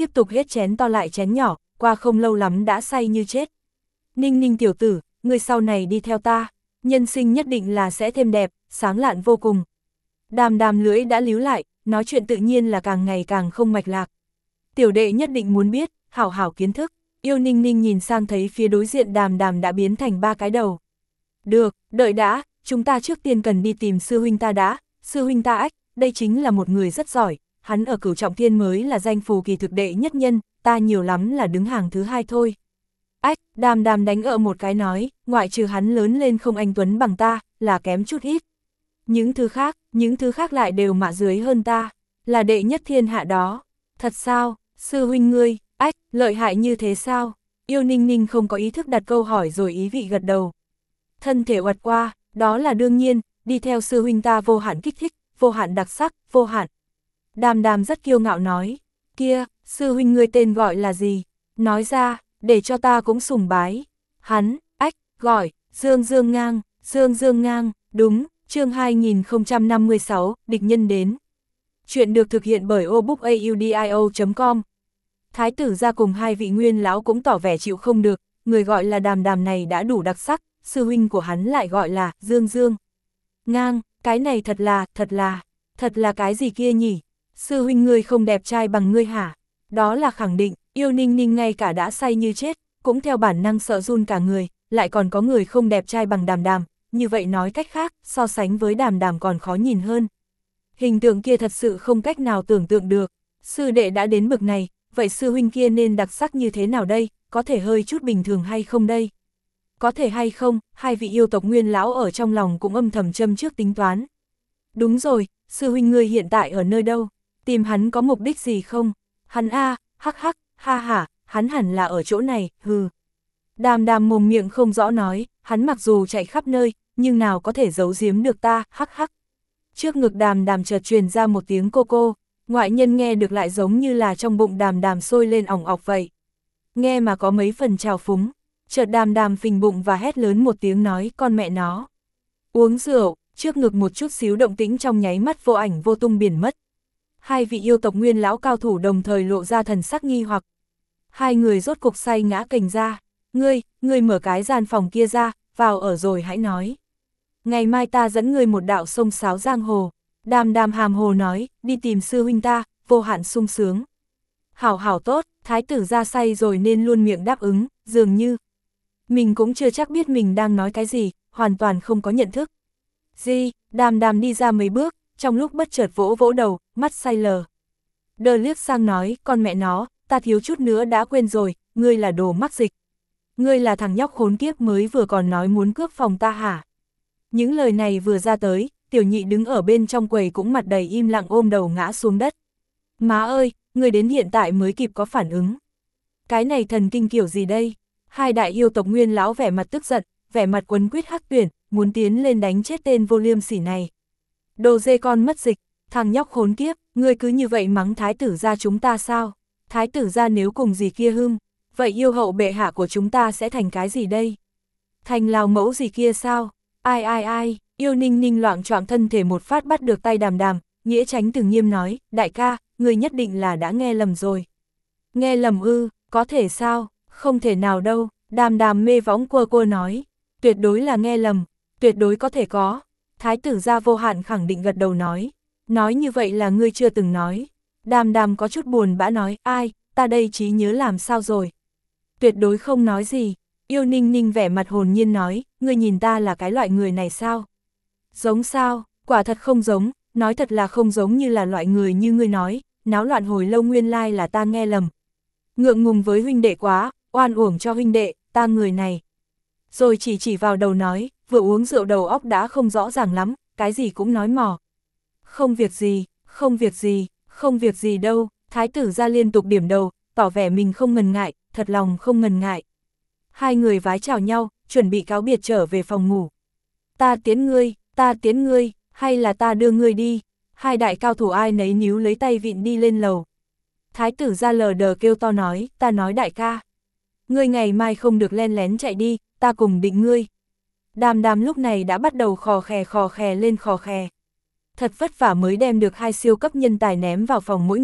[SPEAKER 1] tiếp tục hết chén to lại chén nhỏ, qua không lâu lắm đã say như chết. Ninh Ninh tiểu tử, người sau này đi theo ta, nhân sinh nhất định là sẽ thêm đẹp, sáng lạn vô cùng. Đàm Đàm lưỡi đã líu lại, nói chuyện tự nhiên là càng ngày càng không mạch lạc. Tiểu đệ nhất định muốn biết, hảo hảo kiến thức. Yêu Ninh Ninh nhìn sang thấy phía đối diện Đàm Đàm đã biến thành ba cái đầu. Được, đợi đã, chúng ta trước tiên cần đi tìm sư huynh ta đã. Sư huynh ta ách, đây chính là một người rất giỏi, hắn ở Cửu Trọng Thiên mới là danh phù kỳ thực đệ nhất nhân, ta nhiều lắm là đứng hàng thứ hai thôi. Ách, Đàm Đàm đánh ợ một cái nói, ngoại trừ hắn lớn lên không anh tuấn bằng ta, là kém chút ít. Những thứ khác, những thứ khác lại đều mạ dưới hơn ta, là đệ nhất thiên hạ đó. Thật sao, sư huynh ngươi, ách, lợi hại như thế sao? Yêu Ninh Ninh không có ý thức đặt câu hỏi rồi ý vị gật đầu. Thân thể uặt qua, đó là đương nhiên, đi theo sư huynh ta vô hạn kích thích, vô hạn đặc sắc, vô hạn. Đàm Đàm rất kiêu ngạo nói, kia, sư huynh ngươi tên gọi là gì? Nói ra, để cho ta cũng sùng bái. Hắn, ách, gọi, Dương Dương Ngang, Dương Dương Ngang, đúng, chương hai nghìn không trăm năm mươi sáu, địch nhân đến. Chuyện được thực hiện bởi obookaudio chấm com. Thái tử ra cùng hai vị nguyên lão cũng tỏ vẻ chịu không được, người gọi là Đàm Đàm này đã đủ đặc sắc, sư huynh của hắn lại gọi là Dương Dương Ngang, cái này thật là, thật là, thật là cái gì kia nhỉ? Sư huynh ngươi không đẹp trai bằng ngươi hả? Đó là khẳng định. Yêu Ninh Ninh ngay cả đã say như chết, cũng theo bản năng sợ run cả người, lại còn có người không đẹp trai bằng Đàm Đàm, như vậy nói cách khác, so sánh với Đàm Đàm còn khó nhìn hơn. Hình tượng kia thật sự không cách nào tưởng tượng được, sư đệ đã đến bực này, vậy sư huynh kia nên đặc sắc như thế nào đây, có thể hơi chút bình thường hay không đây? Có thể hay không, hai vị yêu tộc nguyên lão ở trong lòng cũng âm thầm châm trước tính toán. Đúng rồi, sư huynh ngươi hiện tại ở nơi đâu? Tìm hắn có mục đích gì không? Hắn a, hắc hắc, ha ha, hắn hẳn là ở chỗ này, hừ. Đàm Đàm mồm miệng không rõ nói, hắn mặc dù chạy khắp nơi, nhưng nào có thể giấu giếm được ta, hắc hắc. Trước ngực Đàm Đàm chợt truyền ra một tiếng cô cô, ngoại nhân nghe được lại giống như là trong bụng Đàm Đàm sôi lên ỏng ọc vậy. Nghe mà có mấy phần trào phúng, chợt Đàm Đàm phình bụng và hét lớn một tiếng nói con mẹ nó. Uống rượu, trước ngực một chút xíu động tĩnh trong nháy mắt vô ảnh vô tung biển mất. Hai vị yêu tộc nguyên lão cao thủ đồng thời lộ ra thần sắc nghi hoặc. Hai người rốt cục say ngã cành ra. Ngươi, ngươi mở cái gian phòng kia ra, vào ở rồi hãy nói. Ngày mai ta dẫn ngươi một đạo sông sáo giang hồ. Đàm Đàm hàm hồ nói, đi tìm sư huynh ta, vô hạn sung sướng. Hảo hảo tốt, thái tử ra say rồi nên luôn miệng đáp ứng, dường như. Mình cũng chưa chắc biết mình đang nói cái gì, hoàn toàn không có nhận thức. Di, Đàm Đàm đi ra mấy bước, trong lúc bất chợt vỗ vỗ đầu, mắt say lờ. Đờ liếc sang nói, con mẹ nó, ta thiếu chút nữa đã quên rồi, ngươi là đồ mắc dịch. Ngươi là thằng nhóc khốn kiếp mới vừa còn nói muốn cướp phòng ta hả? Những lời này vừa ra tới, tiểu nhị đứng ở bên trong quầy cũng mặt đầy im lặng ôm đầu ngã xuống đất. Má ơi, ngươi đến hiện tại mới kịp có phản ứng. Cái này thần kinh kiểu gì đây? Hai đại yêu tộc nguyên lão vẻ mặt tức giận, vẻ mặt quấn quýt hắc tuyển, muốn tiến lên đánh chết tên vô liêm sỉ này. Đồ dê con mất dịch, thằng nhóc khốn kiếp, ngươi cứ như vậy mắng thái tử gia chúng ta sao? Thái tử gia nếu cùng gì kia hưng, vậy yêu hậu bệ hạ của chúng ta sẽ thành cái gì đây? Thành lào mẫu gì kia sao? Ai ai ai, yêu Ninh Ninh loạng choạng thân thể một phát bắt được tay Đàm Đàm, Nghĩa Chánh Từ Nghiêm nói, đại ca, ngươi nhất định là đã nghe lầm rồi. Nghe lầm ư, có thể sao? Không thể nào đâu, Đàm Đàm mê võng quơ quơ nói, tuyệt đối là nghe lầm, tuyệt đối có thể có. Thái tử gia vô hạn khẳng định gật đầu nói, nói như vậy là ngươi chưa từng nói. Đàm Đàm có chút buồn bã nói, ai, ta đây trí nhớ làm sao rồi? Tuyệt đối không nói gì. Yêu Ninh Ninh vẻ mặt hồn nhiên nói, ngươi nhìn ta là cái loại người này sao? Giống sao? Quả thật không giống, nói thật là không giống như là loại người như ngươi nói, náo loạn hồi lâu nguyên lai là ta nghe lầm. Ngượng ngùng với huynh đệ quá, oan uổng cho huynh đệ, ta người này. Rồi chỉ chỉ vào đầu nói, vừa uống rượu đầu óc đã không rõ ràng lắm, cái gì cũng nói mò. Không việc gì, không việc gì, không việc gì đâu, thái tử ra liên tục điểm đầu, tỏ vẻ mình không ngần ngại, thật lòng không ngần ngại. Hai người vái chào nhau, chuẩn bị cáo biệt trở về phòng ngủ. Ta tiến ngươi, ta tiến ngươi, hay là ta đưa ngươi đi. Hai đại cao thủ ai nấy níu lấy tay vịn đi lên lầu. Thái tử ra lờ đờ kêu to nói, ta nói đại ca. Ngươi ngày mai không được len lén chạy đi, ta cùng định ngươi. Đàm Đàm lúc này đã bắt đầu khò khè khò khè lên khò khè. Thật vất vả mới đem được hai siêu cấp nhân tài ném vào phòng mỗi người,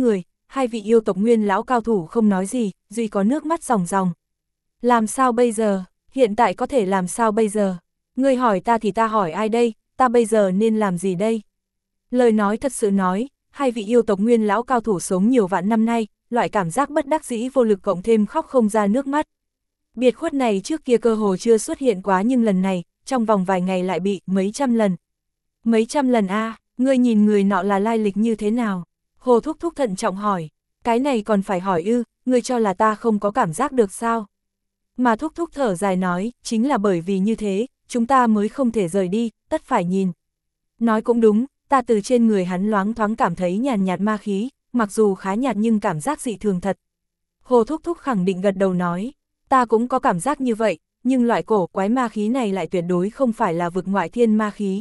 [SPEAKER 1] hai vị yêu tộc nguyên lão cao thủ không nói gì, duy có nước mắt ròng ròng. Làm sao bây giờ, hiện tại có thể làm sao bây giờ? Ngươi hỏi ta thì ta hỏi ai đây, ta bây giờ nên làm gì đây? Lời nói thật sự nói, hai vị yêu tộc nguyên lão cao thủ sống nhiều vạn năm nay, loại cảm giác bất đắc dĩ vô lực cộng thêm khóc không ra nước mắt. Biệt khuất này trước kia cơ hồ chưa xuất hiện quá nhưng lần này, trong vòng vài ngày lại bị mấy trăm lần. Mấy trăm lần a, à, ngươi nhìn người nọ là lai lịch như thế nào? Hồ Thúc Thúc thận trọng hỏi, cái này còn phải hỏi ư, ngươi cho là ta không có cảm giác được sao? Mà Thúc Thúc thở dài nói, chính là bởi vì như thế, chúng ta mới không thể rời đi, tất phải nhìn. Nói cũng đúng, ta từ trên người hắn loáng thoáng cảm thấy nhàn nhạt ma khí, mặc dù khá nhạt nhưng cảm giác dị thường thật. Hồ Thúc Thúc khẳng định gật đầu nói, ta cũng có cảm giác như vậy, nhưng loại cổ quái ma khí này lại tuyệt đối không phải là vực ngoại thiên ma khí.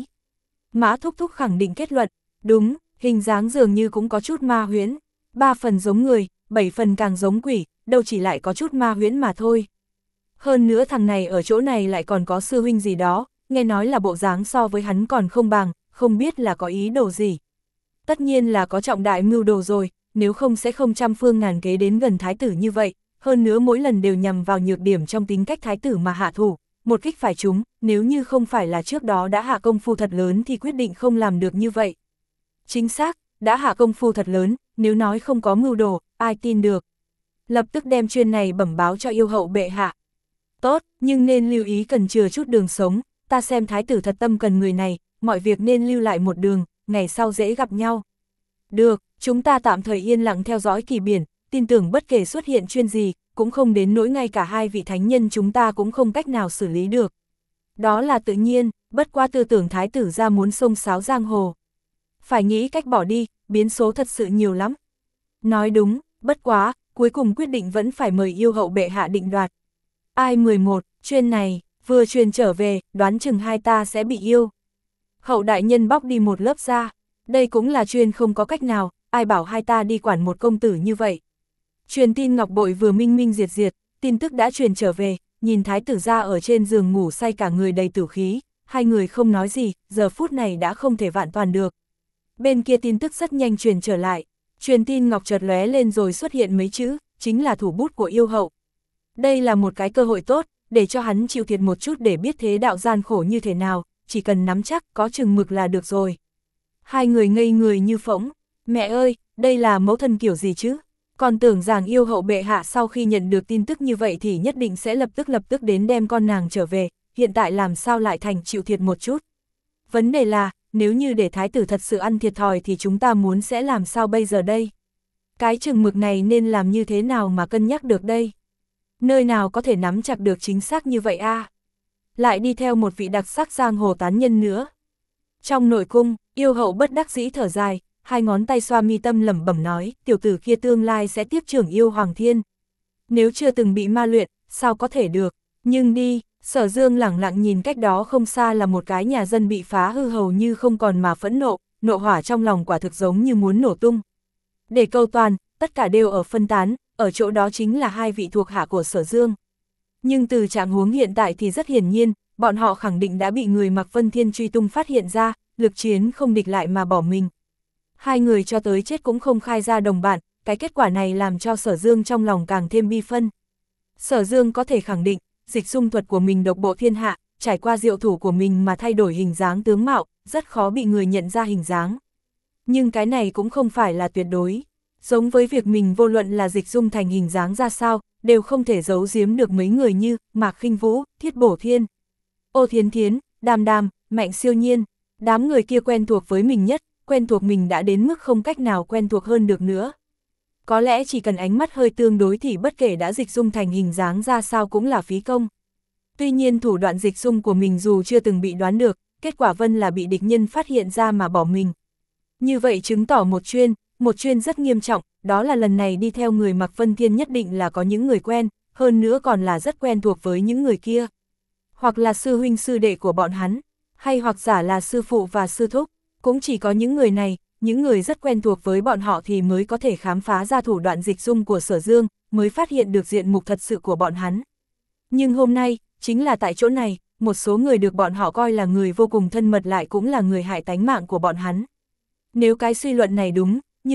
[SPEAKER 1] Mã Thúc Thúc khẳng định kết luận, đúng, hình dáng dường như cũng có chút ma huyễn, ba phần giống người, bảy phần càng giống quỷ, đâu chỉ lại có chút ma huyễn mà thôi. Hơn nữa thằng này ở chỗ này lại còn có sư huynh gì đó, nghe nói là bộ dáng so với hắn còn không bằng, không biết là có ý đồ gì. Tất nhiên là có trọng đại mưu đồ rồi, nếu không sẽ không trăm phương ngàn kế đến gần thái tử như vậy, hơn nữa mỗi lần đều nhằm vào nhược điểm trong tính cách thái tử mà hạ thủ, một kích phải trúng, nếu như không phải là trước đó đã hạ công phu thật lớn thì quyết định không làm được như vậy. Chính xác, đã hạ công phu thật lớn, nếu nói không có mưu đồ, ai tin được. Lập tức đem chuyện này bẩm báo cho yêu hậu bệ hạ. Tốt, nhưng nên lưu ý cần chừa chút đường sống, ta xem thái tử thật tâm cần người này, mọi việc nên lưu lại một đường, ngày sau dễ gặp nhau. Được, chúng ta tạm thời yên lặng theo dõi kỳ biển, tin tưởng bất kể xuất hiện chuyện gì, cũng không đến nỗi ngay cả hai vị thánh nhân chúng ta cũng không cách nào xử lý được. Đó là tự nhiên, bất qua tư tưởng thái tử ra muốn xông xáo giang hồ. Phải nghĩ cách bỏ đi, biến số thật sự nhiều lắm. Nói đúng, bất quá, cuối cùng quyết định vẫn phải mời yêu hậu bệ hạ định đoạt. Ai mười một, chuyên này, vừa truyền trở về, đoán chừng hai ta sẽ bị yêu. Hậu đại nhân bóc đi một lớp da, đây cũng là chuyên không có cách nào, ai bảo hai ta đi quản một công tử như vậy. Truyền tin ngọc bội vừa minh minh diệt diệt, tin tức đã truyền trở về, nhìn thái tử ra ở trên giường ngủ say cả người đầy tử khí, hai người không nói gì, giờ phút này đã không thể vạn toàn được. Bên kia tin tức rất nhanh truyền trở lại, truyền tin ngọc chợt lóe lên rồi xuất hiện mấy chữ, chính là thủ bút của yêu hậu. Đây là một cái cơ hội tốt, để cho hắn chịu thiệt một chút để biết thế đạo gian khổ như thế nào, chỉ cần nắm chắc có chừng mực là được rồi. Hai người ngây người như phỗng, mẹ ơi, đây là mẫu thân kiểu gì chứ? Còn tưởng rằng yêu hậu bệ hạ sau khi nhận được tin tức như vậy thì nhất định sẽ lập tức lập tức đến đem con nàng trở về, hiện tại làm sao lại thành chịu thiệt một chút. Vấn đề là, nếu như để thái tử thật sự ăn thiệt thòi thì chúng ta muốn sẽ làm sao bây giờ đây? Cái chừng mực này nên làm như thế nào mà cân nhắc được đây? Nơi nào có thể nắm chặt được chính xác như vậy a? À? Lại đi theo một vị đặc sắc giang hồ tán nhân nữa. Trong nội cung, yêu hậu bất đắc dĩ thở dài, hai ngón tay xoa mi tâm lẩm bẩm nói, tiểu tử kia tương lai sẽ tiếp trưởng yêu hoàng thiên. Nếu chưa từng bị ma luyện, sao có thể được, nhưng đi, Sở Dương lẳng lặng nhìn cách đó không xa là một cái nhà dân bị phá hư hầu như không còn mà phẫn nộ, nộ hỏa trong lòng quả thực giống như muốn nổ tung. Để câu toàn, tất cả đều ở phân tán, ở chỗ đó chính là hai vị thuộc hạ của Sở Dương. Nhưng từ trạng huống hiện tại thì rất hiển nhiên, bọn họ khẳng định đã bị người mặc Vân Thiên truy tung phát hiện ra, lực chiến không địch lại mà bỏ mình. Hai người cho tới chết cũng không khai ra đồng bạn, cái kết quả này làm cho Sở Dương trong lòng càng thêm bi phân. Sở Dương có thể khẳng định, dịch dung thuật của mình độc bộ thiên hạ, trải qua diệu thủ của mình mà thay đổi hình dáng tướng mạo, rất khó bị người nhận ra hình dáng. Nhưng cái này cũng không phải là tuyệt đối. Giống với việc mình vô luận là dịch dung thành hình dáng ra sao, đều không thể giấu giếm được mấy người như Mạc Khinh Vũ, Thiết Bổ Thiên, Ô Thiến Thiến, Đàm Đàm, Mạnh Siêu Nhiên. Đám người kia quen thuộc với mình nhất, quen thuộc mình đã đến mức không cách nào quen thuộc hơn được nữa. Có lẽ chỉ cần ánh mắt hơi tương đối thì bất kể đã dịch dung thành hình dáng ra sao cũng là phí công. Tuy nhiên thủ đoạn dịch dung của mình dù chưa từng bị đoán được, kết quả Vân là bị địch nhân phát hiện ra mà bỏ mình. Như vậy chứng tỏ một chuyên, một chuyên rất nghiêm trọng, đó là lần này đi theo người mặc Vân Thiên nhất định là có những người quen, hơn nữa còn là rất quen thuộc với những người kia. Hoặc là sư huynh sư đệ của bọn hắn, hay hoặc giả là sư phụ và sư thúc, cũng chỉ có những người này, những người rất quen thuộc với bọn họ thì mới có thể khám phá ra thủ đoạn dịch dung của Sở Dương, mới phát hiện được diện mục thật sự của bọn hắn. Nhưng hôm nay, chính là tại chỗ này, một số người được bọn họ coi là người vô cùng thân mật lại cũng là người hại tánh mạng của bọn hắn. Nếu cái suy luận này đúng, như vậy,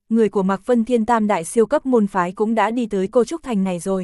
[SPEAKER 1] người của Mạc Vân Thiên tam đại siêu cấp môn phái cũng đã đi tới Cô Trúc Thành này rồi.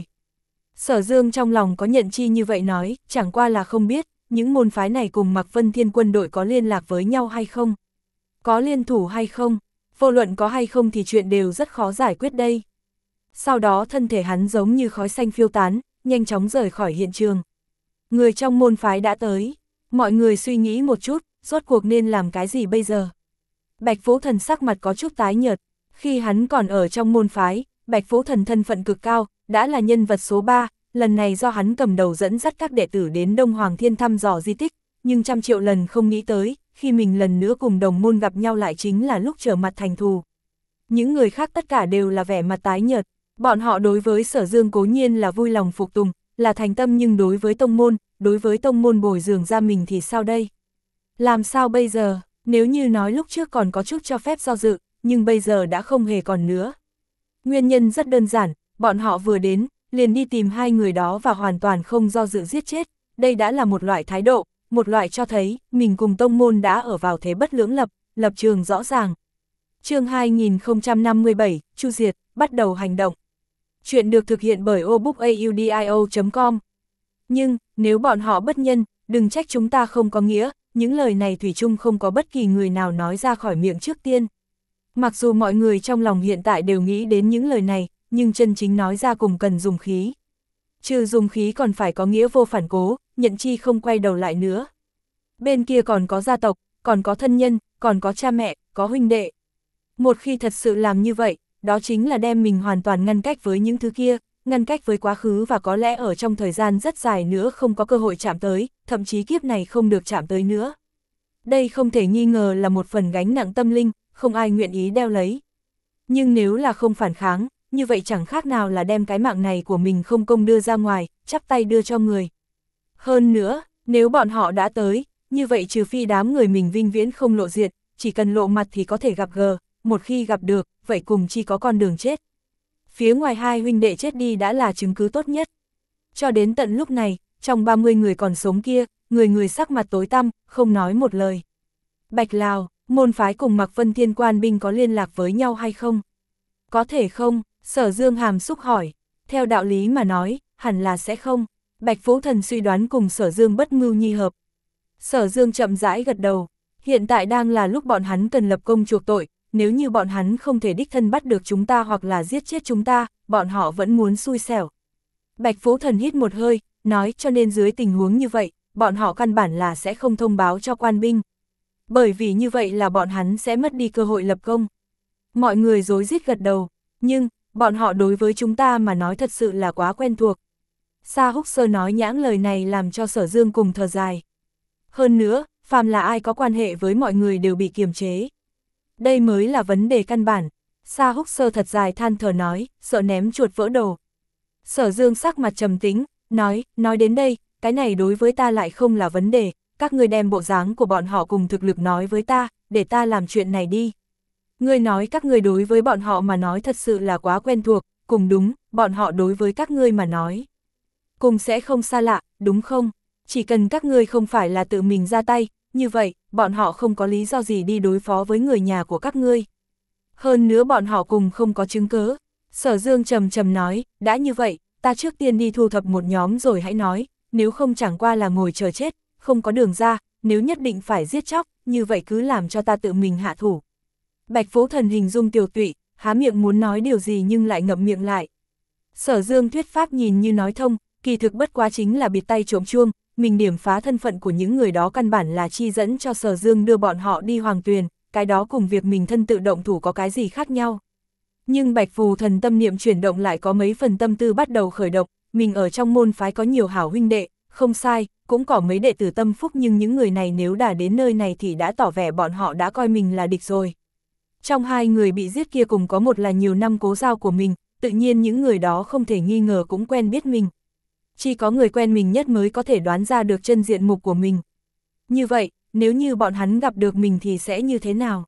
[SPEAKER 1] Sở Dương trong lòng có nhận chi như vậy nói, chẳng qua là không biết, những môn phái này cùng Mạc Vân Thiên quân đội có liên lạc với nhau hay không? Có liên thủ hay không? Vô luận có hay không thì chuyện đều rất khó giải quyết đây. Sau đó thân thể hắn giống như khói xanh phiêu tán, nhanh chóng rời khỏi hiện trường. Người trong môn phái đã tới, mọi người suy nghĩ một chút, rốt cuộc nên làm cái gì bây giờ? Bạch Vũ Thần sắc mặt có chút tái nhợt, khi hắn còn ở trong môn phái, Bạch Vũ Thần thân phận cực cao, đã là nhân vật số ba, lần này do hắn cầm đầu dẫn dắt các đệ tử đến Đông Hoàng Thiên thăm dò di tích, nhưng trăm triệu lần không nghĩ tới, khi mình lần nữa cùng đồng môn gặp nhau lại chính là lúc trở mặt thành thù. Những người khác tất cả đều là vẻ mặt tái nhợt, bọn họ đối với Sở Dương cố nhiên là vui lòng phục tùng, là thành tâm, nhưng đối với tông môn, đối với tông môn bồi dưỡng ra mình thì sao đây? Làm sao bây giờ, nếu như nói lúc trước còn có chút cho phép do dự, nhưng bây giờ đã không hề còn nữa. Nguyên nhân rất đơn giản, bọn họ vừa đến, liền đi tìm hai người đó và hoàn toàn không do dự giết chết, đây đã là một loại thái độ, một loại cho thấy, mình cùng tông môn đã ở vào thế bất lưỡng lập, lập trường rõ ràng. Chương hai nghìn không trăm năm mươi bảy, Chu Diệt, bắt đầu hành động. Chuyện được thực hiện bởi obookaudio chấm com. Nhưng, nếu bọn họ bất nhân, đừng trách chúng ta không có nghĩa, những lời này thủy chung không có bất kỳ người nào nói ra khỏi miệng trước tiên. Mặc dù mọi người trong lòng hiện tại đều nghĩ đến những lời này, nhưng chân chính nói ra cùng cần dùng khí. Trừ dùng khí còn phải có nghĩa vô phản cố, nhận chi không quay đầu lại nữa. Bên kia còn có gia tộc, còn có thân nhân, còn có cha mẹ, có huynh đệ. Một khi thật sự làm như vậy, đó chính là đem mình hoàn toàn ngăn cách với những thứ kia, ngăn cách với quá khứ và có lẽ ở trong thời gian rất dài nữa không có cơ hội chạm tới, thậm chí kiếp này không được chạm tới nữa. Đây không thể nghi ngờ là một phần gánh nặng tâm linh, không ai nguyện ý đeo lấy. Nhưng nếu là không phản kháng, như vậy chẳng khác nào là đem cái mạng này của mình không công đưa ra ngoài, chắp tay đưa cho người. Hơn nữa, nếu bọn họ đã tới, như vậy trừ phi đám người mình vinh viễn không lộ diện, chỉ cần lộ mặt thì có thể gặp gỡ, một khi gặp được, vậy cùng chi có con đường chết. Phía ngoài hai huynh đệ chết đi đã là chứng cứ tốt nhất. Cho đến tận lúc này, trong ba mươi người còn sống kia, người người sắc mặt tối tăm, không nói một lời. Bạch Lào, môn phái cùng Mạc Vân Thiên quan binh có liên lạc với nhau hay không? Có thể không? Sở Dương hàm xúc hỏi. Theo đạo lý mà nói, hẳn là sẽ không. Bạch Vũ Thần suy đoán cùng Sở Dương bất mưu nhi hợp. Sở Dương chậm rãi gật đầu. Hiện tại đang là lúc bọn hắn cần lập công chuộc tội, nếu như bọn hắn không thể đích thân bắt được chúng ta hoặc là giết chết chúng ta, bọn họ vẫn muốn xui xẻo. Bạch Vũ Thần hít một hơi, nói cho nên dưới tình huống như vậy, bọn họ căn bản là sẽ không thông báo cho quan binh. Bởi vì như vậy là bọn hắn sẽ mất đi cơ hội lập công. Mọi người rối rít gật đầu, nhưng, bọn họ đối với chúng ta mà nói thật sự là quá quen thuộc. Sa Húc Sơ nói nhãng lời này làm cho Sở Dương cùng thở dài. Hơn nữa, phàm là ai có quan hệ với mọi người đều bị kiềm chế. Đây mới là vấn đề căn bản. Sa Húc Sơ thật dài than thở nói, sợ ném chuột vỡ đồ. Sở Dương sắc mặt trầm tĩnh, nói, nói đến đây, cái này đối với ta lại không là vấn đề, các ngươi đem bộ dáng của bọn họ cùng thực lực nói với ta, để ta làm chuyện này đi. Ngươi nói các ngươi đối với bọn họ mà nói thật sự là quá quen thuộc, cùng đúng, bọn họ đối với các ngươi mà nói. Cùng sẽ không xa lạ, đúng không? Chỉ cần các ngươi không phải là tự mình ra tay, như vậy, bọn họ không có lý do gì đi đối phó với người nhà của các ngươi. Hơn nữa bọn họ cùng không có chứng cớ. Sở Dương trầm trầm nói, đã như vậy, ta trước tiên đi thu thập một nhóm rồi hãy nói, nếu không chẳng qua là ngồi chờ chết, không có đường ra, nếu nhất định phải giết chóc, như vậy cứ làm cho ta tự mình hạ thủ. Bạch Vũ Thần hình dung tiều tụy, há miệng muốn nói điều gì nhưng lại ngậm miệng lại. Sở Dương thuyết pháp nhìn như nói thông, kỳ thực bất quá chính là bịt tay trộm chuông, mình điểm phá thân phận của những người đó căn bản là chi dẫn cho Sở Dương đưa bọn họ đi Hoàng Tuyền, cái đó cùng việc mình thân tự động thủ có cái gì khác nhau. Nhưng Bạch Phù Thần tâm niệm chuyển động lại có mấy phần tâm tư bắt đầu khởi động, mình ở trong môn phái có nhiều hảo huynh đệ, không sai, cũng có mấy đệ tử tâm phúc, nhưng những người này nếu đã đến nơi này thì đã tỏ vẻ bọn họ đã coi mình là địch rồi. Trong hai người bị giết kia cùng có một là nhiều năm cố giao của mình, tự nhiên những người đó không thể nghi ngờ cũng quen biết mình. Chỉ có người quen mình nhất mới có thể đoán ra được chân diện mục của mình. Như vậy, nếu như bọn hắn gặp được mình thì sẽ như thế nào?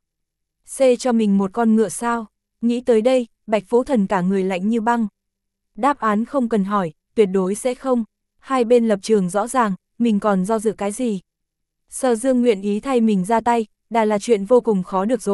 [SPEAKER 1] Xê cho mình một con ngựa sao? Nghĩ tới đây, Bạch Vũ Thần cả người lạnh như băng. Đáp án không cần hỏi, tuyệt đối sẽ không. Hai bên lập trường rõ ràng, mình còn do dự cái gì? Sở Dương nguyện ý thay mình ra tay, đã là chuyện vô cùng khó được rồi.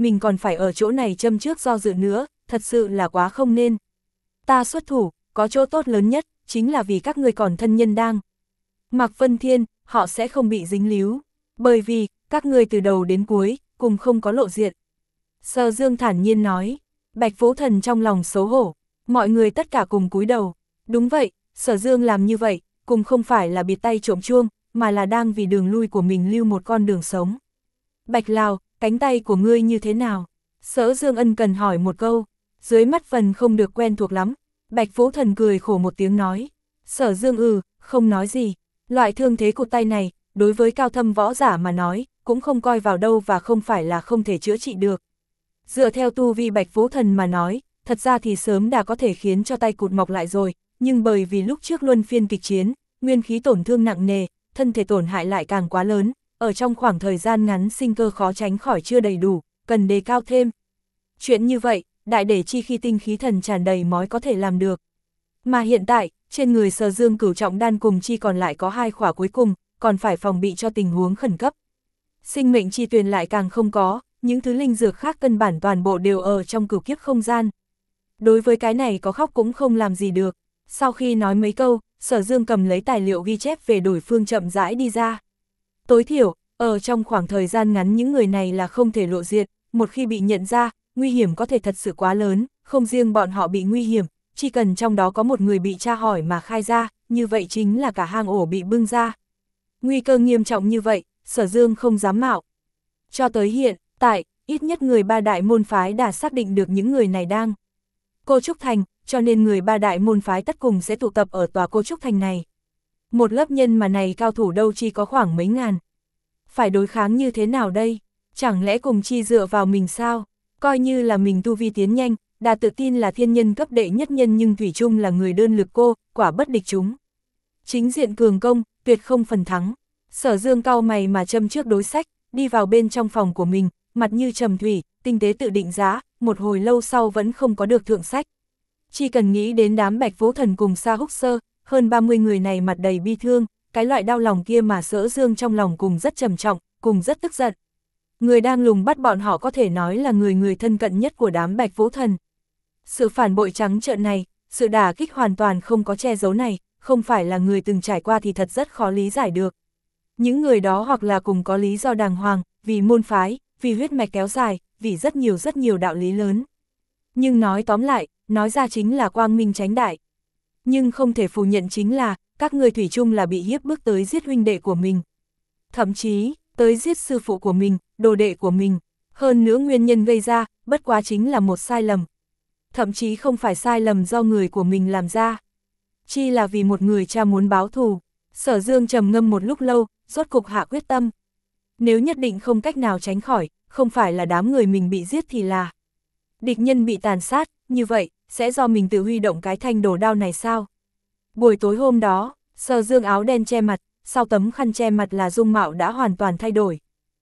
[SPEAKER 1] mình còn phải ở chỗ này châm trước do dự nữa, thật sự là quá không nên. Ta xuất thủ, có chỗ tốt lớn nhất, chính là vì các ngươi còn thân nhân đang. Mạc Vân Thiên, họ sẽ không bị dính líu, bởi vì, các ngươi từ đầu đến cuối, cùng không có lộ diện. Sở Dương thản nhiên nói, Bạch Vũ Thần trong lòng xấu hổ, mọi người tất cả cùng cúi đầu. Đúng vậy, Sở Dương làm như vậy, cùng không phải là bịt tay trộm chuông, mà là đang vì đường lui của mình lưu một con đường sống. Bạch Lào, cánh tay của ngươi như thế nào? Sở Dương ân cần hỏi một câu, dưới mắt phần không được quen thuộc lắm. Bạch Vũ Thần cười khổ một tiếng nói, Sở Dương ừ, không nói gì, loại thương thế cụt tay này, đối với cao thâm võ giả mà nói, cũng không coi vào đâu và không phải là không thể chữa trị được. Dựa theo tu vi Bạch Vũ Thần mà nói, thật ra thì sớm đã có thể khiến cho tay cụt mọc lại rồi, nhưng bởi vì lúc trước luân phiên kịch chiến, nguyên khí tổn thương nặng nề, thân thể tổn hại lại càng quá lớn, ở trong khoảng thời gian ngắn sinh cơ khó tránh khỏi chưa đầy đủ, cần đề cao thêm. Chuyện như vậy, đại để chi khi tinh khí thần tràn đầy mới có thể làm được. Mà hiện tại, trên người Sở Dương cửu trọng đan cùng chi còn lại có hai khỏa cuối cùng, còn phải phòng bị cho tình huống khẩn cấp. Sinh mệnh chi tuyền lại càng không có, những thứ linh dược khác căn bản toàn bộ đều ở trong cửu kiếp không gian. Đối với cái này có khóc cũng không làm gì được. Sau khi nói mấy câu, Sở Dương cầm lấy tài liệu ghi chép về đổi phương chậm rãi đi ra. Tối thiểu, ở trong khoảng thời gian ngắn những người này là không thể lộ diện, một khi bị nhận ra, nguy hiểm có thể thật sự quá lớn, không riêng bọn họ bị nguy hiểm, chỉ cần trong đó có một người bị tra hỏi mà khai ra, như vậy chính là cả hang ổ bị bưng ra. Nguy cơ nghiêm trọng như vậy, Sở Dương không dám mạo. Cho tới hiện tại, ít nhất người ba đại môn phái đã xác định được những người này đang Cô Trúc Thành, cho nên người ba đại môn phái tất cùng sẽ tụ tập ở tòa Cô Trúc Thành này. Một lớp nhân mà này cao thủ đâu chỉ có khoảng mấy ngàn. Phải đối kháng như thế nào đây? Chẳng lẽ cùng chi dựa vào mình sao? Coi như là mình tu vi tiến nhanh, đã tự tin là thiên nhân cấp đệ nhất nhân nhưng thủy chung là người đơn lực cô, quả bất địch chúng. Chính diện cường công, tuyệt không phần thắng. Sở Dương cau mày mà châm trước đối sách, đi vào bên trong phòng của mình, mặt như trầm thủy, tinh tế tự định giá, một hồi lâu sau vẫn không có được thượng sách. Chỉ cần nghĩ đến đám Bạch Vũ Thần cùng Sa Húc Sơ, hơn ba mươi người này mặt đầy bi thương, cái loại đau lòng kia mà Sở Dương trong lòng cùng rất trầm trọng, cùng rất tức giận. Người đang lùng bắt bọn họ có thể nói là người người thân cận nhất của đám Bạch Vũ Thần. Sự phản bội trắng trợn này, sự đả kích hoàn toàn không có che giấu này, không phải là người từng trải qua thì thật rất khó lý giải được. Những người đó hoặc là cùng có lý do đàng hoàng, vì môn phái, vì huyết mạch kéo dài, vì rất nhiều rất nhiều đạo lý lớn. Nhưng nói tóm lại, nói ra chính là quang minh chánh đại. Nhưng không thể phủ nhận chính là, các người thủy chung là bị hiếp bức tới giết huynh đệ của mình. Thậm chí, tới giết sư phụ của mình, đồ đệ của mình. Hơn nữa nguyên nhân gây ra, bất quá chính là một sai lầm. Thậm chí không phải sai lầm do người của mình làm ra. Chi là vì một người cha muốn báo thù. Sở Dương trầm ngâm một lúc lâu, rốt cục hạ quyết tâm. Nếu nhất định không cách nào tránh khỏi, không phải là đám người mình bị giết thì là địch nhân bị tàn sát, như vậy, sẽ do mình tự huy động cái thanh đồ đao này sao? Buổi tối hôm đó, Sở Dương áo đen che mặt, sau tấm khăn che mặt là dung mạo đã hoàn toàn thay đổi.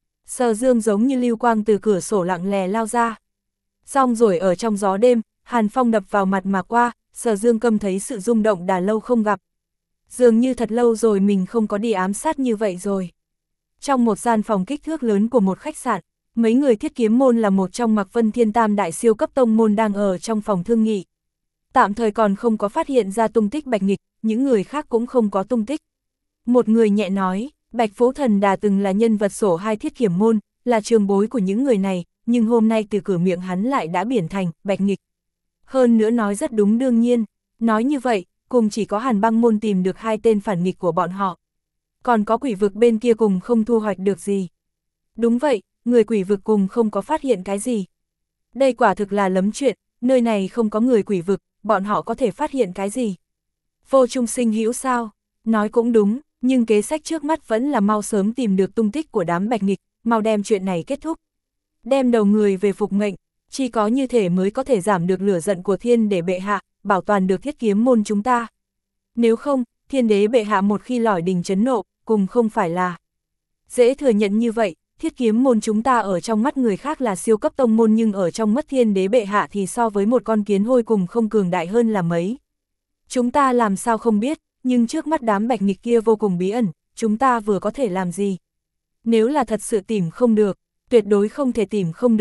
[SPEAKER 1] Sở Dương giống như lưu quang từ cửa sổ lặng lè lao ra. Xong rồi ở trong gió đêm, hàn phong đập vào mặt mà qua, Sở Dương Câm thấy sự rung động đã lâu không gặp. Dường như thật lâu rồi mình không có đi ám sát như vậy rồi. Trong một gian phòng kích thước lớn của một khách sạn, mấy người thiết kiếm môn là một trong Mạc Vân Thiên tam đại siêu cấp tông môn đang ở trong phòng thương nghị. Tạm thời còn không có phát hiện ra tung tích Bạch Nghịch, những người khác cũng không có tung tích. Một người nhẹ nói, Bạch Vũ Thần đã từng là nhân vật sổ hai thiết kiếm môn, là trường bối của những người này, nhưng hôm nay từ cửa miệng hắn lại đã biển thành Bạch Nghịch. Hơn nữa nói rất đúng đương nhiên, nói như vậy, cùng chỉ có Hàn Băng môn tìm được hai tên phản nghịch của bọn họ. Còn có quỷ vực bên kia cùng không thu hoạch được gì. Đúng vậy, người quỷ vực cùng không có phát hiện cái gì. Đây quả thực là lấm chuyện, nơi này không có người quỷ vực, bọn họ có thể phát hiện cái gì. Vô Trung Sinh hữu sao? Nói cũng đúng, nhưng kế sách trước mắt vẫn là mau sớm tìm được tung tích của đám Bạch Nghịch, mau đem chuyện này kết thúc. Đem đầu người về phục mệnh, chỉ có như thể mới có thể giảm được lửa giận của thiên để bệ hạ, bảo toàn được thiết kiếm môn chúng ta. Nếu không, thiên đế bệ hạ một khi lỏi đình chấn nộ, cùng không phải là dễ thừa nhận như vậy. Thiết kiếm môn chúng ta ở trong mắt người khác là siêu cấp tông môn nhưng ở trong mắt thiên đế bệ hạ thì so với một con kiến hôi cùng không cường đại hơn là mấy. Chúng ta làm sao không biết, nhưng trước mắt đám Bạch Nghịch kia vô cùng bí ẩn, chúng ta vừa có thể làm gì? Nếu là thật sự tìm không được, tuyệt đối không thể tìm không được,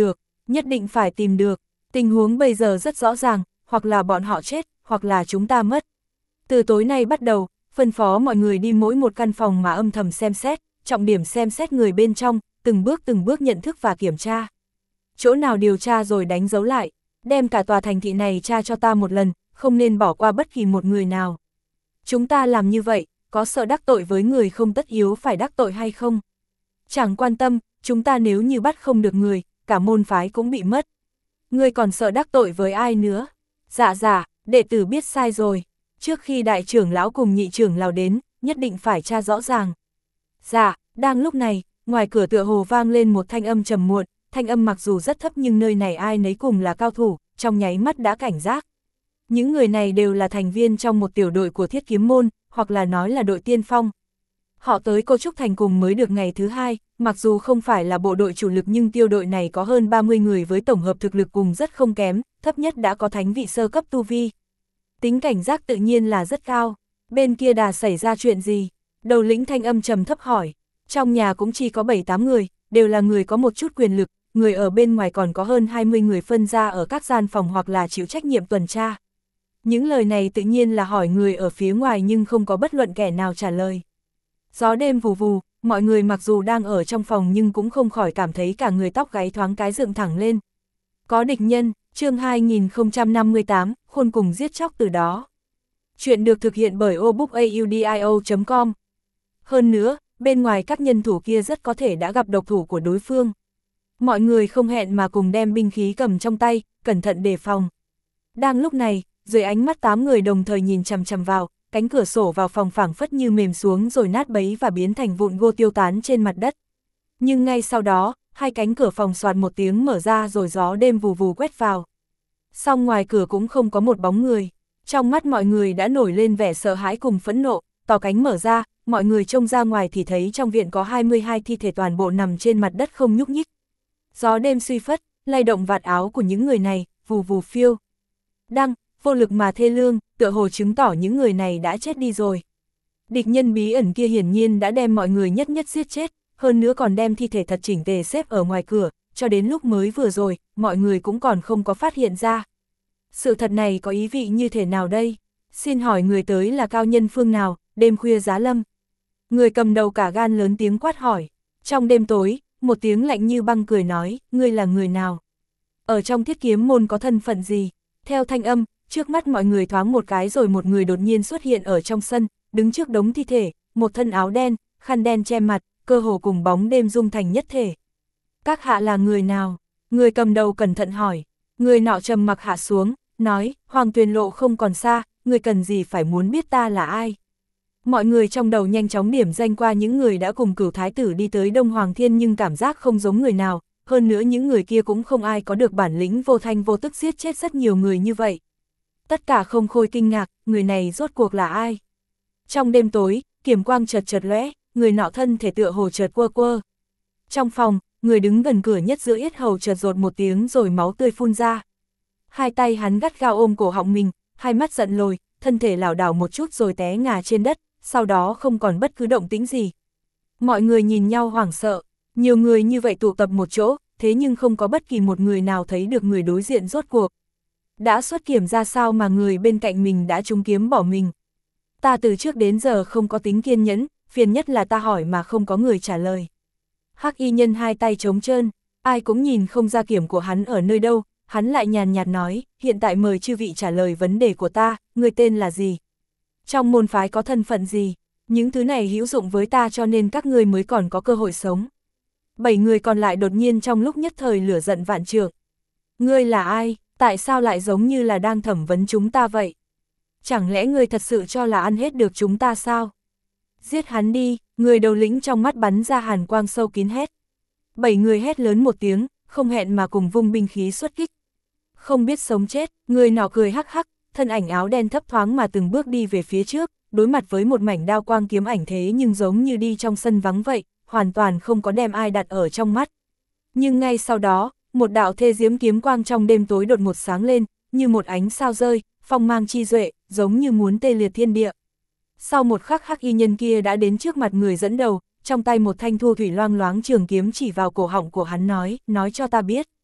[SPEAKER 1] Nhất định phải tìm được, tình huống bây giờ rất rõ ràng, hoặc là bọn họ chết, hoặc là chúng ta mất. Từ tối nay bắt đầu, phân phó mọi người đi mỗi một căn phòng mà âm thầm xem xét, trọng điểm xem xét người bên trong, từng bước từng bước nhận thức và kiểm tra. Chỗ nào điều tra rồi đánh dấu lại, đem cả tòa thành thị này tra cho ta một lần, không nên bỏ qua bất kỳ một người nào. Chúng ta làm như vậy, có sợ đắc tội với người không tất yếu phải đắc tội hay không? Chẳng quan tâm, chúng ta nếu như bắt không được người, cả môn phái cũng bị mất. Ngươi còn sợ đắc tội với ai nữa? Dạ dạ, đệ tử biết sai rồi. Trước khi đại trưởng lão cùng nhị trưởng lão đến, nhất định phải tra rõ ràng. Dạ, đang lúc này, ngoài cửa tựa hồ vang lên một thanh âm trầm muộn, thanh âm mặc dù rất thấp nhưng nơi này ai nấy cùng là cao thủ, trong nháy mắt đã cảnh giác. Những người này đều là thành viên trong một tiểu đội của Thiết Kiếm Môn, hoặc là nói là đội tiên phong. Họ tới Cô Trúc Thành cùng mới được ngày thứ hai, mặc dù không phải là bộ đội chủ lực nhưng tiêu đội này có hơn ba mươi người với tổng hợp thực lực cùng rất không kém, thấp nhất đã có thánh vị sơ cấp tu vi. Tính cảnh giác tự nhiên là rất cao. Bên kia đà xảy ra chuyện gì? Đầu lĩnh thanh âm trầm thấp hỏi. Trong nhà cũng chỉ có bảy tám người, đều là người có một chút quyền lực, người ở bên ngoài còn có hơn hai mươi người phân ra ở các gian phòng hoặc là chịu trách nhiệm tuần tra. Những lời này tự nhiên là hỏi người ở phía ngoài nhưng không có bất luận kẻ nào trả lời. Gió đêm vù vù, mọi người mặc dù đang ở trong phòng nhưng cũng không khỏi cảm thấy cả người tóc gáy thoáng cái dựng thẳng lên. Có địch nhân, chương hai nghìn không trăm năm mươi tám, khôn cùng giết chóc từ đó. Chuyện được thực hiện bởi obookaudio chấm com. Hơn nữa, bên ngoài các nhân thủ kia rất có thể đã gặp độc thủ của đối phương. Mọi người không hẹn mà cùng đem binh khí cầm trong tay, cẩn thận đề phòng. Đang lúc này, dưới ánh mắt tám người đồng thời nhìn chằm chằm vào, cánh cửa sổ vào phòng phảng phất như mềm xuống rồi nát bấy và biến thành vụn gô tiêu tán trên mặt đất. Nhưng ngay sau đó, hai cánh cửa phòng soạt một tiếng mở ra rồi gió đêm vù vù quét vào. Song ngoài cửa cũng không có một bóng người. Trong mắt mọi người đã nổi lên vẻ sợ hãi cùng phẫn nộ, tỏ cánh mở ra, mọi người trông ra ngoài thì thấy trong viện có hai mươi hai thi thể toàn bộ nằm trên mặt đất không nhúc nhích. Gió đêm suy phất, lay động vạt áo của những người này, vù vù phiêu. Đăng, vô lực mà thê lương, tựa hồ chứng tỏ những người này đã chết đi rồi. Địch nhân bí ẩn kia hiển nhiên đã đem mọi người nhất nhất giết chết, hơn nữa còn đem thi thể thật chỉnh tề xếp ở ngoài cửa, cho đến lúc mới vừa rồi, mọi người cũng còn không có phát hiện ra. Sự thật này có ý vị như thế nào đây? Xin hỏi người tới là cao nhân phương nào, đêm khuya giá lâm? Người cầm đầu cả gan lớn tiếng quát hỏi. Trong đêm tối, một tiếng lạnh như băng cười nói, ngươi là người nào? Ở trong Thiết Kiếm Môn có thân phận gì? Theo thanh âm, trước mắt mọi người thoáng một cái rồi một người đột nhiên xuất hiện ở trong sân, đứng trước đống thi thể, một thân áo đen, khăn đen che mặt, cơ hồ cùng bóng đêm dung thành nhất thể. Các hạ là người nào? Người cầm đầu cẩn thận hỏi. Người nọ trầm mặc hạ xuống, nói, Hoàng Tuyền lộ không còn xa, người cần gì phải muốn biết ta là ai? Mọi người trong đầu nhanh chóng điểm danh qua những người đã cùng Cửu Thái tử đi tới Đông Hoàng Thiên nhưng cảm giác không giống người nào, hơn nữa những người kia cũng không ai có được bản lĩnh vô thanh vô tức giết chết rất nhiều người như vậy. Tất cả không khôi kinh ngạc, người này rốt cuộc là ai? Trong đêm tối, kiểm quang chợt chợt lóe, người nọ thân thể tựa hồ chợt quơ quơ. Trong phòng, người đứng gần cửa nhất giữa yết hầu chợt rột một tiếng rồi máu tươi phun ra. Hai tay hắn gắt gao ôm cổ họng mình, hai mắt giận lồi, thân thể lảo đảo một chút rồi té ngã trên đất, sau đó không còn bất cứ động tĩnh gì. Mọi người nhìn nhau hoảng sợ, nhiều người như vậy tụ tập một chỗ, thế nhưng không có bất kỳ một người nào thấy được người đối diện rốt cuộc. Đã xuất kiểm ra sao mà người bên cạnh mình đã trúng kiếm bỏ mình. Ta từ trước đến giờ không có tính kiên nhẫn, phiền nhất là ta hỏi mà không có người trả lời. Hắc y nhân hai tay trống trơn, ai cũng nhìn không ra kiểm của hắn ở nơi đâu, hắn lại nhàn nhạt nói, hiện tại mời chư vị trả lời vấn đề của ta, người tên là gì? Trong môn phái có thân phận gì? Những thứ này hữu dụng với ta cho nên các ngươi mới còn có cơ hội sống. Bảy người còn lại đột nhiên trong lúc nhất thời lửa giận vạn trượng. Ngươi là ai? Tại sao lại giống như là đang thẩm vấn chúng ta vậy? Chẳng lẽ ngươi thật sự cho là ăn hết được chúng ta sao? Giết hắn đi, người đầu lĩnh trong mắt bắn ra hàn quang sâu kín hét. Bảy người hét lớn một tiếng, không hẹn mà cùng vung binh khí xuất kích. Không biết sống chết, người nọ cười hắc hắc, thân ảnh áo đen thấp thoáng mà từng bước đi về phía trước, đối mặt với một mảnh đao quang kiếm ảnh thế nhưng giống như đi trong sân vắng vậy, hoàn toàn không có đem ai đặt ở trong mắt. Nhưng ngay sau đó, một đạo thê diễm kiếm quang trong đêm tối đột ngột sáng lên, như một ánh sao rơi, phong mang chi duệ, giống như muốn tê liệt thiên địa. Sau một khắc hắc y nhân kia đã đến trước mặt người dẫn đầu, trong tay một thanh thu thủy loang loáng trường kiếm chỉ vào cổ họng của hắn nói, nói cho ta biết.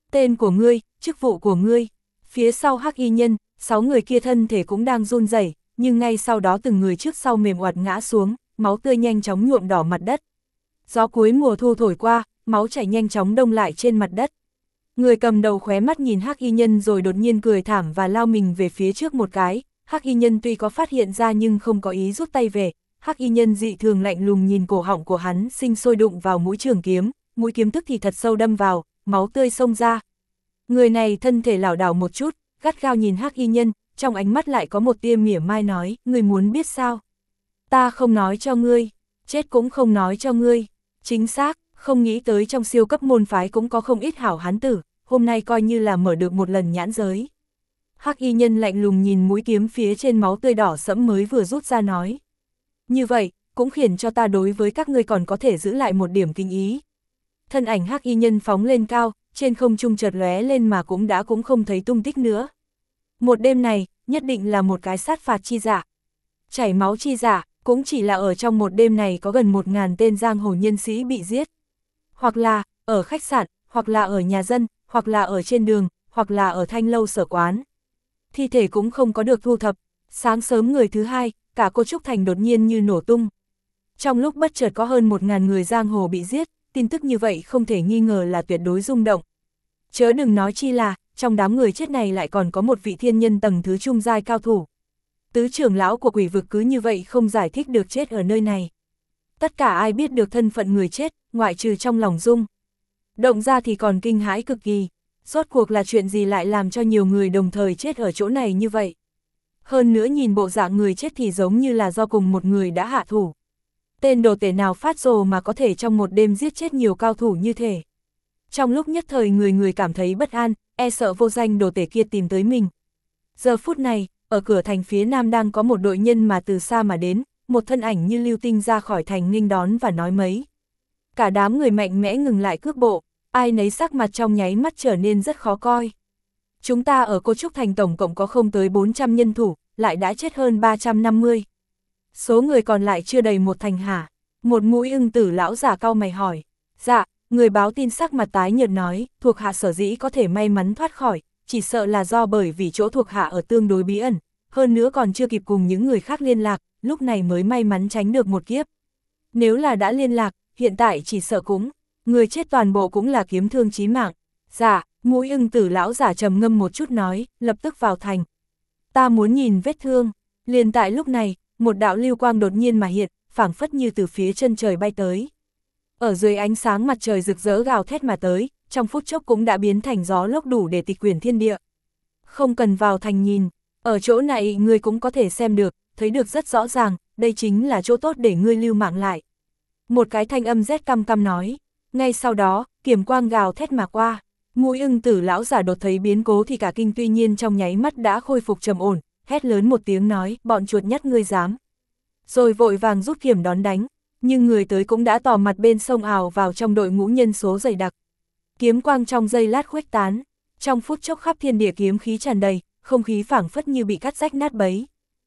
[SPEAKER 1] Tên của ngươi, chức vụ của ngươi. Phía sau hắc y nhân, sáu người kia thân thể cũng đang run rẩy, nhưng ngay sau đó từng người trước sau mềm oặt ngã xuống, máu tươi nhanh chóng nhuộm đỏ mặt đất. Gió cuối mùa thu thổi qua, máu chảy nhanh chóng đông lại trên mặt đất. Người cầm đầu khóe mắt nhìn hắc y nhân rồi đột nhiên cười thảm và lao mình về phía trước một cái. Hắc y nhân tuy có phát hiện ra nhưng không có ý rút tay về. Hắc y nhân dị thường lạnh lùng nhìn cổ họng của hắn sinh sôi đụng vào mũi trường kiếm, mũi kiếm tức thì thật sâu đâm vào, máu tươi xông ra. Người này thân thể lảo đảo một chút, gắt gao nhìn hắc y nhân, trong ánh mắt lại có một tia mỉa mai nói, ngươi muốn biết sao? Ta không nói cho ngươi, chết cũng không nói cho ngươi. Chính xác, không nghĩ tới trong siêu cấp môn phái cũng có không ít hảo hán tử, hôm nay coi như là mở được một lần nhãn giới. Hắc y nhân lạnh lùng nhìn mũi kiếm phía trên máu tươi đỏ sẫm mới vừa rút ra nói. Như vậy, cũng khiến cho ta đối với các ngươi còn có thể giữ lại một điểm kinh ý. Thân ảnh hắc y nhân phóng lên cao, trên không trung chợt lóe lên mà cũng đã cũng không thấy tung tích nữa. Một đêm này, nhất định là một cái sát phạt chi giả. Chảy máu chi giả, cũng chỉ là ở trong một đêm này có gần một ngàn tên giang hồ nhân sĩ bị giết. Hoặc là, ở khách sạn, hoặc là ở nhà dân, hoặc là ở trên đường, hoặc là ở thanh lâu sở quán. Thi thể cũng không có được thu thập. Sáng sớm người thứ hai, cả Cô Trúc Thành đột nhiên như nổ tung. Trong lúc bất chợt có hơn một ngàn người giang hồ bị giết, tin tức như vậy không thể nghi ngờ là tuyệt đối rung động. Chớ đừng nói chi là, trong đám người chết này lại còn có một vị thiên nhân tầng thứ trung giai cao thủ. Tứ trưởng lão của quỷ vực cứ như vậy không giải thích được chết ở nơi này. Tất cả ai biết được thân phận người chết, ngoại trừ trong lòng Dung. Động ra thì còn kinh hãi cực kỳ, rốt cuộc là chuyện gì lại làm cho nhiều người đồng thời chết ở chỗ này như vậy. Hơn nữa nhìn bộ dạng người chết thì giống như là do cùng một người đã hạ thủ. Tên đồ tể nào phát rồ mà có thể trong một đêm giết chết nhiều cao thủ như thế. Trong lúc nhất thời người người cảm thấy bất an, e sợ vô danh đồ tể kia tìm tới mình. Giờ phút này, ở cửa thành phía nam đang có một đội nhân mà từ xa mà đến, một thân ảnh như lưu tinh ra khỏi thành nghênh đón và nói mấy. Cả đám người mạnh mẽ ngừng lại cước bộ, ai nấy sắc mặt trong nháy mắt trở nên rất khó coi. Chúng ta ở Cô Trúc Thành tổng cộng có không tới bốn trăm nhân thủ, lại đã chết hơn ba trăm năm mươi. Số người còn lại chưa đầy một thành hả? Một mũi ưng tử lão giả cau mày hỏi. Dạ, người báo tin sắc mặt tái nhợt nói, thuộc hạ sở dĩ có thể may mắn thoát khỏi, chỉ sợ là do bởi vì chỗ thuộc hạ ở tương đối bí ẩn, hơn nữa còn chưa kịp cùng những người khác liên lạc, lúc này mới may mắn tránh được một kiếp. Nếu là đã liên lạc, hiện tại chỉ sợ cũng, người chết toàn bộ cũng là kiếm thương chí mạng. Dạ, mũi ưng tử lão giả trầm ngâm một chút nói, lập tức vào thành. Ta muốn nhìn vết thương. Liền tại lúc này, một đạo lưu quang đột nhiên mà hiện, phảng phất như từ phía chân trời bay tới. Ở dưới ánh sáng mặt trời rực rỡ gào thét mà tới, trong phút chốc cũng đã biến thành gió lốc đủ để tịch quyển thiên địa. Không cần vào thành nhìn, ở chỗ này ngươi cũng có thể xem được, thấy được rất rõ ràng, đây chính là chỗ tốt để ngươi lưu mạng lại. Một cái thanh âm rét căm căm nói, ngay sau đó, kiếm quang gào thét mà qua, mũi ưng tử lão giả đột thấy biến cố thì cả kinh tuy nhiên trong nháy mắt đã khôi phục trầm ổn, hét lớn một tiếng nói, bọn chuột nhắt ngươi dám. Rồi vội vàng rút kiếm đón đánh, nhưng người tới cũng đã tò mặt bên sông ào vào trong đội ngũ nhân số dày đặc. Kiếm quang trong giây lát khuếch tán, trong phút chốc khắp thiên địa kiếm khí tràn đầy, không khí phảng phất như bị cắt rách nát bấy.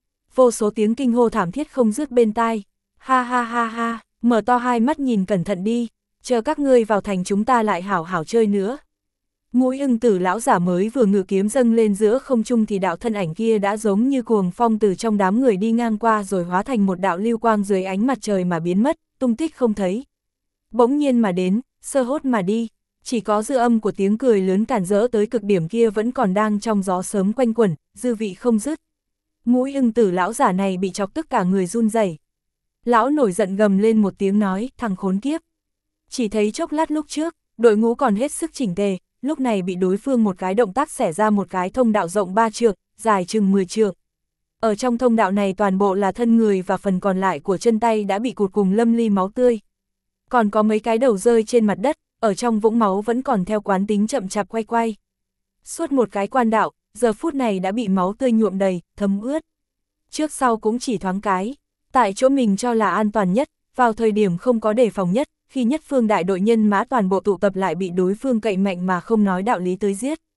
[SPEAKER 1] Vô số tiếng kinh hô thảm thiết không dứt bên tai. Ha ha ha ha, mở to hai mắt nhìn cẩn thận đi, chờ các ngươi vào thành chúng ta lại hảo hảo chơi nữa. Mũi ưng tử lão giả mới vừa ngự kiếm dâng lên giữa không trung thì đạo thân ảnh kia đã giống như cuồng phong từ trong đám người đi ngang qua rồi hóa thành một đạo lưu quang dưới ánh mặt trời mà biến mất, tung tích không thấy. Bỗng nhiên mà đến, sơ hốt mà đi, chỉ có dư âm của tiếng cười lớn cản rỡ tới cực điểm kia vẫn còn đang trong gió sớm quanh quẩn, dư vị không dứt. Mũi ưng tử lão giả này bị chọc tức cả người run rẩy. Lão nổi giận gầm lên một tiếng nói, thằng khốn kiếp. Chỉ thấy chốc lát lúc trước, đội ngũ còn hết sức chỉnh tề, lúc này bị đối phương một cái động tác xẻ ra một cái thông đạo rộng ba trượng, dài chừng mười trượng. Ở trong thông đạo này toàn bộ là thân người và phần còn lại của chân tay đã bị cụt cùng lâm ly máu tươi. Còn có mấy cái đầu rơi trên mặt đất, ở trong vũng máu vẫn còn theo quán tính chậm chạp quay quay. Suốt một cái quan đạo, giờ phút này đã bị máu tươi nhuộm đầy, thấm ướt. Trước sau cũng chỉ thoáng cái, tại chỗ mình cho là an toàn nhất, vào thời điểm không có đề phòng nhất, khi nhất phương đại đội nhân mã toàn bộ tụ tập lại bị đối phương cậy mạnh mà không nói đạo lý tới giết.